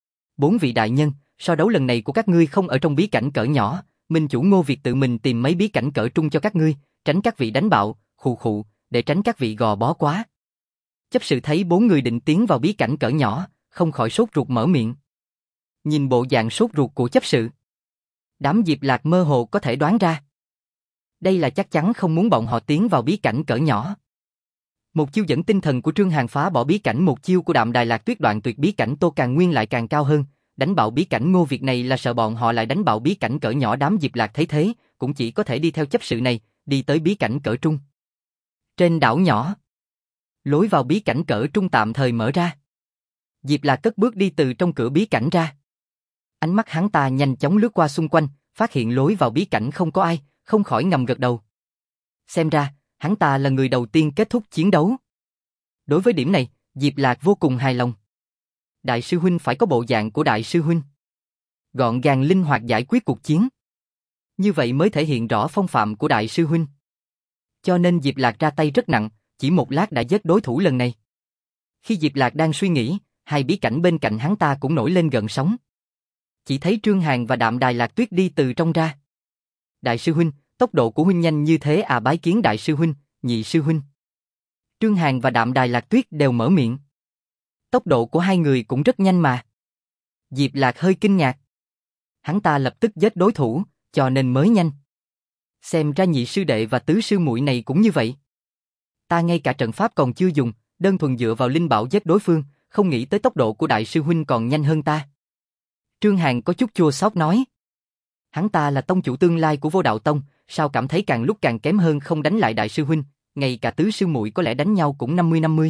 4 vị đại nhân, so đấu lần này của các ngươi không ở trong bí cảnh cỡ nhỏ, minh chủ Ngô Việt tự mình tìm mấy bí cảnh cỡ trung cho các ngươi, tránh các vị đánh bạo, khụ khụ, để tránh các vị gò bó quá. Chấp sự thấy 4 người định tiến vào bí cảnh cỡ nhỏ, không khỏi sốt ruột mở miệng. Nhìn bộ dạng sốt ruột của chấp sự, đám Diệp Lạc mơ hồ có thể đoán ra. Đây là chắc chắn không muốn bọn họ tiến vào bí cảnh cỡ nhỏ. Một chiêu dẫn tinh thần của Trương Hàn phá bỏ bí cảnh, một chiêu của Đạm Đài Lạc Tuyết đoạn tuyệt bí cảnh Tô Càn Nguyên lại càng cao hơn, đánh bạo bí cảnh Ngô Việt này là sợ bọn họ lại đánh bạo bí cảnh cỡ nhỏ. Đám Diệp Lạc thấy thế, cũng chỉ có thể đi theo chấp sự này, đi tới bí cảnh cỡ trung. Trên đảo nhỏ, lối vào bí cảnh cỡ trung tạm thời mở ra. Diệp Lạc cất bước đi từ trong cửa bí cảnh ra. Ánh mắt hắn ta nhanh chóng lướt qua xung quanh, phát hiện lối vào bí cảnh không có ai, không khỏi ngầm gật đầu. Xem ra, hắn ta là người đầu tiên kết thúc chiến đấu. Đối với điểm này, Diệp Lạc vô cùng hài lòng. Đại sư huynh phải có bộ dạng của đại sư huynh. Gọn gàng linh hoạt giải quyết cuộc chiến. Như vậy mới thể hiện rõ phong phạm của đại sư huynh. Cho nên Diệp Lạc ra tay rất nặng, chỉ một lát đã giết đối thủ lần này. Khi Diệp Lạc đang suy nghĩ, hai bí cảnh bên cạnh hắn ta cũng nổi lên gợn sóng. Chỉ thấy Trương Hàn và Đạm Đài Lạc Tuyết đi từ trong ra. Đại sư huynh, tốc độ của huynh nhanh như thế à, bái kiến đại sư huynh, nhị sư huynh. Trương Hàn và Đạm Đài Lạc Tuyết đều mở miệng. Tốc độ của hai người cũng rất nhanh mà. Diệp Lạc hơi kinh ngạc. Hắn ta lập tức giết đối thủ, cho nên mới nhanh. Xem ra nhị sư đệ và tứ sư muội này cũng như vậy. Ta ngay cả trận pháp còn chưa dùng, đơn thuần dựa vào linh bảo giết đối phương, không nghĩ tới tốc độ của đại sư huynh còn nhanh hơn ta. Trương Hàn có chút chua xót nói. Hắn ta là tông chủ tương lai của Vô Đạo Tông, sao cảm thấy càng lúc càng kém hơn, không đánh lại đại sư huynh, ngay cả tứ sư muội có lẽ đánh nhau cũng 50-50.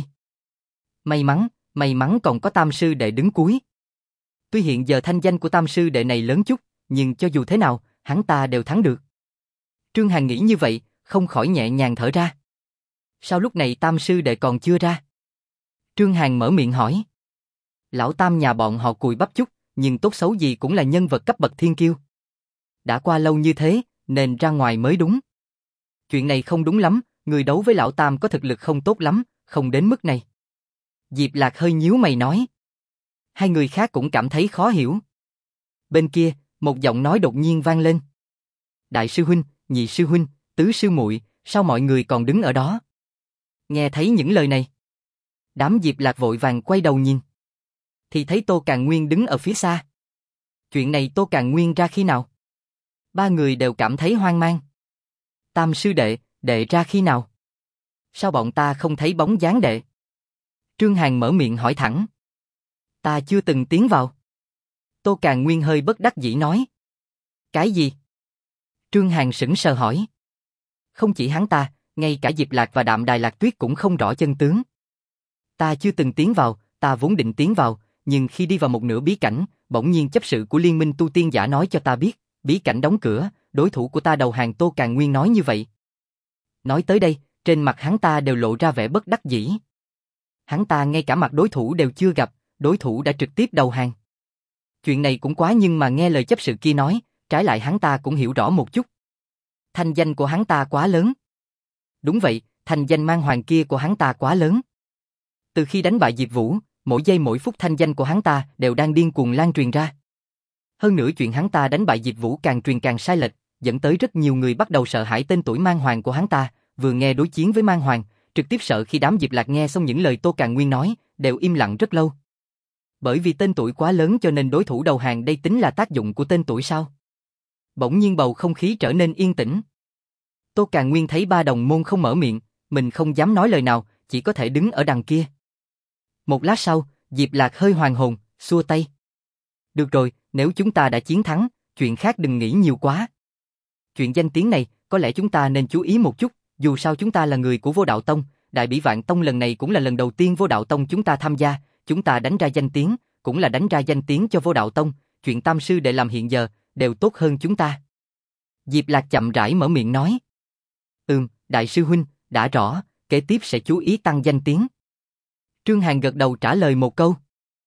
May mắn còn có tam sư đệ đứng cuối. Tuy hiện giờ thanh danh của tam sư đệ này lớn chút, nhưng cho dù thế nào, hắn ta đều thắng được. Trương Hàn nghĩ như vậy, không khỏi nhẹ nhàng thở ra. Sao lúc này tam sư đệ còn chưa ra? Trương Hàn mở miệng hỏi. Lão tam nhà bọn họ cùi bắp chút, nhưng tốt xấu gì cũng là nhân vật cấp bậc thiên kiêu. Đã qua lâu như thế, nên ra ngoài mới đúng. Chuyện này không đúng lắm, người đấu với lão tam có thực lực không tốt lắm, không đến mức này. Diệp Lạc hơi nhíu mày nói. Hai người khác cũng cảm thấy khó hiểu. Bên kia, một giọng nói đột nhiên vang lên. Đại sư huynh, nhị sư huynh, tứ sư muội, sao mọi người còn đứng ở đó? Nghe thấy những lời này, đám Diệp Lạc vội vàng quay đầu nhìn. Thì thấy Tô Càn Nguyên đứng ở phía xa. Chuyện này Tô Càn Nguyên ra khi nào? Ba người đều cảm thấy hoang mang. Tam sư đệ, đệ ra khi nào? Sao bọn ta không thấy bóng dáng đệ? Trương Hàn mở miệng hỏi thẳng. Ta chưa từng tiến vào. Tô Càn Nguyên hơi bất đắc dĩ nói. Cái gì? Trương Hàn sững sờ hỏi. Không chỉ hắn ta, ngay cả Diệp Lạc và Đạm Đài Lạc Tuyết cũng không rõ chân tướng. Ta chưa từng tiến vào, ta vốn định tiến vào, nhưng khi đi vào một nửa bí cảnh, bỗng nhiên chấp sự của Liên minh tu tiên giả nói cho ta biết, bí cảnh đóng cửa, đối thủ của ta đầu hàng. Tô Càn Nguyên nói như vậy. Nói tới đây, trên mặt hắn ta đều lộ ra vẻ bất đắc dĩ. Hắn ta ngay cả mặt đối thủ đều chưa gặp, đối thủ đã trực tiếp đầu hàng. Chuyện này cũng quá, nhưng mà nghe lời chấp sự kia nói, trái lại hắn ta cũng hiểu rõ một chút. Thanh danh của hắn ta quá lớn. Đúng vậy, thanh danh mang hoàng kia của hắn ta quá lớn. Từ khi đánh bại Diệp Vũ, mỗi giây mỗi phút thanh danh của hắn ta đều đang điên cuồng lan truyền ra. Hơn nữa chuyện hắn ta đánh bại Diệp Vũ càng truyền càng sai lệch, dẫn tới rất nhiều người bắt đầu sợ hãi tên tuổi mang hoàng của hắn ta, vừa nghe đối chiến với mang hoàng, trực tiếp sợ. Khi đám Diệp Lạc nghe xong những lời Tô Càn Nguyên nói, đều im lặng rất lâu. Bởi vì tên tuổi quá lớn cho nên đối thủ đầu hàng, đây tính là tác dụng của tên tuổi sao? Bỗng nhiên bầu không khí trở nên yên tĩnh. Tô Càn Nguyên thấy ba đồng môn không mở miệng, mình không dám nói lời nào, chỉ có thể đứng ở đằng kia. Một lát sau, Diệp Lạc hơi hoàn hồn, xua tay. Được rồi, nếu chúng ta đã chiến thắng, chuyện khác đừng nghĩ nhiều quá. Chuyện danh tiếng này, có lẽ chúng ta nên chú ý một chút, dù sao chúng ta là người của Vô Đạo Tông, Đại Bỉ Vạn Tông lần này cũng là lần đầu tiên Vô Đạo Tông chúng ta tham gia, chúng ta đánh ra danh tiếng, cũng là đánh ra danh tiếng cho Vô Đạo Tông, chuyện tam sư đệ làm hiện giờ, đều tốt hơn chúng ta. Diệp Lạc chậm rãi mở miệng nói. Đại sư huynh, đã rõ, kế tiếp sẽ chú ý tăng danh tiếng. Trương Hàn gật đầu trả lời một câu.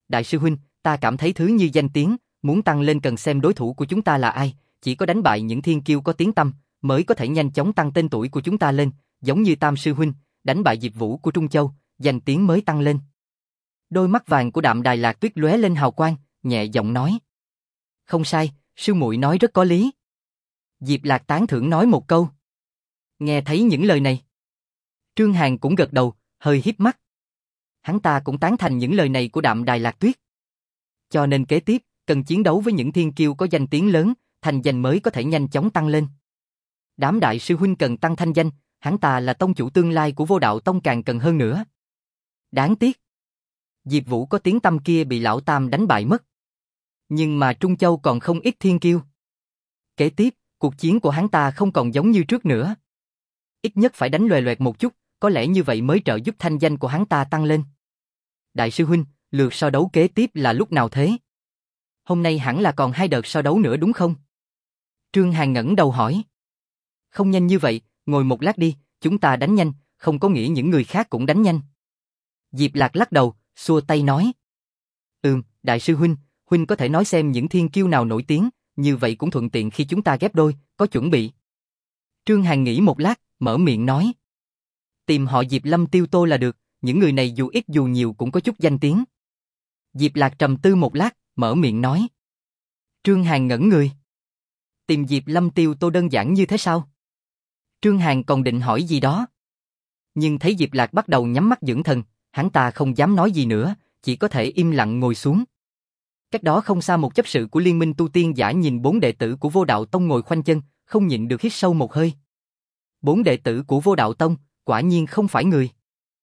Đại sư huynh, ta cảm thấy thứ như danh tiếng, muốn tăng lên cần xem đối thủ của chúng ta là ai, chỉ có đánh bại những thiên kiêu có tiếng tăm, mới có thể nhanh chóng tăng tên tuổi của chúng ta lên, giống như Tam sư huynh, đánh bại Diệp Vũ của Trung Châu, danh tiếng mới tăng lên. Đôi mắt vàng của Đạm Đài Lạc Tuyết lóe lên hào quang, nhẹ giọng nói. Không sai, sư muội nói rất có lý. Diệp Lạc tán thưởng nói một câu. Nghe thấy những lời này, Trương Hàn cũng gật đầu, hơi híp mắt. Hắn ta cũng tán thành những lời này của Đạm Đài Lạc Tuyết. Cho nên kế tiếp, cần chiến đấu với những thiên kiêu có danh tiếng lớn, thành danh mới có thể nhanh chóng tăng lên. Đám đại sư huynh cần tăng thanh danh, hắn ta là tông chủ tương lai của Vô Đạo Tông càng cần hơn nữa. Đáng tiếc, Diệp Vũ có tiếng tăm kia bị lão Tam đánh bại mất. Nhưng mà Trung Châu còn không ít thiên kiêu. Kế tiếp, cuộc chiến của hắn ta không còn giống như trước nữa. Ít nhất phải đánh loè loẹt một chút, có lẽ như vậy mới trợ giúp thanh danh của hắn ta tăng lên. Đại sư huynh, lượt so đấu kế tiếp là lúc nào thế? Hôm nay hẳn là còn 2 đợt so đấu nữa đúng không? Trương Hàn ngẩng đầu hỏi. Không nhanh như vậy, ngồi một lát đi, chúng ta đánh nhanh, không có nghĩa những người khác cũng đánh nhanh. Diệp Lạc lắc đầu, xua tay nói. Đại sư huynh, huynh có thể nói xem những thiên kiêu nào nổi tiếng, như vậy cũng thuận tiện khi chúng ta ghép đôi, có chuẩn bị. Trương Hàn nghĩ một lát, mở miệng nói. Tìm họ Diệp Lâm Tiêu Tô là được, những người này dù ít dù nhiều cũng có chút danh tiếng. Diệp Lạc trầm tư một lát, mở miệng nói. Trương Hàn ngẩn người. Tìm Diệp Lâm Tiêu Tô đơn giản như thế sao? Trương Hàn còn định hỏi gì đó. Nhưng thấy Diệp Lạc bắt đầu nhắm mắt dưỡng thần, hắn ta không dám nói gì nữa, chỉ có thể im lặng ngồi xuống. Cách đó không xa một chấp sự của Liên minh tu tiên giả nhìn 4 đệ tử của Vô Đạo Tông ngồi khoanh chân, không nhịn được hít sâu một hơi. 4 đệ tử của Vô Đạo Tông, quả nhiên không phải người.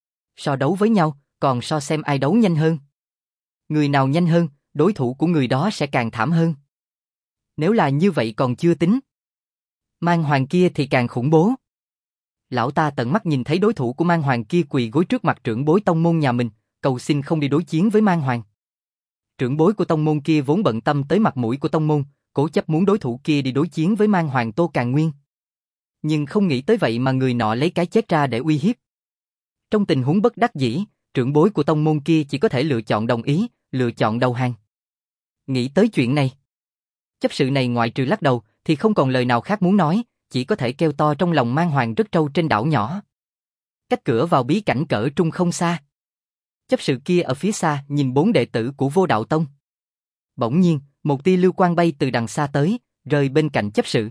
So đấu với nhau, còn so xem ai đấu nhanh hơn. Người nào nhanh hơn, đối thủ của người đó sẽ càng thảm hơn. Nếu là như vậy còn chưa tính. Mang Hoàng kia thì càng khủng bố. Lão ta tận mắt nhìn thấy đối thủ của Mang Hoàng kia quỳ gối trước mặt trưởng bối tông môn nhà mình, cầu xin không đi đối chiến với Mang Hoàng. Trưởng bối của tông môn kia vốn bận tâm tới mặt mũi của tông môn, cố chấp muốn đối thủ kia đi đối chiến với Mang Hoàng Tô Càn Nguyên. Nhưng không nghĩ tới vậy mà người nọ lấy cái chết ra để uy hiếp. Trong tình huống bất đắc dĩ, trưởng bối của tông môn kia chỉ có thể lựa chọn đồng ý, lựa chọn đầu hàng. Nghĩ tới chuyện này, chấp sự này ngoại trừ lắc đầu thì không còn lời nào khác muốn nói, chỉ có thể kêu to trong lòng Mang Hoàng rất trâu trên đảo nhỏ. Cách cửa vào bí cảnh cỡ trung không xa. Chấp sự kia ở phía xa nhìn 4 đệ tử của Vô Đạo Tông. Bỗng nhiên, một tia lưu quang bay từ đằng xa tới, rơi bên cạnh chấp sự.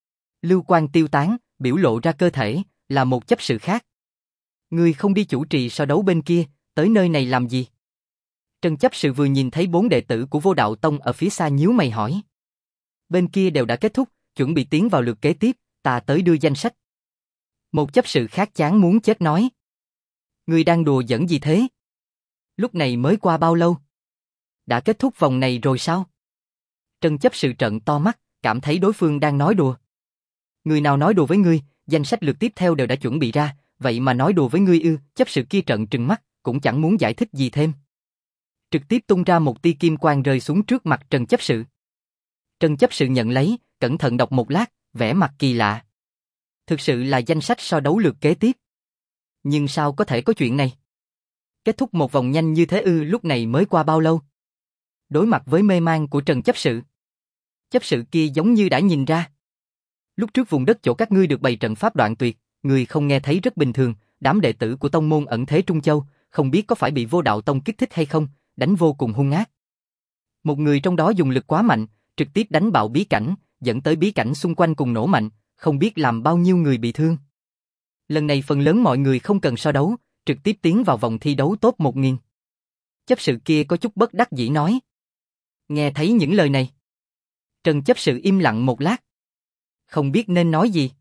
Lưu quang tiêu tán, biểu lộ ra cơ thể, là một chấp sự khác. Ngươi không đi chủ trì so đấu bên kia, tới nơi này làm gì? Trần chấp sự vừa nhìn thấy 4 đệ tử của Vô Đạo Tông ở phía xa nhíu mày hỏi. Bên kia đều đã kết thúc, chuẩn bị tiến vào lượt kế tiếp, ta tới đưa danh sách. Một chấp sự khác chán muốn chết nói. Ngươi đang đùa giỡn gì thế? Lúc này mới qua bao lâu? Đã kết thúc vòng này rồi sao? Trần chấp sự trợn to mắt, cảm thấy đối phương đang nói đùa. Người nào nói đùa với ngươi, danh sách lượt tiếp theo đều đã chuẩn bị ra, vậy mà nói đùa với ngươi ư? Chấp sự kia trợn trừng mắt, cũng chẳng muốn giải thích gì thêm. Trực tiếp tung ra một tia kim quang rơi xuống trước mặt Trần chấp sự. Trần chấp sự nhận lấy, cẩn thận đọc một lát, vẻ mặt kỳ lạ. Thực sự là danh sách so đấu lượt kế tiếp. Nhưng sao có thể có chuyện này? Kết thúc một vòng nhanh như thế ư? Lúc này mới qua bao lâu? Đối mặt với mê man của Trần chấp sự. Chấp sự kia giống như đã nhìn ra. Lúc trước vùng đất chỗ các ngươi được bày trận pháp đoạn tuyệt, ngươi không nghe thấy rất bình thường, đám đệ tử của tông môn ẩn thế Trung Châu, không biết có phải bị Vô Đạo Tông kích thích hay không, đánh vô cùng hung ác. Một người trong đó dùng lực quá mạnh, trực tiếp đánh bạo bí cảnh, dẫn tới bí cảnh xung quanh cùng nổ mạnh, không biết làm bao nhiêu người bị thương. Lần này phần lớn mọi người không cần so đấu, trực tiếp tiến vào vòng thi đấu top 1000. Chấp sự kia có chút bất đắc dĩ nói. Nghe thấy những lời này, Trần chấp sự im lặng một lát. Không biết nên nói gì.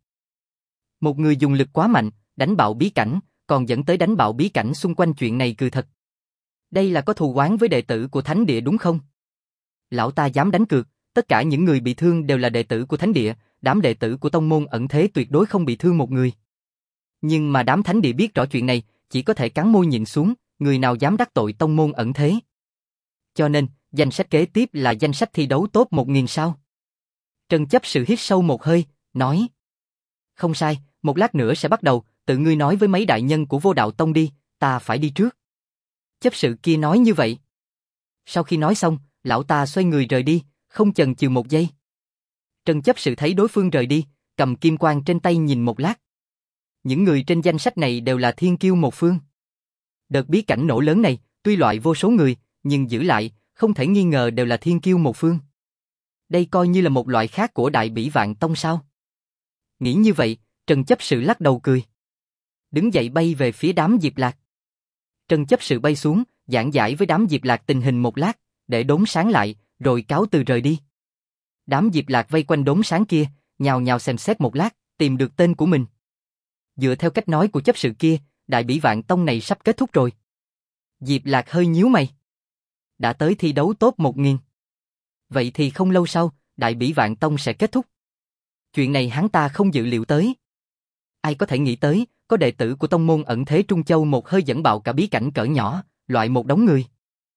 Một người dùng lực quá mạnh, đánh bạo bí cảnh, còn dẫn tới đánh bạo bí cảnh xung quanh, chuyện này cừ thật. Đây là có thù oán với đệ tử của Thánh Địa đúng không? Lão ta dám đánh cược, tất cả những người bị thương đều là đệ tử của Thánh Địa, đám đệ tử của tông môn ẩn thế tuyệt đối không bị thương một người. Nhưng mà đám Thánh Địa biết rõ chuyện này, chỉ có thể cắn môi nhịn xuống, người nào dám đắc tội tông môn ẩn thế. Cho nên, danh sách kế tiếp là danh sách thi đấu top 1000 sao? Trần chấp sự hít sâu một hơi, nói. Không sai, một lát nữa sẽ bắt đầu, tự ngươi nói với mấy đại nhân của Vô Đạo Tông đi, ta phải đi trước. Chấp sự kia nói như vậy. Sau khi nói xong, lão ta xoay người rời đi, không chần chừ một giây. Trần chấp sự thấy đối phương rời đi, cầm kim quang trên tay nhìn một lát. Những người trên danh sách này đều là thiên kiêu một phương. Đợt bí cảnh nổ lớn này, tuy loại vô số người, nhưng giữ lại, không thể nghi ngờ đều là thiên kiêu một phương. Đây coi như là một loại khác của Đại Bỉ Vạn Tông sao? Nghĩ như vậy, Trần chấp sự lắc đầu cười. Đứng dậy bay về phía đám Diệp Lạc. Trần chấp sự bay xuống, giảng giải với đám Diệp Lạc tình hình một lát, để đốm sáng lại, rồi cáo từ rời đi. Đám Diệp Lạc vây quanh đốm sáng kia, nhào nhào xem xét một lát, tìm được tên của mình. Dựa theo cách nói của chấp sự kia, Đại Bỉ Vạn Tông này sắp kết thúc rồi. Diệp Lạc hơi nhíu mày. Đã tới thi đấu top 1000. Vậy thì không lâu sau, Đại Bỉ Vạn Tông sẽ kết thúc. Chuyện này hắn ta không dự liệu tới. Ai có thể nghĩ tới, có đệ tử của tông môn ẩn thế Trung Châu một hơi dẫn bạo cả bí cảnh cỡ nhỏ, loại một đống người.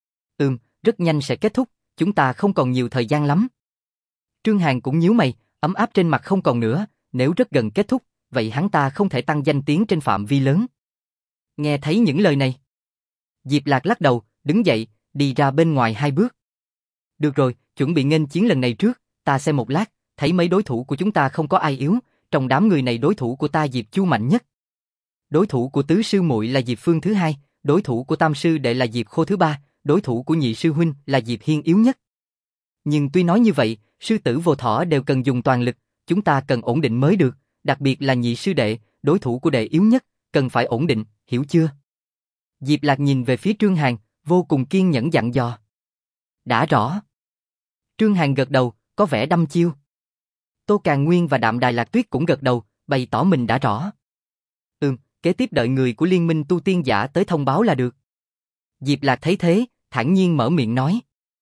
Rất nhanh sẽ kết thúc, chúng ta không còn nhiều thời gian lắm. Trương Hàn cũng nhíu mày, ấm áp trên mặt không còn nữa, nếu rất gần kết thúc, vậy hắn ta không thể tăng danh tiếng trên phạm vi lớn. Nghe thấy những lời này, Diệp Lạc lắc đầu, đứng dậy, đi ra bên ngoài 2 bước. Được rồi, chuẩn bị nghênh chiến lần này trước, ta xem một lát, thấy mấy đối thủ của chúng ta không có ai yếu, trong đám người này đối thủ của ta Diệp Chu mạnh nhất. Đối thủ của tứ sư muội là Diệp Phương thứ 2, đối thủ của tam sư đệ là Diệp Khô thứ 3, đối thủ của nhị sư huynh là Diệp Hiên yếu nhất. Nhưng tuy nói như vậy, sư tử vô thỏ đều cần dùng toàn lực, chúng ta cần ổn định mới được, đặc biệt là nhị sư đệ, đối thủ của đệ yếu nhất, cần phải ổn định, hiểu chưa? Diệp Lạc nhìn về phía Trương Hàn, vô cùng kiên nhẫn dặn dò. Đã rõ. Trương Hàn gật đầu, có vẻ đăm chiêu. Tô Càn Nguyên và Đạm Đài Lạc Tuyết cũng gật đầu, bày tỏ mình đã rõ. Kế tiếp đợi người của Liên minh tu tiên giả tới thông báo là được. Diệp Lạc thấy thế, thản nhiên mở miệng nói.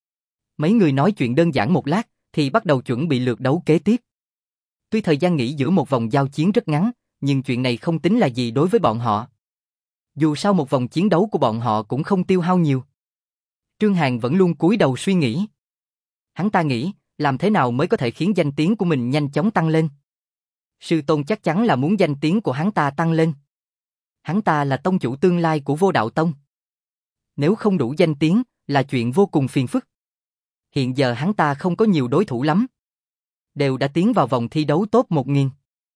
Mấy người nói chuyện đơn giản một lát, thì bắt đầu chuẩn bị lượt đấu kế tiếp. Tuy thời gian nghỉ giữa một vòng giao chiến rất ngắn, nhưng chuyện này không tính là gì đối với bọn họ. Dù sao một vòng chiến đấu của bọn họ cũng không tiêu hao nhiều. Trương Hàn vẫn luôn cúi đầu suy nghĩ. Hắn ta nghĩ, làm thế nào mới có thể khiến danh tiếng của mình nhanh chóng tăng lên. Sư tôn chắc chắn là muốn danh tiếng của hắn ta tăng lên. Hắn ta là tông chủ tương lai của Vô Đạo Tông. Nếu không đủ danh tiếng, là chuyện vô cùng phiền phức. Hiện giờ hắn ta không có nhiều đối thủ lắm. Đều đã tiến vào vòng thi đấu top 1000.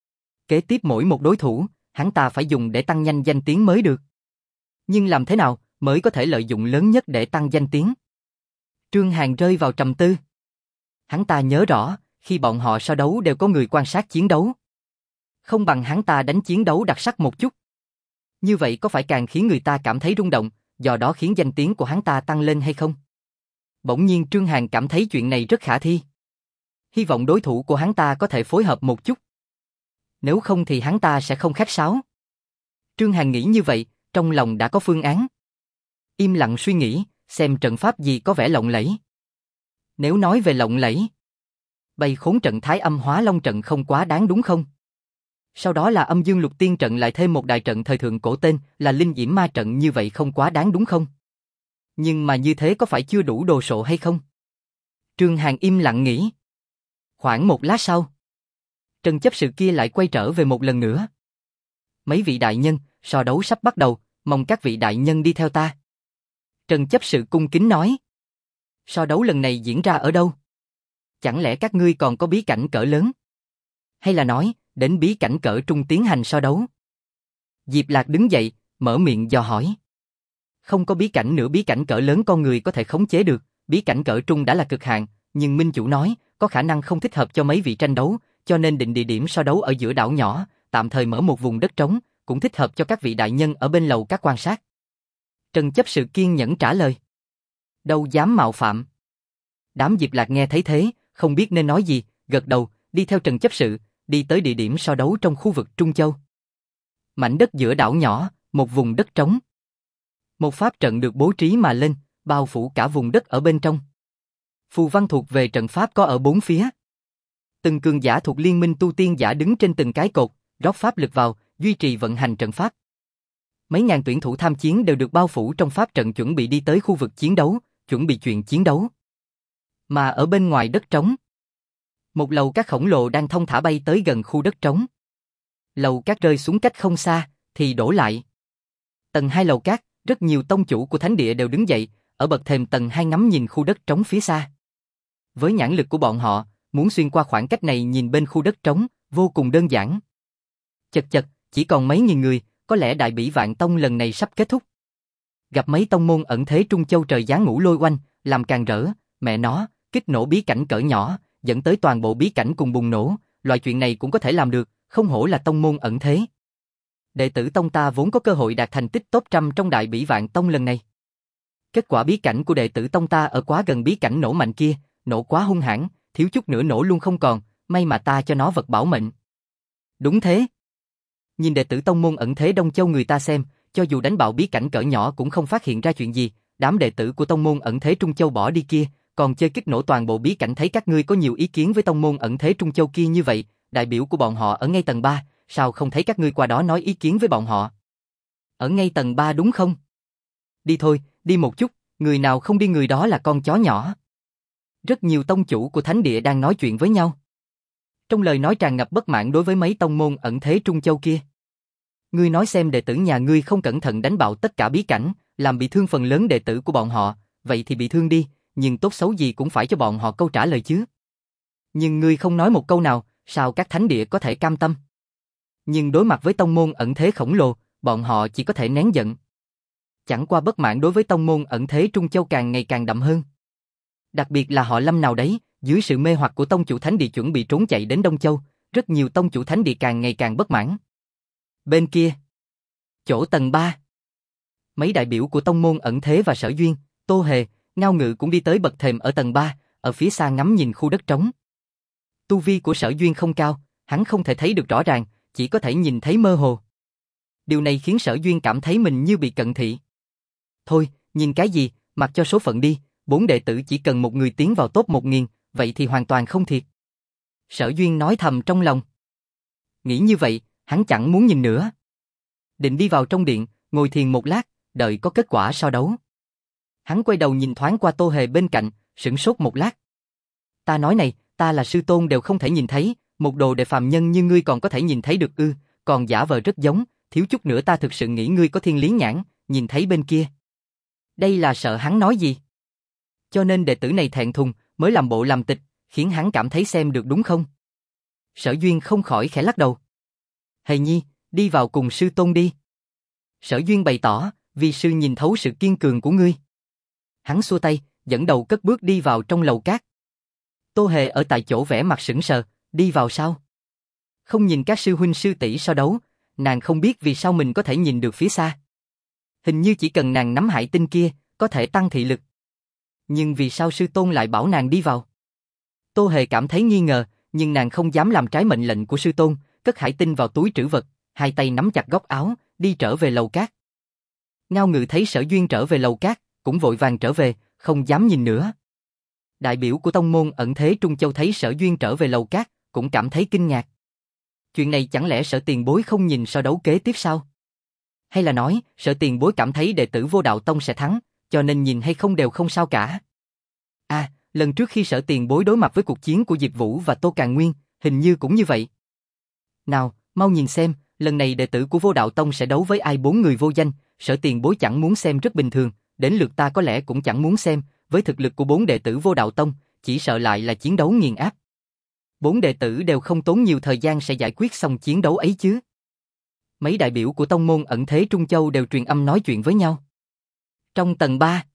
Kế tiếp mỗi một đối thủ, hắn ta phải dùng để tăng nhanh danh tiếng mới được. Nhưng làm thế nào mới có thể lợi dụng lớn nhất để tăng danh tiếng? Trương Hàn rơi vào trầm tư. Hắn ta nhớ rõ, khi bọn họ so đấu đều có người quan sát chiến đấu. Không bằng hắn ta đánh chiến đấu đặc sắc một chút. Như vậy có phải càng khiến người ta cảm thấy rung động, do đó khiến danh tiếng của hắn ta tăng lên hay không? Bỗng nhiên Trương Hàn cảm thấy chuyện này rất khả thi. Hy vọng đối thủ của hắn ta có thể phối hợp một chút. Nếu không thì hắn ta sẽ không khách sáo. Trương Hàn nghĩ như vậy, trong lòng đã có phương án. Im lặng suy nghĩ, xem trận pháp gì có vẻ lộng lẫy. Nếu nói về lộng lẫy, bày khốn trận Thái Âm Hóa Long trận không quá đáng đúng không? Sau đó là Âm Dương Lục Tiên trận lại thêm một đại trận thời thượng cổ tên là Linh Diễm Ma trận, như vậy không quá đáng đúng không? Nhưng mà như thế có phải chưa đủ đồ sộ hay không? Trương Hàn im lặng nghĩ. Khoảng một lát sau, Trần chấp sự kia lại quay trở về một lần nữa. Mấy vị đại nhân, so đấu sắp bắt đầu, mong các vị đại nhân đi theo ta. Trần chấp sự cung kính nói. So đấu lần này diễn ra ở đâu? Chẳng lẽ các ngươi còn có bí cảnh cỡ lớn? Hay là nói, đến bí cảnh cỡ trung tiến hành so đấu? Diệp Lạc đứng dậy, mở miệng dò hỏi. Không có bí cảnh nữa, bí cảnh cỡ lớn con người có thể khống chế được, bí cảnh cỡ trung đã là cực hạn, nhưng Minh Chủ nói, có khả năng không thích hợp cho mấy vị tranh đấu, cho nên định địa điểm so đấu ở giữa đảo nhỏ, tạm thời mở một vùng đất trống, cũng thích hợp cho các vị đại nhân ở bên lầu các quan sát. Trần chấp sự kiên nhẫn trả lời. Đâu dám mạo phạm. Đám Diệp Lạc nghe thấy thế, không biết nên nói gì, gật đầu, đi theo Trần chấp sự, đi tới địa điểm so đấu trong khu vực Trung Châu. Mảnh đất giữa đảo nhỏ, một vùng đất trống. Một pháp trận được bố trí mà lên, bao phủ cả vùng đất ở bên trong. Phù văn thuộc về trận pháp có ở bốn phía. Từng cường giả thuộc liên minh tu tiên giả đứng trên từng cái cột, rót pháp lực vào, duy trì vận hành trận pháp. Mấy ngàn tuyển thủ tham chiến đều được bao phủ trong pháp trận, chuẩn bị đi tới khu vực chiến đấu, chuẩn bị chuyện chiến đấu. Mà ở bên ngoài đất trống, một lầu cát khổng lồ đang thong thả bay tới gần khu đất trống. Lầu cát rơi xuống cách không xa, thì đổ lại. Tầng 2 lầu cát, rất nhiều tông chủ của thánh địa đều đứng dậy, ở bậc thềm tầng 2 ngắm nhìn khu đất trống phía xa. Với nhãn lực của bọn họ, muốn xuyên qua khoảng cách này nhìn bên khu đất trống, vô cùng đơn giản. Chật chật, chỉ còn mấy nghìn người, có lẽ đại bỉ vạn tông lần này sắp kết thúc. Gặp mấy tông môn ẩn thế Trung Châu trời giáng ngũ lôi oanh, làm càng rỡ, mẹ nó, kích nổ bí cảnh cỡ nhỏ, dẫn tới toàn bộ bí cảnh cùng bùng nổ, loại chuyện này cũng có thể làm được, không hổ là tông môn ẩn thế. Đệ tử tông ta vốn có cơ hội đạt thành tích top 100 trong đại bỉ vạn tông lần này. Kết quả bí cảnh của đệ tử tông ta ở quá gần bí cảnh nổ mạnh kia, nổ quá hung hãn, thiếu chút nữa nổ luôn không còn, may mà ta cho nó vật bảo mệnh. Đúng thế. Nhìn đệ tử tông môn ẩn thế Đông Châu người ta xem, cho dù đánh bạo bí cảnh cỡ nhỏ cũng không phát hiện ra chuyện gì, đám đệ tử của tông môn ẩn thế Trung Châu bỏ đi kia, còn chơi kích nổ toàn bộ bí cảnh thấy các ngươi có nhiều ý kiến với tông môn ẩn thế Trung Châu kia như vậy, đại biểu của bọn họ ở ngay tầng 3, sao không thấy các ngươi qua đó nói ý kiến với bọn họ? Ở ngay tầng 3 đúng không? Đi thôi, đi một chút, người nào không đi người đó là con chó nhỏ. Rất nhiều tông chủ của thánh địa đang nói chuyện với nhau. Trong lời nói tràn ngập bất mãn đối với mấy tông môn ẩn thế Trung Châu kia. Ngươi nói xem đệ tử nhà ngươi không cẩn thận đánh bạo tất cả bí cảnh, làm bị thương phần lớn đệ tử của bọn họ, vậy thì bị thương đi, nhưng tốt xấu gì cũng phải cho bọn họ câu trả lời chứ. Nhưng ngươi không nói một câu nào, sao các thánh địa có thể cam tâm? Nhưng đối mặt với tông môn ẩn thế khổng lồ, bọn họ chỉ có thể nén giận. Chẳng qua bất mãn đối với tông môn ẩn thế Trung Châu càng ngày càng đậm hơn. Đặc biệt là họ Lâm nào đấy, dưới sự mê hoặc của tông chủ thánh địa chuẩn bị trốn chạy đến Đông Châu, rất nhiều tông chủ thánh địa càng ngày càng bất mãn. Bên kia, chỗ tầng 3, mấy đại biểu của tông môn ẩn thế và Sở Duyên, Tô Hề, Ngao Ngự cũng đi tới bậc thềm ở tầng 3, ở phía xa ngắm nhìn khu đất trống. Tu vi của Sở Duyên không cao, hắn không thể thấy được rõ ràng, chỉ có thể nhìn thấy mơ hồ. Điều này khiến Sở Duyên cảm thấy mình như bị cận thị. Thôi, nhìn cái gì, mặc cho số phận đi, 4 đệ tử chỉ cần một người tiến vào top 1000, vậy thì hoàn toàn không thiệt. Sở Duyên nói thầm trong lòng. Nghĩ như vậy, hắn chẳng muốn nhìn nữa. Định đi vào trong điện, ngồi thiền một lát, đợi có kết quả so đấu. Hắn quay đầu nhìn thoáng qua Tô Hề bên cạnh, sửng sốt một lát. Ta nói này, ta là sư tôn đều không thể nhìn thấy, một đồ đệ phàm nhân như ngươi còn có thể nhìn thấy được ư, còn giả vờ rất giống, thiếu chút nữa ta thực sự nghĩ ngươi có thiên lý nhãn, nhìn thấy bên kia. Đây là sợ hắn nói gì? Cho nên đệ tử này thẹn thùng, mới làm bộ làm tịch, khiến hắn cảm thấy xem được đúng không? Sở Duyên không khỏi khẽ lắc đầu. Hề nhi, đi vào cùng sư tôn đi. Sở Duyên bày tỏ, vì sư nhìn thấu sự kiên cường của ngươi. Hắn xua tay, dẫn đầu cất bước đi vào trong lầu cát. Tô Hề ở tại chỗ vẻ mặt sững sờ, đi vào sao? Không nhìn các sư huynh sư tỷ so đấu, nàng không biết vì sao mình có thể nhìn được phía xa. Hình như chỉ cần nàng nắm hải tinh kia, có thể tăng thị lực. Nhưng vì sao sư tôn lại bảo nàng đi vào? Tô Hề cảm thấy nghi ngờ, nhưng nàng không dám làm trái mệnh lệnh của sư tôn, cất hải tinh vào túi trữ vật, hai tay nắm chặt góc áo, đi trở về lầu cát. Ngao Ngự thấy Sở Duyên trở về lầu cát, cũng vội vàng trở về, không dám nhìn nữa. Đại biểu của tông môn ẩn thế Trung Châu thấy Sở Duyên trở về lầu cát, cũng cảm thấy kinh ngạc. Chuyện này chẳng lẽ Sở tiền bối không nhìn so đấu kế tiếp sao? Hay là nói, Sở tiền bối cảm thấy đệ tử Vô Đạo Tông sẽ thắng, cho nên nhìn hay không đều không sao cả. À, lần trước khi Sở tiền bối đối mặt với cuộc chiến của Diệp Vũ và Tô Càn Nguyên, hình như cũng như vậy. Nào, mau nhìn xem, lần này đệ tử của Vô Đạo Tông sẽ đấu với ai 4 người vô danh, Sở tiền bối chẳng muốn xem rất bình thường, đến lượt ta có lẽ cũng chẳng muốn xem, với thực lực của 4 đệ tử Vô Đạo Tông, chỉ sợ lại là chiến đấu nghiền áp. 4 đệ tử đều không tốn nhiều thời gian sẽ giải quyết xong chiến đấu ấy chứ. Mấy đại biểu của tông môn ẩn thế Trung Châu đều truyền âm nói chuyện với nhau. Trong tầng 3,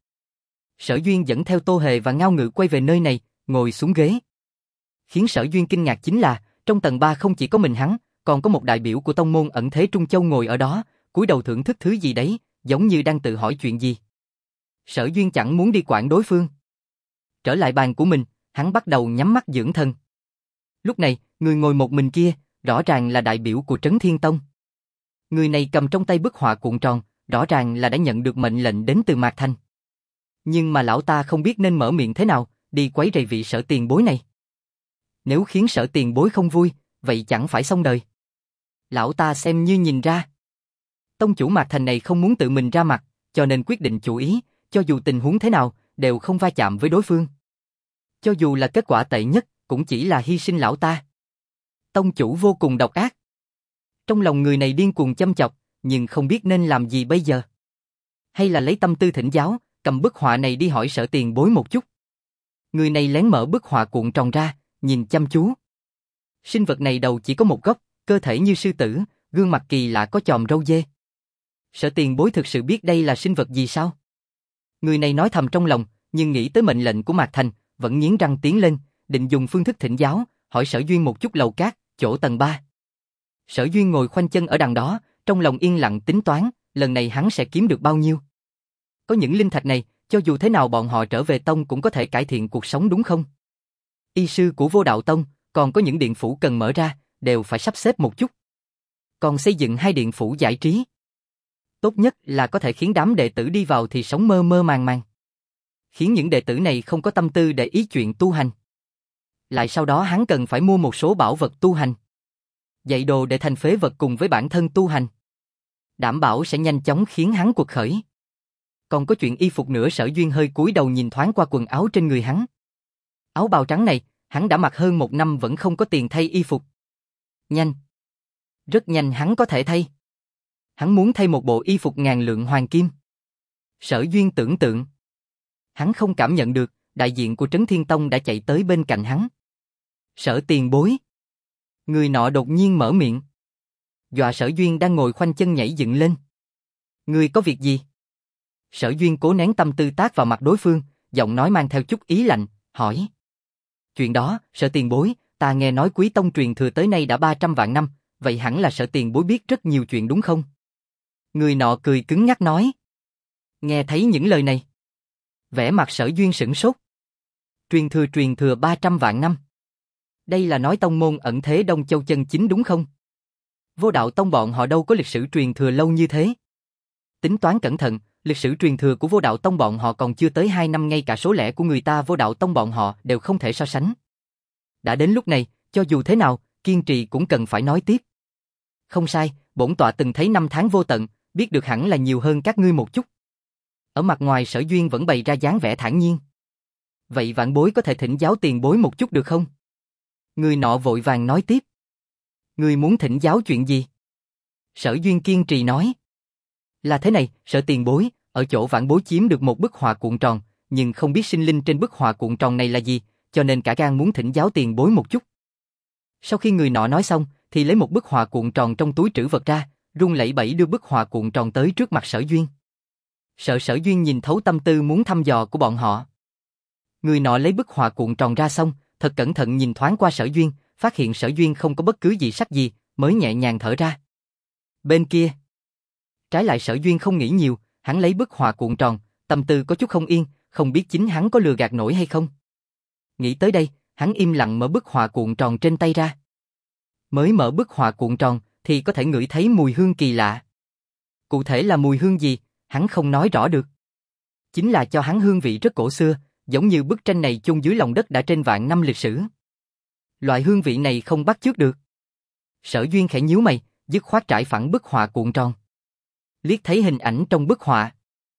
Sở Duyên dẫn theo Tô Hề và Ngao Ngự quay về nơi này, ngồi xuống ghế. Khiến Sở Duyên kinh ngạc chính là, trong tầng 3 không chỉ có mình hắn, còn có một đại biểu của tông môn ẩn thế Trung Châu ngồi ở đó, cúi đầu thưởng thức thứ gì đấy, giống như đang tự hỏi chuyện gì. Sở Duyên chẳng muốn đi quản đối phương. Trở lại bàn của mình, hắn bắt đầu nhắm mắt dưỡng thần. Lúc này, người ngồi một mình kia, rõ ràng là đại biểu của Trấn Thiên Tông. Người này cầm trong tay bức họa cuộn tròn, rõ ràng là đã nhận được mệnh lệnh đến từ Mạc Thành. Nhưng mà lão ta không biết nên mở miệng thế nào, đi quấy rầy vị Sở tiền bối này. Nếu khiến Sở tiền bối không vui, vậy chẳng phải xong đời. Lão ta xem như nhìn ra. Tông chủ Mạc Thành này không muốn tự mình ra mặt, cho nên quyết định chủ ý, cho dù tình huống thế nào, đều không va chạm với đối phương. Cho dù là kết quả tệ nhất, cũng chỉ là hy sinh lão ta. Tông chủ vô cùng độc ác. Trong lòng người này điên cuồng châm chọc, nhưng không biết nên làm gì bây giờ. Hay là lấy tâm tư thỉnh giáo, cầm bức họa này đi hỏi Sở tiền bối một chút. Người này lén mở bức họa cuộn tròn ra, nhìn chăm chú. Sinh vật này đầu chỉ có một góc, cơ thể như sư tử, gương mặt kỳ lạ có chòm râu dê. Sở tiền bối thực sự biết đây là sinh vật gì sao? Người này nói thầm trong lòng, nhưng nghĩ tới mệnh lệnh của Mạc Thành, vẫn nghiến răng tiến lên, định dùng phương thức thỉnh giáo, hỏi Sở Duyên một chút lầu cát, chỗ tầng 3. Sở Duyên ngồi khoanh chân ở đằng đó, trong lòng yên lặng tính toán, lần này hắn sẽ kiếm được bao nhiêu. Có những linh thạch này, cho dù thế nào bọn họ trở về tông cũng có thể cải thiện cuộc sống đúng không? Y sư của Vô Đạo Tông, còn có những điện phủ cần mở ra, đều phải sắp xếp một chút. Còn xây dựng 2 điện phủ giải trí. Tốt nhất là có thể khiến đám đệ tử đi vào thì sống mơ mơ màng màng. Khiến những đệ tử này không có tâm tư để ý chuyện tu hành. Lại sau đó hắn cần phải mua một số bảo vật tu hành. Dạy đồ để thành phế vật cùng với bản thân tu hành. Đảm bảo sẽ nhanh chóng khiến hắn quật khởi. Còn có chuyện y phục nữa. Sở Duyên hơi cúi đầu nhìn thoáng qua quần áo trên người hắn. Áo bào trắng này, hắn đã mặc hơn 1 năm vẫn không có tiền thay y phục. Nhanh. Rất nhanh hắn có thể thay. Hắn muốn thay một bộ y phục ngàn lượng hoàng kim. Sở Duyên tưởng tượng. Hắn không cảm nhận được, đại diện của Trấn Thiên Tông đã chạy tới bên cạnh hắn. Sở tiền bối. Người nọ đột nhiên mở miệng. Dọa Sở Duyên đang ngồi khoanh chân nhảy dựng lên. Người có việc gì? Sở Duyên cố nén tâm tư tác vào mặt đối phương, giọng nói mang theo chút ý lạnh, hỏi. Chuyện đó, Sở tiền bối, ta nghe nói Quý Tông truyền thừa tới nay đã 300 vạn năm, vậy hẳn là Sở tiền bối biết rất nhiều chuyện đúng không? Người nọ cười cứng nhắc nói. Nghe thấy những lời này, vẻ mặt Sở Duyên sửng sốt. Truyền thừa 300 vạn năm. Đây là nói tông môn ẩn thế Đông Châu chân chính đúng không? Vô Đạo Tông bọn họ đâu có lịch sử truyền thừa lâu như thế. Tính toán cẩn thận, lịch sử truyền thừa của Vô Đạo Tông bọn họ còn chưa tới 2 năm, ngay cả số lẻ của người ta Vô Đạo Tông bọn họ đều không thể so sánh. Đã đến lúc này, cho dù thế nào, kiên trì cũng cần phải nói tiếp. Không sai, bổn tọa từng thấy 5 tháng vô tận, biết được hẳn là nhiều hơn các ngươi một chút. Ở mặt ngoài Sở Duyên vẫn bày ra dáng vẻ thản nhiên. Vậy vạn bối có thể thỉnh giáo tiền bối một chút được không? Người nọ vội vàng nói tiếp. Người muốn thỉnh giáo chuyện gì? Sở Duyên kiên trì nói. Là thế này, Sở tiền bối, ở chỗ vạn bối chiếm được một bức họa cuộn tròn, nhưng không biết sinh linh trên bức họa cuộn tròn này là gì, cho nên cả gan muốn thỉnh giáo tiền bối một chút. Sau khi người nọ nói xong, thì lấy một bức họa cuộn tròn trong túi trữ vật ra, run lẩy bẩy đưa bức họa cuộn tròn tới trước mặt Sở Duyên. Sợ Sở Duyên nhìn thấu tâm tư muốn thăm dò của bọn họ. Người nọ lấy bức họa cuộn tròn ra xong, thật cẩn thận nhìn thoáng qua Sở Duyên, phát hiện Sở Duyên không có bất cứ dị sắc gì, mới nhẹ nhàng thở ra. Bên kia, trái lại Sở Duyên không nghĩ nhiều, hắn lấy bức họa cuộn tròn, tâm tư có chút không yên, không biết chính hắn có lừa gạt nổi hay không. Nghĩ tới đây, hắn im lặng mở bức họa cuộn tròn trên tay ra. Mới mở bức họa cuộn tròn, thì có thể ngửi thấy mùi hương kỳ lạ. Cụ thể là mùi hương gì, hắn không nói rõ được. Chính là cho hắn hương vị rất cổ xưa, giống như bức tranh này chôn dưới lòng đất đã trên vạn năm lịch sử. Loại hương vị này không bắt chước được. Sở Duyên khẽ nhíu mày, dứt khoát trải phẳng bức họa cuộn tròn. Liếc thấy hình ảnh trong bức họa.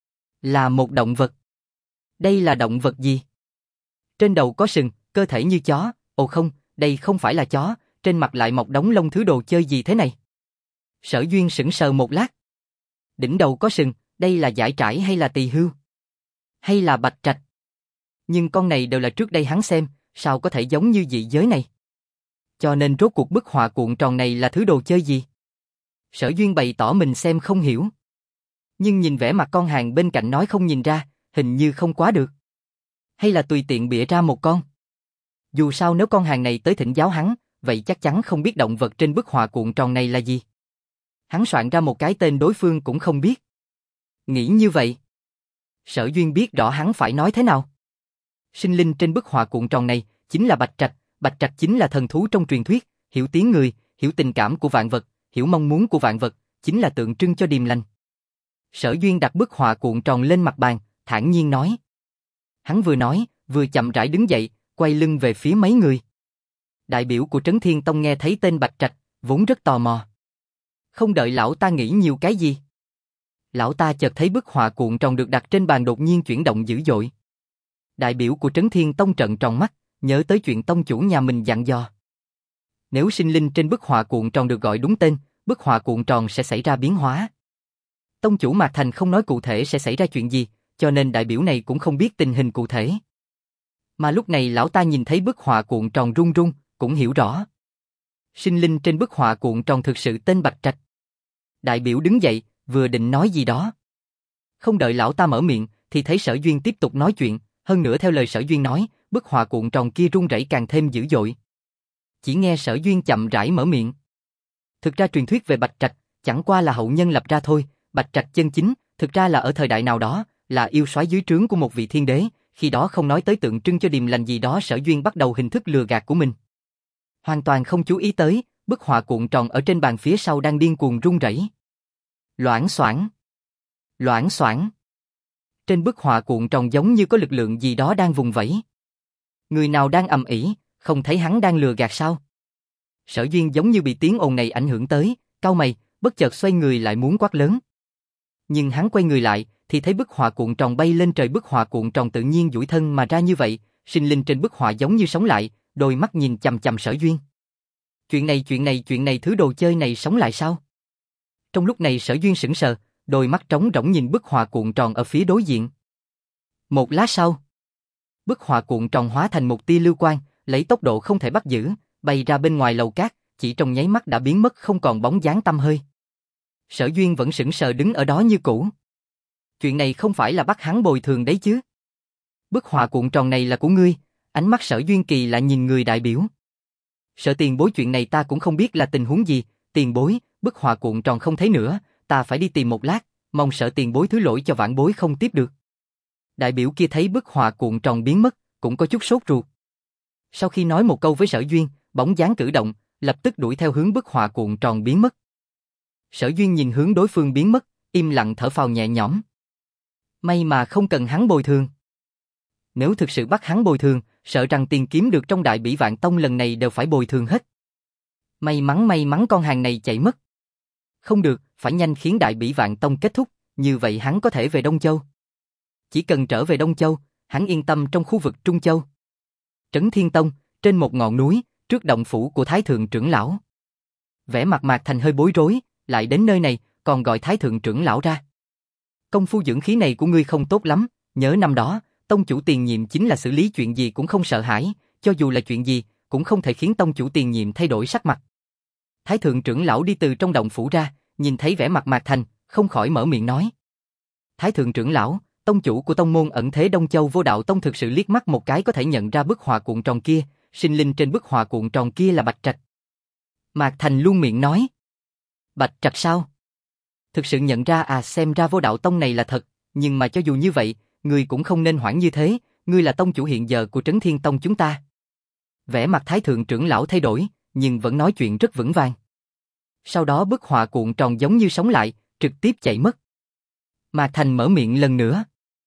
Là một động vật. Đây là động vật gì? Trên đầu có sừng, cơ thể như chó. Ồ không, đây không phải là chó, trên mặt lại mọc đống lông, thứ đồ chơi gì thế này? Sở Duyên sững sờ một lát. Đỉnh đầu có sừng, đây là dải trải hay là tỳ hưu? Hay là bạch trạch? Nhưng con này đều là trước đây hắn xem, sao có thể giống như dị giới này? Cho nên rốt cuộc bức họa cuộn tròn này là thứ đồ chơi gì? Sở Duyên bày tỏ mình xem không hiểu. Nhưng nhìn vẻ mặt con hàng bên cạnh nói không nhìn ra, hình như không quá được. Hay là tùy tiện bịa ra một con? Dù sao nếu con hàng này tới thỉnh giáo hắn, vậy chắc chắn không biết động vật trên bức họa cuộn tròn này là gì. Hắn soạn ra một cái tên đối phương cũng không biết. Nghĩ như vậy, Sở Duyên biết rõ hắn phải nói thế nào. Sinh linh trên bức họa cuộn tròn này chính là Bạch Trạch, Bạch Trạch chính là thần thú trong truyền thuyết, hiểu tiếng người, hiểu tình cảm của vạn vật, hiểu mong muốn của vạn vật, chính là tượng trưng cho điềm lành. Sở Duyên đặt bức họa cuộn tròn lên mặt bàn, thản nhiên nói. Hắn vừa nói, vừa chậm rãi đứng dậy, quay lưng về phía mấy người. Đại biểu của Trấn Thiên Tông nghe thấy tên Bạch Trạch, vốn rất tò mò. Không đợi lão ta nghĩ nhiều cái gì. Lão ta chợt thấy bức họa cuộn tròn được đặt trên bàn đột nhiên chuyển động dữ dội. Đại biểu của Trấn Thiên Tông trợn tròn mắt, nhớ tới chuyện tông chủ nhà mình dặn dò. Nếu sinh linh trên bức họa cuộn tròn được gọi đúng tên, bức họa cuộn tròn sẽ xảy ra biến hóa. Tông chủ Mạc Thành không nói cụ thể sẽ xảy ra chuyện gì, cho nên đại biểu này cũng không biết tình hình cụ thể. Mà lúc này lão ta nhìn thấy bức họa cuộn tròn rung rung, cũng hiểu rõ. Sinh linh trên bức họa cuộn tròn thực sự tên Bạch Trạch. Đại biểu đứng dậy, vừa định nói gì đó. Không đợi lão ta mở miệng, thì thấy Sở Duyên tiếp tục nói chuyện, hơn nữa theo lời Sở Duyên nói, bức họa cuộn tròn kia rung rẩy càng thêm dữ dội. Chỉ nghe Sở Duyên chậm rãi mở miệng. Thực ra truyền thuyết về Bạch Trạch, chẳng qua là hậu nhân lập ra thôi, Bạch Trạch chân chính, thực ra là ở thời đại nào đó, là yêu soái dưới trướng của một vị thiên đế, khi đó không nói tới tượng trưng cho điềm lành gì đó Sở Duyên bắt đầu hình thức lừa gạt của mình. Hoàn toàn không chú ý tới, bức họa cuộn tròn ở trên bàn phía sau đang điên cuồng rung rẩy. Loảng xoảng. Loảng xoảng. Trên bức họa cuộn tròn giống như có lực lượng gì đó đang vùng vẫy. Người nào đang ầm ĩ, không thấy hắn đang lừa gạt sao? Sở Duyên giống như bị tiếng ồn này ảnh hưởng tới, cau mày, bất chợt xoay người lại muốn quát lớn. Nhưng hắn quay người lại, thì thấy bức họa cuộn tròn bay lên trời, bức họa cuộn tròn tự nhiên duỗi thân mà ra như vậy, sinh linh trên bức họa giống như sống lại, đôi mắt nhìn chằm chằm Sở Duyên. Chuyện này thứ đồ chơi này sống lại sao? Trong lúc này Sở Duyên sững sờ, đôi mắt trống rỗng nhìn bức họa cuộn tròn ở phía đối diện. Một lát sau, bức họa cuộn tròn hóa thành một tia lưu quang, lấy tốc độ không thể bắt giữ, bay ra bên ngoài lầu cát, chỉ trong nháy mắt đã biến mất không còn bóng dáng tăm hơi. Sở Duyên vẫn sững sờ đứng ở đó như cũ. Chuyện này không phải là bắt hắn bồi thường đấy chứ? Bức họa cuộn tròn này là của ngươi, ánh mắt Sở Duyên kỳ lạ nhìn người đại biểu. Sợ tiền bối, chuyện này ta cũng không biết là tình huống gì, tiền bối, bức họa cuộn tròn không thấy nữa, ta phải đi tìm một lát, mong sợ tiền bối thứ lỗi cho vãn bối không tiếp được. Đại biểu kia thấy bức họa cuộn tròn biến mất, cũng có chút sốt ruột. Sau khi nói một câu với Sở Duyên, bóng dáng cử động, lập tức đuổi theo hướng bức họa cuộn tròn biến mất. Sở Duyên nhìn hướng đối phương biến mất, im lặng thở phào nhẹ nhõm. May mà không cần hắn bồi thường. Nếu thực sự bắt hắn bồi thường, sợ rằng tiền kiếm được trong Đại Bỉ Vạn Tông lần này đều phải bồi thường hết. May mắn con hàng này chạy mất. Không được, phải nhanh khiến Đại Bỉ Vạn Tông kết thúc, như vậy hắn có thể về Đông Châu. Chỉ cần trở về Đông Châu, hắn yên tâm trong khu vực Trung Châu. Trấn Thiên Tông, trên một ngọn núi, trước động phủ của Thái Thượng trưởng lão. Vẻ mặt Mạc Thành hơi bối rối, lại đến nơi này, còn gọi Thái Thượng trưởng lão ra. Công phu dưỡng khí này của ngươi không tốt lắm, nhớ năm đó, tông chủ tiền nhiệm chính là xử lý chuyện gì cũng không sợ hãi, cho dù là chuyện gì, cũng không thể khiến tông chủ tiền nhiệm thay đổi sắc mặt. Thái Thượng trưởng lão đi từ trong động phủ ra, nhìn thấy vẻ mặt Mạc Thành, không khỏi mở miệng nói. Thái Thượng trưởng lão, tông chủ của tông môn ẩn thế Đông Châu Vô Đạo Tông thực sự liếc mắt một cái có thể nhận ra bức họa cuộn tròn kia, sinh linh trên bức họa cuộn tròn kia là Bạch Trạch. Mạc Thành luôn miệng nói. Bạch Trạch sao? Thực sự nhận ra à, xem ra Vô Đạo Tông này là thật, nhưng mà cho dù như vậy, ngươi cũng không nên hoảng như thế, ngươi là tông chủ hiện giờ của Trấn Thiên Tông chúng ta. Vẻ mặt Thái Thượng trưởng lão thay đổi, nhưng vẫn nói chuyện rất vững vàng. Sau đó bức họa cuộn tròn giống như sống lại, trực tiếp chạy mất. Mạc Thành mở miệng lần nữa.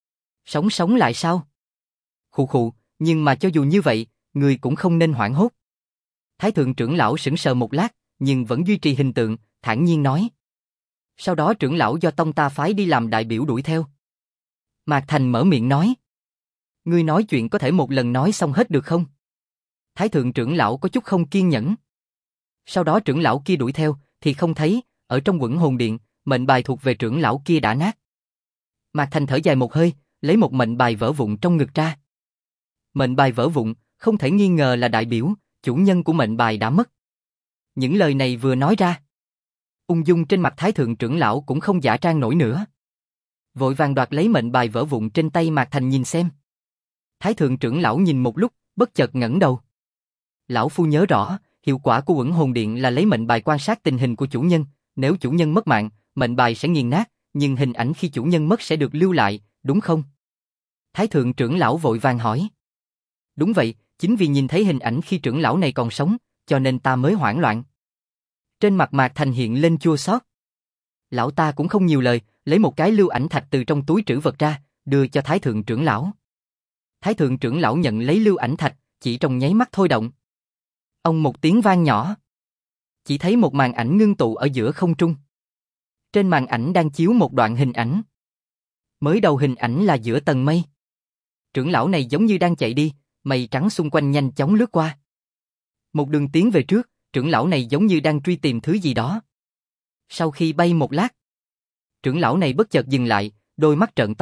Sống lại sao? Khụ khụ, nhưng mà cho dù như vậy, ngươi cũng không nên hoảng hốt. Thái Thượng trưởng lão sững sờ một lát, nhưng vẫn duy trì hình tượng, thản nhiên nói. Sau đó trưởng lão do tông ta phái đi làm đại biểu đuổi theo. Mạc Thành mở miệng nói. Ngươi nói chuyện có thể một lần nói xong hết được không? Thái Thượng trưởng lão có chút không kiên nhẫn. Sau đó trưởng lão kia đuổi theo, thì không thấy, ở trong Quẩn Hồn Điện, mệnh bài thuộc về trưởng lão kia đã nát. Mạc Thành thở dài một hơi, lấy một mệnh bài vỡ vụn trong ngực ra. Mệnh bài vỡ vụn, không thể nghi ngờ là đại biểu, chủ nhân của mệnh bài đã mất. Những lời này vừa nói ra, ung dung trên mặt Thái Thượng trưởng lão cũng không giả trang nổi nữa. Vội vàng đoạt lấy mệnh bài vỡ vụn trên tay Mạc Thành nhìn xem. Thái Thượng trưởng lão nhìn một lúc, bất chợt ngẩng đầu. Lão phu nhớ rõ, hiệu quả của Quẩn Hồn Điện là lấy mệnh bài quan sát tình hình của chủ nhân, nếu chủ nhân mất mạng, mệnh bài sẽ nghiền nát, nhưng hình ảnh khi chủ nhân mất sẽ được lưu lại, đúng không? Thái Thượng trưởng lão vội vàng hỏi. Đúng vậy, chính vì nhìn thấy hình ảnh khi trưởng lão này còn sống, cho nên ta mới hoảng loạn. Trên mặt Mạc Thành hiện lên chua xót. Lão ta cũng không nhiều lời, lấy một cái lưu ảnh thạch từ trong túi trữ vật ra, đưa cho Thái Thượng trưởng lão. Thái Thượng trưởng lão nhận lấy lưu ảnh thạch, chỉ trong nháy mắt thôi động. Ông một tiếng vang nhỏ. Chỉ thấy một màn ảnh ngưng tụ ở giữa không trung. Trên màn ảnh đang chiếu một đoạn hình ảnh. Mới đầu hình ảnh là giữa tầng mây. Trưởng lão này giống như đang chạy đi, mây trắng xung quanh nhanh chóng lướt qua. Một đường tiến về trước, trưởng lão này giống như đang truy tìm thứ gì đó. Sau khi bay một lát, trưởng lão này bất chợt dừng lại, đôi mắt trợn to,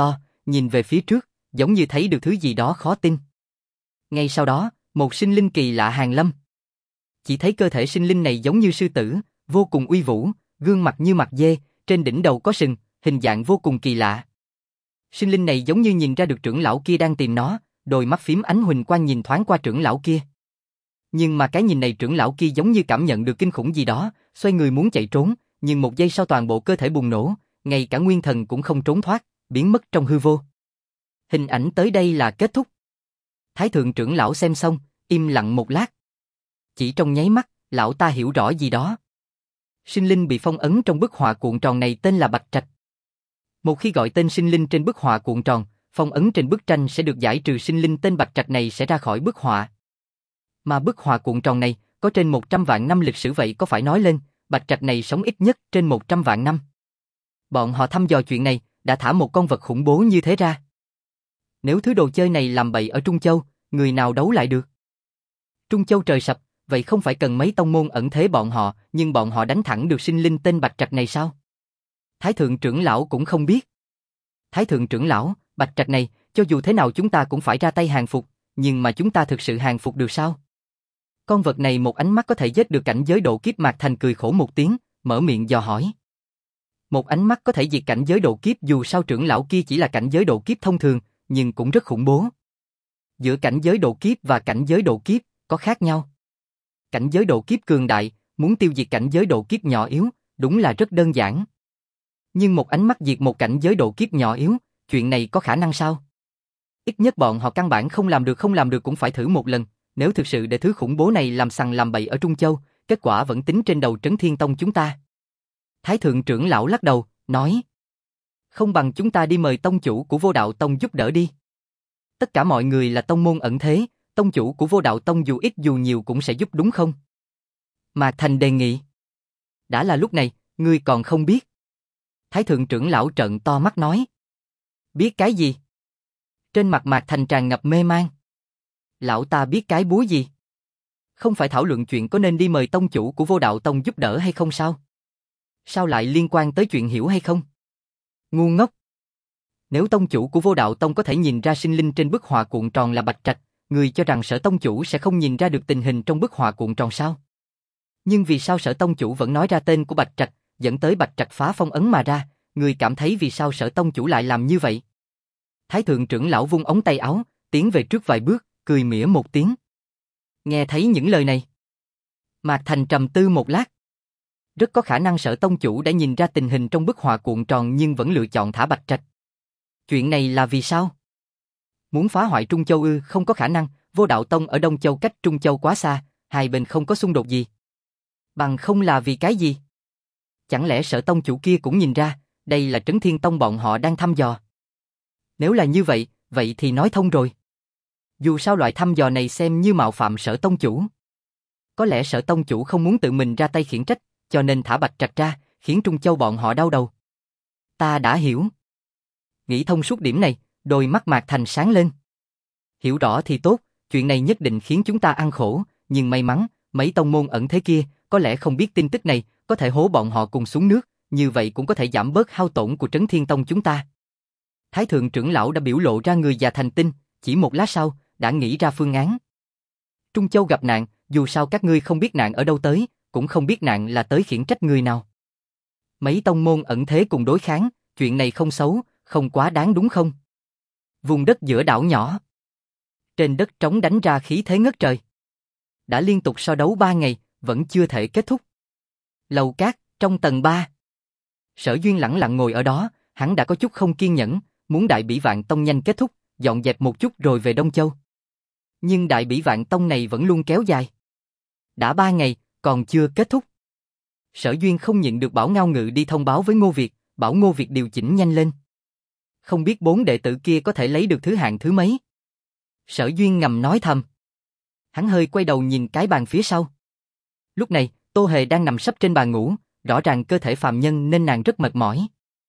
nhìn về phía trước, giống như thấy được thứ gì đó khó tin. Ngay sau đó, một sinh linh kỳ lạ hàng lâm. Chỉ thấy cơ thể sinh linh này giống như sư tử, vô cùng uy vũ, gương mặt như mặt dê, trên đỉnh đầu có sừng, hình dạng vô cùng kỳ lạ. Sinh linh này giống như nhìn ra được trưởng lão kia đang tìm nó, đôi mắt phím ánh huỳnh quang nhìn thoáng qua trưởng lão kia. Nhưng mà cái nhìn này trưởng lão kia giống như cảm nhận được kinh khủng gì đó, xoay người muốn chạy trốn, nhưng một giây sau toàn bộ cơ thể bùng nổ, ngay cả nguyên thần cũng không trốn thoát, biến mất trong hư vô. Hình ảnh tới đây là kết thúc. Thái thượng trưởng lão xem xong, im lặng một lát. Chỉ trong nháy mắt, lão ta hiểu rõ gì đó. Sinh linh bị phong ấn trong bức họa cuộn tròn này tên là Bạch Trạch. Một khi gọi tên sinh linh trên bức họa cuộn tròn, phong ấn trên bức tranh sẽ được giải trừ, sinh linh tên Bạch Trạch này sẽ ra khỏi bức họa. Mà bức họa cuộn tròn này có trên 100 vạn năm lịch sử, vậy có phải nói lên Bạch Trạch này sống ít nhất trên 100 vạn năm. Bọn họ thăm dò chuyện này, đã thả một con vật khủng bố như thế ra. Nếu thứ đồ chơi này làm bậy ở Trung Châu, người nào đấu lại được? Trung Châu trời sập, vậy không phải cần mấy tông môn ẩn thế bọn họ, nhưng bọn họ đánh thẳng được sinh linh tên Bạch Trạch này sao? Thái thượng trưởng lão cũng không biết. Thái thượng trưởng lão, Bạch Trạch này, cho dù thế nào chúng ta cũng phải ra tay hàng phục, nhưng mà chúng ta thực sự hàng phục được sao? Con vật này một ánh mắt có thể giết được cảnh giới độ kiếp. Mạc Thành cười khổ một tiếng, mở miệng dò hỏi. Một ánh mắt có thể diệt cảnh giới độ kiếp, dù sao trưởng lão kia chỉ là cảnh giới độ kiếp thông thường, nhưng cũng rất khủng bố. Giữa cảnh giới độ kiếp và cảnh giới độ kiếp có khác nhau. Cảnh giới độ kiếp cường đại, muốn tiêu diệt cảnh giới độ kiếp nhỏ yếu, đúng là rất đơn giản. Nhưng một ánh mắt diệt một cảnh giới độ kiếp nhỏ yếu, chuyện này có khả năng sao? Ít nhất bọn họ căn bản không làm được cũng phải thử một lần. Nếu thực sự để thứ khủng bố này làm sằng làm bậy ở Trung Châu, kết quả vẫn tính trên đầu Trấn Thiên Tông chúng ta. Thái thượng trưởng lão lắc đầu, nói. Không bằng chúng ta đi mời tông chủ của Vô Đạo Tông giúp đỡ đi. Tất cả mọi người là tông môn ẩn thế, tông chủ của Vô Đạo Tông dù ít dù nhiều cũng sẽ giúp đúng không? Mạc Thành đề nghị. Đã là lúc này, ngươi còn không biết. Thái thượng trưởng lão trợn to mắt nói. Biết cái gì? Trên mặt Mạc Thành tràn ngập mê man. Lão ta biết cái búa gì? Không phải thảo luận chuyện có nên đi mời tông chủ của Vô Đạo Tông giúp đỡ hay không sao? Sao lại liên quan tới chuyện hiểu hay không? Ngu ngốc. Nếu tông chủ của Vô Đạo Tông có thể nhìn ra sinh linh trên bức họa cuộn tròn là Bạch Trạch, người cho rằng Sở tông chủ sẽ không nhìn ra được tình hình trong bức họa cuộn tròn sao? Nhưng vì sao Sở tông chủ vẫn nói ra tên của Bạch Trạch, dẫn tới Bạch Trạch phá phong ấn mà ra, người cảm thấy vì sao Sở tông chủ lại làm như vậy? Thái thượng trưởng lão vung ống tay áo, tiến về trước vài bước, cười mỉa một tiếng. Nghe thấy những lời này, Mạc Thành trầm tư một lát. Rất có khả năng Sở tông chủ đã nhìn ra tình hình trong bức họa cuộn tròn nhưng vẫn lựa chọn thả Bạch Trạch. Chuyện này là vì sao? Muốn phá hoại Trung Châu ư? Không có khả năng, Vô Đạo Tông ở Đông Châu cách Trung Châu quá xa, hai bên không có xung đột gì. Bằng không là vì cái gì? Chẳng lẽ Sở tông chủ kia cũng nhìn ra, đây là Trấn Thiên Tông bọn họ đang thăm dò? Nếu là như vậy, vậy thì nói thông rồi. Dù sao loại thăm dò này xem như mạo phạm Sở tông chủ. Có lẽ Sở tông chủ không muốn tự mình ra tay khiển trách, cho nên thả Bạch Trạch ra, khiến Trung Châu bọn họ đau đầu. Ta đã hiểu. Nghĩ thông suốt điểm này, đôi mắt Mạc Thành sáng lên. Hiểu rõ thì tốt, chuyện này nhất định khiến chúng ta ăn khổ, nhưng may mắn, mấy tông môn ẩn thế kia, có lẽ không biết tin tức này, có thể hố bọn họ cùng xuống nước, như vậy cũng có thể giảm bớt hao tổn của Trấn Thiên Tông chúng ta. Thái thượng trưởng lão đã biểu lộ ra người già thành tinh, chỉ một lát sau, đã nghĩ ra phương án. Trung Châu gặp nạn, dù sao các ngươi không biết nạn ở đâu tới, cũng không biết nạn là tới khiển trách người nào. Mấy tông môn ẩn thế cùng đối kháng, chuyện này không xấu, không quá đáng đúng không? Vùng đất giữa đảo nhỏ. Trên đất trống đánh ra khí thế ngất trời. Đã liên tục so đấu 3 ngày, vẫn chưa thể kết thúc. Lầu cát, trong tầng 3. Sở Duyên lẳng lặng ngồi ở đó, hắn đã có chút không kiên nhẫn, muốn Đại Bỉ Vạn Tông nhanh kết thúc, dọn dẹp một chút rồi về Đông Châu. Nhưng Đại Bỉ Vạn Tông này vẫn luôn kéo dài. Đã 3 ngày, còn chưa kết thúc. Sở Duyên không nhịn được bảo Ngao Ngự đi thông báo với Ngô Việt, bảo Ngô Việt điều chỉnh nhanh lên. Không biết 4 đệ tử kia có thể lấy được thứ hạng thứ mấy. Sở Duyên ngầm nói thầm. Hắn hơi quay đầu nhìn cái bàn phía sau. Lúc này, Tô Hề đang nằm sấp trên bàn ngủ, rõ ràng cơ thể phàm nhân nên nàng rất mệt mỏi.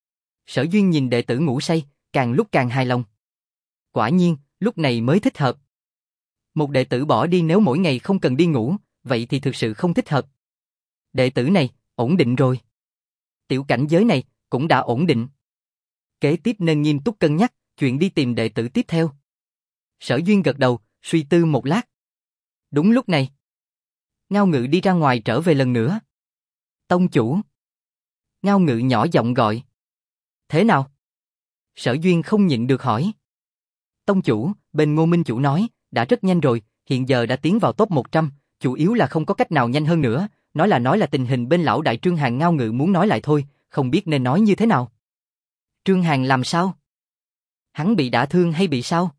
Sở Duyên nhìn đệ tử ngủ say, càng lúc càng hài lòng. Quả nhiên, lúc này mới thích hợp. Một đệ tử bỏ đi nếu mỗi ngày không cần đi ngủ, vậy thì thực sự không thích hợp. Đệ tử này, ổn định rồi. Tiểu cảnh giới này, cũng đã ổn định. Kế tiếp nên nghiêm túc cân nhắc, chuyện đi tìm đệ tử tiếp theo. Sở Duyên gật đầu, suy tư một lát. Đúng lúc này, Ngao Ngự đi ra ngoài trở về lần nữa. Tông chủ. Ngao Ngự nhỏ giọng gọi. Thế nào? Sở Duyên không nhịn được hỏi. Tông chủ, bên Ngô Minh chủ nói, đã rất nhanh rồi, hiện giờ đã tiến vào top 100, chủ yếu là không có cách nào nhanh hơn nữa, nói là tình hình bên lão đại Trương Hàn. Ngao Ngự muốn nói lại thôi, không biết nên nói như thế nào. Trương Hàn làm sao? Hắn bị đả thương hay bị sao?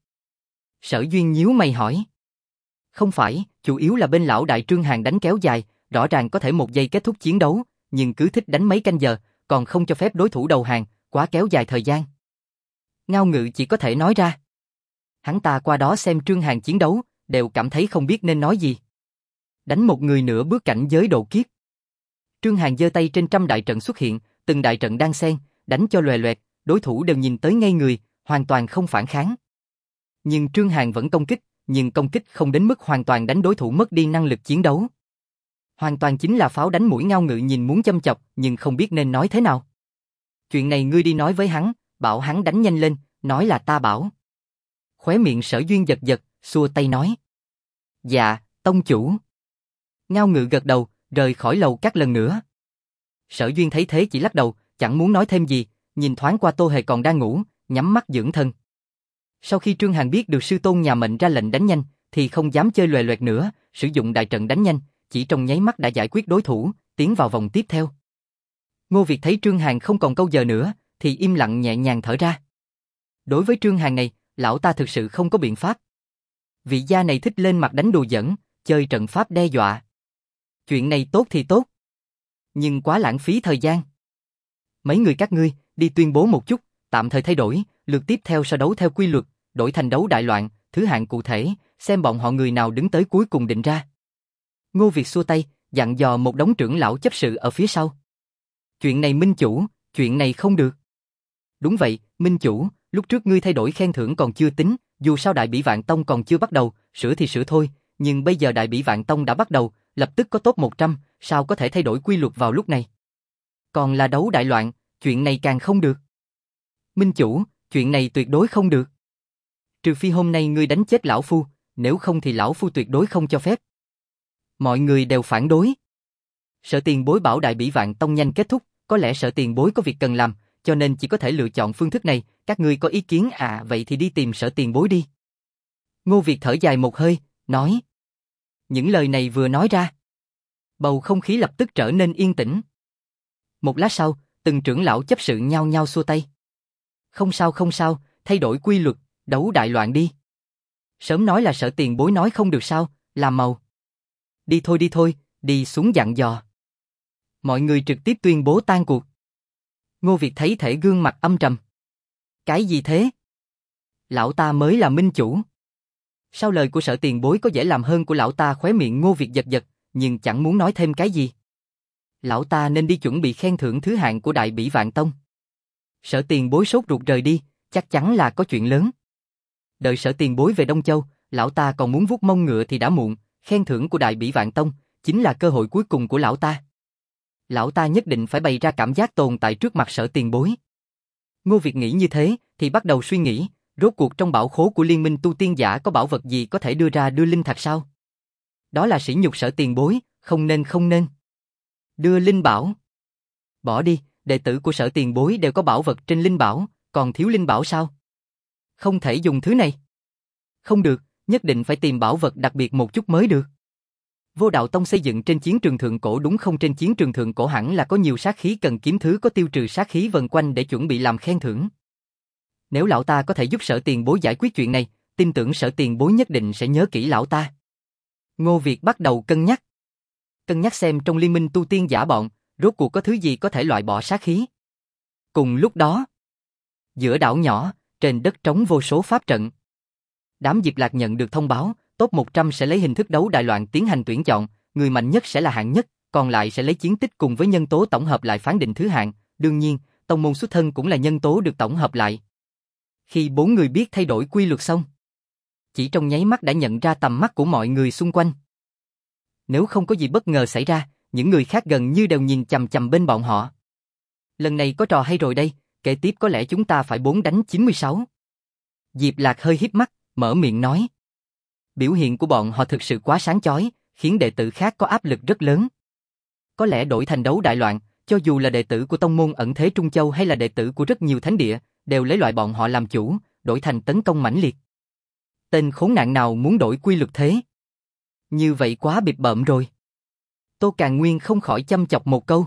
Sở Duyên nhíu mày hỏi. Không phải, chủ yếu là bên lão đại Trương Hàn đánh kéo dài, rõ ràng có thể 1 giây kết thúc chiến đấu, nhưng cứ thích đánh mấy canh giờ, còn không cho phép đối thủ đầu hàng, quá kéo dài thời gian. Ngao Ngự chỉ có thể nói ra. Hắn ta qua đó xem Trương Hàn chiến đấu, đều cảm thấy không biết nên nói gì. Đánh một người nửa bước cảnh giới độ kiếp. Trương Hàn giơ tay trên trăm đại trận xuất hiện, từng đại trận đan xen, đánh cho loè loẹt, đối thủ đều nhìn tới ngây người, hoàn toàn không phản kháng. Nhưng Trương Hàn vẫn công kích, nhưng công kích không đến mức hoàn toàn đánh đối thủ mất đi năng lực chiến đấu. Hoàn toàn chính là pháo đánh mũi. Ngao Ngự nhìn muốn châm chọc, nhưng không biết nên nói thế nào. Chuyện này ngươi đi nói với hắn, bảo hắn đánh nhanh lên, nói là ta bảo. Khóe miệng Sở Duyên giật giật, xua tay nói. Dạ, tông chủ. Ngao Ngự gật đầu, rời khỏi lầu các lần nữa. Sở Duyên thấy thế chỉ lắc đầu, chẳng muốn nói thêm gì, nhìn thoáng qua Tô Hề còn đang ngủ, nhắm mắt dưỡng thân. Sau khi Trương Hàn biết được sư tôn nhà mệnh ra lệnh đánh nhanh, thì không dám chơi loè loẹt nữa, sử dụng đại trận đánh nhanh, chỉ trong nháy mắt đã giải quyết đối thủ, tiến vào vòng tiếp theo. Ngô Việt thấy Trương Hàn không còn câu giờ nữa, thì im lặng nhẹ nhàng thở ra. Đối với Trương Hàn này, lão ta thực sự không có biện pháp. Vị gia này thích lên mặt đánh đùa giỡn, chơi trận pháp đe dọa. Chuyện này tốt thì tốt, nhưng quá lãng phí thời gian. Mấy người các ngươi, đi tuyên bố một chút, tạm thời thay đổi, lượt tiếp theo so đấu theo quy luật, đổi thành đấu đại loạn, thứ hạng cụ thể, xem bọn họ người nào đứng tới cuối cùng định ra. Ngô Việt xua tay, dặn dò một đống trưởng lão chấp sự ở phía sau. Chuyện này Minh chủ, chuyện này không được. Đúng vậy, Minh chủ, lúc trước ngươi thay đổi khen thưởng còn chưa tính, dù sao Đại Bỉ Vạn Tông còn chưa bắt đầu, sửa thì sửa thôi, nhưng bây giờ Đại Bỉ Vạn Tông đã bắt đầu, lập tức có top 100, sao có thể thay đổi quy luật vào lúc này? Còn là đấu đại loạn, chuyện này càng không được. Minh chủ, chuyện này tuyệt đối không được. Trừ phi hôm nay ngươi đánh chết lão phu, nếu không thì lão phu tuyệt đối không cho phép. Mọi người đều phản đối. Sở tiền bối bảo Đại Bỉ Vạn Tông nhanh kết thúc, có lẽ sở tiền bối có việc cần làm, cho nên chỉ có thể lựa chọn phương thức này, các ngươi có ý kiến à? Vậy thì đi tìm sở tiền bối đi. Ngô Việt thở dài một hơi, nói. Những lời này vừa nói ra, bầu không khí lập tức trở nên yên tĩnh. Một lát sau, từng trưởng lão chấp sự nhao nhao xua tay. Không sao, thay đổi quy luật, đấu đại loạn đi. Sớm nói là sở tiền bối nói không được sao, làm màu. Đi thôi, đi xuống dặn dò. Mọi người trực tiếp tuyên bố tan cuộc. Ngô Việt thấy thể gương mặt âm trầm. Cái gì thế? Lão ta mới là minh chủ. Sao lời của sở tiền bối có dễ làm hơn của lão ta? Khóe miệng Ngô Việt giật giật, nhưng chẳng muốn nói thêm cái gì. Lão ta nên đi chuẩn bị khen thưởng thứ hạng của Đại Bỉ Vạn Tông. Sở tiền bối sốt ruột rời đi, chắc chắn là có chuyện lớn. Đợi sở tiền bối về Đông Châu, lão ta còn muốn vuốt mông ngựa thì đã muộn, khen thưởng của Đại Bỉ Vạn Tông chính là cơ hội cuối cùng của lão ta. Lão ta nhất định phải bày ra cảm giác tồn tại trước mặt sở tiền bối. Ngô Việt nghĩ như thế, thì bắt đầu suy nghĩ, rốt cuộc trong bảo khố của Liên minh tu tiên giả có bảo vật gì có thể đưa linh thạch sao? Đó là sỉ nhục sở tiền bối, không nên. Đưa linh bảo. Bỏ đi, đệ tử của sở tiền bối đều có bảo vật trên linh bảo, còn thiếu linh bảo sao? Không thể dùng thứ này. Không được, nhất định phải tìm bảo vật đặc biệt một chút mới được. Vô Đạo Tông xây dựng trên chiến trường thượng cổ đúng không? Trên chiến trường thượng cổ hẳn là có nhiều sát khí, cần kiếm thứ có tiêu trừ sát khí vần quanh để chuẩn bị làm khen thưởng. Nếu lão ta có thể giúp sở tiền bối giải quyết chuyện này, tin tưởng sở tiền bối nhất định sẽ nhớ kỹ lão ta. Ngô Việt bắt đầu cân nhắc xem trong liên minh tu tiên giả bọn, rốt cuộc có thứ gì có thể loại bỏ sát khí. Cùng lúc đó, giữa đảo nhỏ, trên đất trống vô số pháp trận. Đám Diệp Lạc nhận được thông báo, top 100 sẽ lấy hình thức đấu đại loạn tiến hành tuyển chọn, người mạnh nhất sẽ là hạng nhất, còn lại sẽ lấy chiến tích cùng với nhân tố tổng hợp lại phán định thứ hạng, đương nhiên, tông môn xuất thân cũng là nhân tố được tổng hợp lại. Khi 4 người biết thay đổi quy luật xong, chỉ trong nháy mắt đã nhận ra tầm mắt của mọi người xung quanh. Nếu không có gì bất ngờ xảy ra, những người khác gần như đều nhìn chằm chằm bên bọn họ. Lần này có trò hay rồi đây, kế tiếp có lẽ chúng ta phải 4 đánh 96. Diệp Lạc hơi híp mắt, mở miệng nói. Biểu hiện của bọn họ thực sự quá sáng chói, khiến đệ tử khác có áp lực rất lớn. Có lẽ đổi thành đấu đại loạn, cho dù là đệ tử của tông môn ẩn thế Trung Châu hay là đệ tử của rất nhiều thánh địa, đều lấy loại bọn họ làm chủ, đổi thành tấn công mãnh liệt. Tên khốn nạn nào muốn đổi quy luật thế? Như vậy quá bịp bợm rồi. Tô Càn Nguyên không khỏi chăm chọc một câu.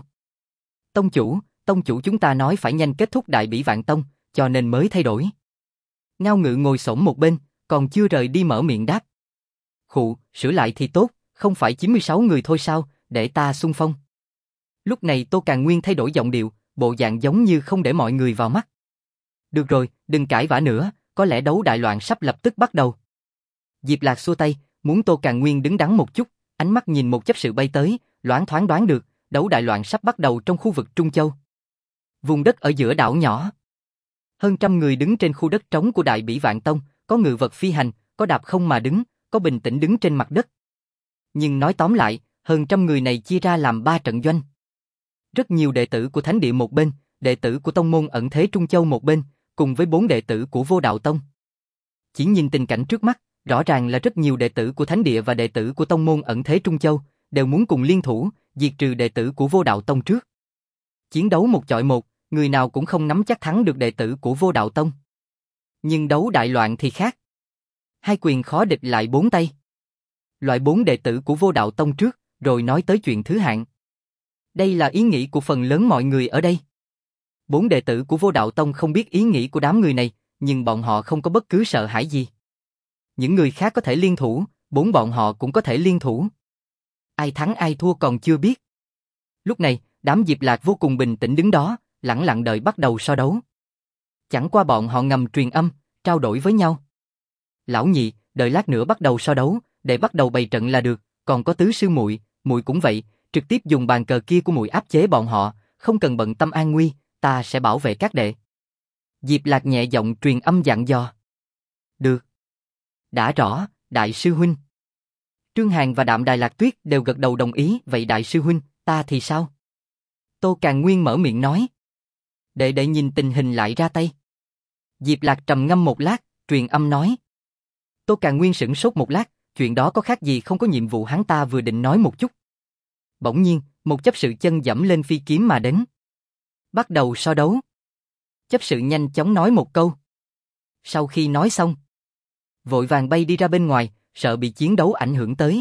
Tông chủ chúng ta nói phải nhanh kết thúc Đại Bỉ Vạn Tông, cho nên mới thay đổi. Ngao Ngự ngồi xổm một bên, còn chưa rời đi mở miệng đáp. Khụ, sửa lại thì tốt, không phải 96 người thôi sao, để ta xung phong. Lúc này Tô Càn Nguyên thay đổi giọng điệu, bộ dạng giống như không để mọi người vào mắt. Được rồi, đừng cãi vã nữa, có lẽ đấu đại loạn sắp lập tức bắt đầu. Diệp Lạc xua tay, muốn Tô Càn Nguyên đứng đắn một chút, ánh mắt nhìn một chấp sự bay tới, loáng thoáng đoán được, đấu đại loạn sắp bắt đầu trong khu vực Trung Châu. Vùng đất ở giữa đảo nhỏ. Hơn trăm người đứng trên khu đất trống của Đại Bỉ Vạn Tông, có ngự vật phi hành, có đạp không mà đứng, có bình tĩnh đứng trên mặt đất. Nhưng nói tóm lại, hơn trăm người này chia ra làm 3 trận doanh. Rất nhiều đệ tử của Thánh Địa một bên, đệ tử của tông môn ẩn thế Trung Châu một bên, cùng với 4 đệ tử của Vô Đạo Tông. Chỉ nhìn tình cảnh trước mắt, rõ ràng là rất nhiều đệ tử của Thánh Địa và đệ tử của tông môn ẩn thế Trung Châu, đều muốn cùng liên thủ, diệt trừ đệ tử của Vô Đạo Tông trước. Chiến đấu một chọi một, người nào cũng không nắm chắc thắng được đệ tử của Vô Đạo Tông. Nhưng đấu đại loạn thì khác. Hai quyền khó địch lại 4 tay. Loại 4 đệ tử của Vô Đạo Tông trước, rồi nói tới chuyện thứ hạng. Đây là ý nghĩ của phần lớn mọi người ở đây. 4 đệ tử của Vô Đạo Tông không biết ý nghĩ của đám người này, nhưng bọn họ không có bất cứ sợ hãi gì. Những người khác có thể liên thủ, 4 bọn họ cũng có thể liên thủ. Ai thắng ai thua còn chưa biết. Lúc này, đám Diệp Lạc vô cùng bình tĩnh đứng đó, lẳng lặng đợi bắt đầu so đấu. Chẳng qua bọn họ ngầm truyền âm, trao đổi với nhau. Lão nhị, đợi lát nữa bắt đầu so đấu, để bắt đầu bày trận là được, còn có tứ sư muội, muội cũng vậy, trực tiếp dùng bàn cờ kia của muội áp chế bọn họ, không cần bận tâm an nguy, ta sẽ bảo vệ các đệ. Diệp Lạc nhẹ giọng truyền âm dặn dò. Được. Đã rõ, đại sư huynh. Trương Hàn và Đạm Đài Lạc Tuyết đều gật đầu đồng ý, vậy đại sư huynh, ta thì sao? Tô Càn Nguyên mở miệng nói. Đệ nhìn tình hình lại ra tay. Diệp Lạc trầm ngâm một lát, truyền âm nói. Tô Càn Nguyên sửng sốt một lát, chuyện đó có khác gì không có nhiệm vụ hắn ta vừa định nói một chút. Bỗng nhiên, một chấp sự chân dẫm lên phi kiếm mà đến. Bắt đầu so đấu. Chấp sự nhanh chóng nói một câu. Sau khi nói xong, vội vàng bay đi ra bên ngoài, sợ bị chiến đấu ảnh hưởng tới.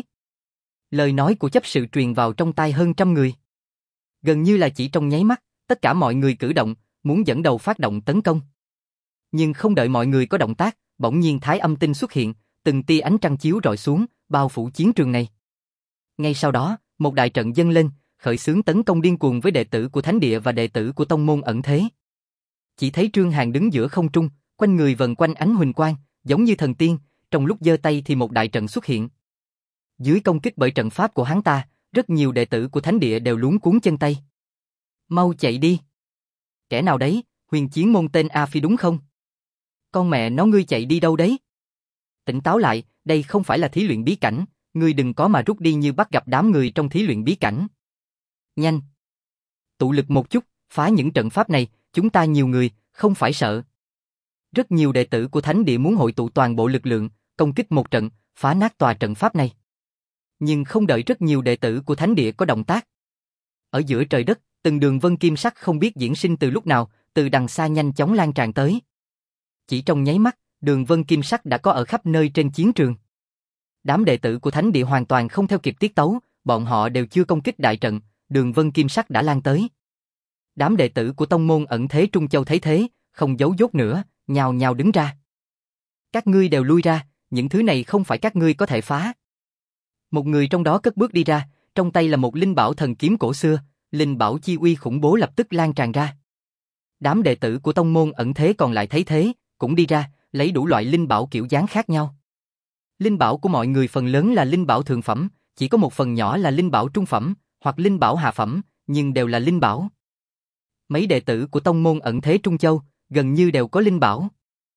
Lời nói của chấp sự truyền vào trong tai hơn trăm người. Gần như là chỉ trong nháy mắt, tất cả mọi người cử động, muốn dẫn đầu phát động tấn công. Nhưng không đợi mọi người có động tác, bỗng nhiên Thái Âm Tinh xuất hiện, từng tia ánh trăng chiếu rọi xuống, bao phủ chiến trường này. Ngay sau đó, một đại trận dâng lên, khởi xướng tấn công điên cuồng với đệ tử của Thánh Địa và đệ tử của tông môn ẩn thế. Chỉ thấy Trương Hàn đứng giữa không trung, quanh người vần quanh ánh huỳnh quang, giống như thần tiên, trong lúc giơ tay thì một đại trận xuất hiện. Dưới công kích bởi trận pháp của hắn ta, rất nhiều đệ tử của Thánh Địa đều luống cuống chân tay. Mau chạy đi. Kẻ nào đấy, Huyền Chiến Môn tên A Phi đúng không? Con mẹ nó ngươi chạy đi đâu đấy? Tỉnh táo lại, đây không phải là thí luyện bí cảnh, ngươi đừng có mà rút đi như bắt gặp đám người trong thí luyện bí cảnh. Nhanh. Tụ lực một chút, phá những trận pháp này, chúng ta nhiều người, không phải sợ. Rất nhiều đệ tử của Thánh Địa muốn hội tụ toàn bộ lực lượng, công kích một trận, phá nát tòa trận pháp này. Nhưng không đợi rất nhiều đệ tử của Thánh Địa có động tác. Ở giữa trời đất, từng đường vân kim sắc không biết diễn sinh từ lúc nào, từ đằng xa nhanh chóng lan tràn tới. Chỉ trong nháy mắt, đường vân kim sắc đã có ở khắp nơi trên chiến trường. Đám đệ tử của Thánh Địa hoàn toàn không theo kịp tiết tấu, bọn họ đều chưa công kích đại trận, đường vân kim sắc đã lan tới. Đám đệ tử của tông môn ẩn thế Trung Châu thấy thế, không giấu dốt nữa, nhào nhào đứng ra. Các ngươi đều lui ra, những thứ này không phải các ngươi có thể phá. Một người trong đó cất bước đi ra, trong tay là một linh bảo thần kiếm cổ xưa, linh bảo chi uy khủng bố lập tức lan tràn ra. Đám đệ tử của tông môn ẩn thế còn lại thấy thế, cũng đi ra, lấy đủ loại linh bảo kiểu dáng khác nhau. Linh bảo của mọi người phần lớn là linh bảo thượng phẩm, chỉ có một phần nhỏ là linh bảo trung phẩm, hoặc linh bảo hạ phẩm, nhưng đều là linh bảo. Mấy đệ tử của tông môn ẩn thế Trung Châu, gần như đều có linh bảo.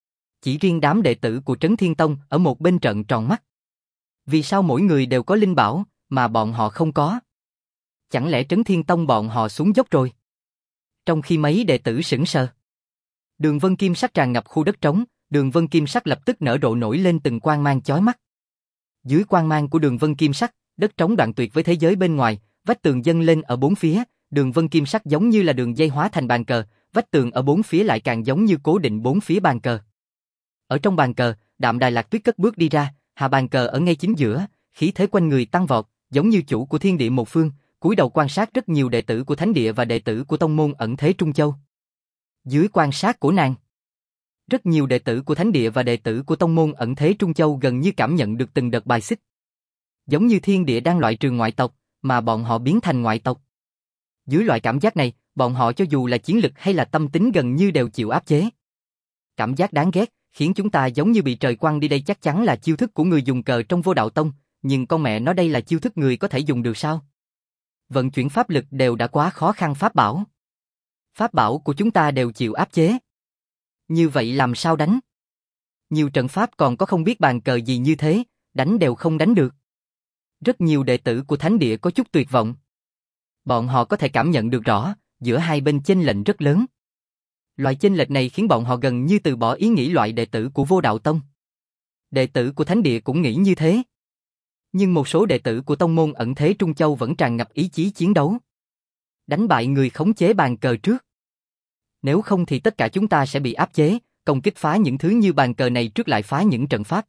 Chỉ riêng đám đệ tử của Trấn Thiên Tông ở một bên trợn tròn mắt. Vì sao mỗi người đều có linh bảo, mà bọn họ không có? Chẳng lẽ Trấn Thiên Tông bọn họ xuống dốc rồi? Trong khi mấy đệ tử sững sờ. Đường vân kim sắc tràn ngập khu đất trống, Đường vân kim sắc lập tức nở rộ nổi lên từng quang mang chói mắt. Dưới quang mang của đường vân kim sắc, đất trống đoạn tuyệt với thế giới bên ngoài, vách tường dâng lên ở bốn phía, đường vân kim sắc giống như là đường dây hóa thành bàn cờ, vách tường ở bốn phía lại càng giống như cố định bốn phía bàn cờ. Ở trong bàn cờ, Đạm Đài Lạc Tuyết cất bước đi ra, hạ bàn cờ ở ngay chính giữa, khí thế quanh người tăng vọt, giống như chủ của thiên địa một phương, cúi đầu quan sát rất nhiều đệ tử của thánh địa và đệ tử của tông môn ẩn thế Trung Châu. Dưới quan sát của nàng, rất nhiều đệ tử của thánh địa và đệ tử của tông môn ẩn thế Trung Châu gần như cảm nhận được từng đợt bài xích. Giống như thiên địa đang loại trừ ngoại tộc, mà bọn họ biến thành ngoại tộc. Dưới loại cảm giác này, bọn họ cho dù là chiến lực hay là tâm tính gần như đều chịu áp chế. Cảm giác đáng ghét, khiến chúng ta giống như bị trời quăng đi, đây chắc chắn là chiêu thức của người dùng cờ trong Vô Đạo Tông, nhưng con mẹ nó, đây là chiêu thức người có thể dùng được sao? Vận chuyển pháp lực đều đã quá khó khăn, pháp bảo của chúng ta đều chịu áp chế. Như vậy làm sao đánh? Nhiều trận pháp còn có không biết bàn cờ gì như thế, đánh đều không đánh được. Rất nhiều đệ tử của thánh địa có chút tuyệt vọng. Bọn họ có thể cảm nhận được rõ, giữa hai bên chênh lệch rất lớn. Loại chênh lệch này khiến bọn họ gần như từ bỏ ý nghĩ loại đệ tử của Vô Đạo Tông. Đệ tử của thánh địa cũng nghĩ như thế. Nhưng một số đệ tử của tông môn ẩn thế Trung Châu vẫn tràn ngập ý chí chiến đấu. Đánh bại người khống chế bàn cờ trước. Nếu không thì tất cả chúng ta sẽ bị áp chế, công kích phá những thứ như bàn cờ này trước lại phá những trận pháp.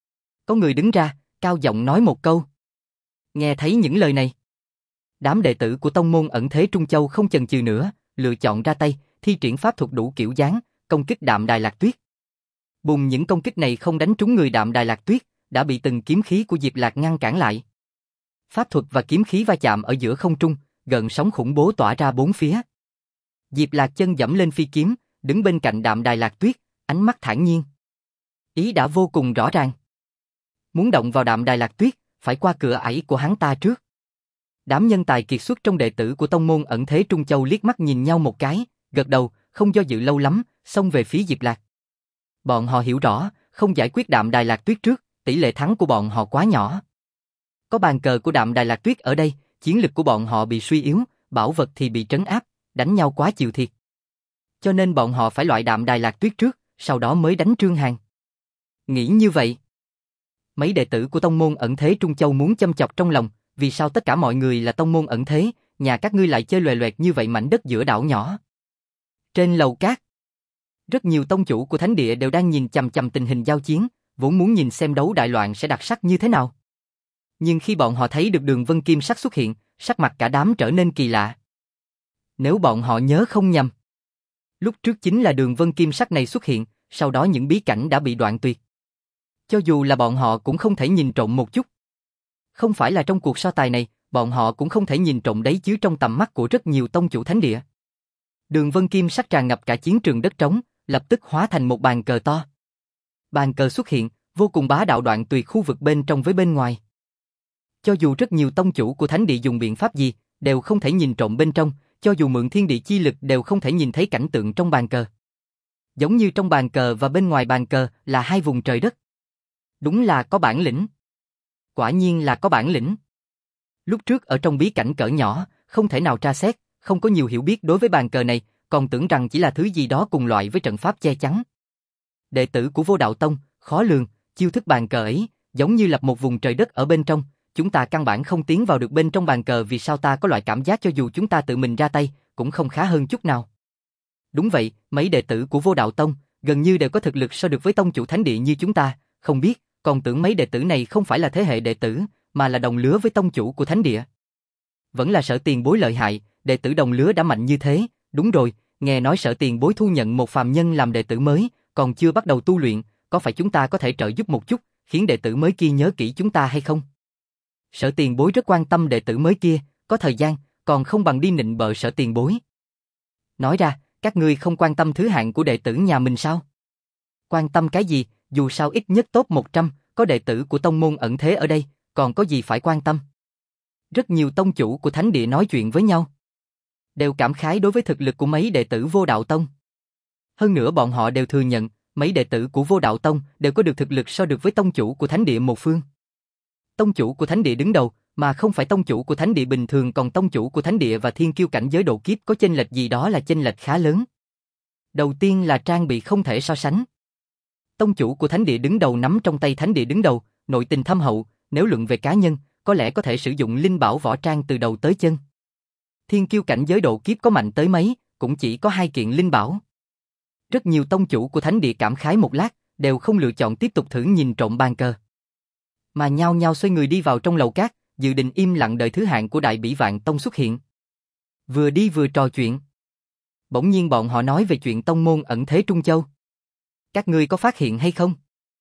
Có người đứng ra, cao giọng nói một câu. Nghe thấy những lời này, đám đệ tử của tông môn ẩn thế Trung Châu không chần chừ nữa, lựa chọn ra tay, thi triển pháp thuật đủ kiểu dáng, công kích Đạm Đài Lạc Tuyết. Bùng, những công kích này không đánh trúng người Đạm Đài Lạc Tuyết, đã bị từng kiếm khí của Diệp Lạc ngăn cản lại. Pháp thuật và kiếm khí va chạm ở giữa không trung, gợn sóng khủng bố tỏa ra bốn phía. Diệp Lạc chân dẫm lên phi kiếm, đứng bên cạnh Đạm Đài Lạc Tuyết, ánh mắt thản nhiên. Ý đã vô cùng rõ ràng. Muốn động vào Đạm Đài Lạc Tuyết, phải qua cửa ải của hắn ta trước. Đám nhân tài kiệt xuất trong đệ tử của tông môn ẩn thế Trung Châu liếc mắt nhìn nhau một cái, gật đầu, không do dự lâu lắm, xông về phía Diệp Lạc. Bọn họ hiểu rõ, không giải quyết Đạm Đài Lạc Tuyết trước, tỷ lệ thắng của bọn họ quá nhỏ. Có bàn cờ của Đạm Đài Lạc Tuyết ở đây, chiến lực của bọn họ bị suy yếu, bảo vật thì bị trấn áp, đánh nhau quá chịu thiệt. Cho nên bọn họ phải loại Đạm Đài Lạc Tuyết trước, sau đó mới đánh Trương Hàn. Nghĩ như vậy, mấy đệ tử của tông môn ẩn thế Trung Châu muốn châm chọc trong lòng, vì sao tất cả mọi người là tông môn ẩn thế, nhà các ngươi lại chơi loè loẹt như vậy mảnh đất giữa đảo nhỏ. Trên lầu cát, rất nhiều tông chủ của thánh địa đều đang nhìn chằm chằm tình hình giao chiến, vốn muốn nhìn xem đấu đại loạn sẽ đặc sắc như thế nào. Nhưng khi bọn họ thấy được đường vân kim sắc xuất hiện, sắc mặt cả đám trở nên kỳ lạ. Nếu bọn họ nhớ không nhầm, lúc trước chính là đường vân kim sắc này xuất hiện, sau đó những bí cảnh đã bị đoạn tuyệt. Cho dù là bọn họ cũng không thể nhìn trộm một chút. Không phải là trong cuộc so tài này, bọn họ cũng không thể nhìn trộm đấy chứ trong tầm mắt của rất nhiều tông chủ thánh địa. Đường vân kim sắc tràn ngập cả chiến trường đất trống, lập tức hóa thành một bàn cờ to. Bàn cờ xuất hiện, vô cùng bá đạo đoạn tuyệt khu vực bên trong với bên ngoài. Cho dù rất nhiều tông chủ của thánh địa dùng biện pháp gì, đều không thể nhìn trộm bên trong, cho dù mượn thiên địa chi lực đều không thể nhìn thấy cảnh tượng trong bàn cờ. Giống như trong bàn cờ và bên ngoài bàn cờ là hai vùng trời đất. Đúng là có bản lĩnh. Quả nhiên là có bản lĩnh. Lúc trước ở trong bí cảnh cỡ nhỏ, không thể nào tra xét, không có nhiều hiểu biết đối với bàn cờ này, còn tưởng rằng chỉ là thứ gì đó cùng loại với trận pháp che chắn. Đệ tử của Vô Đạo Tông, khó lường, chiêu thức bàn cờ ấy, giống như lập một vùng trời đất ở bên trong, chúng ta căn bản không tiến vào được bên trong bàn cờ, vì sao ta có loại cảm giác cho dù chúng ta tự mình ra tay, cũng không khá hơn chút nào. Đúng vậy, mấy đệ tử của Vô Đạo Tông, gần như đều có thực lực so được với tông chủ thánh địa như chúng ta, không biết, còn tưởng mấy đệ tử này không phải là thế hệ đệ tử, mà là đồng lứa với tông chủ của thánh địa. Vẫn là Sở tiền bối lợi hại, đệ tử đồng lứa đã mạnh như thế, đúng rồi, nghe nói Sở tiền bối thu nhận một phàm nhân làm đệ tử mới, còn chưa bắt đầu tu luyện, có phải chúng ta có thể trợ giúp một chút, khiến đệ tử mới kia nhớ kỹ chúng ta hay không? Sở tiền bối rất quan tâm đệ tử mới kia, có thời gian, còn không bằng đi nịnh bợ Sở tiền bối. Nói ra, các ngươi không quan tâm thứ hạng của đệ tử nhà mình sao? Quan tâm cái gì, dù sao ít nhất top 100, có đệ tử của tông môn ẩn thế ở đây, còn có gì phải quan tâm? Rất nhiều tông chủ của thánh địa nói chuyện với nhau, đều cảm khái đối với thực lực của mấy đệ tử Vô Đạo Tông. Hơn nữa bọn họ đều thừa nhận, mấy đệ tử của Vô Đạo Tông đều có được thực lực so được với tông chủ của thánh địa một phương. Tông chủ của thánh địa đứng đầu, mà không phải tông chủ của thánh địa bình thường, còn tông chủ của thánh địa và thiên kiêu cảnh giới độ kiếp có chênh lệch gì đó là chênh lệch khá lớn. Đầu tiên là trang bị không thể so sánh. Tông chủ của thánh địa đứng đầu nắm trong tay thánh địa đứng đầu, nội tình thâm hậu, nếu luận về cá nhân, có lẽ có thể sử dụng linh bảo võ trang từ đầu tới chân. Thiên kiêu cảnh giới độ kiếp có mạnh tới mấy, cũng chỉ có 2 kiện linh bảo. Rất nhiều tông chủ của thánh địa cảm khái một lát, đều không lựa chọn tiếp tục thử nhìn trộm bàn cờ, mà nhao nhao xoay người đi vào trong lầu cát, dự định im lặng đợi thứ hạng của Đại Bỉ Vạn Tông xuất hiện. Vừa đi vừa trò chuyện. Bỗng nhiên bọn họ nói về chuyện tông môn ẩn thế Trung Châu. Các ngươi có phát hiện hay không?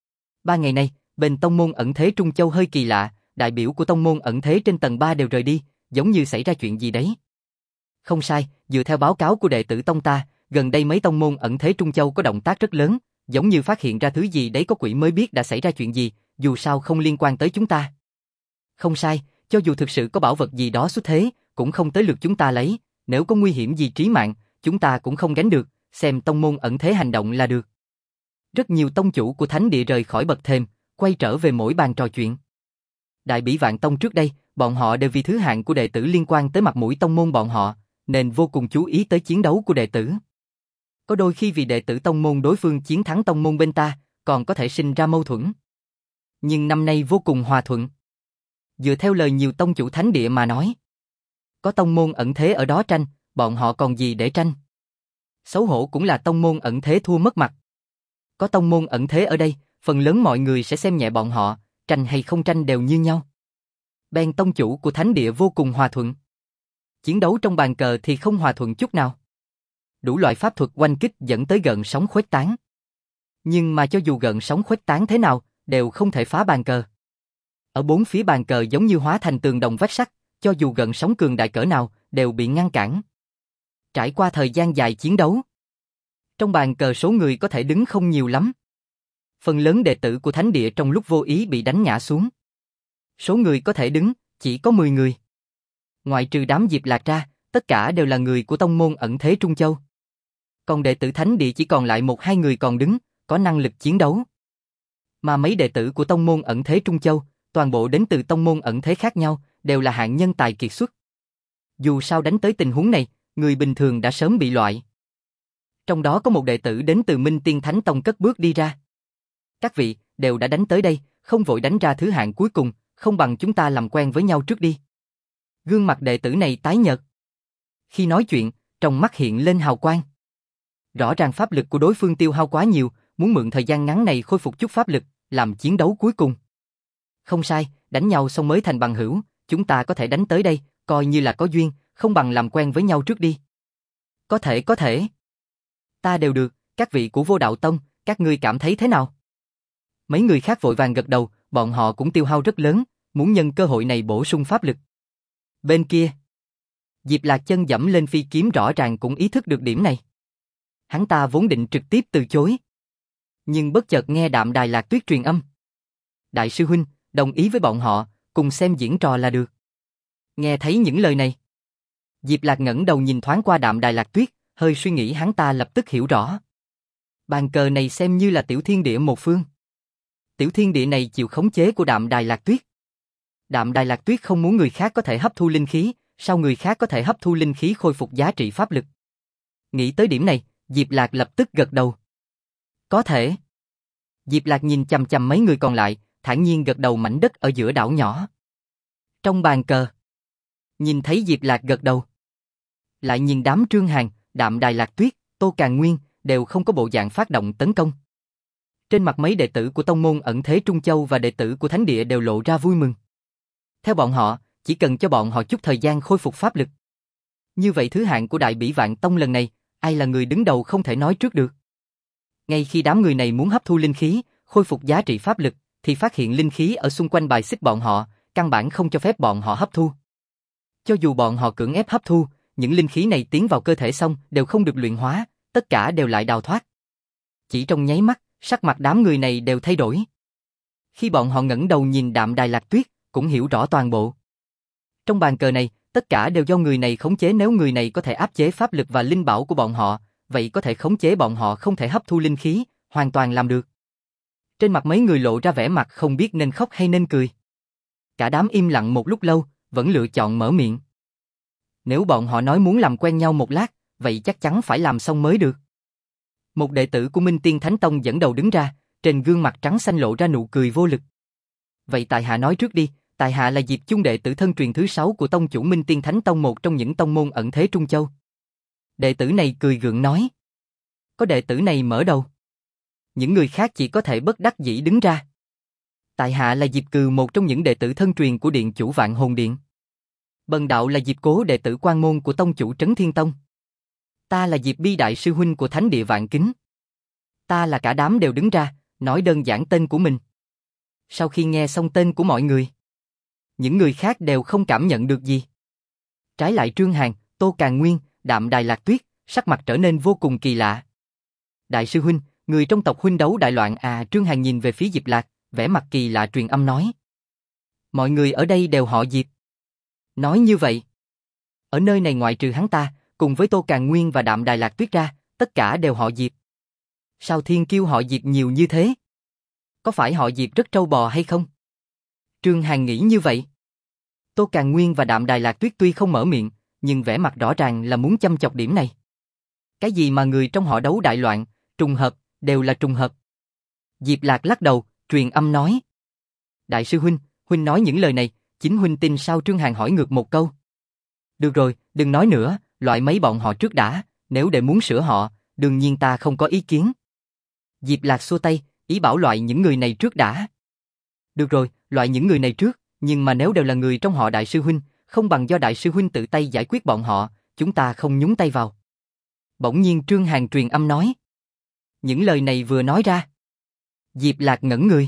3 ngày nay, bên tông môn ẩn thế Trung Châu hơi kỳ lạ, đại biểu của tông môn ẩn thế trên tầng 3 đều rời đi, giống như xảy ra chuyện gì đấy. Không sai, dựa theo báo cáo của đệ tử tông ta, gần đây mấy tông môn ẩn thế Trung Châu có động tác rất lớn, giống như phát hiện ra thứ gì đấy, có quỷ mới biết đã xảy ra chuyện gì, dù sao không liên quan tới chúng ta. Không sai, cho dù thực sự có bảo vật gì đó xuất thế, cũng không tới lượt chúng ta lấy, nếu có nguy hiểm gì trí mạng, chúng ta cũng không gánh được, xem tông môn ẩn thế hành động là được. Rất nhiều tông chủ của thánh địa rời khỏi bậc thềm, quay trở về mỗi bàn trò chuyện. Đại Bỉ Vạn Tông trước đây, bọn họ đều vì thứ hạng của đệ tử liên quan tới mặt mũi tông môn bọn họ, nên vô cùng chú ý tới chiến đấu của đệ tử. Có đôi khi vì đệ tử tông môn đối phương chiến thắng tông môn bên ta, còn có thể sinh ra mâu thuẫn. Nhưng năm nay vô cùng hòa thuận. Dựa theo lời nhiều tông chủ thánh địa mà nói, có tông môn ẩn thế ở đó tranh, bọn họ còn gì để tranh. Xấu hổ cũng là tông môn ẩn thế thua mất mặt. Có tông môn ẩn thế ở đây, phần lớn mọi người sẽ xem nhẹ bọn họ, tranh hay không tranh đều như nhau. Bèn tông chủ của thánh địa vô cùng hòa thuận. Chiến đấu trong bàn cờ thì không hòa thuận chút nào. Đủ loại pháp thuật oanh kích dẫn tới gợn sóng khuếch tán. Nhưng mà cho dù gợn sóng khuếch tán thế nào, đều không thể phá bàn cờ. Ở bốn phía bàn cờ giống như hóa thành tường đồng vách sắt, cho dù gợn sóng cường đại cỡ nào, đều bị ngăn cản. Trải qua thời gian dài chiến đấu, trong bàn cờ số người có thể đứng không nhiều lắm. Phần lớn đệ tử của thánh địa trong lúc vô ý bị đánh ngã xuống. Số người có thể đứng, chỉ có 10 người. Ngoại trừ đám Diệp Lạc ra, tất cả đều là người của tông môn ẩn thế Trung Châu. Còn đệ tử thánh địa chỉ còn lại 1-2 người còn đứng, có năng lực chiến đấu. Mà mấy đệ tử của tông môn ẩn thế Trung Châu, toàn bộ đến từ tông môn ẩn thế khác nhau, đều là hạng nhân tài kiệt xuất. Dù sao đánh tới tình huống này, người bình thường đã sớm bị loại. Trong đó có một đệ tử đến từ Minh Tiên Thánh Tông cất bước đi ra. Các vị, đều đã đánh tới đây, không vội đánh ra thứ hạng cuối cùng, không bằng chúng ta làm quen với nhau trước đi. Gương mặt đệ tử này tái nhợt. Khi nói chuyện, trong mắt hiện lên hào quang. Rõ ràng pháp lực của đối phương tiêu hao quá nhiều, muốn mượn thời gian ngắn này khôi phục chút pháp lực, làm chiến đấu cuối cùng. Không sai, đánh nhau xong mới thành bằng hữu, chúng ta có thể đánh tới đây, coi như là có duyên, không bằng làm quen với nhau trước đi. Có thể. Ta đều được, các vị của Vô Đạo Tông, các ngươi cảm thấy thế nào? Mấy người khác vội vàng gật đầu, bọn họ cũng tiêu hao rất lớn, muốn nhân cơ hội này bổ sung pháp lực. Bên kia, Diệp Lạc chân dẫm lên phi kiếm rõ ràng cũng ý thức được điểm này. Hắn ta vốn định trực tiếp từ chối, nhưng bất chợt nghe Đạm Đài Lạc Tuyết truyền âm. Đại sư huynh, đồng ý với bọn họ, cùng xem diễn trò là được. Nghe thấy những lời này, Diệp Lạc ngẩng đầu nhìn thoáng qua Đạm Đài Lạc Tuyết, hơi suy nghĩ hắn ta lập tức hiểu rõ. Bàn cờ này xem như là tiểu thiên địa một phương. Tiểu thiên địa này chịu khống chế của Đạm Đài Lạc Tuyết. Đạm Đài Lạc Tuyết không muốn người khác có thể hấp thu linh khí, sao người khác có thể hấp thu linh khí khôi phục giá trị pháp lực? Nghĩ tới điểm này, Diệp Lạc lập tức gật đầu. Có thể. Diệp Lạc nhìn chằm chằm mấy người còn lại, thản nhiên gật đầu mảnh đất ở giữa đảo nhỏ. Trong bàn cờ, nhìn thấy Diệp Lạc gật đầu, lại nhìn đám Trương Hàn, Đạm Đài Lạc Tuyết, Tô Càn Nguyên, đều không có bộ dạng phát động tấn công. Trên mặt mấy đệ tử của tông môn ẩn thế Trung Châu và đệ tử của thánh địa đều lộ ra vui mừng. Theo bọn họ, chỉ cần cho bọn họ chút thời gian khôi phục pháp lực. Như vậy thứ hạng của Đại Bỉ Vạn Tông lần này, ai là người đứng đầu không thể nói trước được. Ngay khi đám người này muốn hấp thu linh khí, khôi phục giá trị pháp lực, thì phát hiện linh khí ở xung quanh bài xích bọn họ, căn bản không cho phép bọn họ hấp thu. Cho dù bọn họ cưỡng ép hấp thu, những linh khí này tiến vào cơ thể xong đều không được luyện hóa, tất cả đều lại đào thoát. Chỉ trong nháy mắt, sắc mặt đám người này đều thay đổi. Khi bọn họ ngẩng đầu nhìn Đạm Đài Lạc Tuyết, cũng hiểu rõ toàn bộ. Trong bàn cờ này, tất cả đều do người này khống chế, nếu người này có thể áp chế pháp lực và linh bảo của bọn họ, vậy có thể khống chế bọn họ không thể hấp thu linh khí, hoàn toàn làm được. Trên mặt mấy người lộ ra vẻ mặt không biết nên khóc hay nên cười. Cả đám im lặng một lúc lâu, vẫn lựa chọn mở miệng. Nếu bọn họ nói muốn làm quen nhau một lát, vậy chắc chắn phải làm xong mới được. Một đệ tử của Minh Tiên Thánh Tông dẫn đầu đứng ra, trên gương mặt trắng xanh lộ ra nụ cười vô lực. Vậy tại hạ nói trước đi, tại hạ là Diệp Chung, đệ tử thân truyền thứ 6 của tông chủ Minh Tiên Thánh Tông, một trong những tông môn ẩn thế Trung Châu. Đệ tử này cười gượng nói. Có đệ tử này mở đầu, những người khác chỉ có thể bất đắc dĩ đứng ra. Tại hạ là Diệp Cừ, một trong những đệ tử thân truyền của Điện chủ Vạn Hồn Điện. Bần đạo là Diệp Cố, đệ tử quan môn của tông chủ Trấn Thiên Tông. Ta là Diệp Bi, đại sư huynh của Thánh địa Vạn Kính. Ta là cả đám đều đứng ra, nói đơn giản tên của mình. Sau khi nghe xong tên của mọi người, những người khác đều không cảm nhận được gì. Trái lại Trương Hàn, Tô Càn Nguyên, Đạm Đài Lạc Tuyết, sắc mặt trở nên vô cùng kỳ lạ. Đại sư huynh, người trong tộc huynh đấu đại loạn à? Trương Hàn nhìn về phía Diệp Lạc, vẻ mặt kỳ lạ truyền âm nói. Mọi người ở đây đều họ Diệp. Nói như vậy, ở nơi này ngoại trừ hắn ta, cùng với Tô Càn Nguyên và Đạm Đài Lạc Tuyết ra, tất cả đều họ Diệp. Sao thiên kiêu họ Diệp nhiều như thế? Có phải họ Diệp rất trâu bò hay không? Trương Hàn nghĩ như vậy. Tô Càn Nguyên và Đạm Đài Lạc Tuyết tuy không mở miệng, nhưng vẻ mặt rõ ràng là muốn châm chọc điểm này. Cái gì mà người trong họ đấu đại loạn, trùng hợp, đều là trùng hợp. Diệp Lạc lắc đầu, truyền âm nói. Đại sư huynh nói những lời này, chính huynh tin sao? Trương Hàn hỏi ngược một câu. Được rồi, đừng nói nữa, loại mấy bọn họ trước đã, nếu để muốn sửa họ, đương nhiên ta không có ý kiến. Diệp Lạc xua tay, ý bảo loại những người này trước đã. Được rồi, loại những người này trước, nhưng mà nếu đều là người trong họ đại sư huynh, không bằng do đại sư huynh tự tay giải quyết bọn họ, chúng ta không nhúng tay vào. Bỗng nhiên Trương Hàn truyền âm nói. Những lời này vừa nói ra, Diệp Lạc ngẩn người.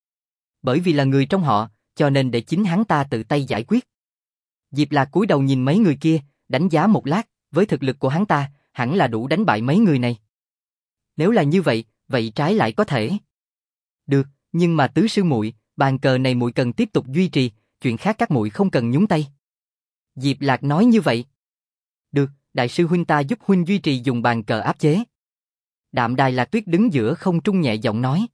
Bởi vì là người trong họ, cho nên để chính hắn ta tự tay giải quyết. Diệp Lạc cúi đầu nhìn mấy người kia, đánh giá một lát, với thực lực của hắn ta, hẳn là đủ đánh bại mấy người này. Nếu là như vậy, vậy trái lại có thể. Được, nhưng mà tứ sư muội, bàn cờ này muội cần tiếp tục duy trì, chuyện khác các muội không cần nhúng tay. Diệp Lạc nói như vậy. Được, đại sư huynh, ta giúp huynh duy trì dùng bàn cờ áp chế. Đạm Đài Lạc Tuyết đứng giữa không trung nhẹ giọng nói.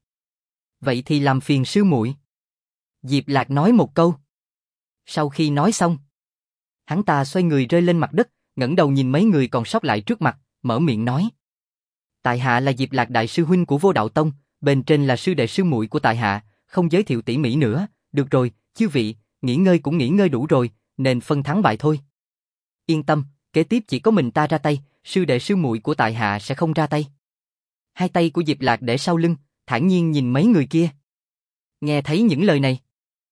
Vậy thì làm phiền sư muội. Diệp Lạc nói một câu. Sau khi nói xong, hắn ta xoay người rơi lên mặt đất, ngẩng đầu nhìn mấy người còn sót lại trước mặt, mở miệng nói. Tại hạ là Diệp Lạc, đại sư huynh của Vô Đạo Tông, bên trên là sư đệ sư muội của tại hạ, không giới thiệu tỉ mỉ nữa. Được rồi, chư vị, nghỉ ngơi cũng nghỉ ngơi đủ rồi, nên phân thắng bại thôi. Yên tâm, kế tiếp chỉ có mình ta ra tay, sư đệ sư muội của tại hạ sẽ không ra tay. Hai tay của Diệp Lạc để sau lưng, thản nhiên nhìn mấy người kia. Nghe thấy những lời này,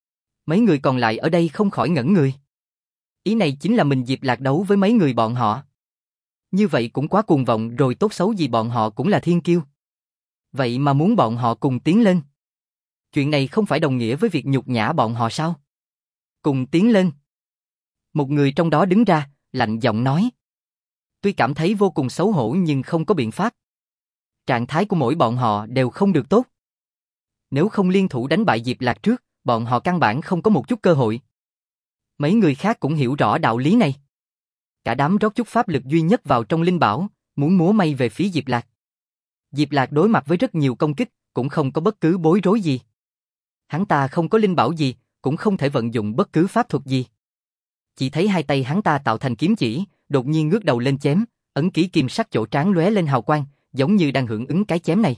mấy người còn lại ở đây không khỏi ngẩn người. Ý này chính là mình Diệp Lạc đấu với mấy người bọn họ. Như vậy cũng quá cuồng vọng rồi, tốt xấu gì bọn họ cũng là thiên kiêu. Vậy mà muốn bọn họ cùng tiến lên. Chuyện này không phải đồng nghĩa với việc nhục nhã bọn họ sao? Cùng tiến lên. Một người trong đó đứng ra, lạnh giọng nói. Tuy cảm thấy vô cùng xấu hổ nhưng không có biện pháp. Trạng thái của mỗi bọn họ đều không được tốt. Nếu không liên thủ đánh bại Diệp Lạc trước, bọn họ căn bản không có một chút cơ hội. Mấy người khác cũng hiểu rõ đạo lý này. Cả đám rót chút pháp lực duy nhất vào trong linh bảo, muốn múa may về phía Diệp Lạc. Diệp Lạc đối mặt với rất nhiều công kích, cũng không có bất cứ bối rối gì. Hắn ta không có linh bảo gì, cũng không thể vận dụng bất cứ pháp thuật gì. Chỉ thấy hai tay hắn ta tạo thành kiếm chỉ, đột nhiên ngước đầu lên chém, ấn ký kim sắc chỗ trán lóe lên hào quang, giống như đang hưởng ứng cái chém này.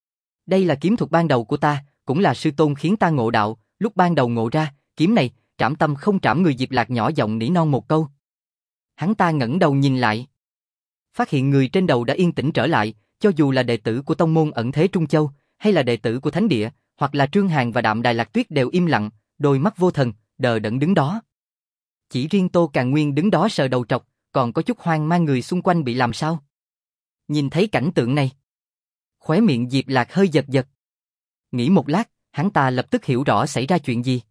Đây là kiếm thuật ban đầu của ta, cũng là sư tôn khiến ta ngộ đạo, lúc ban đầu ngộ ra, kiếm này, trảm tâm không trảm người. Diệp Lạc nhỏ giọng nỉ non một câu. Hắn ta ngẩng đầu nhìn lại, phát hiện người trên đầu đã yên tĩnh trở lại, cho dù là đệ tử của tông môn ẩn thế Trung Châu, hay là đệ tử của Thánh địa, hoặc là Trương Hàn và Đạm Đài Lạc Tuyết đều im lặng, đôi mắt vô thần, đờ đẫn đứng đó. Chỉ riêng Tô Càn Nguyên đứng đó sờ đầu trọc, còn có chút hoang mang. Người xung quanh bị làm sao? Nhìn thấy cảnh tượng này, khóe miệng Diệp Lạc hơi giật giật. Nghĩ một lát, hắn ta lập tức hiểu rõ xảy ra chuyện gì.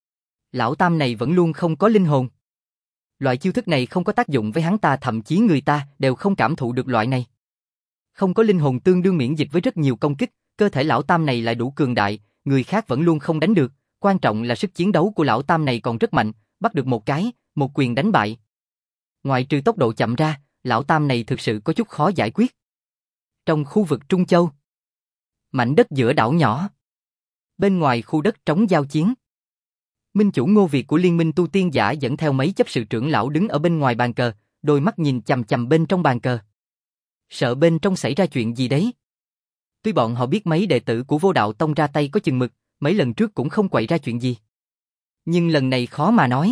Lão Tam này vẫn luôn không có linh hồn. Loại chiêu thức này không có tác dụng với hắn ta, thậm chí người ta đều không cảm thụ được loại này. Không có linh hồn tương đương miễn dịch với rất nhiều công kích, cơ thể Lão Tam này lại đủ cường đại, người khác vẫn luôn không đánh được, quan trọng là sức chiến đấu của Lão Tam này còn rất mạnh, bắt được một cái, một quyền đánh bại. Ngoại trừ tốc độ chậm ra, Lão Tam này thực sự có chút khó giải quyết. Trong khu vực Trung Châu, mảnh đất giữa đảo nhỏ, bên ngoài khu đất trống giao chiến, Minh chủ Ngô Việt của Liên minh tu tiên giả dẫn theo mấy chấp sự trưởng lão đứng ở bên ngoài bàn cờ, đôi mắt nhìn chằm chằm bên trong bàn cờ. Sợ bên trong xảy ra chuyện gì đấy. Tuy bọn họ biết mấy đệ tử của Vô Đạo Tông ra tay có chừng mực, mấy lần trước cũng không quậy ra chuyện gì. Nhưng lần này khó mà nói.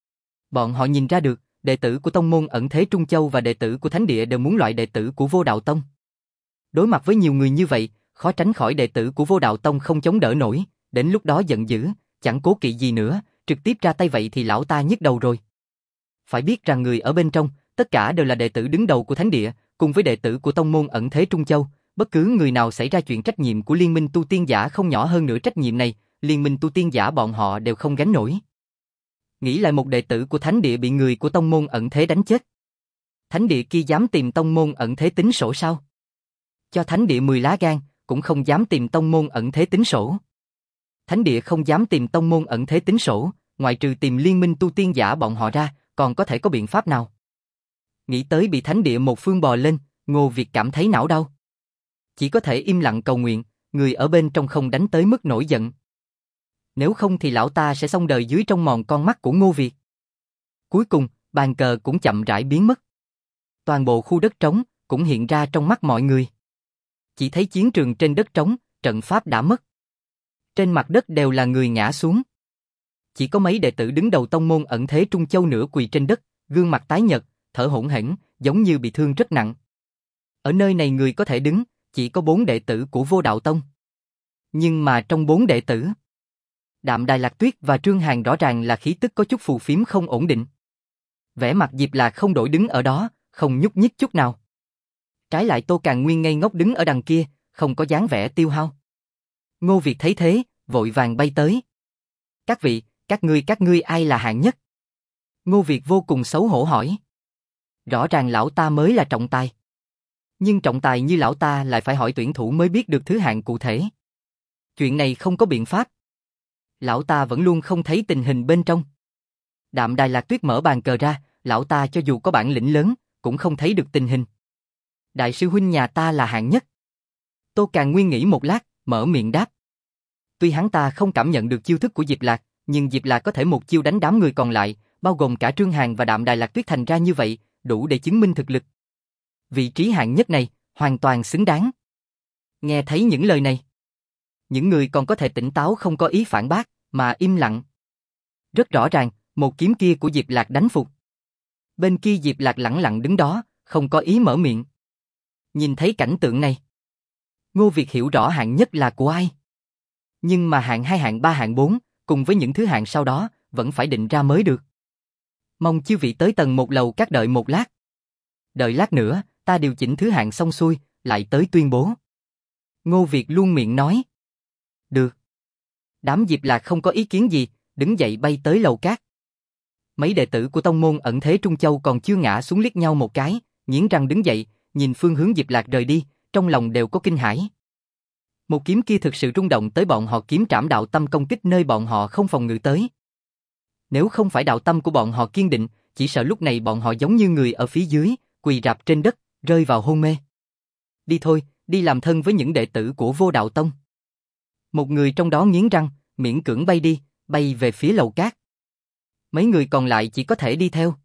Bọn họ nhìn ra được, đệ tử của tông môn Ẩn Thế Trung Châu và đệ tử của Thánh Địa đều muốn loại đệ tử của Vô Đạo Tông. Đối mặt với nhiều người như vậy, khó tránh khỏi đệ tử của Vô Đạo Tông không chống đỡ nổi, đến lúc đó giận dữ, chẳng cố kỵ gì nữa, trực tiếp ra tay vậy thì lão ta nhức đầu rồi. Phải biết rằng người ở bên trong, tất cả đều là đệ tử đứng đầu của Thánh Địa, cùng với đệ tử của tông môn Ẩn Thế Trung Châu, bất cứ người nào xảy ra chuyện trách nhiệm của Liên minh tu tiên giả không nhỏ hơn nữa trách nhiệm này, Liên minh tu tiên giả bọn họ đều không gánh nổi. Nghĩ lại một đệ tử của Thánh Địa bị người của tông môn Ẩn Thế đánh chết. Thánh Địa kia dám tìm tông môn Ẩn Thế tính sổ sao? Cho Thánh Địa 10 lá gan, cũng không dám tìm tông môn Ẩn Thế tính sổ. Thánh Địa không dám tìm tông môn Ẩn Thế tính sổ, ngoại trừ tìm Liên minh tu tiên giả bọn họ ra, còn có thể có biện pháp nào? Nghĩ tới bị Thánh Địa một phương bò lên, Ngô Việt cảm thấy não đau. Chỉ có thể im lặng cầu nguyện, người ở bên trong không đánh tới mức nổi giận. Nếu không thì lão ta sẽ xong đời dưới trong mòn con mắt của Ngô Việt. Cuối cùng, bàn cờ cũng chậm rãi biến mất. Toàn bộ khu đất trống cũng hiện ra trong mắt mọi người. Chỉ thấy chiến trường trên đất trống, trận pháp đã mất. Trên mặt đất đều là người ngã xuống. Chỉ có mấy đệ tử đứng đầu tông môn Ẩn Thế Trung Châu nửa quỳ trên đất, gương mặt tái nhợt, thở hổn hển, giống như bị thương rất nặng. Ở nơi này người có thể đứng, chỉ có 4 đệ tử của Vô Đạo Tông. Nhưng mà trong 4 đệ tử, Đạm Đài Lạc Tuyết và Trương Hàn rõ ràng là khí tức có chút phù phiếm không ổn định. Vẻ mặt Diệp Lạc không đổi đứng ở đó, không nhúc nhích chút nào. Trái lại Tô Càn Nguyên ngây ngốc đứng ở đằng kia, không có dáng vẻ tiêu hao. Ngô Việt thấy thế, vội vàng bay tới. Các vị, các ngươi ai là hạng nhất? Ngô Việt vô cùng xấu hổ hỏi. Rõ ràng lão ta mới là trọng tài. Nhưng trọng tài như lão ta lại phải hỏi tuyển thủ mới biết được thứ hạng cụ thể. Chuyện này không có biện pháp. Lão ta vẫn luôn không thấy tình hình bên trong. Đạm Đài Lạc Tuyết mở bàn cờ ra, lão ta cho dù có bản lĩnh lớn, cũng không thấy được tình hình. Đại sư huynh nhà ta là hạng nhất. Tô Càn Nguyên nghĩ một lát, mở miệng đáp. Tuy hắn ta không cảm nhận được chiêu thức của Diệp Lạc, nhưng Diệp Lạc có thể một chiêu đánh đám người còn lại, bao gồm cả Trương Hàn và Đạm Đài Lạc Tuyết thành ra như vậy, đủ để chứng minh thực lực. Vị trí hạng nhất này, hoàn toàn xứng đáng. Nghe thấy những lời này, những người còn có thể tỉnh táo không có ý phản bác, mà im lặng. Rất rõ ràng, một kiếm kia của Diệp Lạc đánh phục. Bên kia Diệp Lạc lẳng lặng đứng đó, không có ý mở miệng. Nhìn thấy cảnh tượng này, Ngô Việt hiểu rõ hạng nhất là của ai. Nhưng mà hạng 2, hạng 3, hạng 4, cùng với những thứ hạng sau đó, vẫn phải định ra mới được. Mong chư vị tới tầng 1 lầu các đợi một lát. Đợi lát nữa, ta điều chỉnh thứ hạng xong xuôi, lại tới tuyên bố. Ngô Việt luôn miệng nói. Được. Đám Diệp Lạc không có ý kiến gì, đứng dậy bay tới lầu cát. Mấy đệ tử của tông môn Ẩn Thế Trung Châu còn chưa ngã xuống liếc nhau một cái, nghiến răng đứng dậy, nhìn phương hướng Diệp Lạc rời đi, trong lòng đều có kinh hãi. Một kiếm kia thực sự rung động tới bọn họ kiếm trảm đạo tâm công kích nơi bọn họ không phòng ngự tới. Nếu không phải đạo tâm của bọn họ kiên định, chỉ sợ lúc này bọn họ giống như người ở phía dưới, quỳ rạp trên đất, rơi vào hôn mê. Đi thôi, đi làm thân với những đệ tử của Vô Đạo Tông. Một người trong đó nghiến răng, miễn cưỡng bay đi, bay về phía lầu cát. Mấy người còn lại chỉ có thể đi theo.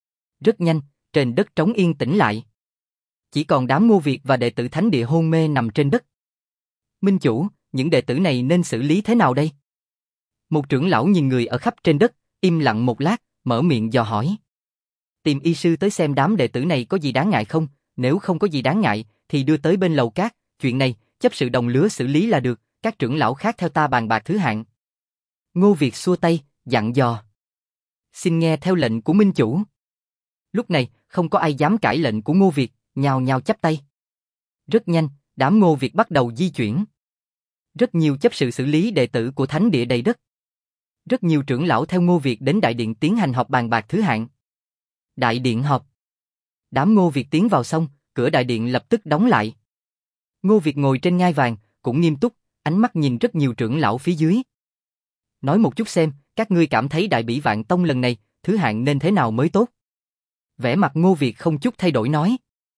Rất nhanh, trên đất trống yên tĩnh lại. Chỉ còn đám Ngô Việt và đệ tử Thánh Địa hôn mê nằm trên đất. Minh chủ, những đệ tử này nên xử lý thế nào đây? Một trưởng lão nhìn người ở khắp trên đất, im lặng một lát, mở miệng dò hỏi. Tìm y sư tới xem đám đệ tử này có gì đáng ngại không, nếu không có gì đáng ngại, thì đưa tới bên lầu cát, chuyện này, chấp sự đồng lứa xử lý là được, các trưởng lão khác theo ta bàn bạc thứ hạng. Ngô Việt xua tay, dặn dò. Xin nghe theo lệnh của Minh chủ. Lúc này, không có ai dám cãi lệnh của Ngô Việt, nhao nhao chắp tay. Rất nhanh, đám Ngô Việt bắt đầu di chuyển. Rất nhiều chấp sự xử lý đệ tử của Thánh Địa đầy đất. Rất nhiều trưởng lão theo Ngô Việt đến đại điện tiến hành họp bàn bạc thứ hạng. Đại điện họp. Đám Ngô Việt tiến vào xong, cửa đại điện lập tức đóng lại. Ngô Việt ngồi trên ngai vàng, cũng nghiêm túc, ánh mắt nhìn rất nhiều trưởng lão phía dưới. Nói một chút xem, các ngươi cảm thấy Đại Bỉ Vạn Tông lần này, thứ hạng nên thế nào mới tốt? Vẻ mặt Ngô Việt không chút thay đổi nói.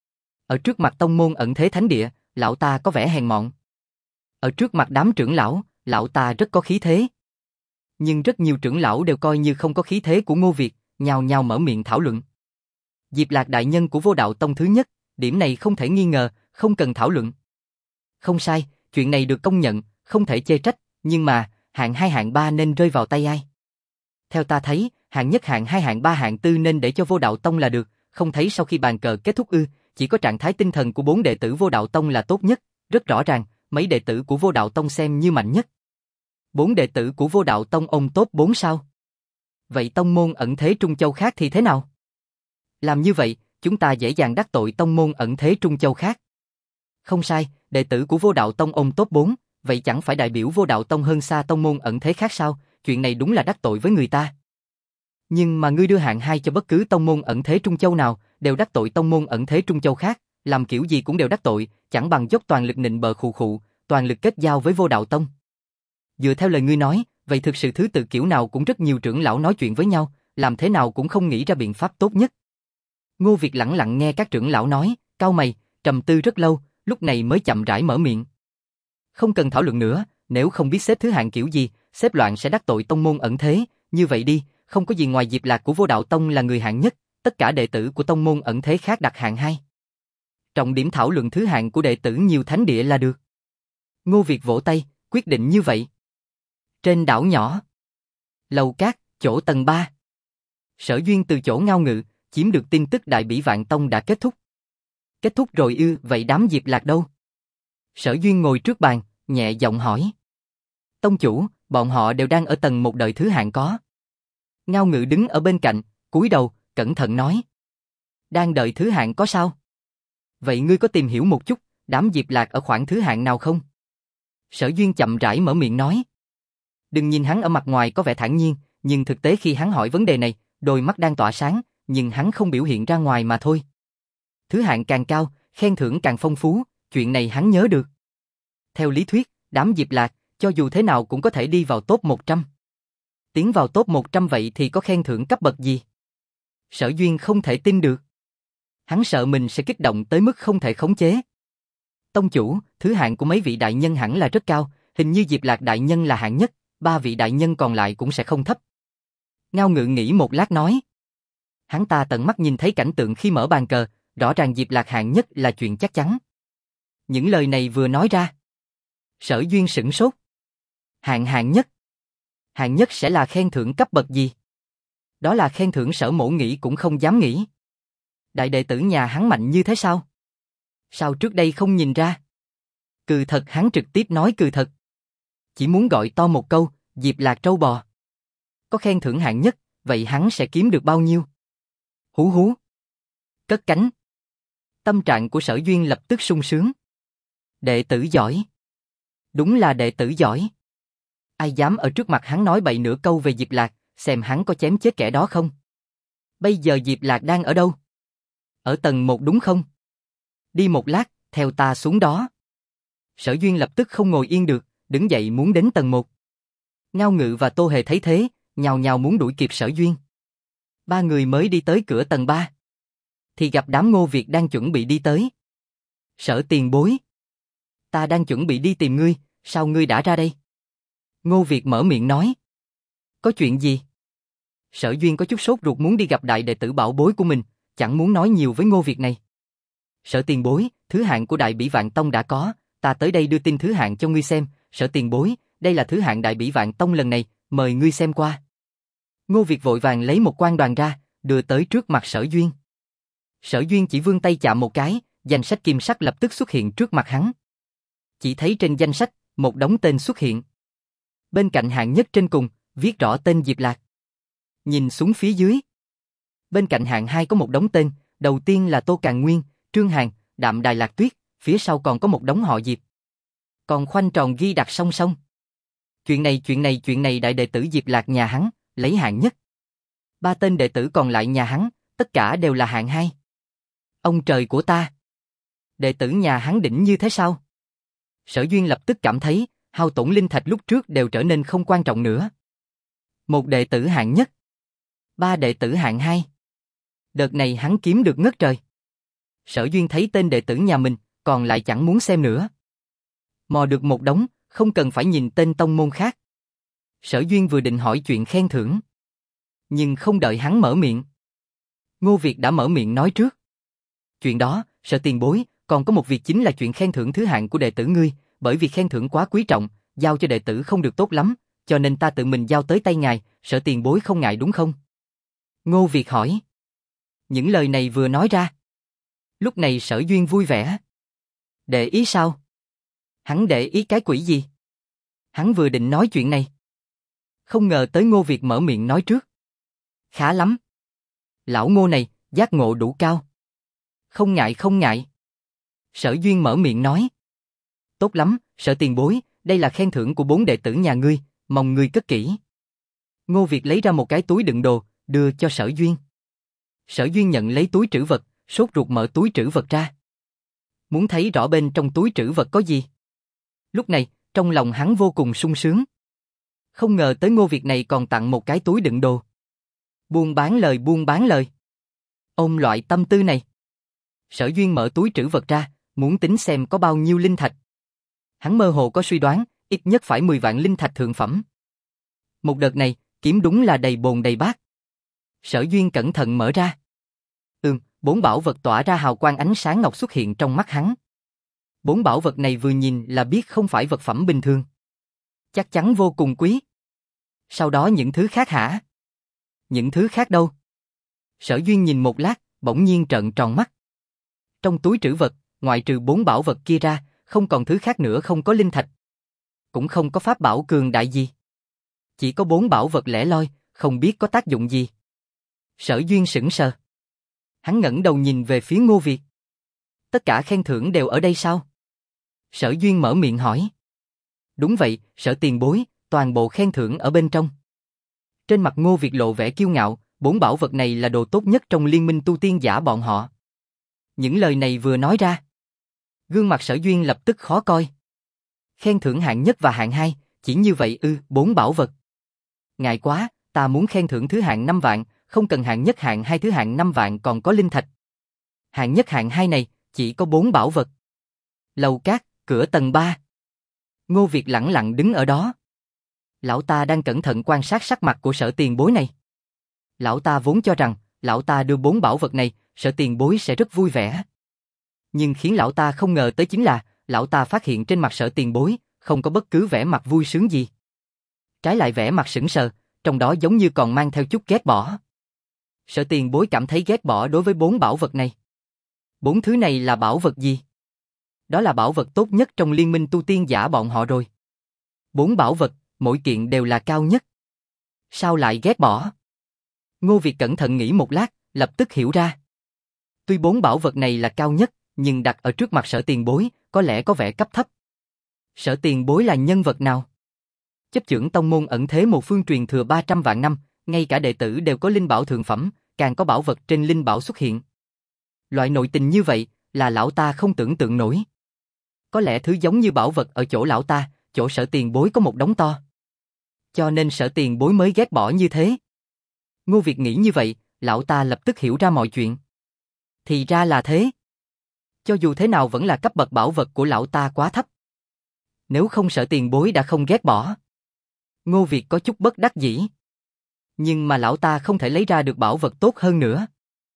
Ở trước mặt tông môn Ẩn Thế Thánh Địa, lão ta có vẻ hèn mọn. Ở trước mặt đám trưởng lão ta rất có khí thế. Nhưng rất nhiều trưởng lão đều coi như không có khí thế của Ngô Việt, nhao nhao mở miệng thảo luận. Diệp Lạc đại nhân của Vô Đạo Tông thứ nhất, điểm này không thể nghi ngờ, không cần thảo luận. Không sai, chuyện này được công nhận, không thể chê trách, nhưng mà, hạng 2 hạng 3 nên rơi vào tay ai? Theo ta thấy, hạng nhất hạng 2 hạng 3 hạng 4 nên để cho Vô Đạo Tông là được, không thấy sau khi bàn cờ kết thúc ư, chỉ có trạng thái tinh thần của 4 đệ tử Vô Đạo Tông là tốt nhất, rất rõ ràng, mấy đệ tử của Vô Đạo Tông xem như mạnh nhất. 4 đệ tử của Vô Đạo Tông ôm top 4 sao? Vậy tông môn ẩn thế Trung Châu khác thì thế nào? Làm như vậy, chúng ta dễ dàng đắc tội tông môn ẩn thế Trung Châu khác. Không sai, đệ tử của Vô Đạo Tông ôm top 4, vậy chẳng phải đại biểu Vô Đạo Tông hơn xa tông môn ẩn thế khác sao? Chuyện này đúng là đắc tội với người ta. Nhưng mà ngươi đưa hạng 2 cho bất cứ tông môn ẩn thế Trung Châu nào, đều đắc tội tông môn ẩn thế Trung Châu khác, làm kiểu gì cũng đều đắc tội, chẳng bằng dốc toàn lực nịnh bợ khụ khụ, toàn lực kết giao với Vô Đạo Tông. Dựa theo lời ngươi nói, vậy thực sự thứ tự kiểu nào cũng rất nhiều trưởng lão nói chuyện với nhau, làm thế nào cũng không nghĩ ra biện pháp tốt nhất. Ngô Việt lẳng lặng nghe các trưởng lão nói, cau mày, trầm tư rất lâu, lúc này mới chậm rãi mở miệng. Không cần thảo luận nữa, nếu không biết xếp thứ hạng kiểu gì, xếp loạn sẽ đắc tội tông môn ẩn thế, như vậy đi, không có gì ngoài Diệp Lạc của Vô Đạo Tông là người hạng nhất, tất cả đệ tử của tông môn ẩn thế khác đặt hạng 2. Trọng điểm thảo luận thứ hạng của đệ tử nhiều thánh địa là được. Ngô Việt vỗ tay, quyết định như vậy. Trên đảo nhỏ, lầu cát, chỗ tầng 3. Sở Duyên từ chỗ Ngao Ngự, chiếm được tin tức Đại Bỉ Vạn Tông đã kết thúc. Kết thúc rồi ư, vậy đám Diệp Lạc đâu? Sở Duyên ngồi trước bàn, nhẹ giọng hỏi. Tông chủ, bọn họ đều đang ở tầng 1 đợi thứ hạng có. Ngao Ngự đứng ở bên cạnh, cúi đầu, cẩn thận nói. Đang đợi thứ hạng có sao? Vậy ngươi có tìm hiểu một chút, đám Diệp Lạc ở khoảng thứ hạng nào không? Sở Duyên chậm rãi mở miệng nói. Đừng nhìn hắn ở mặt ngoài có vẻ thản nhiên, nhưng thực tế khi hắn hỏi vấn đề này, đôi mắt đang tỏa sáng, nhưng hắn không biểu hiện ra ngoài mà thôi. Thứ hạng càng cao, khen thưởng càng phong phú, chuyện này hắn nhớ được. Theo lý thuyết, đám Diệp Lạc, cho dù thế nào cũng có thể đi vào top 100. Tiến vào top 100 vậy thì có khen thưởng cấp bậc gì? Sở Duyên không thể tin được. Hắn sợ mình sẽ kích động tới mức không thể khống chế. Tông chủ, thứ hạng của mấy vị đại nhân hẳn là rất cao, hình như Diệp Lạc đại nhân là hạng nhất, 3 vị đại nhân còn lại cũng sẽ không thấp. Ngao Ngự nghĩ một lát nói. Hắn ta tận mắt nhìn thấy cảnh tượng khi mở bàn cờ, rõ ràng Diệp Lạc hạng nhất là chuyện chắc chắn. Những lời này vừa nói ra, Sở Duyên sửng sốt. Hạng nhất? Hạng nhất sẽ là khen thưởng cấp bậc gì? Đó là khen thưởng Sở Mỗ nghĩ cũng không dám nghĩ. Đại đệ tử nhà hắn mạnh như thế sao? Sao trước đây không nhìn ra? Cừ thật, hắn trực tiếp nói cừ thật. Chỉ muốn gọi to một câu, Diệp Lạc trâu bò. Có khen thưởng hạng nhất, vậy hắn sẽ kiếm được bao nhiêu? Hú hú. Cất cánh. Tâm trạng của Sở Duyên lập tức sung sướng. Đệ tử giỏi. Đúng là đệ tử giỏi. Ai dám ở trước mặt hắn nói bậy nửa câu về Diệp Lạc, xem hắn có chém chết kẻ đó không? Bây giờ Diệp Lạc đang ở đâu? Ở tầng 1 đúng không? Đi một lát, theo ta xuống đó. Sở Duyên lập tức không ngồi yên được, đứng dậy muốn đến tầng 1. Ngao Ngự và Tô Hề thấy thế, nhào nhào muốn đuổi kịp Sở Duyên. 3 người mới đi tới cửa tầng 3. Thì gặp đám Ngô Việt đang chuẩn bị đi tới. Sở tiền bối. Ta đang chuẩn bị đi tìm ngươi, sao ngươi đã ra đây? Ngô Việt mở miệng nói. Có chuyện gì? Sở Duyên có chút sốt ruột muốn đi gặp đại đệ tử bảo bối của mình, chẳng muốn nói nhiều với Ngô Việt này. Sở tiền bối, thứ hạng của Đại Bỉ Vạn Tông đã có, ta tới đây đưa tin thứ hạng cho ngươi xem. Sở tiền bối, đây là thứ hạng Đại Bỉ Vạn Tông lần này, mời ngươi xem qua. Ngô Việt vội vàng lấy một quan đoàn ra, đưa tới trước mặt Sở Duyên. Sở Duyên chỉ vươn tay chạm một cái, danh sách kim sắc lập tức xuất hiện trước mặt hắn. Chỉ thấy trên danh sách, một đống tên xuất hiện. Bên cạnh hạng nhất trên cùng, viết rõ tên Diệp Lạc. Nhìn xuống phía dưới. Bên cạnh hạng 2 có một đống tên, đầu tiên là Tô Càn Nguyên, Trương Hàn, Đạm Đài Lạc Tuyết, phía sau còn có một đống họ Diệp. Còn khoanh tròn ghi đặt song song. Chuyện này đại đệ tử Diệp Lạc nhà hắn, lấy hạng nhất. 3 tên đệ tử còn lại nhà hắn, tất cả đều là hạng 2. Ông trời của ta! Đệ tử nhà hắn đỉnh như thế sao? Sở Duyên lập tức cảm thấy, hao tổn linh thạch lúc trước đều trở nên không quan trọng nữa. Một đệ tử hạng nhất. 3 đệ tử hạng 2. Đợt này hắn kiếm được ngất trời. Sở Duyên thấy tên đệ tử nhà mình, còn lại chẳng muốn xem nữa. Mò được một đống, không cần phải nhìn tên tông môn khác. Sở Duyên vừa định hỏi chuyện khen thưởng. Nhưng không đợi hắn mở miệng. Ngô Việt đã mở miệng nói trước. Chuyện đó, Sở tiền bối, còn có một việc chính là chuyện khen thưởng thứ hạng của đệ tử ngươi, bởi vì khen thưởng quá quý trọng, giao cho đệ tử không được tốt lắm, cho nên ta tự mình giao tới tay ngài, Sở tiền bối không ngại đúng không? Ngô Việt hỏi. Những lời này vừa nói ra. Lúc này Sở Duyên vui vẻ. Để ý sao? Hắn để ý cái quỷ gì? Hắn vừa định nói chuyện này. Không ngờ tới Ngô Việt mở miệng nói trước. Khá lắm. Lão Ngô này, giác ngộ đủ cao. Không ngại không ngại. Sở Duyên mở miệng nói. Tốt lắm, Sở tiền bối, đây là khen thưởng của 4 đệ tử nhà ngươi, mong ngươi cất kỹ. Ngô Việt lấy ra một cái túi đựng đồ, đưa cho Sở Duyên. Sở Duyên nhận lấy túi trữ vật, sốt ruột mở túi trữ vật ra. Muốn thấy rõ bên trong túi trữ vật có gì. Lúc này, trong lòng hắn vô cùng sung sướng. Không ngờ tới Ngô Việt này còn tặng một cái túi đựng đồ. Buôn bán lời. Ôm loại tâm tư này. Sở Duyên mở túi trữ vật ra, muốn tính xem có bao nhiêu linh thạch. Hắn mơ hồ có suy đoán, ít nhất phải 10 vạn linh thạch thượng phẩm. Một đợt này, kiếm đúng là đầy bồn đầy bát. Sở Duyên cẩn thận mở ra. 4 bảo vật tỏa ra hào quang ánh sáng ngọc xuất hiện trong mắt hắn. 4 bảo vật này vừa nhìn là biết không phải vật phẩm bình thường. Chắc chắn vô cùng quý. Sau đó những thứ khác hả? Những thứ khác đâu? Sở Duyên nhìn một lát, bỗng nhiên trợn tròn mắt. Trong túi trữ vật, ngoại trừ 4 bảo vật kia ra, không còn thứ khác nữa, không có linh thạch. Cũng không có pháp bảo cường đại gì. Chỉ có 4 bảo vật lẻ loi, không biết có tác dụng gì. Sở Duyên sững sờ. Hắn ngẩng đầu nhìn về phía Ngô Việt. Tất cả khen thưởng đều ở đây sao? Sở Duyên mở miệng hỏi. Đúng vậy, Sở tiền bối, toàn bộ khen thưởng ở bên trong. Trên mặt Ngô Việt lộ vẻ kiêu ngạo, 4 bảo vật này là đồ tốt nhất trong liên minh tu tiên giả bọn họ. Những lời này vừa nói ra. Gương mặt Sở Duyên lập tức khó coi. Khen thưởng hạng nhất và hạng 2, chỉ như vậy 4 bảo vật. Ngại quá, ta muốn khen thưởng thứ hạng 5 vạn, không cần hạng nhất hạng 2 thứ hạng 5 vạn còn có linh thạch. Hạng nhất hạng 2 này, chỉ có 4 bảo vật. Lầu cát, cửa tầng 3. Ngô Việt lẳng lặng đứng ở đó. Lão ta đang cẩn thận quan sát sắc mặt của Sở tiền bối này. Lão ta vốn cho rằng, lão ta đưa 4 bảo vật này, Sở tiền bối sẽ rất vui vẻ. Nhưng khiến lão ta không ngờ tới chính là, lão ta phát hiện trên mặt Sở tiền bối, không có bất cứ vẻ mặt vui sướng gì. Trái lại vẻ mặt sững sờ, trong đó giống như còn mang theo chút ghét bỏ. Sở tiền bối cảm thấy ghét bỏ đối với 4 bảo vật này. 4 thứ này là bảo vật gì? Đó là bảo vật tốt nhất trong liên minh tu tiên giả bọn họ rồi. 4 bảo vật, mỗi kiện đều là cao nhất. Sao lại ghét bỏ? Ngô Việt cẩn thận nghĩ một lát, lập tức hiểu ra. Tuy 4 bảo vật này là cao nhất, nhưng đặt ở trước mặt Sở tiền bối, có lẽ có vẻ cấp thấp. Sở tiền bối là nhân vật nào? Chấp chưởng tông môn ẩn thế một phương truyền thừa 300 vạn năm, ngay cả đệ tử đều có linh bảo thượng phẩm, càng có bảo vật trên linh bảo xuất hiện. Loại nội tình như vậy, là lão ta không tưởng tượng nổi. Có lẽ thứ giống như bảo vật ở chỗ lão ta, chỗ Sở tiền bối có một đống to. Cho nên Sở tiền bối mới ghét bỏ như thế. Ngô Việt nghĩ như vậy, lão ta lập tức hiểu ra mọi chuyện. Thì ra là thế. Cho dù thế nào vẫn là cấp bậc bảo vật của lão ta quá thấp. Nếu không Sở tiền bối đã không ghét bỏ. Ngô Việt có chút bất đắc dĩ. Nhưng mà lão ta không thể lấy ra được bảo vật tốt hơn nữa.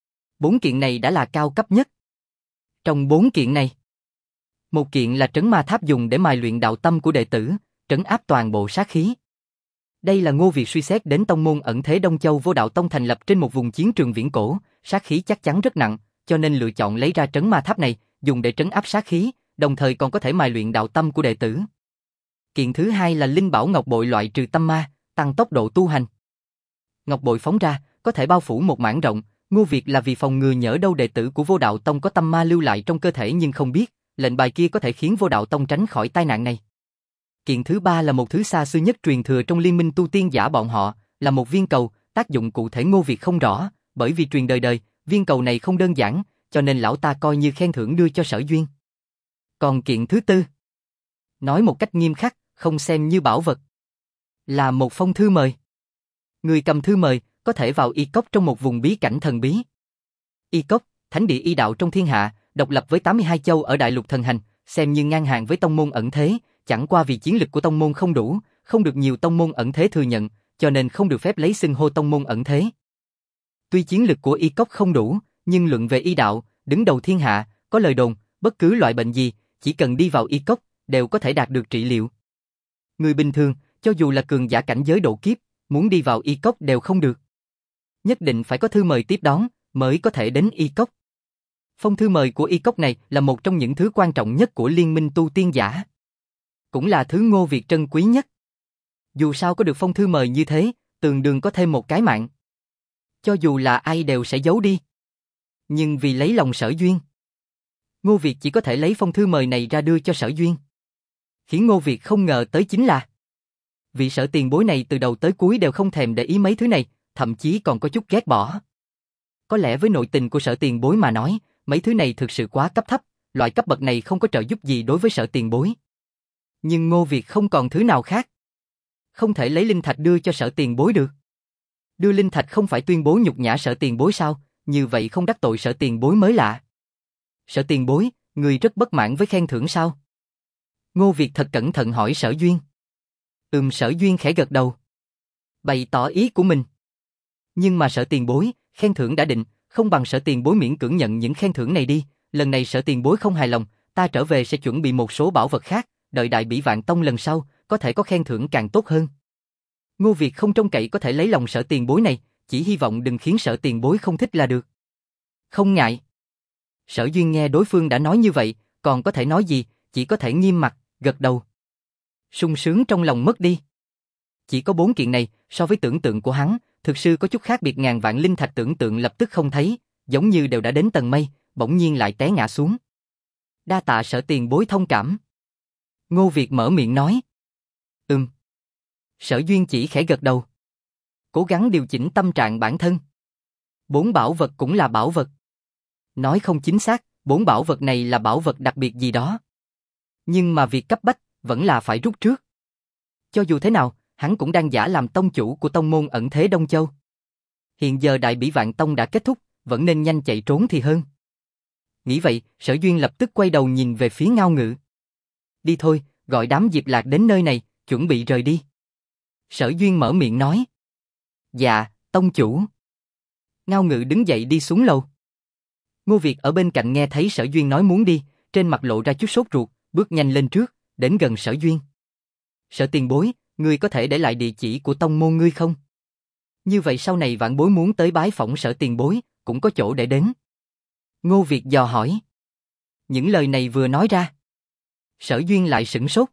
4 kiện này đã là cao cấp nhất. Trong 4 kiện này, một kiện là trấn ma tháp dùng để mài luyện đạo tâm của đệ tử, trấn áp toàn bộ sát khí. Đây là Ngô Việt suy xét đến tông môn ẩn thế Đông Châu Vô Đạo Tông thành lập trên một vùng chiến trường viễn cổ, sát khí chắc chắn rất nặng, cho nên lựa chọn lấy ra trấn ma tháp này, dùng để trấn áp sát khí, đồng thời còn có thể mài luyện đạo tâm của đệ tử. Kiện thứ hai là linh bảo ngọc bội loại trừ tâm ma, tăng tốc độ tu hành. Ngọc bội phóng ra, có thể bao phủ một mảng rộng, Ngô Việt là vì phòng ngừa nhỡ đâu đệ tử của Vô Đạo Tông có tâm ma lưu lại trong cơ thể nhưng không biết, lệnh bài kia có thể khiến Vô Đạo Tông tránh khỏi tai nạn này. Kiện thứ ba là một thứ xa xưa nhất truyền thừa trong liên minh tu tiên giả bọn họ, là một viên cầu, tác dụng cụ thể Ngô Việt không rõ, bởi vì truyền đời đời, viên cầu này không đơn giản, cho nên lão ta coi như khen thưởng đưa cho Sở Duyên. Còn kiện thứ tư, nói một cách nghiêm khắc, không xem như bảo vật, là một phong thư mời. Người cầm thư mời có thể vào Y Cốc trong một vùng bí cảnh thần bí. Y Cốc, thánh địa y đạo trong thiên hạ, độc lập với 82 châu ở đại lục thần hành, xem như ngang hàng với tông môn ẩn thế, chẳng qua vì chiến lực của tông môn không đủ, không được nhiều tông môn ẩn thế thừa nhận, cho nên không được phép lấy xưng hô tông môn ẩn thế. Tuy chiến lực của Y Cốc không đủ, nhưng luận về y đạo, đứng đầu thiên hạ, có lời đồn, bất cứ loại bệnh gì, chỉ cần đi vào y cốc, đều có thể đạt được trị liệu. Người bình thường, cho dù là cường giả cảnh giới độ kiếp, muốn đi vào y cốc đều không được. Nhất định phải có thư mời tiếp đón, mới có thể đến y cốc. Phong thư mời của y cốc này là một trong những thứ quan trọng nhất của liên minh tu tiên giả. Cũng là thứ Ngô Việt trân quý nhất. Dù sao có được phong thư mời như thế, tường đường có thêm một cái mạng. Cho dù là ai đều sẽ giấu đi. Nhưng vì lấy lòng Sở Duyên, Ngô Việt chỉ có thể lấy phong thư mời này ra đưa cho Sở Duyên. Khiến Ngô Việt không ngờ tới chính là vị Sở tiền bối này từ đầu tới cuối đều không thèm để ý mấy thứ này, thậm chí còn có chút ghét bỏ. Có lẽ với nội tình của Sở tiền bối mà nói, mấy thứ này thực sự quá cấp thấp, loại cấp bậc này không có trợ giúp gì đối với Sở tiền bối. Nhưng Ngô Việt không còn thứ nào khác. Không thể lấy linh thạch đưa cho Sở tiền bối được. Đưa linh thạch không phải tuyên bố nhục nhã Sở tiền bối sao, như vậy không đắc tội Sở tiền bối mới lạ. Sở tiền bối, người rất bất mãn với khen thưởng sao? Ngô Việt thật cẩn thận hỏi Sở Duyên. Sở Duyên khẽ gật đầu, bày tỏ ý của mình. Nhưng mà Sở tiền bối, khen thưởng đã định, không bằng Sở tiền bối miễn cưỡng nhận những khen thưởng này đi. Lần này Sở tiền bối không hài lòng, ta trở về sẽ chuẩn bị một số bảo vật khác, đợi Đại Bỉ Vạn Tông lần sau, có thể có khen thưởng càng tốt hơn. Ngô Việt không trông cậy có thể lấy lòng Sở tiền bối này, chỉ hy vọng đừng khiến Sở tiền bối không thích là được. Không ngại. Sở Duyên nghe đối phương đã nói như vậy, còn có thể nói gì, chỉ có thể nghiêm mặt, gật đầu. Sung sướng trong lòng mất đi. Chỉ có 4 kiện này, so với tưởng tượng của hắn, thực sự có chút khác biệt. Ngàn vạn linh thạch tưởng tượng lập tức không thấy, giống như đều đã đến tầng mây, bỗng nhiên lại té ngã xuống. Đa tạ Sở tiền bối thông cảm. Ngô Việt mở miệng nói. Sở Duyên chỉ khẽ gật đầu. Cố gắng điều chỉnh tâm trạng bản thân. 4 bảo vật cũng là bảo vật. Nói không chính xác, 4 bảo vật này là bảo vật đặc biệt gì đó. Nhưng mà việc cấp bách, vẫn là phải rút trước. Cho dù thế nào, hắn cũng đang giả làm tông chủ của tông môn ẩn thế Đông Châu. Hiện giờ Đại Bỉ Vạn Tông đã kết thúc, vẫn nên nhanh chạy trốn thì hơn. Nghĩ vậy, Sở Duyên lập tức quay đầu nhìn về phía Ngao Ngự. Đi thôi, gọi đám Diệp Lạc đến nơi này, chuẩn bị rời đi. Sở Duyên mở miệng nói. Dạ, tông chủ. Ngao Ngự đứng dậy đi xuống lầu. Ngô Việt ở bên cạnh nghe thấy Sở Duyên nói muốn đi, trên mặt lộ ra chút sốt ruột, bước nhanh lên trước, đến gần Sở Duyên. Sở tiền bối, ngươi có thể để lại địa chỉ của tông môn ngươi không? Như vậy sau này vãn bối muốn tới bái phỏng Sở tiền bối, cũng có chỗ để đến. Ngô Việt dò hỏi. Những lời này vừa nói ra, Sở Duyên lại sửng sốt.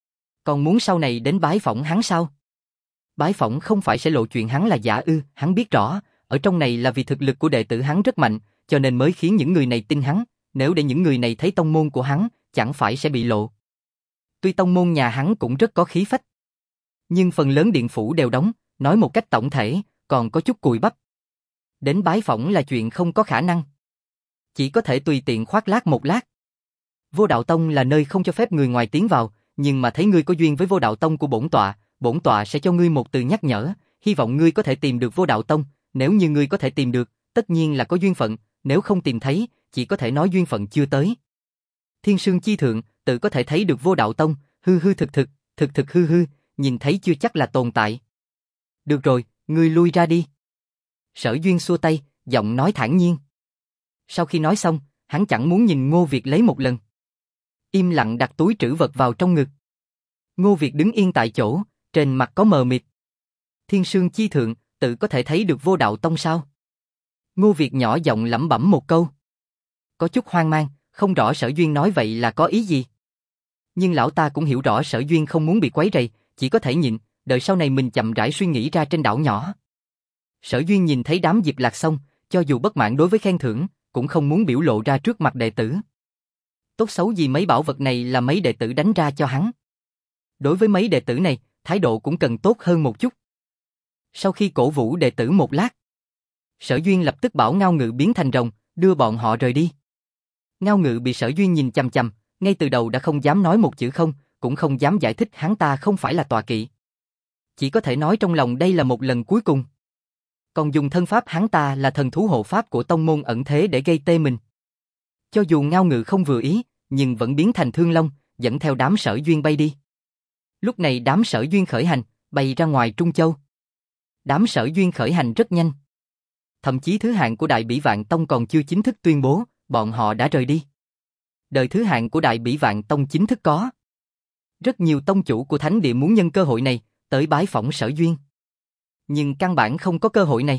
Còn muốn sau này đến bái phỏng hắn sao? Bái phỏng không phải sẽ lộ chuyện hắn là giả ư? Hắn biết rõ, ở trong này là vì thực lực của đệ tử hắn rất mạnh, cho nên mới khiến những người này tin hắn. Nếu để những người này thấy tông môn của hắn, chẳng phải sẽ bị lộ. Tuy tông môn nhà hắn cũng rất có khí phách, nhưng phần lớn điện phủ đều đóng, nói một cách tổng thể, còn có chút cùi bắp. Đến bái phỏng là chuyện không có khả năng. Chỉ có thể tùy tiện khoác lác một lát. Vô Đạo Tông là nơi không cho phép người ngoài tiến vào, nhưng mà thấy ngươi có duyên với Vô Đạo Tông của bổn tọa sẽ cho ngươi một từ nhắc nhở, hy vọng ngươi có thể tìm được Vô Đạo Tông, nếu như ngươi có thể tìm được, tất nhiên là có duyên phận, nếu không tìm thấy, chỉ có thể nói duyên phận chưa tới. Thiên Sương Chi Thượng, tự có thể thấy được Vô Đạo Tông, hư hư thực thực hư hư, nhìn thấy chưa chắc là tồn tại. Được rồi, ngươi lui ra đi. Sở Duyên xua tay, giọng nói thản nhiên. Sau khi nói xong, hắn chẳng muốn nhìn Ngô Việt lấy một lần. Im lặng đặt túi trữ vật vào trong ngực. Ngô Việt đứng yên tại chỗ, trên mặt có mờ mịt. Thiên Sương Chi Thượng, tự có thể thấy được Vô Đạo Tông sao? Ngô Việt nhỏ giọng lẩm bẩm một câu. Có chút hoang mang, không rõ Sở Duyên nói vậy là có ý gì. Nhưng lão ta cũng hiểu rõ Sở Duyên không muốn bị quấy rầy, chỉ có thể nhịn, đợi sau này mình chậm rãi suy nghĩ ra trên đảo nhỏ. Sở Duyên nhìn thấy đám Diệp Lạc xong, cho dù bất mãn đối với khen thưởng, cũng không muốn biểu lộ ra trước mặt đệ tử. Tốt xấu gì mấy bảo vật này là mấy đệ tử đánh ra cho hắn. Đối với mấy đệ tử này, thái độ cũng cần tốt hơn một chút. Sau khi cổ vũ đệ tử một lát, Sở Duyên lập tức bảo Ngao Ngự biến thành rồng, đưa bọn họ rời đi. Ngao Ngự bị Sở Duyên nhìn chằm chằm, ngay từ đầu đã không dám nói một chữ không, cũng không dám giải thích hắn ta không phải là tọa kỵ. Chỉ có thể nói trong lòng đây là một lần cuối cùng. Còn dùng thân pháp hắn ta là thần thú hộ pháp của tông môn ẩn thế để gây tê mình. Cho dù Ngao Ngự không vừa ý, nhưng vẫn biến thành Thương Long, dẫn theo đám Sở Duyên bay đi. Lúc này đám Sở Duyên khởi hành, bay ra ngoài Trung Châu. Đám Sở Duyên khởi hành rất nhanh. Thậm chí thứ hạng của Đại Bỉ Vạn Tông còn chưa chính thức tuyên bố, bọn họ đã rời đi. đời thứ hạng của Đại Bỉ Vạn Tông chính thức có. Rất nhiều tông chủ của thánh địa muốn nhân cơ hội này, tới bái phỏng Sở Duyên. Nhưng căn bản không có cơ hội này.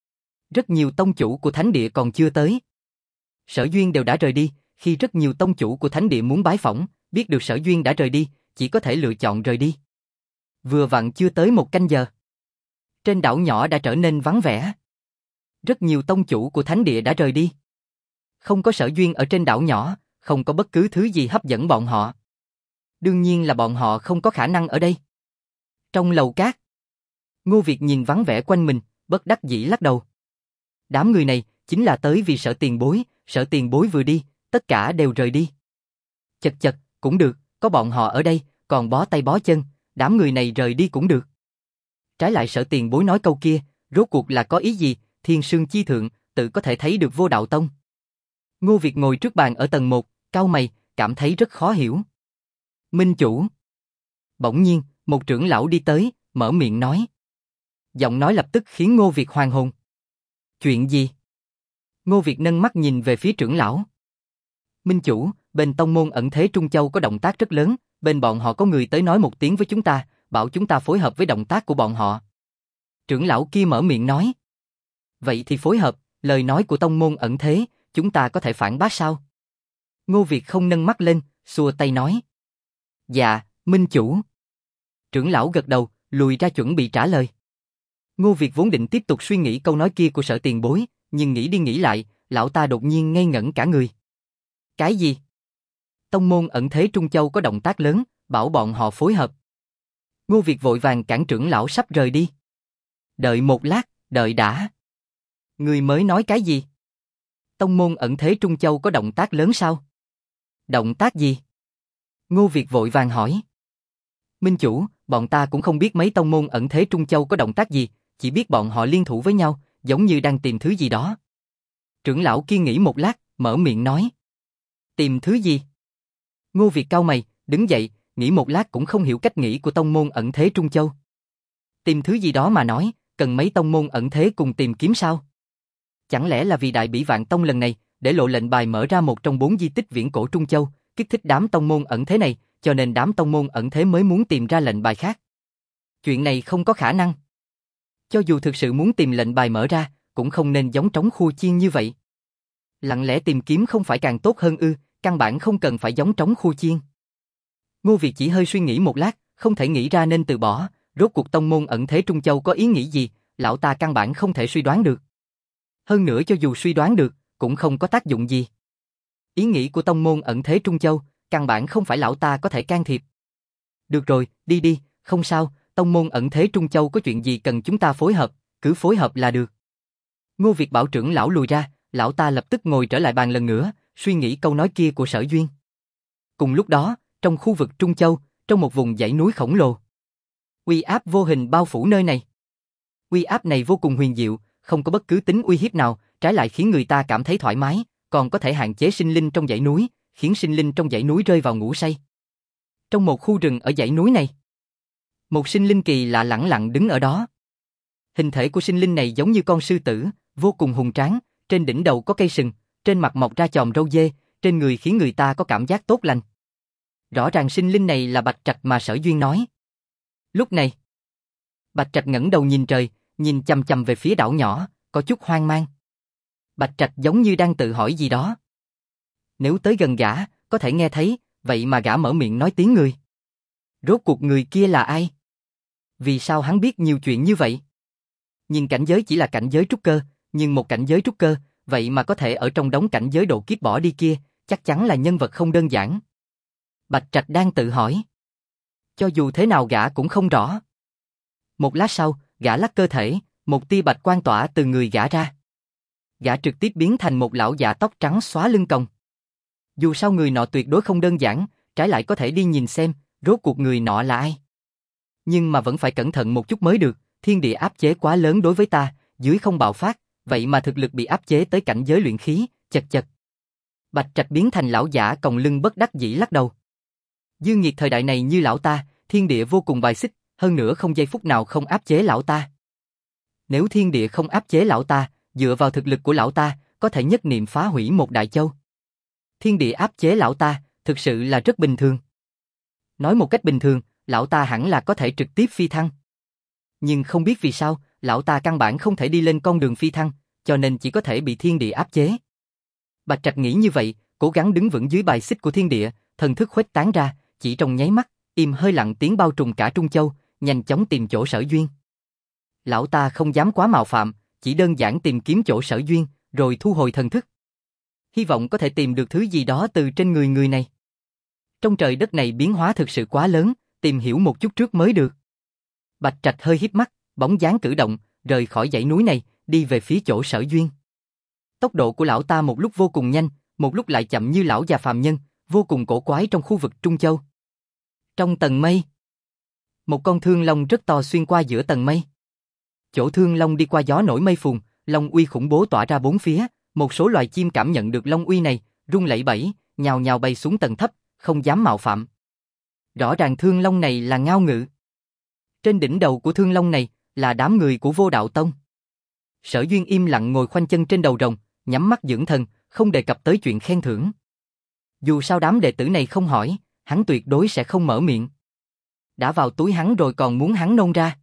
Rất nhiều tông chủ của thánh địa còn chưa tới. Sở Duyên đều đã rời đi, khi rất nhiều tông chủ của thánh địa muốn bái phỏng, biết được Sở Duyên đã rời đi, chỉ có thể lựa chọn rời đi. Vừa vặn chưa tới 1 canh giờ. Trên đảo nhỏ đã trở nên vắng vẻ. Rất nhiều tông chủ của thánh địa đã rời đi. Không có Sở Duyên ở trên đảo nhỏ, không có bất cứ thứ gì hấp dẫn bọn họ. Đương nhiên là bọn họ không có khả năng ở đây. Trong lầu cát, Ngô Việt nhìn vắng vẻ quanh mình, bất đắc dĩ lắc đầu. Đám người này chính là tới vì Sở Tiền Bối vừa đi, tất cả đều rời đi. Chật chật, cũng được, có bọn họ ở đây, còn bó tay bó chân, đám người này rời đi cũng được. Trái lại Sở Tiền Bối nói câu kia, rốt cuộc là có ý gì, Thiên Sương Chi Thượng, tự có thể thấy được Vô Đạo Tông. Ngô Việt ngồi trước bàn ở tầng 1, cau mày, cảm thấy rất khó hiểu. Minh chủ. Bỗng nhiên, một trưởng lão đi tới, mở miệng nói. Giọng nói lập tức khiến Ngô Việt hoàn hồn. Chuyện gì? Ngô Việt nâng mắt nhìn về phía trưởng lão. Minh chủ, bên tông môn Ẩn Thế Trung Châu có động tác rất lớn, bên bọn họ có người tới nói một tiếng với chúng ta, bảo chúng ta phối hợp với động tác của bọn họ. Trưởng lão kia mở miệng nói. Vậy thì phối hợp, lời nói của tông môn Ẩn Thế, chúng ta có thể phản bác sao? Ngô Việt không nâng mắt lên, xua tay nói. Dạ, Minh chủ. Trưởng lão gật đầu, lùi ra chuẩn bị trả lời. Ngô Việt vốn định tiếp tục suy nghĩ câu nói kia của Sở Tiền Bối, nhưng nghĩ đi nghĩ lại, lão ta đột nhiên ngây ngẩn cả người. Cái gì? Tông môn Ẩn Thế Trung Châu có động tác lớn, bảo bọn họ phối hợp. Ngô Việt vội vàng cản trưởng lão sắp rời đi. Đợi một lát, đợi đã. Người mới nói cái gì? Tông môn Ẩn Thế Trung Châu có động tác lớn sao? Động tác gì? Ngô Việt vội vàng hỏi. Minh chủ, bọn ta cũng không biết mấy tông môn Ẩn Thế Trung Châu có động tác gì, chỉ biết bọn họ liên thủ với nhau, giống như đang tìm thứ gì đó. Trưởng lão kia nghĩ một lát, mở miệng nói. Tìm thứ gì? Ngô Việt cau mày, đứng dậy, nghĩ một lát cũng không hiểu cách nghĩ của tông môn Ẩn Thế Trung Châu. Tìm thứ gì đó mà nói, cần mấy tông môn ẩn thế cùng tìm kiếm sao? Chẳng lẽ là vì Đại Bỉ Vạn Tông lần này, để lộ lệnh bài mở ra một trong 4 di tích viễn cổ Trung Châu, kích thích đám tông môn ẩn thế này, cho nên đám tông môn ẩn thế mới muốn tìm ra lệnh bài khác. Chuyện này không có khả năng. Cho dù thực sự muốn tìm lệnh bài mở ra, cũng không nên giống trống khua chiên như vậy. Lặng lẽ tìm kiếm không phải càng tốt hơn ư, căn bản không cần phải giống trống khua chiên. Ngô Việt chỉ hơi suy nghĩ một lát, không thể nghĩ ra nên từ bỏ, rốt cuộc tông môn Ẩn Thế Trung Châu có ý nghĩ gì, lão ta căn bản không thể suy đoán được. Hơn nữa cho dù suy đoán được, cũng không có tác dụng gì. Ý nghĩ của tông môn Ẩn Thế Trung Châu, căn bản không phải lão ta có thể can thiệp. Được rồi, đi đi, không sao, tông môn Ẩn Thế Trung Châu có chuyện gì cần chúng ta phối hợp, cứ phối hợp là được. Ngô Việt bảo trưởng lão lùi ra, lão ta lập tức ngồi trở lại bàn lần nữa, suy nghĩ câu nói kia của Sở Duyên. Cùng lúc đó, trong khu vực Trung Châu, trong một vùng dãy núi khổng lồ, uy áp vô hình bao phủ nơi này. Uy áp này vô cùng huyền diệu, không có bất cứ tính uy hiếp nào, trái lại khiến người ta cảm thấy thoải mái, còn có thể hạn chế sinh linh trong dãy núi, khiến sinh linh trong dãy núi rơi vào ngủ say. Trong một khu rừng ở dãy núi này, một sinh linh kỳ lạ lẳng lặng đứng ở đó. Hình thể của sinh linh này giống như con sư tử, vô cùng hùng tráng, trên đỉnh đầu có cây sừng, trên mặt mọc ra chòm râu dê, trên người khiến người ta có cảm giác tốt lành. Rõ ràng sinh linh này là Bạch Trạch mà Sở Duyên nói. Lúc này, Bạch Trạch ngẩng đầu nhìn trời, nhìn chằm chằm về phía đảo nhỏ, có chút hoang mang. Bạch Trạch giống như đang tự hỏi gì đó. Nếu tới gần gã, có thể nghe thấy, vậy mà gã mở miệng nói tiếng người. Rốt cuộc người kia là ai? Vì sao hắn biết nhiều chuyện như vậy? Nhìn cảnh giới chỉ là cảnh giới trúc cơ, nhưng một cảnh giới trúc cơ, vậy mà có thể ở trong đống cảnh giới độ kiếp bỏ đi kia, chắc chắn là nhân vật không đơn giản. Bạch Trạch đang tự hỏi. Cho dù thế nào gã cũng không rõ. Một lát sau, gã lắc cơ thể, một tia bạch quang tỏa từ người gã ra. Gã trực tiếp biến thành một lão già tóc trắng xóa lưng còng. Dù sao người nọ tuyệt đối không đơn giản, trái lại có thể đi nhìn xem, rốt cuộc người nọ là ai. Nhưng mà vẫn phải cẩn thận một chút mới được, thiên địa áp chế quá lớn đối với ta, dưới không bạo phát, vậy mà thực lực bị áp chế tới cảnh giới luyện khí, chật chật. Bạch Trạch biến thành lão giả còng lưng bất đắc dĩ lắc đầu. Dương Nghiệt thời đại này như lão ta, thiên địa vô cùng bài xích, hơn nữa không giây phút nào không áp chế lão ta. Nếu thiên địa không áp chế lão ta, dựa vào thực lực của lão ta, có thể nhất niệm phá hủy một đại châu. Thiên địa áp chế lão ta, thực sự là rất bình thường. Nói một cách bình thường, lão ta hẳn là có thể trực tiếp phi thăng. Nhưng không biết vì sao, lão ta căn bản không thể đi lên con đường phi thăng, cho nên chỉ có thể bị thiên địa áp chế. Bạch Trạch nghĩ như vậy, cố gắng đứng vững dưới bài xích của thiên địa, thần thức khuếch tán ra, chỉ trong nháy mắt, im hơi lặng tiếng bao trùm cả Trung Châu, nhanh chóng tìm chỗ Sở Duyên. Lão ta không dám quá mạo phạm, chỉ đơn giản tìm kiếm chỗ Sở Duyên, rồi thu hồi thần thức. Hy vọng có thể tìm được thứ gì đó từ trên người này. Trong trời đất này biến hóa thực sự quá lớn, tìm hiểu một chút trước mới được. Bạch Trạch hơi híp mắt, bóng dáng cử động, rời khỏi dãy núi này, đi về phía chỗ Sở Duyên. Tốc độ của lão ta một lúc vô cùng nhanh, một lúc lại chậm như lão già phàm nhân, vô cùng cổ quái trong khu vực Trung Châu. Trong tầng mây, một con thương long rất to xuyên qua giữa tầng mây. Chỗ thương long đi qua gió nổi mây phùn, long uy khủng bố tỏa ra bốn phía, một số loài chim cảm nhận được long uy này, rung lẩy bẩy, nhào nhào bay xuống tầng thấp, không dám mạo phạm. Rõ ràng thương long này là Ngao Ngự. Trên đỉnh đầu của thương long này là đám người của Vô Đạo Tông. Sở Duyên im lặng ngồi khoanh chân trên đầu rồng, nhắm mắt dưỡng thần, không đề cập tới chuyện khen thưởng. Dù sao đám đệ tử này không hỏi, hắn tuyệt đối sẽ không mở miệng. Đã vào túi hắn rồi còn muốn hắn nôn ra.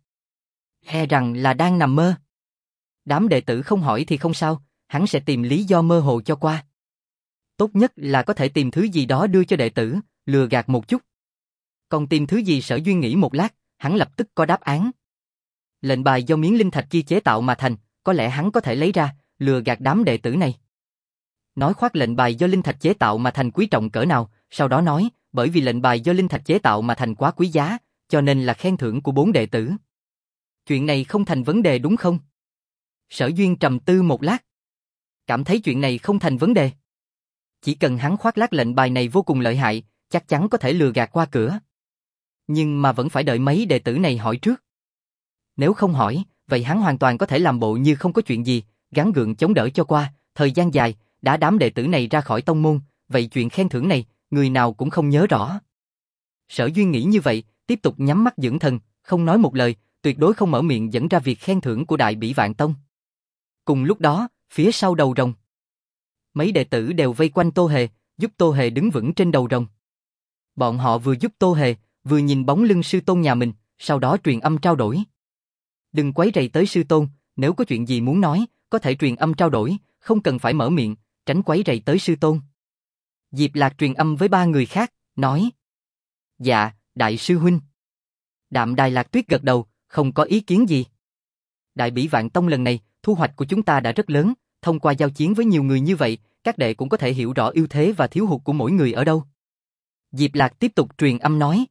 E rằng là đang nằm mơ. Đám đệ tử không hỏi thì không sao, hắn sẽ tìm lý do mơ hồ cho qua. Tốt nhất là có thể tìm thứ gì đó đưa cho đệ tử, lừa gạt một chút. Còn tìm thứ gì Sở Duyên nghĩ một lát, hắn lập tức có đáp án. Lệnh bài do miếng linh thạch kia chế tạo mà thành, có lẽ hắn có thể lấy ra, lừa gạt đám đệ tử này. Nói khoác lệnh bài do linh thạch chế tạo mà thành quý trọng cỡ nào, sau đó nói, bởi vì lệnh bài do linh thạch chế tạo mà thành quá quý giá, cho nên là khen thưởng của 4 đệ tử. Chuyện này không thành vấn đề đúng không? Sở Duyên trầm tư một lát. Cảm thấy chuyện này không thành vấn đề. Chỉ cần hắn khoác lác lệnh bài này vô cùng lợi hại, chắc chắn có thể lừa gạt qua cửa. Nhưng mà vẫn phải đợi mấy đệ tử này hỏi trước. Nếu không hỏi, vậy hắn hoàn toàn có thể làm bộ như không có chuyện gì, gắng gượng chống đỡ cho qua, thời gian dài, đã đám đệ tử này ra khỏi tông môn, vậy chuyện khen thưởng này, người nào cũng không nhớ rõ. Sở Duyên nghĩ như vậy, tiếp tục nhắm mắt dưỡng thần, không nói một lời, tuyệt đối không mở miệng dẫn ra việc khen thưởng của Đại Bỉ Vạn Tông. Cùng lúc đó, phía sau đầu rồng, mấy đệ tử đều vây quanh Tô Hề, giúp Tô Hề đứng vững trên đầu rồng. Bọn họ vừa giúp Tô Hề, vừa nhìn bóng lưng sư tôn nhà mình, sau đó truyền âm trao đổi. Đừng quấy rầy tới sư tôn, nếu có chuyện gì muốn nói, có thể truyền âm trao đổi, không cần phải mở miệng, tránh quấy rầy tới sư tôn. Diệp Lạc truyền âm với 3 người khác, nói: Dạ, đại sư huynh. Đạm Đài Lạc Tuyết gật đầu, không có ý kiến gì. Đại Bỉ Vạn Tông lần này, thu hoạch của chúng ta đã rất lớn, thông qua giao chiến với nhiều người như vậy, các đệ cũng có thể hiểu rõ ưu thế và thiếu hụt của mỗi người ở đâu. Diệp Lạc tiếp tục truyền âm nói: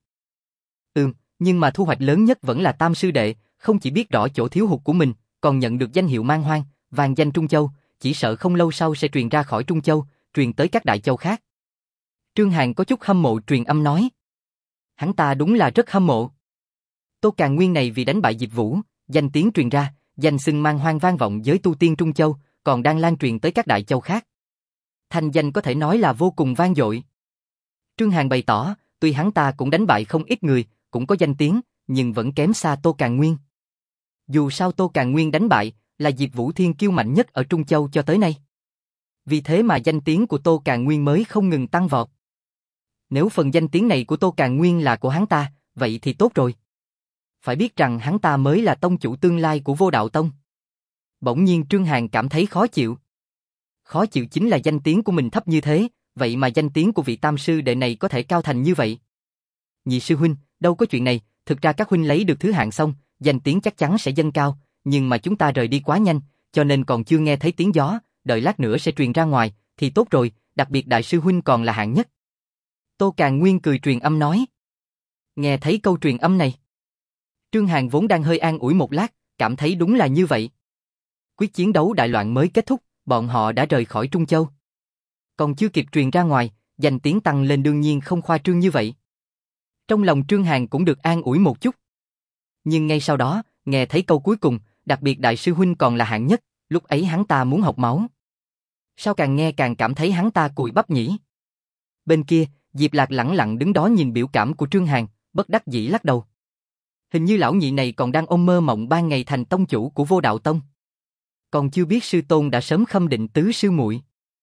nhưng mà thu hoạch lớn nhất vẫn là Tam sư đệ, không chỉ biết rõ chỗ thiếu hụt của mình, còn nhận được danh hiệu Man Hoang, vang danh Trung Châu, chỉ sợ không lâu sau sẽ truyền ra khỏi Trung Châu, truyền tới các đại châu khác. Trương Hàn có chút hâm mộ truyền âm nói: Hắn ta đúng là rất hâm mộ. Tô Càn Nguyên này vì đánh bại Diệp Vũ, danh tiếng truyền ra, danh xưng Man Hoang vang vọng giới tu tiên Trung Châu, còn đang lan truyền tới các đại châu khác. Thanh danh có thể nói là vô cùng vang dội. Trương Hàn bày tỏ, tuy hắn ta cũng đánh bại không ít người, cũng có danh tiếng, nhưng vẫn kém xa Tô Càn Nguyên. Dù sao Tô Càn Nguyên đánh bại, là Diệp Vũ thiên kiêu mạnh nhất ở Trung Châu cho tới nay. Vì thế mà danh tiếng của Tô Càn Nguyên mới không ngừng tăng vọt. Nếu phần danh tiếng này của Tô Càn Nguyên là của hắn ta, vậy thì tốt rồi. Phải biết rằng hắn ta mới là tông chủ tương lai của Vô Đạo Tông. Bỗng nhiên Trương Hàn cảm thấy khó chịu. Khó chịu chính là danh tiếng của mình thấp như thế, vậy mà danh tiếng của vị tam sư đệ này có thể cao thành như vậy. Nhị sư huynh, đâu có chuyện này, thực ra các huynh lấy được thứ hạng xong, danh tiếng chắc chắn sẽ dâng cao, nhưng mà chúng ta rời đi quá nhanh, cho nên còn chưa nghe thấy tiếng gió, đợi lát nữa sẽ truyền ra ngoài, thì tốt rồi, đặc biệt đại sư huynh còn là hạng nhất. Tô Càn Nguyên cười truyền âm nói. Nghe thấy câu truyền âm này, Trương Hàn vốn đang hơi an ủi một lát, cảm thấy đúng là như vậy. Quyết chiến đấu đại loạn mới kết thúc, bọn họ đã rời khỏi Trung Châu. Còn chưa kịp truyền ra ngoài, danh tiếng tăng lên đương nhiên không khoa trương như vậy. Trong lòng Trương Hàn cũng được an ủi một chút. Nhưng ngay sau đó, nghe thấy câu cuối cùng, đặc biệt đại sư huynh còn là hạng nhất, lúc ấy hắn ta muốn học máu. Sao càng nghe càng cảm thấy hắn ta cùi bắp nhỉ? Bên kia, Diệp Lạc lẳng lặng đứng đó nhìn biểu cảm của Trương Hàn, bất đắc dĩ lắc đầu. Hình như lão nhị này còn đang ôm mơ mộng ban ngày thành tông chủ của Vô Đạo Tông. Còn chưa biết sư tôn đã sớm khâm định tứ sư muội.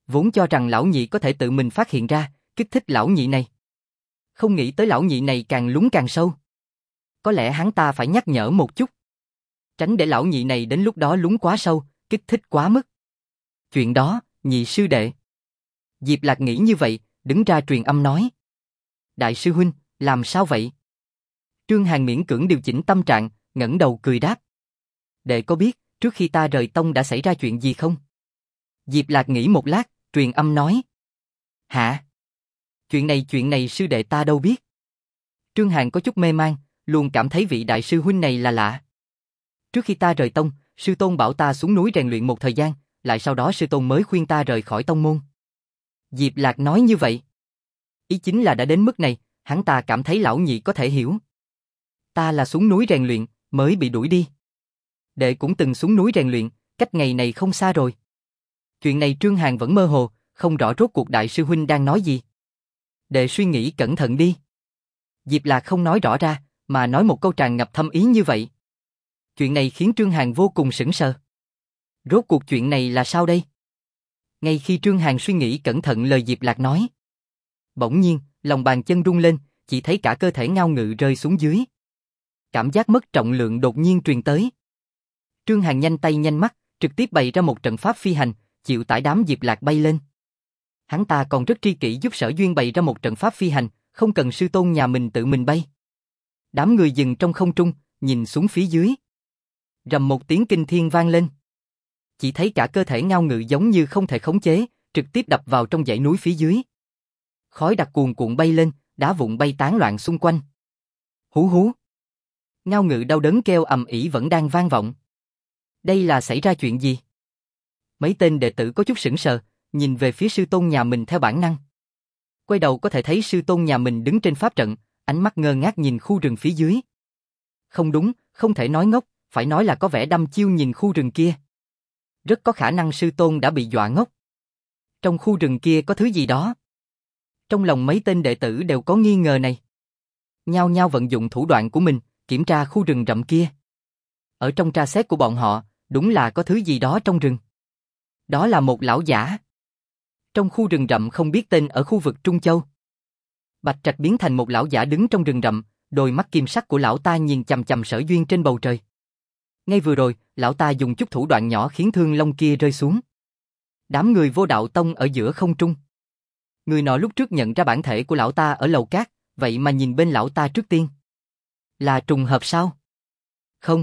Vốn cho rằng lão nhị có thể tự mình phát hiện ra, kích thích lão nhị này. Không nghĩ tới lão nhị này càng lún càng sâu. Có lẽ hắn ta phải nhắc nhở một chút. Tránh để lão nhị này đến lúc đó lún quá sâu, kích thích quá mức. Chuyện đó, nhị sư đệ. Diệp Lạc nghĩ như vậy, đứng ra truyền âm nói. Đại sư huynh, làm sao vậy? Trương Hàn miễn cưỡng điều chỉnh tâm trạng, ngẩng đầu cười đáp. Đệ có biết, trước khi ta rời tông đã xảy ra chuyện gì không? Diệp Lạc nghĩ một lát, truyền âm nói. Hả? Chuyện này sư đệ ta đâu biết. Trương Hàn có chút mê mang, luôn cảm thấy vị đại sư huynh này là lạ. Trước khi ta rời tông, sư tôn bảo ta xuống núi rèn luyện một thời gian, lại sau đó sư tôn mới khuyên ta rời khỏi tông môn. Diệp Lạc nói như vậy. Ý chính là đã đến mức này, hắn ta cảm thấy lão nhị có thể hiểu. Ta là xuống núi rèn luyện, mới bị đuổi đi. Đệ cũng từng xuống núi rèn luyện, cách ngày này không xa rồi. Chuyện này Trương Hàn vẫn mơ hồ, không rõ rốt cuộc đại sư huynh đang nói gì. Đệ suy nghĩ cẩn thận đi. Diệp Lạc không nói rõ ra, mà nói một câu tràn ngập thâm ý như vậy. Chuyện này khiến Trương Hàn vô cùng sững sờ. Rốt cuộc chuyện này là sao đây? Ngay khi Trương Hàn suy nghĩ cẩn thận lời Diệp Lạc nói, bỗng nhiên, lòng bàn chân rung lên, chỉ thấy cả cơ thể ngao ngự rơi xuống dưới. Cảm giác mất trọng lượng đột nhiên truyền tới. Trương Hàn nhanh tay nhanh mắt, trực tiếp bày ra một trận pháp phi hành, chịu tải đám Diệp Lạc bay lên. Hắn ta còn rất tri kỷ giúp Sở Duyên bày ra một trận pháp phi hành, không cần sư tôn nhà mình tự mình bay. Đám người dừng trong không trung, nhìn xuống phía dưới. Rầm một tiếng kinh thiên vang lên. Chỉ thấy cả cơ thể ngao ngự giống như không thể khống chế, trực tiếp đập vào trong dãy núi phía dưới. Khói đặc cuồn cuộn bay lên, đá vụn bay tán loạn xung quanh. Hú hú. Ngao ngự đau đớn kêu ầm ĩ vẫn đang vang vọng. Đây là xảy ra chuyện gì? Mấy tên đệ tử có chút sững sờ, nhìn về phía sư tôn nhà mình theo bản năng. Quay đầu có thể thấy sư tôn nhà mình đứng trên pháp trận, ánh mắt ngơ ngác nhìn khu rừng phía dưới. Không đúng, không thể nói ngốc, phải nói là có vẻ đăm chiêu nhìn khu rừng kia. Rất có khả năng sư tôn đã bị dọa ngốc. Trong khu rừng kia có thứ gì đó. Trong lòng mấy tên đệ tử đều có nghi ngờ này. Nhao nhao vận dụng thủ đoạn của mình, kiểm tra khu rừng rậm kia. Ở trong tra xét của bọn họ, đúng là có thứ gì đó trong rừng. Đó là một lão giả. Trong khu rừng rậm không biết tên ở khu vực Trung Châu. Bạch Trạch biến thành một lão giả đứng trong rừng rậm, đôi mắt kim sắc của lão ta nhìn chằm chằm Sở Duyên trên bầu trời. Ngay vừa rồi, lão ta dùng chút thủ đoạn nhỏ khiến thương long kia rơi xuống. Đám người Vô Đạo Tông ở giữa không trung. Người nọ lúc trước nhận ra bản thể của lão ta ở lầu cát, vậy mà nhìn bên lão ta trước tiên. Là trùng hợp sao? Không.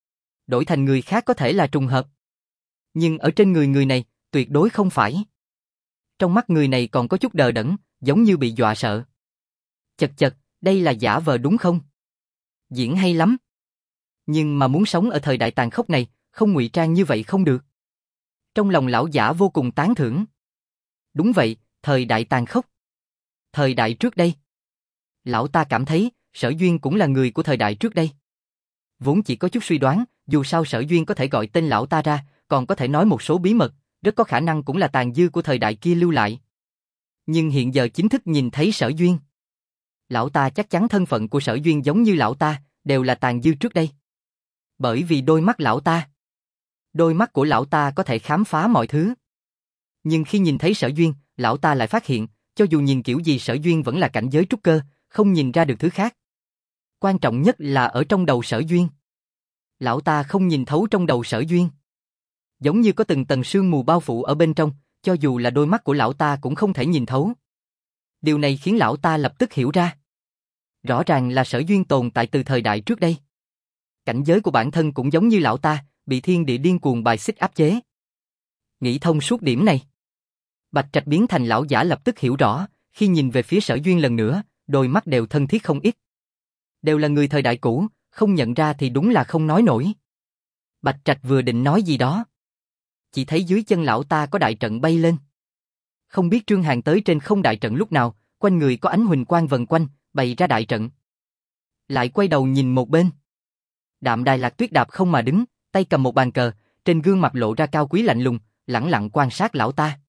Đổi thành người khác có thể là trùng hợp. Nhưng ở trên người này, tuyệt đối không phải. Trong mắt người này còn có chút đờ đẫn, giống như bị dọa sợ. Chật chật, đây là giả vờ đúng không? Diễn hay lắm. Nhưng mà muốn sống ở thời đại tàn khốc này, không ngụy trang như vậy không được. Trong lòng lão giả vô cùng tán thưởng. Đúng vậy, thời đại tàn khốc. Thời đại trước đây. Lão ta cảm thấy, Sở Duyên cũng là người của thời đại trước đây. Vốn chỉ có chút suy đoán, dù sao Sở Duyên có thể gọi tên lão ta ra, còn có thể nói một số bí mật, rất có khả năng cũng là tàn dư của thời đại kia lưu lại. Nhưng hiện giờ chính thức nhìn thấy Sở Duyên. Lão ta chắc chắn thân phận của Sở Duyên giống như lão ta, đều là tàn dư trước đây. Bởi vì đôi mắt lão ta. Đôi mắt của lão ta có thể khám phá mọi thứ. Nhưng khi nhìn thấy Sở Duyên, lão ta lại phát hiện, cho dù nhìn kiểu gì Sở Duyên vẫn là cảnh giới trúc cơ, không nhìn ra được thứ khác. Quan trọng nhất là ở trong đầu Sở Duyên. Lão ta không nhìn thấu trong đầu Sở Duyên. Giống như có từng tầng sương mù bao phủ ở bên trong, cho dù là đôi mắt của lão ta cũng không thể nhìn thấu. Điều này khiến lão ta lập tức hiểu ra. Rõ ràng là Sở Duyên tồn tại từ thời đại trước đây. Cảnh giới của bản thân cũng giống như lão ta, bị thiên địa điên cuồng bài xích áp chế. Nghĩ thông suốt điểm này. Bạch Trạch biến thành lão giả lập tức hiểu rõ, khi nhìn về phía Sở Duyên lần nữa, đôi mắt đều thân thiết không ít. Đều là người thời đại cũ, không nhận ra thì đúng là không nói nổi. Bạch Trạch vừa định nói gì đó. Chỉ thấy dưới chân lão ta có đại trận bay lên. Không biết Trương Hàn tới trên không đại trận lúc nào, quanh người có ánh huỳnh quang vần quanh, bày ra đại trận. Lại quay đầu nhìn một bên. Đạm Đài Lạc Tuyết đạp không mà đứng, tay cầm một bàn cờ, trên gương mặt lộ ra cao quý lạnh lùng, lẳng lặng quan sát lão ta.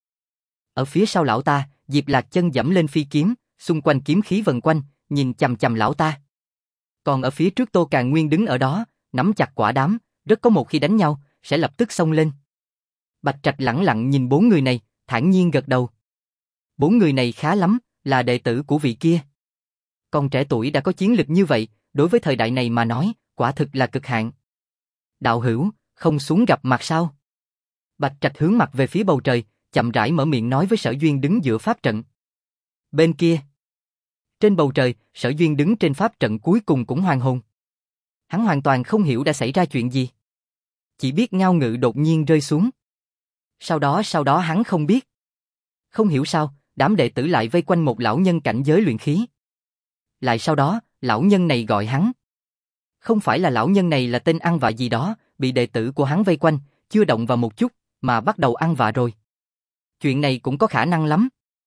Ở phía sau lão ta, Diệp Lạc chân dẫm lên phi kiếm, xung quanh kiếm khí vần quanh, nhìn chằm chằm lão ta. Còn ở phía trước Tô Càn Nguyên đứng ở đó, nắm chặt quả đám, rất có một khi đánh nhau, sẽ lập tức xông lên. Bạch Trạch lẳng lặng nhìn bốn người này, thản nhiên gật đầu. 4 người này khá lắm, là đệ tử của vị kia. Còn trẻ tuổi đã có chiến lực như vậy, đối với thời đại này mà nói, quả thực là cực hạn. Đạo hữu, không xuống gặp mặt sao? Bạch Trạch hướng mặt về phía bầu trời, chậm rãi mở miệng nói với Sở Duyên đứng giữa pháp trận. Bên kia, trên bầu trời, Sở Duyên đứng trên pháp trận cuối cùng cũng hoàn hồn. Hắn hoàn toàn không hiểu đã xảy ra chuyện gì. Chỉ biết ngao ngự đột nhiên rơi xuống. Sau đó hắn không biết. Không hiểu sao, đám đệ tử lại vây quanh một lão nhân cảnh giới luyện khí. Lại sau đó, lão nhân này gọi hắn. Không phải là lão nhân này là tên ăn vạ gì đó, bị đệ tử của hắn vây quanh, chưa động vào một chút, mà bắt đầu ăn vạ rồi. Chuyện này cũng có khả năng lắm.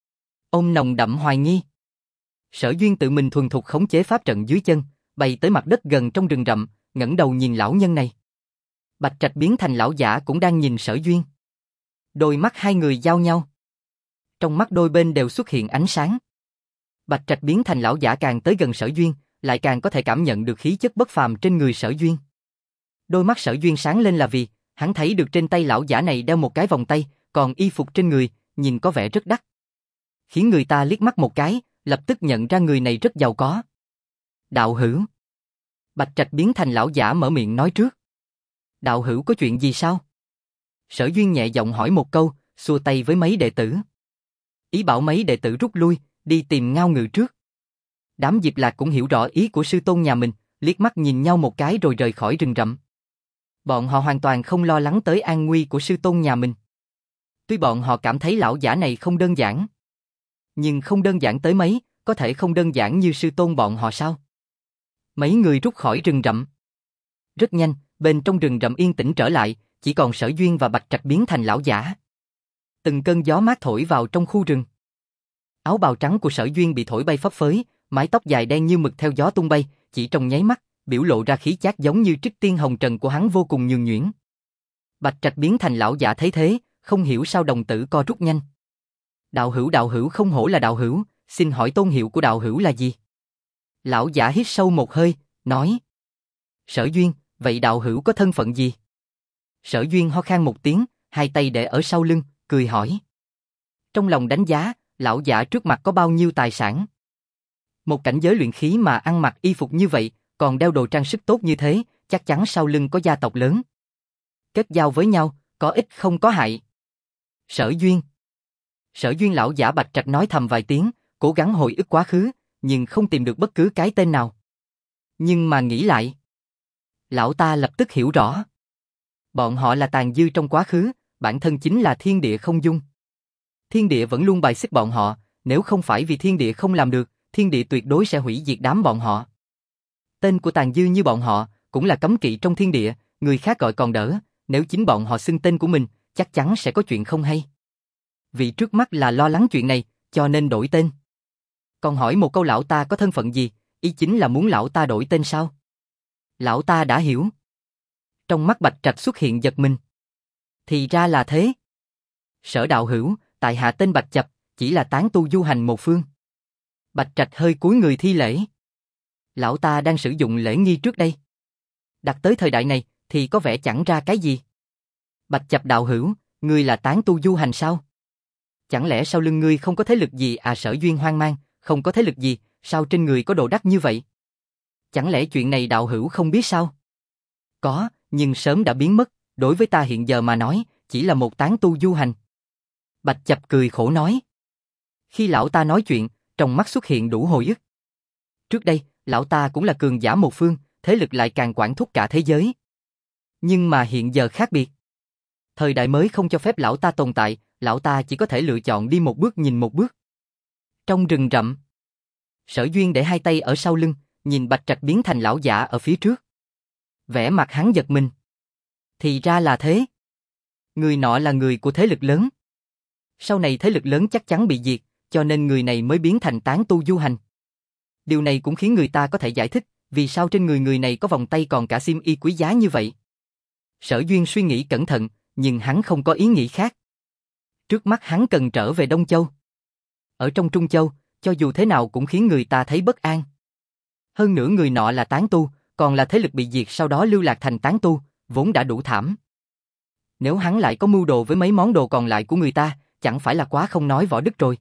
Ôm nồng đậm hoài nghi. Sở Duyên tự mình thuần thục khống chế pháp trận dưới chân, bay tới mặt đất gần trong rừng rậm, ngẩng đầu nhìn lão nhân này. Bạch Trạch biến thành lão giả cũng đang nhìn Sở Duyên. Đôi mắt hai người giao nhau. Trong mắt đôi bên đều xuất hiện ánh sáng. Bạch Trạch biến thành lão giả càng tới gần Sở Duyên, lại càng có thể cảm nhận được khí chất bất phàm trên người Sở Duyên. Đôi mắt Sở Duyên sáng lên là vì hắn thấy được trên tay lão giả này đeo một cái vòng tay, còn y phục trên người, nhìn có vẻ rất đắt. Khiến người ta liếc mắt một cái, lập tức nhận ra người này rất giàu có. Đạo hữu. Bạch Trạch biến thành lão giả mở miệng nói trước. Đạo hữu có chuyện gì sao? Sở Duyên nhẹ giọng hỏi một câu, xua tay với mấy đệ tử. Ý bảo mấy đệ tử rút lui, đi tìm Ngao Ngự trước. Đám Diệp Lạc cũng hiểu rõ ý của sư tôn nhà mình, liếc mắt nhìn nhau một cái rồi rời khỏi rừng rậm. Bọn họ hoàn toàn không lo lắng tới an nguy của sư tôn nhà mình. Tuy bọn họ cảm thấy lão giả này không đơn giản, nhưng không đơn giản tới mấy, có thể không đơn giản như sư tôn bọn họ sao? Mấy người rút khỏi rừng rậm. Rất nhanh, bên trong rừng rậm yên tĩnh trở lại, chỉ còn Sở Duyên và Bạch Trạch biến thành lão giả. Từng cơn gió mát thổi vào trong khu rừng. Áo bào trắng của Sở Duyên bị thổi bay phấp phới, mái tóc dài đen như mực theo gió tung bay, chỉ trong nháy mắt, biểu lộ ra khí chát giống như trích tiên hồng trần của hắn vô cùng nhường nhuyễn. Bạch Trạch biến thành lão giả thấy thế, không hiểu sao đồng tử co rút nhanh. Đạo hữu không hổ là đạo hữu, xin hỏi tôn hiệu của đạo hữu là gì? Lão giả hít sâu một hơi, nói. Sở Duyên, vậy đạo hữu có thân phận gì? Sở Duyên ho khan một tiếng, hai tay để ở sau lưng, cười hỏi. Trong lòng đánh giá, lão giả trước mặt có bao nhiêu tài sản? Một cảnh giới luyện khí mà ăn mặc y phục như vậy, còn đeo đồ trang sức tốt như thế, chắc chắn sau lưng có gia tộc lớn. Kết giao với nhau, có ích không có hại. Sở Duyên. Sở Duyên lão giả Bạch Trạch nói thầm vài tiếng, cố gắng hồi ức quá khứ, nhưng không tìm được bất cứ cái tên nào. Nhưng mà nghĩ lại, lão ta lập tức hiểu rõ. Bọn họ là tàn dư trong quá khứ, bản thân chính là thiên địa không dung. Thiên địa vẫn luôn bài xích bọn họ, nếu không phải vì thiên địa không làm được, thiên địa tuyệt đối sẽ hủy diệt đám bọn họ. Tên của tàn dư như bọn họ, cũng là cấm kỵ trong thiên địa, người khác gọi còn đỡ, nếu chính bọn họ xưng tên của mình, chắc chắn sẽ có chuyện không hay. Vì trước mắt là lo lắng chuyện này, cho nên đổi tên. Còn hỏi một câu lão ta có thân phận gì, ý chính là muốn lão ta đổi tên sao? Lão ta đã hiểu. Trong mắt Bạch Trạch xuất hiện giật mình. Thì ra là thế. Sở đạo hữu, tại hạ tên Bạch Chập, chỉ là tán tu du hành một phương. Bạch Trạch hơi cúi người thi lễ. Lão ta đang sử dụng lễ nghi trước đây. Đặt tới thời đại này, thì có vẻ chẳng ra cái gì. Bạch Chập đạo hữu, ngươi là tán tu du hành sao? Chẳng lẽ sau lưng ngươi không có thế lực gì à? Sở Duyên hoang mang, không có thế lực gì, sao trên người có đồ đắt như vậy? Chẳng lẽ chuyện này đạo hữu không biết sao? Có, nhưng sớm đã biến mất, đối với ta hiện giờ mà nói, chỉ là một tán tu du hành. Bạch Chập cười khổ nói. Khi lão ta nói chuyện, trong mắt xuất hiện đủ hồi ức. Trước đây, lão ta cũng là cường giả một phương, thế lực lại càng quản thúc cả thế giới. Nhưng mà hiện giờ khác biệt. Thời đại mới không cho phép lão ta tồn tại, lão ta chỉ có thể lựa chọn đi một bước nhìn một bước. Trong rừng rậm, Sở Duyên để hai tay ở sau lưng, nhìn Bạch Trạch biến thành lão giả ở phía trước. Vẻ mặt hắn giật mình. Thì ra là thế. Người nọ là người của thế lực lớn. Sau này thế lực lớn chắc chắn bị diệt, cho nên người này mới biến thành tán tu du hành. Điều này cũng khiến người ta có thể giải thích vì sao trên người này có vòng tay còn cả xiêm y quý giá như vậy. Sở Duyên suy nghĩ cẩn thận, nhưng hắn không có ý nghĩ khác. Trước mắt hắn cần trở về Đông Châu. Ở trong Trung Châu, cho dù thế nào cũng khiến người ta thấy bất an. Hơn nữa người nọ là tán tu, còn là thế lực bị diệt sau đó lưu lạc thành tán tu, vốn đã đủ thảm. Nếu hắn lại có mưu đồ với mấy món đồ còn lại của người ta, chẳng phải là quá không nói võ đức rồi.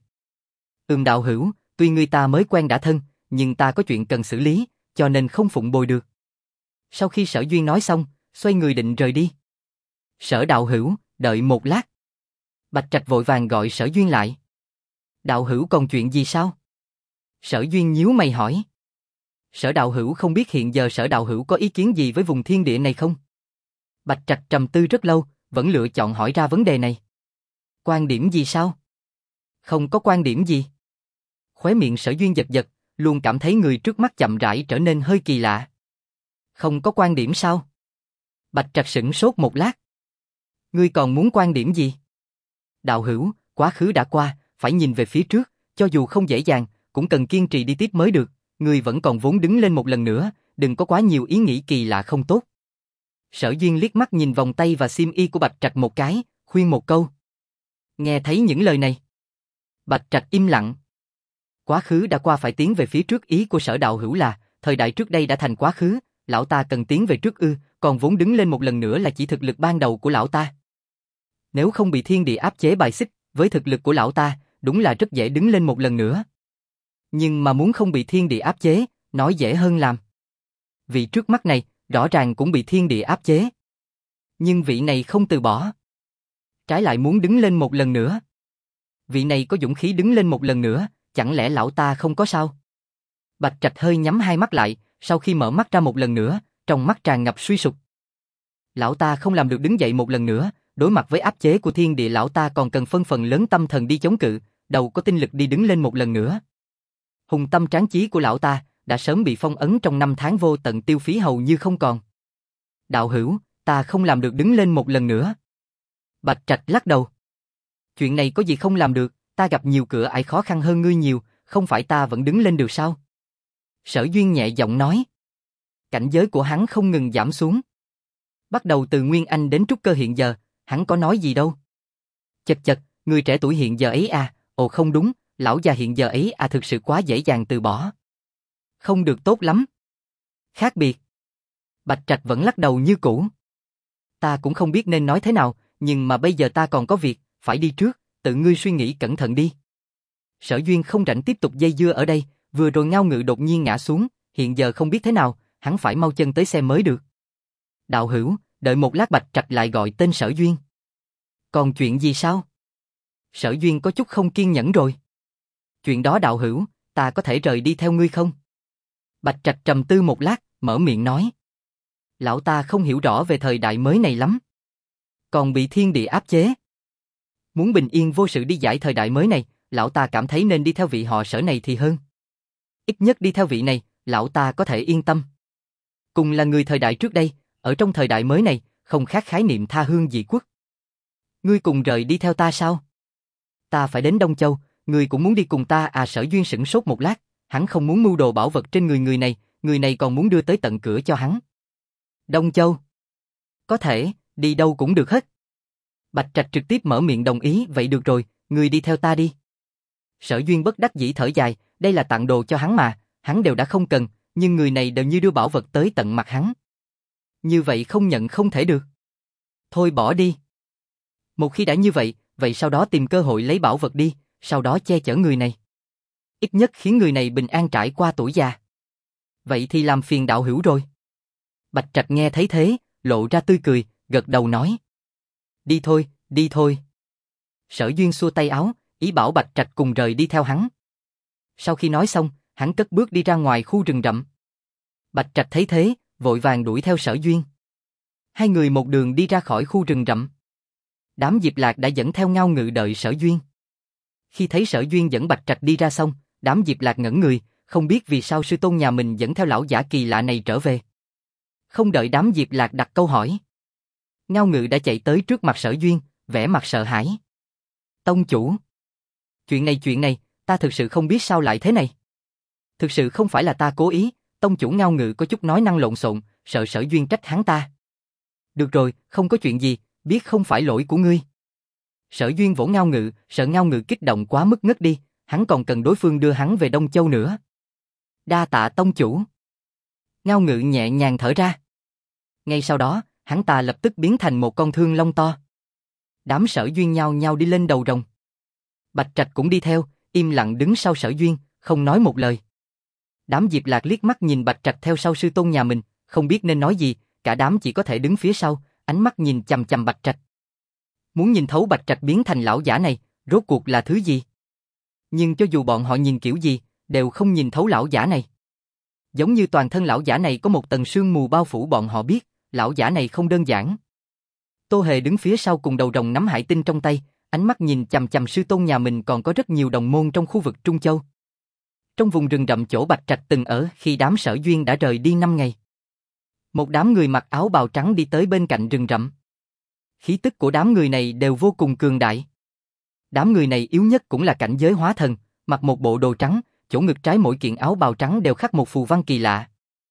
Đạo hữu, tuy ngươi ta mới quen đã thân, nhưng ta có chuyện cần xử lý, cho nên không phụng bồi được. Sau khi Sở Duyên nói xong, xoay người định rời đi. Sở đạo hữu, đợi một lát. Bạch Trạch vội vàng gọi Sở Duyên lại. Đạo hữu còn chuyện gì sao? Sở Duyên nhíu mày hỏi. Sở đạo hữu không biết hiện giờ Sở đạo hữu có ý kiến gì với vùng thiên địa này không? Bạch Trạch trầm tư rất lâu, vẫn lựa chọn hỏi ra vấn đề này. Quan điểm gì sao? Không có quan điểm gì. Khóe miệng Sở Duyên giật giật, luôn cảm thấy người trước mắt chậm rãi trở nên hơi kỳ lạ. Không có quan điểm sao? Bạch Trạch sửng sốt một lát. Ngươi còn muốn quan điểm gì? Đạo hữu, quá khứ đã qua, phải nhìn về phía trước, cho dù không dễ dàng, cũng cần kiên trì đi tiếp mới được. Ngươi vẫn còn vốn đứng lên một lần nữa, đừng có quá nhiều ý nghĩ kỳ lạ không tốt. Sở Duyên liếc mắt nhìn vòng tay và xiêm y của Bạch Trạch một cái, khuyên một câu. Nghe thấy những lời này, Bạch Trạch im lặng. Quá khứ đã qua phải tiến về phía trước, ý của Sở đạo hữu là, thời đại trước đây đã thành quá khứ, lão ta cần tiến về trước ư, còn vốn đứng lên một lần nữa là chỉ thực lực ban đầu của lão ta. Nếu không bị thiên địa áp chế bài xích, với thực lực của lão ta, đúng là rất dễ đứng lên một lần nữa. Nhưng mà muốn không bị thiên địa áp chế, nói dễ hơn làm. Vị trước mắt này, rõ ràng cũng bị thiên địa áp chế. Nhưng vị này không từ bỏ. Trái lại muốn đứng lên một lần nữa. Vị này có dũng khí đứng lên một lần nữa, chẳng lẽ lão ta không có sao? Bạch Trạch hơi nhắm hai mắt lại, sau khi mở mắt ra một lần nữa, trong mắt tràn ngập suy sụp. Lão ta không làm được đứng dậy một lần nữa, đối mặt với áp chế của thiên địa lão ta còn cần phân phần lớn tâm thần đi chống cự, đâu có tinh lực đi đứng lên một lần nữa. Hùng tâm tráng chí của lão ta đã sớm bị phong ấn trong 5 tháng vô tận tiêu phí hầu như không còn. Đạo hữu, ta không làm được đứng lên một lần nữa. Bạch Trạch lắc đầu. Chuyện này có gì không làm được, ta gặp nhiều cửa ải khó khăn hơn ngươi nhiều, không phải ta vẫn đứng lên được sao? Sở Duyên nhẹ giọng nói. Cảnh giới của hắn không ngừng giảm xuống. Bắt đầu từ Nguyên Anh đến Trúc Cơ hiện giờ, hắn có nói gì đâu. Chật chật, người trẻ tuổi hiện giờ ấy à, ồ không đúng, lão già hiện giờ ấy à, thực sự quá dễ dàng từ bỏ. Không được tốt lắm. Khác biệt. Bạch Trạch vẫn lắc đầu như cũ. Ta cũng không biết nên nói thế nào, nhưng mà bây giờ ta còn có việc, phải đi trước, tự ngươi suy nghĩ cẩn thận đi. Sở Duyên không rảnh tiếp tục dây dưa ở đây, vừa rồi Ngao Ngự đột nhiên ngã xuống, hiện giờ không biết thế nào, hắn phải mau chân tới xem mới được. Đạo hữu, đợi một lát. Bạch Trạch lại gọi tên Sở Duyên. Còn chuyện gì sao? Sở Duyên có chút không kiên nhẫn rồi. Chuyện đó đạo hữu, ta có thể rời đi theo ngươi không? Bạch Trạch trầm tư một lát, mở miệng nói. Lão ta không hiểu rõ về thời đại mới này lắm. Còn bị thiên địa áp chế. Muốn bình yên vô sự đi giải thời đại mới này, lão ta cảm thấy nên đi theo vị họ Sở này thì hơn. Ít nhất đi theo vị này, lão ta có thể yên tâm. Cùng là người thời đại trước đây, ở trong thời đại mới này, không khác khái niệm tha hương dị quốc. Ngươi cùng rời đi theo ta sao? Ta phải đến Đông Châu, ngươi cũng muốn đi cùng ta à? Sở Duyên sửng sốt một lát, hắn không muốn mưu đồ bảo vật trên người này còn muốn đưa tới tận cửa cho hắn. Đông Châu? Có thể, đi đâu cũng được hết. Bạch Trạch trực tiếp mở miệng đồng ý, vậy được rồi, ngươi đi theo ta đi. Sở Duyên bất đắc dĩ thở dài, đây là tặng đồ cho hắn mà, hắn đều đã không cần, nhưng người này đều như đưa bảo vật tới tận mặt hắn. Như vậy không nhận không thể được. Thôi bỏ đi. Một khi đã như vậy, vậy sau đó tìm cơ hội lấy bảo vật đi, sau đó che chở người này. Ít nhất khiến người này bình an trải qua tuổi già. Vậy thì làm phiền đạo hữu rồi. Bạch Trạch nghe thấy thế, lộ ra tươi cười, gật đầu nói. Đi thôi, đi thôi. Sở Duyên xua tay áo, ý bảo Bạch Trạch cùng rời đi theo hắn. Sau khi nói xong, hắn cất bước đi ra ngoài khu rừng rậm. Bạch Trạch thấy thế, vội vàng đuổi theo Sở Duyên. Hai người một đường đi ra khỏi khu rừng rậm. Đám Diệp Lạc đã dẫn theo Ngao Ngự đợi Sở Duyên. Khi thấy Sở Duyên dẫn Bạch Trạch đi ra xong, đám Diệp Lạc ngẩn người, không biết vì sao sư tôn nhà mình dẫn theo lão giả kỳ lạ này trở về. Không đợi đám Diệp Lạc đặt câu hỏi, Ngao Ngự đã chạy tới trước mặt Sở Duyên, vẻ mặt sợ hãi. Tông chủ, chuyện này, ta thực sự không biết sao lại thế này. Thực sự không phải là ta cố ý, tông chủ. Ngao Ngự có chút nói năng lộn xộn, sợ Sở Duyên trách hắn ta. Được rồi, không có chuyện gì, biết không phải lỗi của ngươi. Sở Duyên vỗ Ngao Ngự, sợ Ngao Ngự kích động quá mức ngất đi, hắn còn cần đối phương đưa hắn về Đông Châu nữa. Đa tạ tông chủ. Ngao Ngự nhẹ nhàng thở ra. Ngay sau đó, hắn ta lập tức biến thành một con thương long to. Đám Sở Duyên nhao nhao đi lên đầu rồng. Bạch Trạch cũng đi theo, im lặng đứng sau Sở Duyên, không nói một lời. Đám Diệp Lạc liếc mắt nhìn Bạch Trạch theo sau sư tôn nhà mình, không biết nên nói gì, cả đám chỉ có thể đứng phía sau, ánh mắt nhìn chằm chằm Bạch Trạch. Muốn nhìn thấu Bạch Trạch biến thành lão giả này, rốt cuộc là thứ gì? Nhưng cho dù bọn họ nhìn kiểu gì, đều không nhìn thấu lão giả này. Giống như toàn thân lão giả này có một tầng sương mù bao phủ bọn họ biết, lão giả này không đơn giản. Tô Hề đứng phía sau cùng đầu rồng nắm hải tinh trong tay, ánh mắt nhìn chằm chằm sư tôn nhà mình còn có rất nhiều đồng môn trong khu vực Trung Châu. Trong vùng rừng rậm chỗ Bạch Trạch từng ở khi đám Sở Duyên đã rời đi 5 ngày. Một đám người mặc áo bào trắng đi tới bên cạnh rừng rậm. Khí tức của đám người này đều vô cùng cường đại. Đám người này yếu nhất cũng là cảnh giới hóa thần, mặc một bộ đồ trắng, chỗ ngực trái mỗi kiện áo bào trắng đều khắc một phù văn kỳ lạ.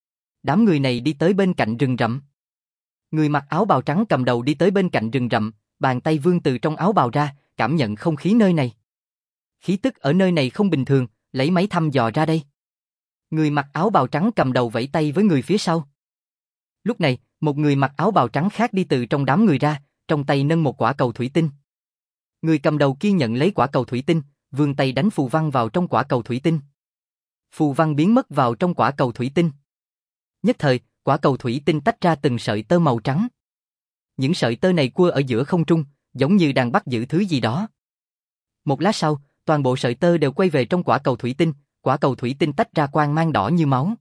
Đám người này đi tới bên cạnh rừng rậm. Người mặc áo bào trắng cầm đầu đi tới bên cạnh rừng rậm, bàn tay vươn từ trong áo bào ra, cảm nhận không khí nơi này. Khí tức ở nơi này không bình thường, lấy máy thăm dò ra đây. Người mặc áo bào trắng cầm đầu vẫy tay với người phía sau. Lúc này, một người mặc áo bào trắng khác đi từ trong đám người ra, trong tay nâng một quả cầu thủy tinh. Người cầm đầu kia nhận lấy quả cầu thủy tinh, vươn tay đánh phù văn vào trong quả cầu thủy tinh. Phù văn biến mất vào trong quả cầu thủy tinh. Nhất thời, quả cầu thủy tinh tách ra từng sợi tơ màu trắng. Những sợi tơ này quơ ở giữa không trung, giống như đang bắt giữ thứ gì đó. Một lát sau, toàn bộ sợi tơ đều quay về trong quả cầu thủy tinh, quả cầu thủy tinh tách ra quang mang đỏ như máu.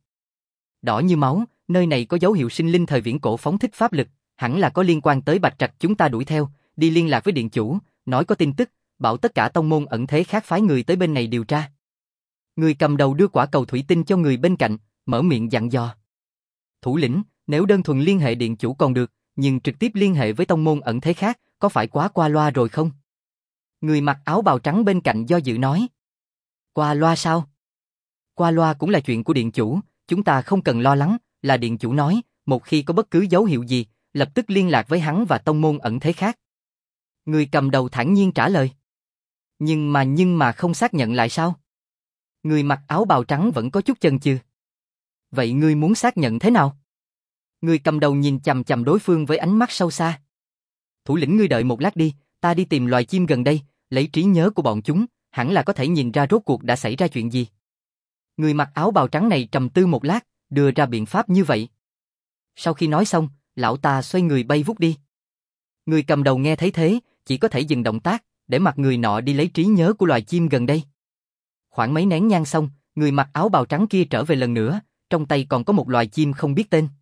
Đỏ như máu, nơi này có dấu hiệu sinh linh thời viễn cổ phóng thích pháp lực, hẳn là có liên quan tới Bạch Trạch, chúng ta đuổi theo, đi liên lạc với điện chủ, nói có tin tức, bảo tất cả tông môn ẩn thế khác phái người tới bên này điều tra. Người cầm đầu đưa quả cầu thủy tinh cho người bên cạnh, mở miệng dặn dò. Thủ lĩnh, nếu đơn thuần liên hệ điện chủ còn được, nhưng trực tiếp liên hệ với tông môn ẩn thế khác, có phải quá qua loa rồi không? Người mặc áo bào trắng bên cạnh do dự nói. Qua loa sao? Qua loa cũng là chuyện của điện chủ, chúng ta không cần lo lắng, là điện chủ nói, một khi có bất cứ dấu hiệu gì, lập tức liên lạc với hắn và tông môn ẩn thế khác. Người cầm đầu thản nhiên trả lời. Nhưng mà không xác nhận lại sao? Người mặc áo bào trắng vẫn có chút chần chừ. Vậy ngươi muốn xác nhận thế nào? Người cầm đầu nhìn chằm chằm đối phương với ánh mắt sâu xa. Thủ lĩnh, ngươi đợi một lát đi, ta đi tìm loài chim gần đây, lấy trí nhớ của bọn chúng, hẳn là có thể nhìn ra rốt cuộc đã xảy ra chuyện gì. Người mặc áo bào trắng này trầm tư một lát, đưa ra biện pháp như vậy. Sau khi nói xong, lão ta xoay người bay vút đi. Người cầm đầu nghe thấy thế, chỉ có thể dừng động tác, để mặc người nọ đi lấy trí nhớ của loài chim gần đây. Khoảng mấy nén nhang xong, người mặc áo bào trắng kia trở về lần nữa, trong tay còn có một loài chim không biết tên.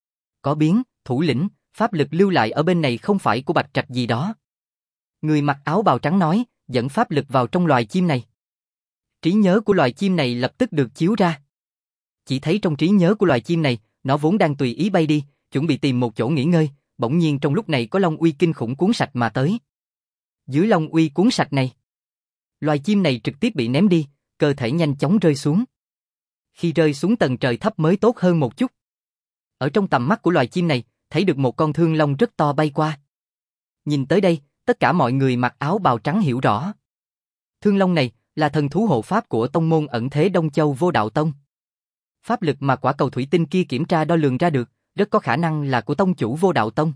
Có biến, thủ lĩnh, pháp lực lưu lại ở bên này không phải của Bạch Trạch gì đó. Người mặc áo bào trắng nói, dẫn pháp lực vào trong loài chim này. Trí nhớ của loài chim này lập tức được chiếu ra. Chỉ thấy trong trí nhớ của loài chim này, nó vốn đang tùy ý bay đi, chuẩn bị tìm một chỗ nghỉ ngơi, bỗng nhiên trong lúc này có long uy kinh khủng cuốn sạch mà tới. Dưới long uy cuốn sạch này, loài chim này trực tiếp bị ném đi, cơ thể nhanh chóng rơi xuống. Khi rơi xuống tầng trời thấp mới tốt hơn một chút. Ở trong tầm mắt của loài chim này, thấy được một con thương long rất to bay qua. Nhìn tới đây, tất cả mọi người mặc áo bào trắng hiểu rõ. Thương long này là thần thú hộ pháp của tông môn ẩn thế Đông Châu Vô Đạo Tông. Pháp lực mà quả cầu thủy tinh kia kiểm tra đo lường ra được, rất có khả năng là của tông chủ Vô Đạo Tông.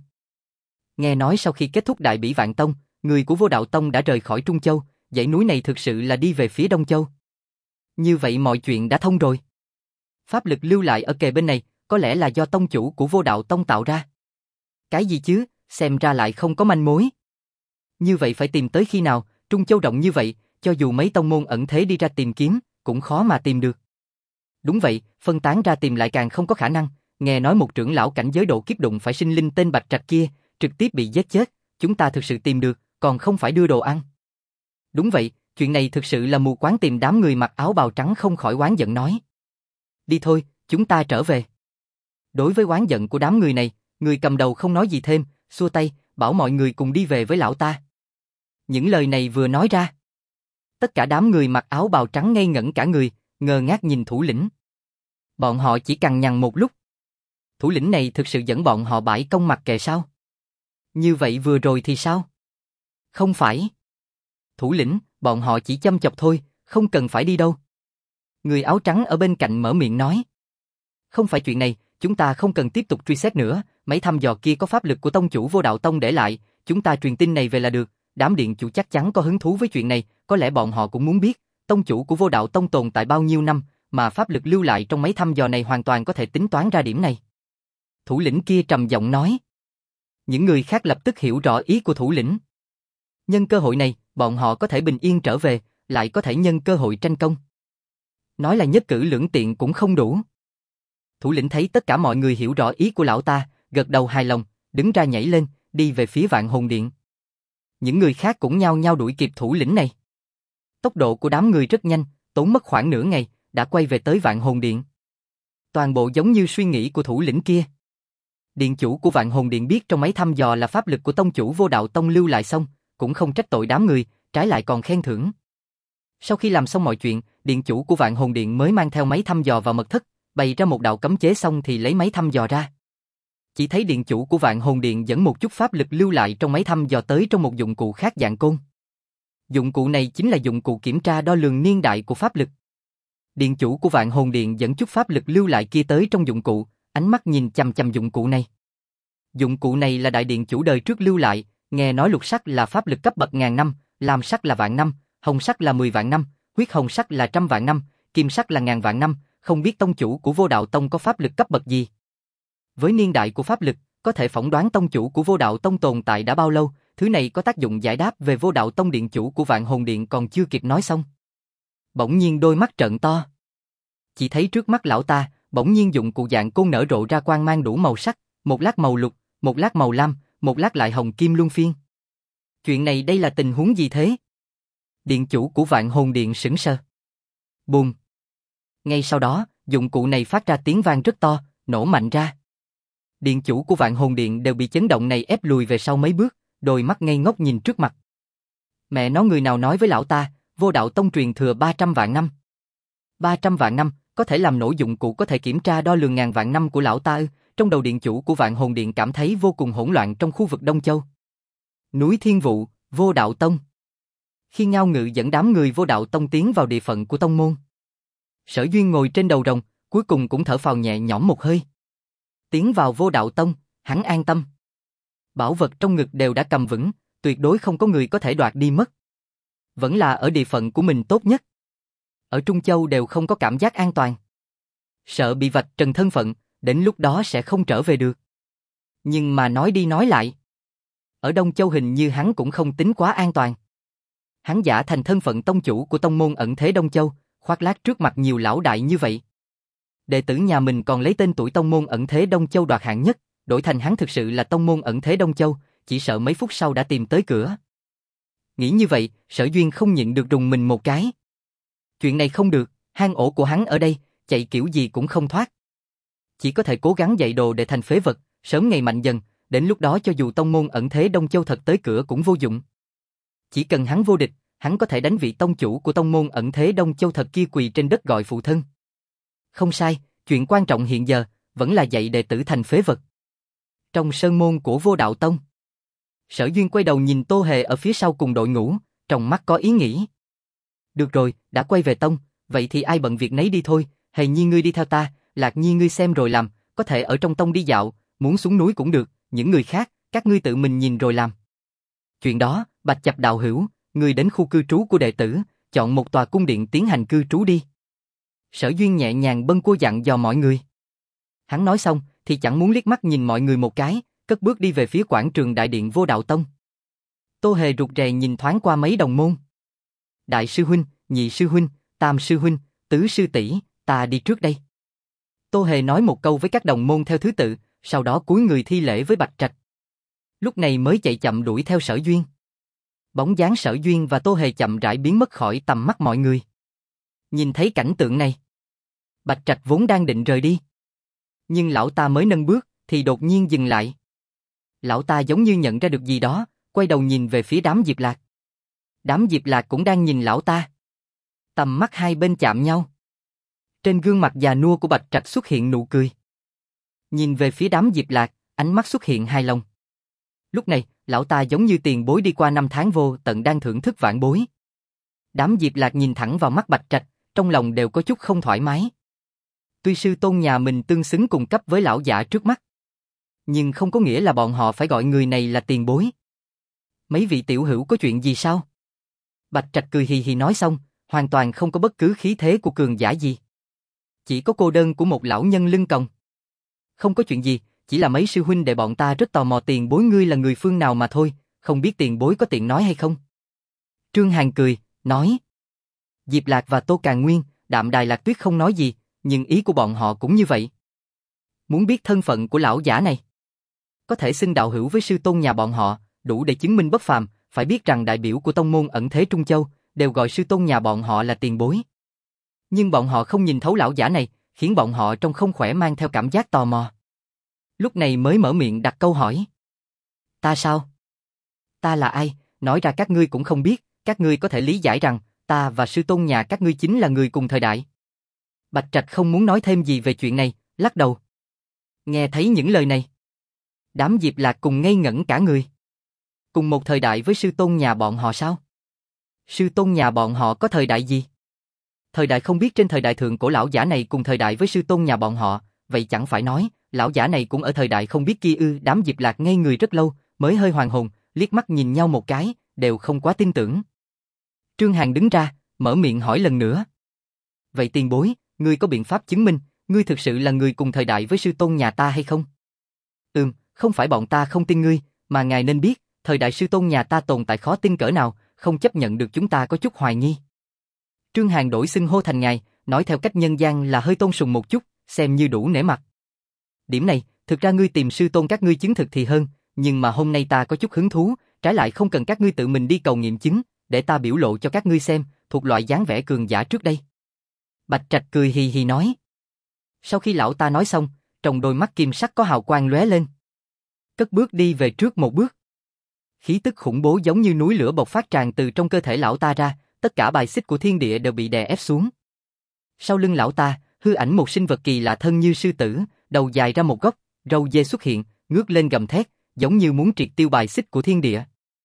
Nghe nói sau khi kết thúc Đại Bỉ Vạn Tông, người của Vô Đạo Tông đã rời khỏi Trung Châu, dãy núi này thực sự là đi về phía Đông Châu. Như vậy mọi chuyện đã thông rồi. Pháp lực lưu lại ở kề bên này, có lẽ là do tông chủ của Vô Đạo Tông tạo ra. Cái gì chứ, xem ra lại không có manh mối. Như vậy phải tìm tới khi nào, Trung Châu rộng như vậy, cho dù mấy tông môn ẩn thế đi ra tìm kiếm, cũng khó mà tìm được. Đúng vậy, phân tán ra tìm lại càng không có khả năng, nghe nói một trưởng lão cảnh giới độ kiếp đụng phải sinh linh tên Bạch Trạch kia, trực tiếp bị giết chết, chúng ta thực sự tìm được, còn không phải đưa đồ ăn. Đúng vậy, chuyện này thực sự là mù quáng, tìm đám người mặc áo bào trắng không khỏi oán giận nói. Đi thôi, chúng ta trở về. Đối với oán giận của đám người này, người cầm đầu không nói gì thêm, xua tay, bảo mọi người cùng đi về với lão ta. Những lời này vừa nói ra, tất cả đám người mặc áo bào trắng ngây ngẩn cả người, ngơ ngác nhìn thủ lĩnh. Bọn họ chỉ cằn nhằn một lúc. Thủ lĩnh này thực sự dẫn bọn họ bãi công mặc kệ sao? Như vậy vừa rồi thì sao? Không phải. Thủ lĩnh, bọn họ chỉ châm chọc thôi, không cần phải đi đâu. Người áo trắng ở bên cạnh mở miệng nói. Không phải chuyện này, chúng ta không cần tiếp tục truy xét nữa, mấy thăm dò kia có pháp lực của tông chủ Vô Đạo Tông để lại, chúng ta truyền tin này về là được, đám điện chủ chắc chắn có hứng thú với chuyện này, có lẽ bọn họ cũng muốn biết, tông chủ của Vô Đạo Tông tồn tại bao nhiêu năm, mà pháp lực lưu lại trong mấy thăm dò này hoàn toàn có thể tính toán ra điểm này. Thủ lĩnh kia trầm giọng nói. Những người khác lập tức hiểu rõ ý của thủ lĩnh. Nhân cơ hội này, bọn họ có thể bình yên trở về, lại có thể nhân cơ hội tranh công. Nói là nhất cử lưỡng tiện cũng không đủ. Thủ lĩnh thấy tất cả mọi người hiểu rõ ý của lão ta, gật đầu hài lòng, đứng ra nhảy lên, đi về phía Vạn Hồn Điện. Những người khác cũng nhao nhao đuổi kịp thủ lĩnh này. Tốc độ của đám người rất nhanh, tốn mất khoảng nửa ngày, đã quay về tới Vạn Hồn Điện. Toàn bộ giống như suy nghĩ của thủ lĩnh kia. Điện chủ của Vạn Hồn Điện biết trong mấy thăm dò là pháp lực của tông chủ Vô Đạo Tông lưu lại xong, cũng không trách tội đám người, trái lại còn khen thưởng. Sau khi làm xong mọi chuyện, điện chủ của Vạn Hồn Điện mới mang theo máy thăm dò vào mật thất, bày ra một đạo cấm chế xong thì lấy máy thăm dò ra. Chỉ thấy điện chủ của Vạn Hồn Điện dẫn một chút pháp lực lưu lại trong máy thăm dò tới trong một dụng cụ khác dạng côn. Dụng cụ này chính là dụng cụ kiểm tra đo lường niên đại của pháp lực. Điện chủ của Vạn Hồn Điện dẫn chút pháp lực lưu lại kia tới trong dụng cụ, ánh mắt nhìn chằm chằm dụng cụ này. Dụng cụ này là đại điện chủ đời trước lưu lại, nghe nói lục sắc là pháp lực cấp bậc ngàn năm, lam sắc là vạn năm, hồng sắc là 10 vạn năm, huyết hồng sắc là trăm vạn năm, kim sắc là ngàn vạn năm, không biết tông chủ của Vô Đạo Tông có pháp lực cấp bậc gì. Với niên đại của pháp lực, có thể phỏng đoán tông chủ của Vô Đạo Tông tồn tại đã bao lâu, thứ này có tác dụng giải đáp về Vô Đạo Tông điện chủ của Vạn Hồn Điện còn chưa kịp nói xong. Bỗng nhiên đôi mắt trợn to. Chỉ thấy trước mắt lão ta, bỗng nhiên dụng cụ dạng côn nở rộ ra quang mang đủ màu sắc, một lát màu lục, một lát màu lam, một lát lại hồng kim luân phiên. Chuyện này đây là tình huống gì thế? Điện chủ của Vạn Hồn Điện sững sờ. Bùm. Ngay sau đó, dụng cụ này phát ra tiếng vang rất to, nổ mạnh ra. Điện chủ của Vạn Hồn Điện đều bị chấn động này ép lùi về sau mấy bước, đôi mắt ngây ngốc nhìn trước mặt. Mẹ nó, người nào nói với lão ta, Vô Đạo Tông truyền thừa 300 vạn năm. 300 vạn năm, có thể làm nổ dụng cụ có thể kiểm tra đo lường ngàn vạn năm của lão ta ư? Trong đầu điện chủ của Vạn Hồn Điện cảm thấy vô cùng hỗn loạn trong khu vực Đông Châu. Núi Thiên Vụ, Vô Đạo Tông. Khi Ngao Ngự dẫn đám người Vô Đạo Tông tiến vào địa phận của tông môn, Sở Duyên ngồi trên đầu rồng, cuối cùng cũng thở phào nhẹ nhõm một hơi. Tiến vào Vô Đạo Tông, hắn an tâm. Bảo vật trong ngực đều đã cầm vững, tuyệt đối không có người có thể đoạt đi mất. Vẫn là ở địa phận của mình tốt nhất. Ở Trung Châu đều không có cảm giác an toàn. Sợ bị vạch trần thân phận, đến lúc đó sẽ không trở về được. Nhưng mà nói đi nói lại, ở Đông Châu hình như hắn cũng không tính quá an toàn. Hắn giả thành thân phận tông chủ của tông môn ẩn thế Đông Châu, khoác lác trước mặt nhiều lão đại như vậy. Đệ tử nhà mình còn lấy tên tuổi tông môn ẩn thế Đông Châu đoạt hạng nhất, đổi thành hắn thực sự là tông môn ẩn thế Đông Châu, chỉ sợ mấy phút sau đã tìm tới cửa. Nghĩ như vậy, Sở Duyên không nhịn được rùng mình một cái. Chuyện này không được, hang ổ của hắn ở đây, chạy kiểu gì cũng không thoát. Chỉ có thể cố gắng dạy đồ để thành phế vật, sớm ngày mạnh dần, đến lúc đó cho dù tông môn ẩn thế Đông Châu thật tới cửa cũng vô dụng. Chỉ cần hắn vô địch, hắn có thể đánh vị tông chủ của tông môn ẩn thế Đông Châu thật kia quỳ trên đất gọi phụ thân. Không sai, chuyện quan trọng hiện giờ vẫn là dạy đệ tử thành phế vật. Trong sơn môn của Vô Đạo Tông, Sở Duyên quay đầu nhìn Tô Hề ở phía sau cùng đội ngũ, trong mắt có ý nghĩ. Được rồi, đã quay về tông, vậy thì ai bận việc nấy đi thôi, Hề Nhi ngươi đi theo ta, Lạc Nhi ngươi xem rồi làm, có thể ở trong tông đi dạo, muốn xuống núi cũng được, những người khác, các ngươi tự mình nhìn rồi làm. Chuyện đó, Bạch Chập đạo hữu, ngươi đến khu cư trú của đệ tử, chọn một tòa cung điện tiến hành cư trú đi. Sở Duyên nhẹ nhàng bâng quơ dặn dò mọi người. Hắn nói xong, thì chẳng muốn liếc mắt nhìn mọi người một cái, cất bước đi về phía quảng trường đại điện Vô Đạo Tông. Tô Hề rụt rè nhìn thoáng qua mấy đồng môn. Đại sư huynh, nhị sư huynh, tam sư huynh, tứ sư tỷ, ta đi trước đây. Tô Hề nói một câu với các đồng môn theo thứ tự, sau đó cúi người thi lễ với Bạch Trạch. Lúc này mới chạy chậm đuổi theo Sở Duyên. Bóng dáng Sở Duyên và Tô Hề chậm rãi biến mất khỏi tầm mắt mọi người. Nhìn thấy cảnh tượng này, Bạch Trạch vốn đang định rời đi. Nhưng lão ta mới nâng bước, thì đột nhiên dừng lại. Lão ta giống như nhận ra được gì đó, quay đầu nhìn về phía đám Diệp Lạc. Đám Diệp Lạc cũng đang nhìn lão ta. Tầm mắt hai bên chạm nhau. Trên gương mặt già nua của Bạch Trạch xuất hiện nụ cười. Nhìn về phía đám Diệp Lạc, ánh mắt xuất hiện hài lòng. Lúc này, lão ta giống như tiền bối đi qua năm tháng vô tận đang thưởng thức vãn bối. Đám Diệp Lạc nhìn thẳng vào mắt Bạch Trạch, trong lòng đều có chút không thoải mái. Tuy sư tôn nhà mình tương xứng cùng cấp với lão giả trước mắt, nhưng không có nghĩa là bọn họ phải gọi người này là tiền bối. Mấy vị tiểu hữu có chuyện gì sao? Bạch Trạch cười hì hì nói xong, hoàn toàn không có bất cứ khí thế của cường giả gì. Chỉ có cô đơn của một lão nhân lưng còng. Không có chuyện gì, chỉ là mấy sư huynh đệ bọn ta rất tò mò tiền bối ngươi là người phương nào mà thôi, không biết tiền bối có tiện nói hay không? Trương Hàn cười, nói. Diệp Lạc và Tô Càn Nguyên, Đạm Đài Lạc Tuyết không nói gì, nhưng ý của bọn họ cũng như vậy. Muốn biết thân phận của lão giả này. Có thể xưng đạo hữu với sư tôn nhà bọn họ, đủ để chứng minh bất phàm, phải biết rằng đại biểu của tông môn ẩn thế Trung Châu, đều gọi sư tôn nhà bọn họ là tiền bối. Nhưng bọn họ không nhìn thấu lão giả này, khiến bọn họ trong không khỏe mang theo cảm giác tò mò. Lúc này mới mở miệng đặt câu hỏi. Ta sao? Ta là ai? Nói ra các ngươi cũng không biết, các ngươi có thể lý giải rằng, ta và sư tôn nhà các ngươi chính là người cùng thời đại. Bạch Trạch không muốn nói thêm gì về chuyện này, lắc đầu. Nghe thấy những lời này, đám Diệp Lạc cùng ngây ngẩn cả người. Cùng một thời đại với sư tôn nhà bọn họ sao? Sư tôn nhà bọn họ có thời đại gì? Thời đại không biết trên thời đại thượng cổ lão giả này cùng thời đại với sư tôn nhà bọn họ, vậy chẳng phải nói, lão giả này cũng ở thời đại không biết kia ư? Đám Diệp Lạc ngây người rất lâu, mới hơi hoàn hồn, liếc mắt nhìn nhau một cái, đều không quá tin tưởng. Trương Hàn đứng ra, mở miệng hỏi lần nữa. Vậy tiền bối, ngươi có biện pháp chứng minh, ngươi thực sự là người cùng thời đại với sư tôn nhà ta hay không? Không phải bọn ta không tin ngươi, mà ngài nên biết, thời đại sư tôn nhà ta tồn tại khó tin cỡ nào, không chấp nhận được chúng ta có chút hoài nghi. Trương Hàn đổi xưng hô thành ngài, nói theo cách nhân gian là hơi tôn sùng một chút, xem như đủ nể mặt. Điểm này, thực ra ngươi tìm sư tôn các ngươi chứng thực thì hơn, nhưng mà hôm nay ta có chút hứng thú, trái lại không cần các ngươi tự mình đi cầu nghiệm chứng, để ta biểu lộ cho các ngươi xem, thuộc loại dáng vẻ cường giả trước đây. Bạch Trạch cười hì hì nói. Sau khi lão ta nói xong, trong đôi mắt kim sắc có hào quang lóe lên. Cất bước đi về trước một bước. Khí tức khủng bố giống như núi lửa bộc phát tràn từ trong cơ thể lão ta ra, tất cả bài xích của thiên địa đều bị đè ép xuống. Sau lưng lão ta, hư ảnh một sinh vật kỳ lạ thân như sư tử, đầu dài ra một góc, râu dê xuất hiện, ngước lên gầm thét, giống như muốn triệt tiêu bài xích của thiên địa.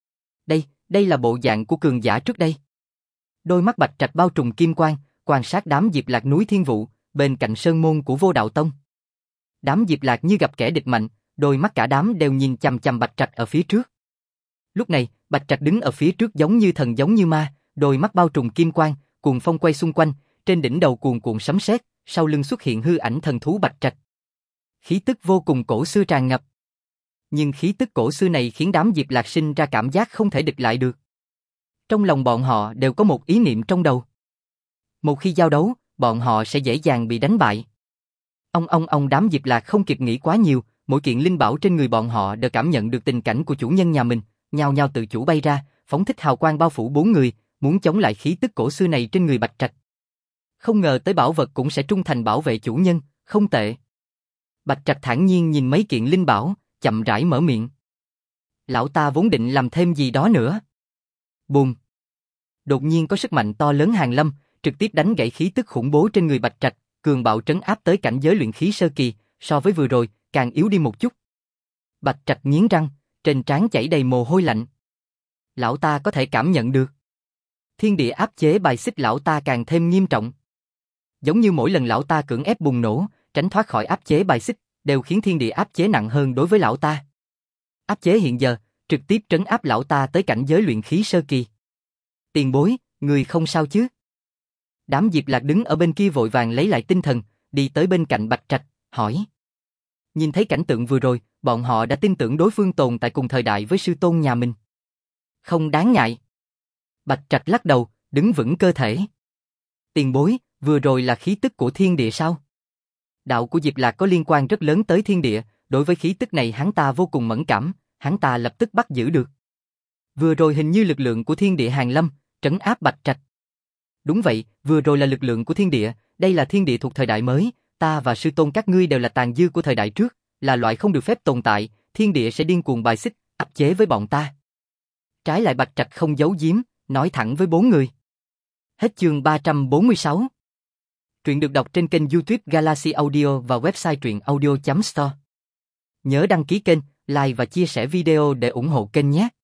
Đây là bộ dạng của cường giả trước đây. Đôi mắt Bạch Trạch bao trùm kim quang, quan sát đám Diệp Lạc núi Thiên Vụ, bên cạnh sơn môn của Vô Đạo Tông. Đám Diệp Lạc như gặp kẻ địch mạnh, đôi mắt cả đám đều nhìn chằm chằm Bạch Trạch ở phía trước. Lúc này, Bạch Trạch đứng ở phía trước giống như thần giống như ma, đôi mắt bao trùm kim quang, cuồng phong quay xung quanh, trên đỉnh đầu cuồn cuộn sấm sét, sau lưng xuất hiện hư ảnh thần thú Bạch Trạch. Khí tức vô cùng cổ xưa tràn ngập. Nhưng khí tức cổ xưa này khiến đám Diệp Lạc sinh ra cảm giác không thể địch lại được. Trong lòng bọn họ đều có một ý niệm trong đầu. Một khi giao đấu, bọn họ sẽ dễ dàng bị đánh bại. Ông đám Diệp Lạc không kịp nghĩ quá nhiều, mỗi kiện linh bảo trên người bọn họ đều cảm nhận được tình cảnh của chủ nhân nhà mình, nhao nhao tự chủ bay ra, phóng thích hào quang bao phủ bốn người, muốn chống lại khí tức cổ xưa này trên người Bạch Trạch. Không ngờ tới bảo vật cũng sẽ trung thành bảo vệ chủ nhân, không tệ. Bạch Trạch thản nhiên nhìn mấy kiện linh bảo, chậm rãi mở miệng. Lão ta vốn định làm thêm gì đó nữa. Bùm. Đột nhiên có sức mạnh to lớn hàn lâm, trực tiếp đánh gãy khí tức khủng bố trên người Bạch Trạch, cường bạo trấn áp tới cảnh giới luyện khí sơ kỳ, so với vừa rồi, càng yếu đi một chút. Bạch Trạch nghiến răng, trên trán chảy đầy mồ hôi lạnh. Lão ta có thể cảm nhận được. Thiên địa áp chế bài xích lão ta càng thêm nghiêm trọng. Giống như mỗi lần lão ta cưỡng ép bùng nổ, tránh thoát khỏi áp chế bài xích, đều khiến thiên địa áp chế nặng hơn đối với lão ta. Áp chế hiện giờ, trực tiếp trấn áp lão ta tới cảnh giới luyện khí sơ kỳ. Tiền bối, người không sao chứ? Đám Diệp Lạc đứng ở bên kia vội vàng lấy lại tinh thần, đi tới bên cạnh Bạch Trạch, hỏi. Nhìn thấy cảnh tượng vừa rồi, bọn họ đã tin tưởng đối phương tồn tại cùng thời đại với sư tôn nhà mình. Không đáng ngại. Bạch Trạch lắc đầu, đứng vững cơ thể. Tiền bối, vừa rồi là khí tức của thiên địa sao? Đạo của Diệp Lạc có liên quan rất lớn tới thiên địa, đối với khí tức này hắn ta vô cùng mẫn cảm, hắn ta lập tức bắt giữ được. Vừa rồi hình như lực lượng của thiên địa hàn lâm, trấn áp Bạch Trạch. Đúng vậy, vừa rồi là lực lượng của thiên địa, đây là thiên địa thuộc thời đại mới, ta và sư tôn các ngươi đều là tàn dư của thời đại trước, là loại không được phép tồn tại, thiên địa sẽ điên cuồng bài xích, áp chế với bọn ta. Trái lại Bạch Trạch không giấu giếm, nói thẳng với bốn người. Hết chương 346. Truyện được đọc trên kênh YouTube Galaxy Audio và website truyệnaudio.store. Nhớ đăng ký kênh, like và chia sẻ video để ủng hộ kênh nhé.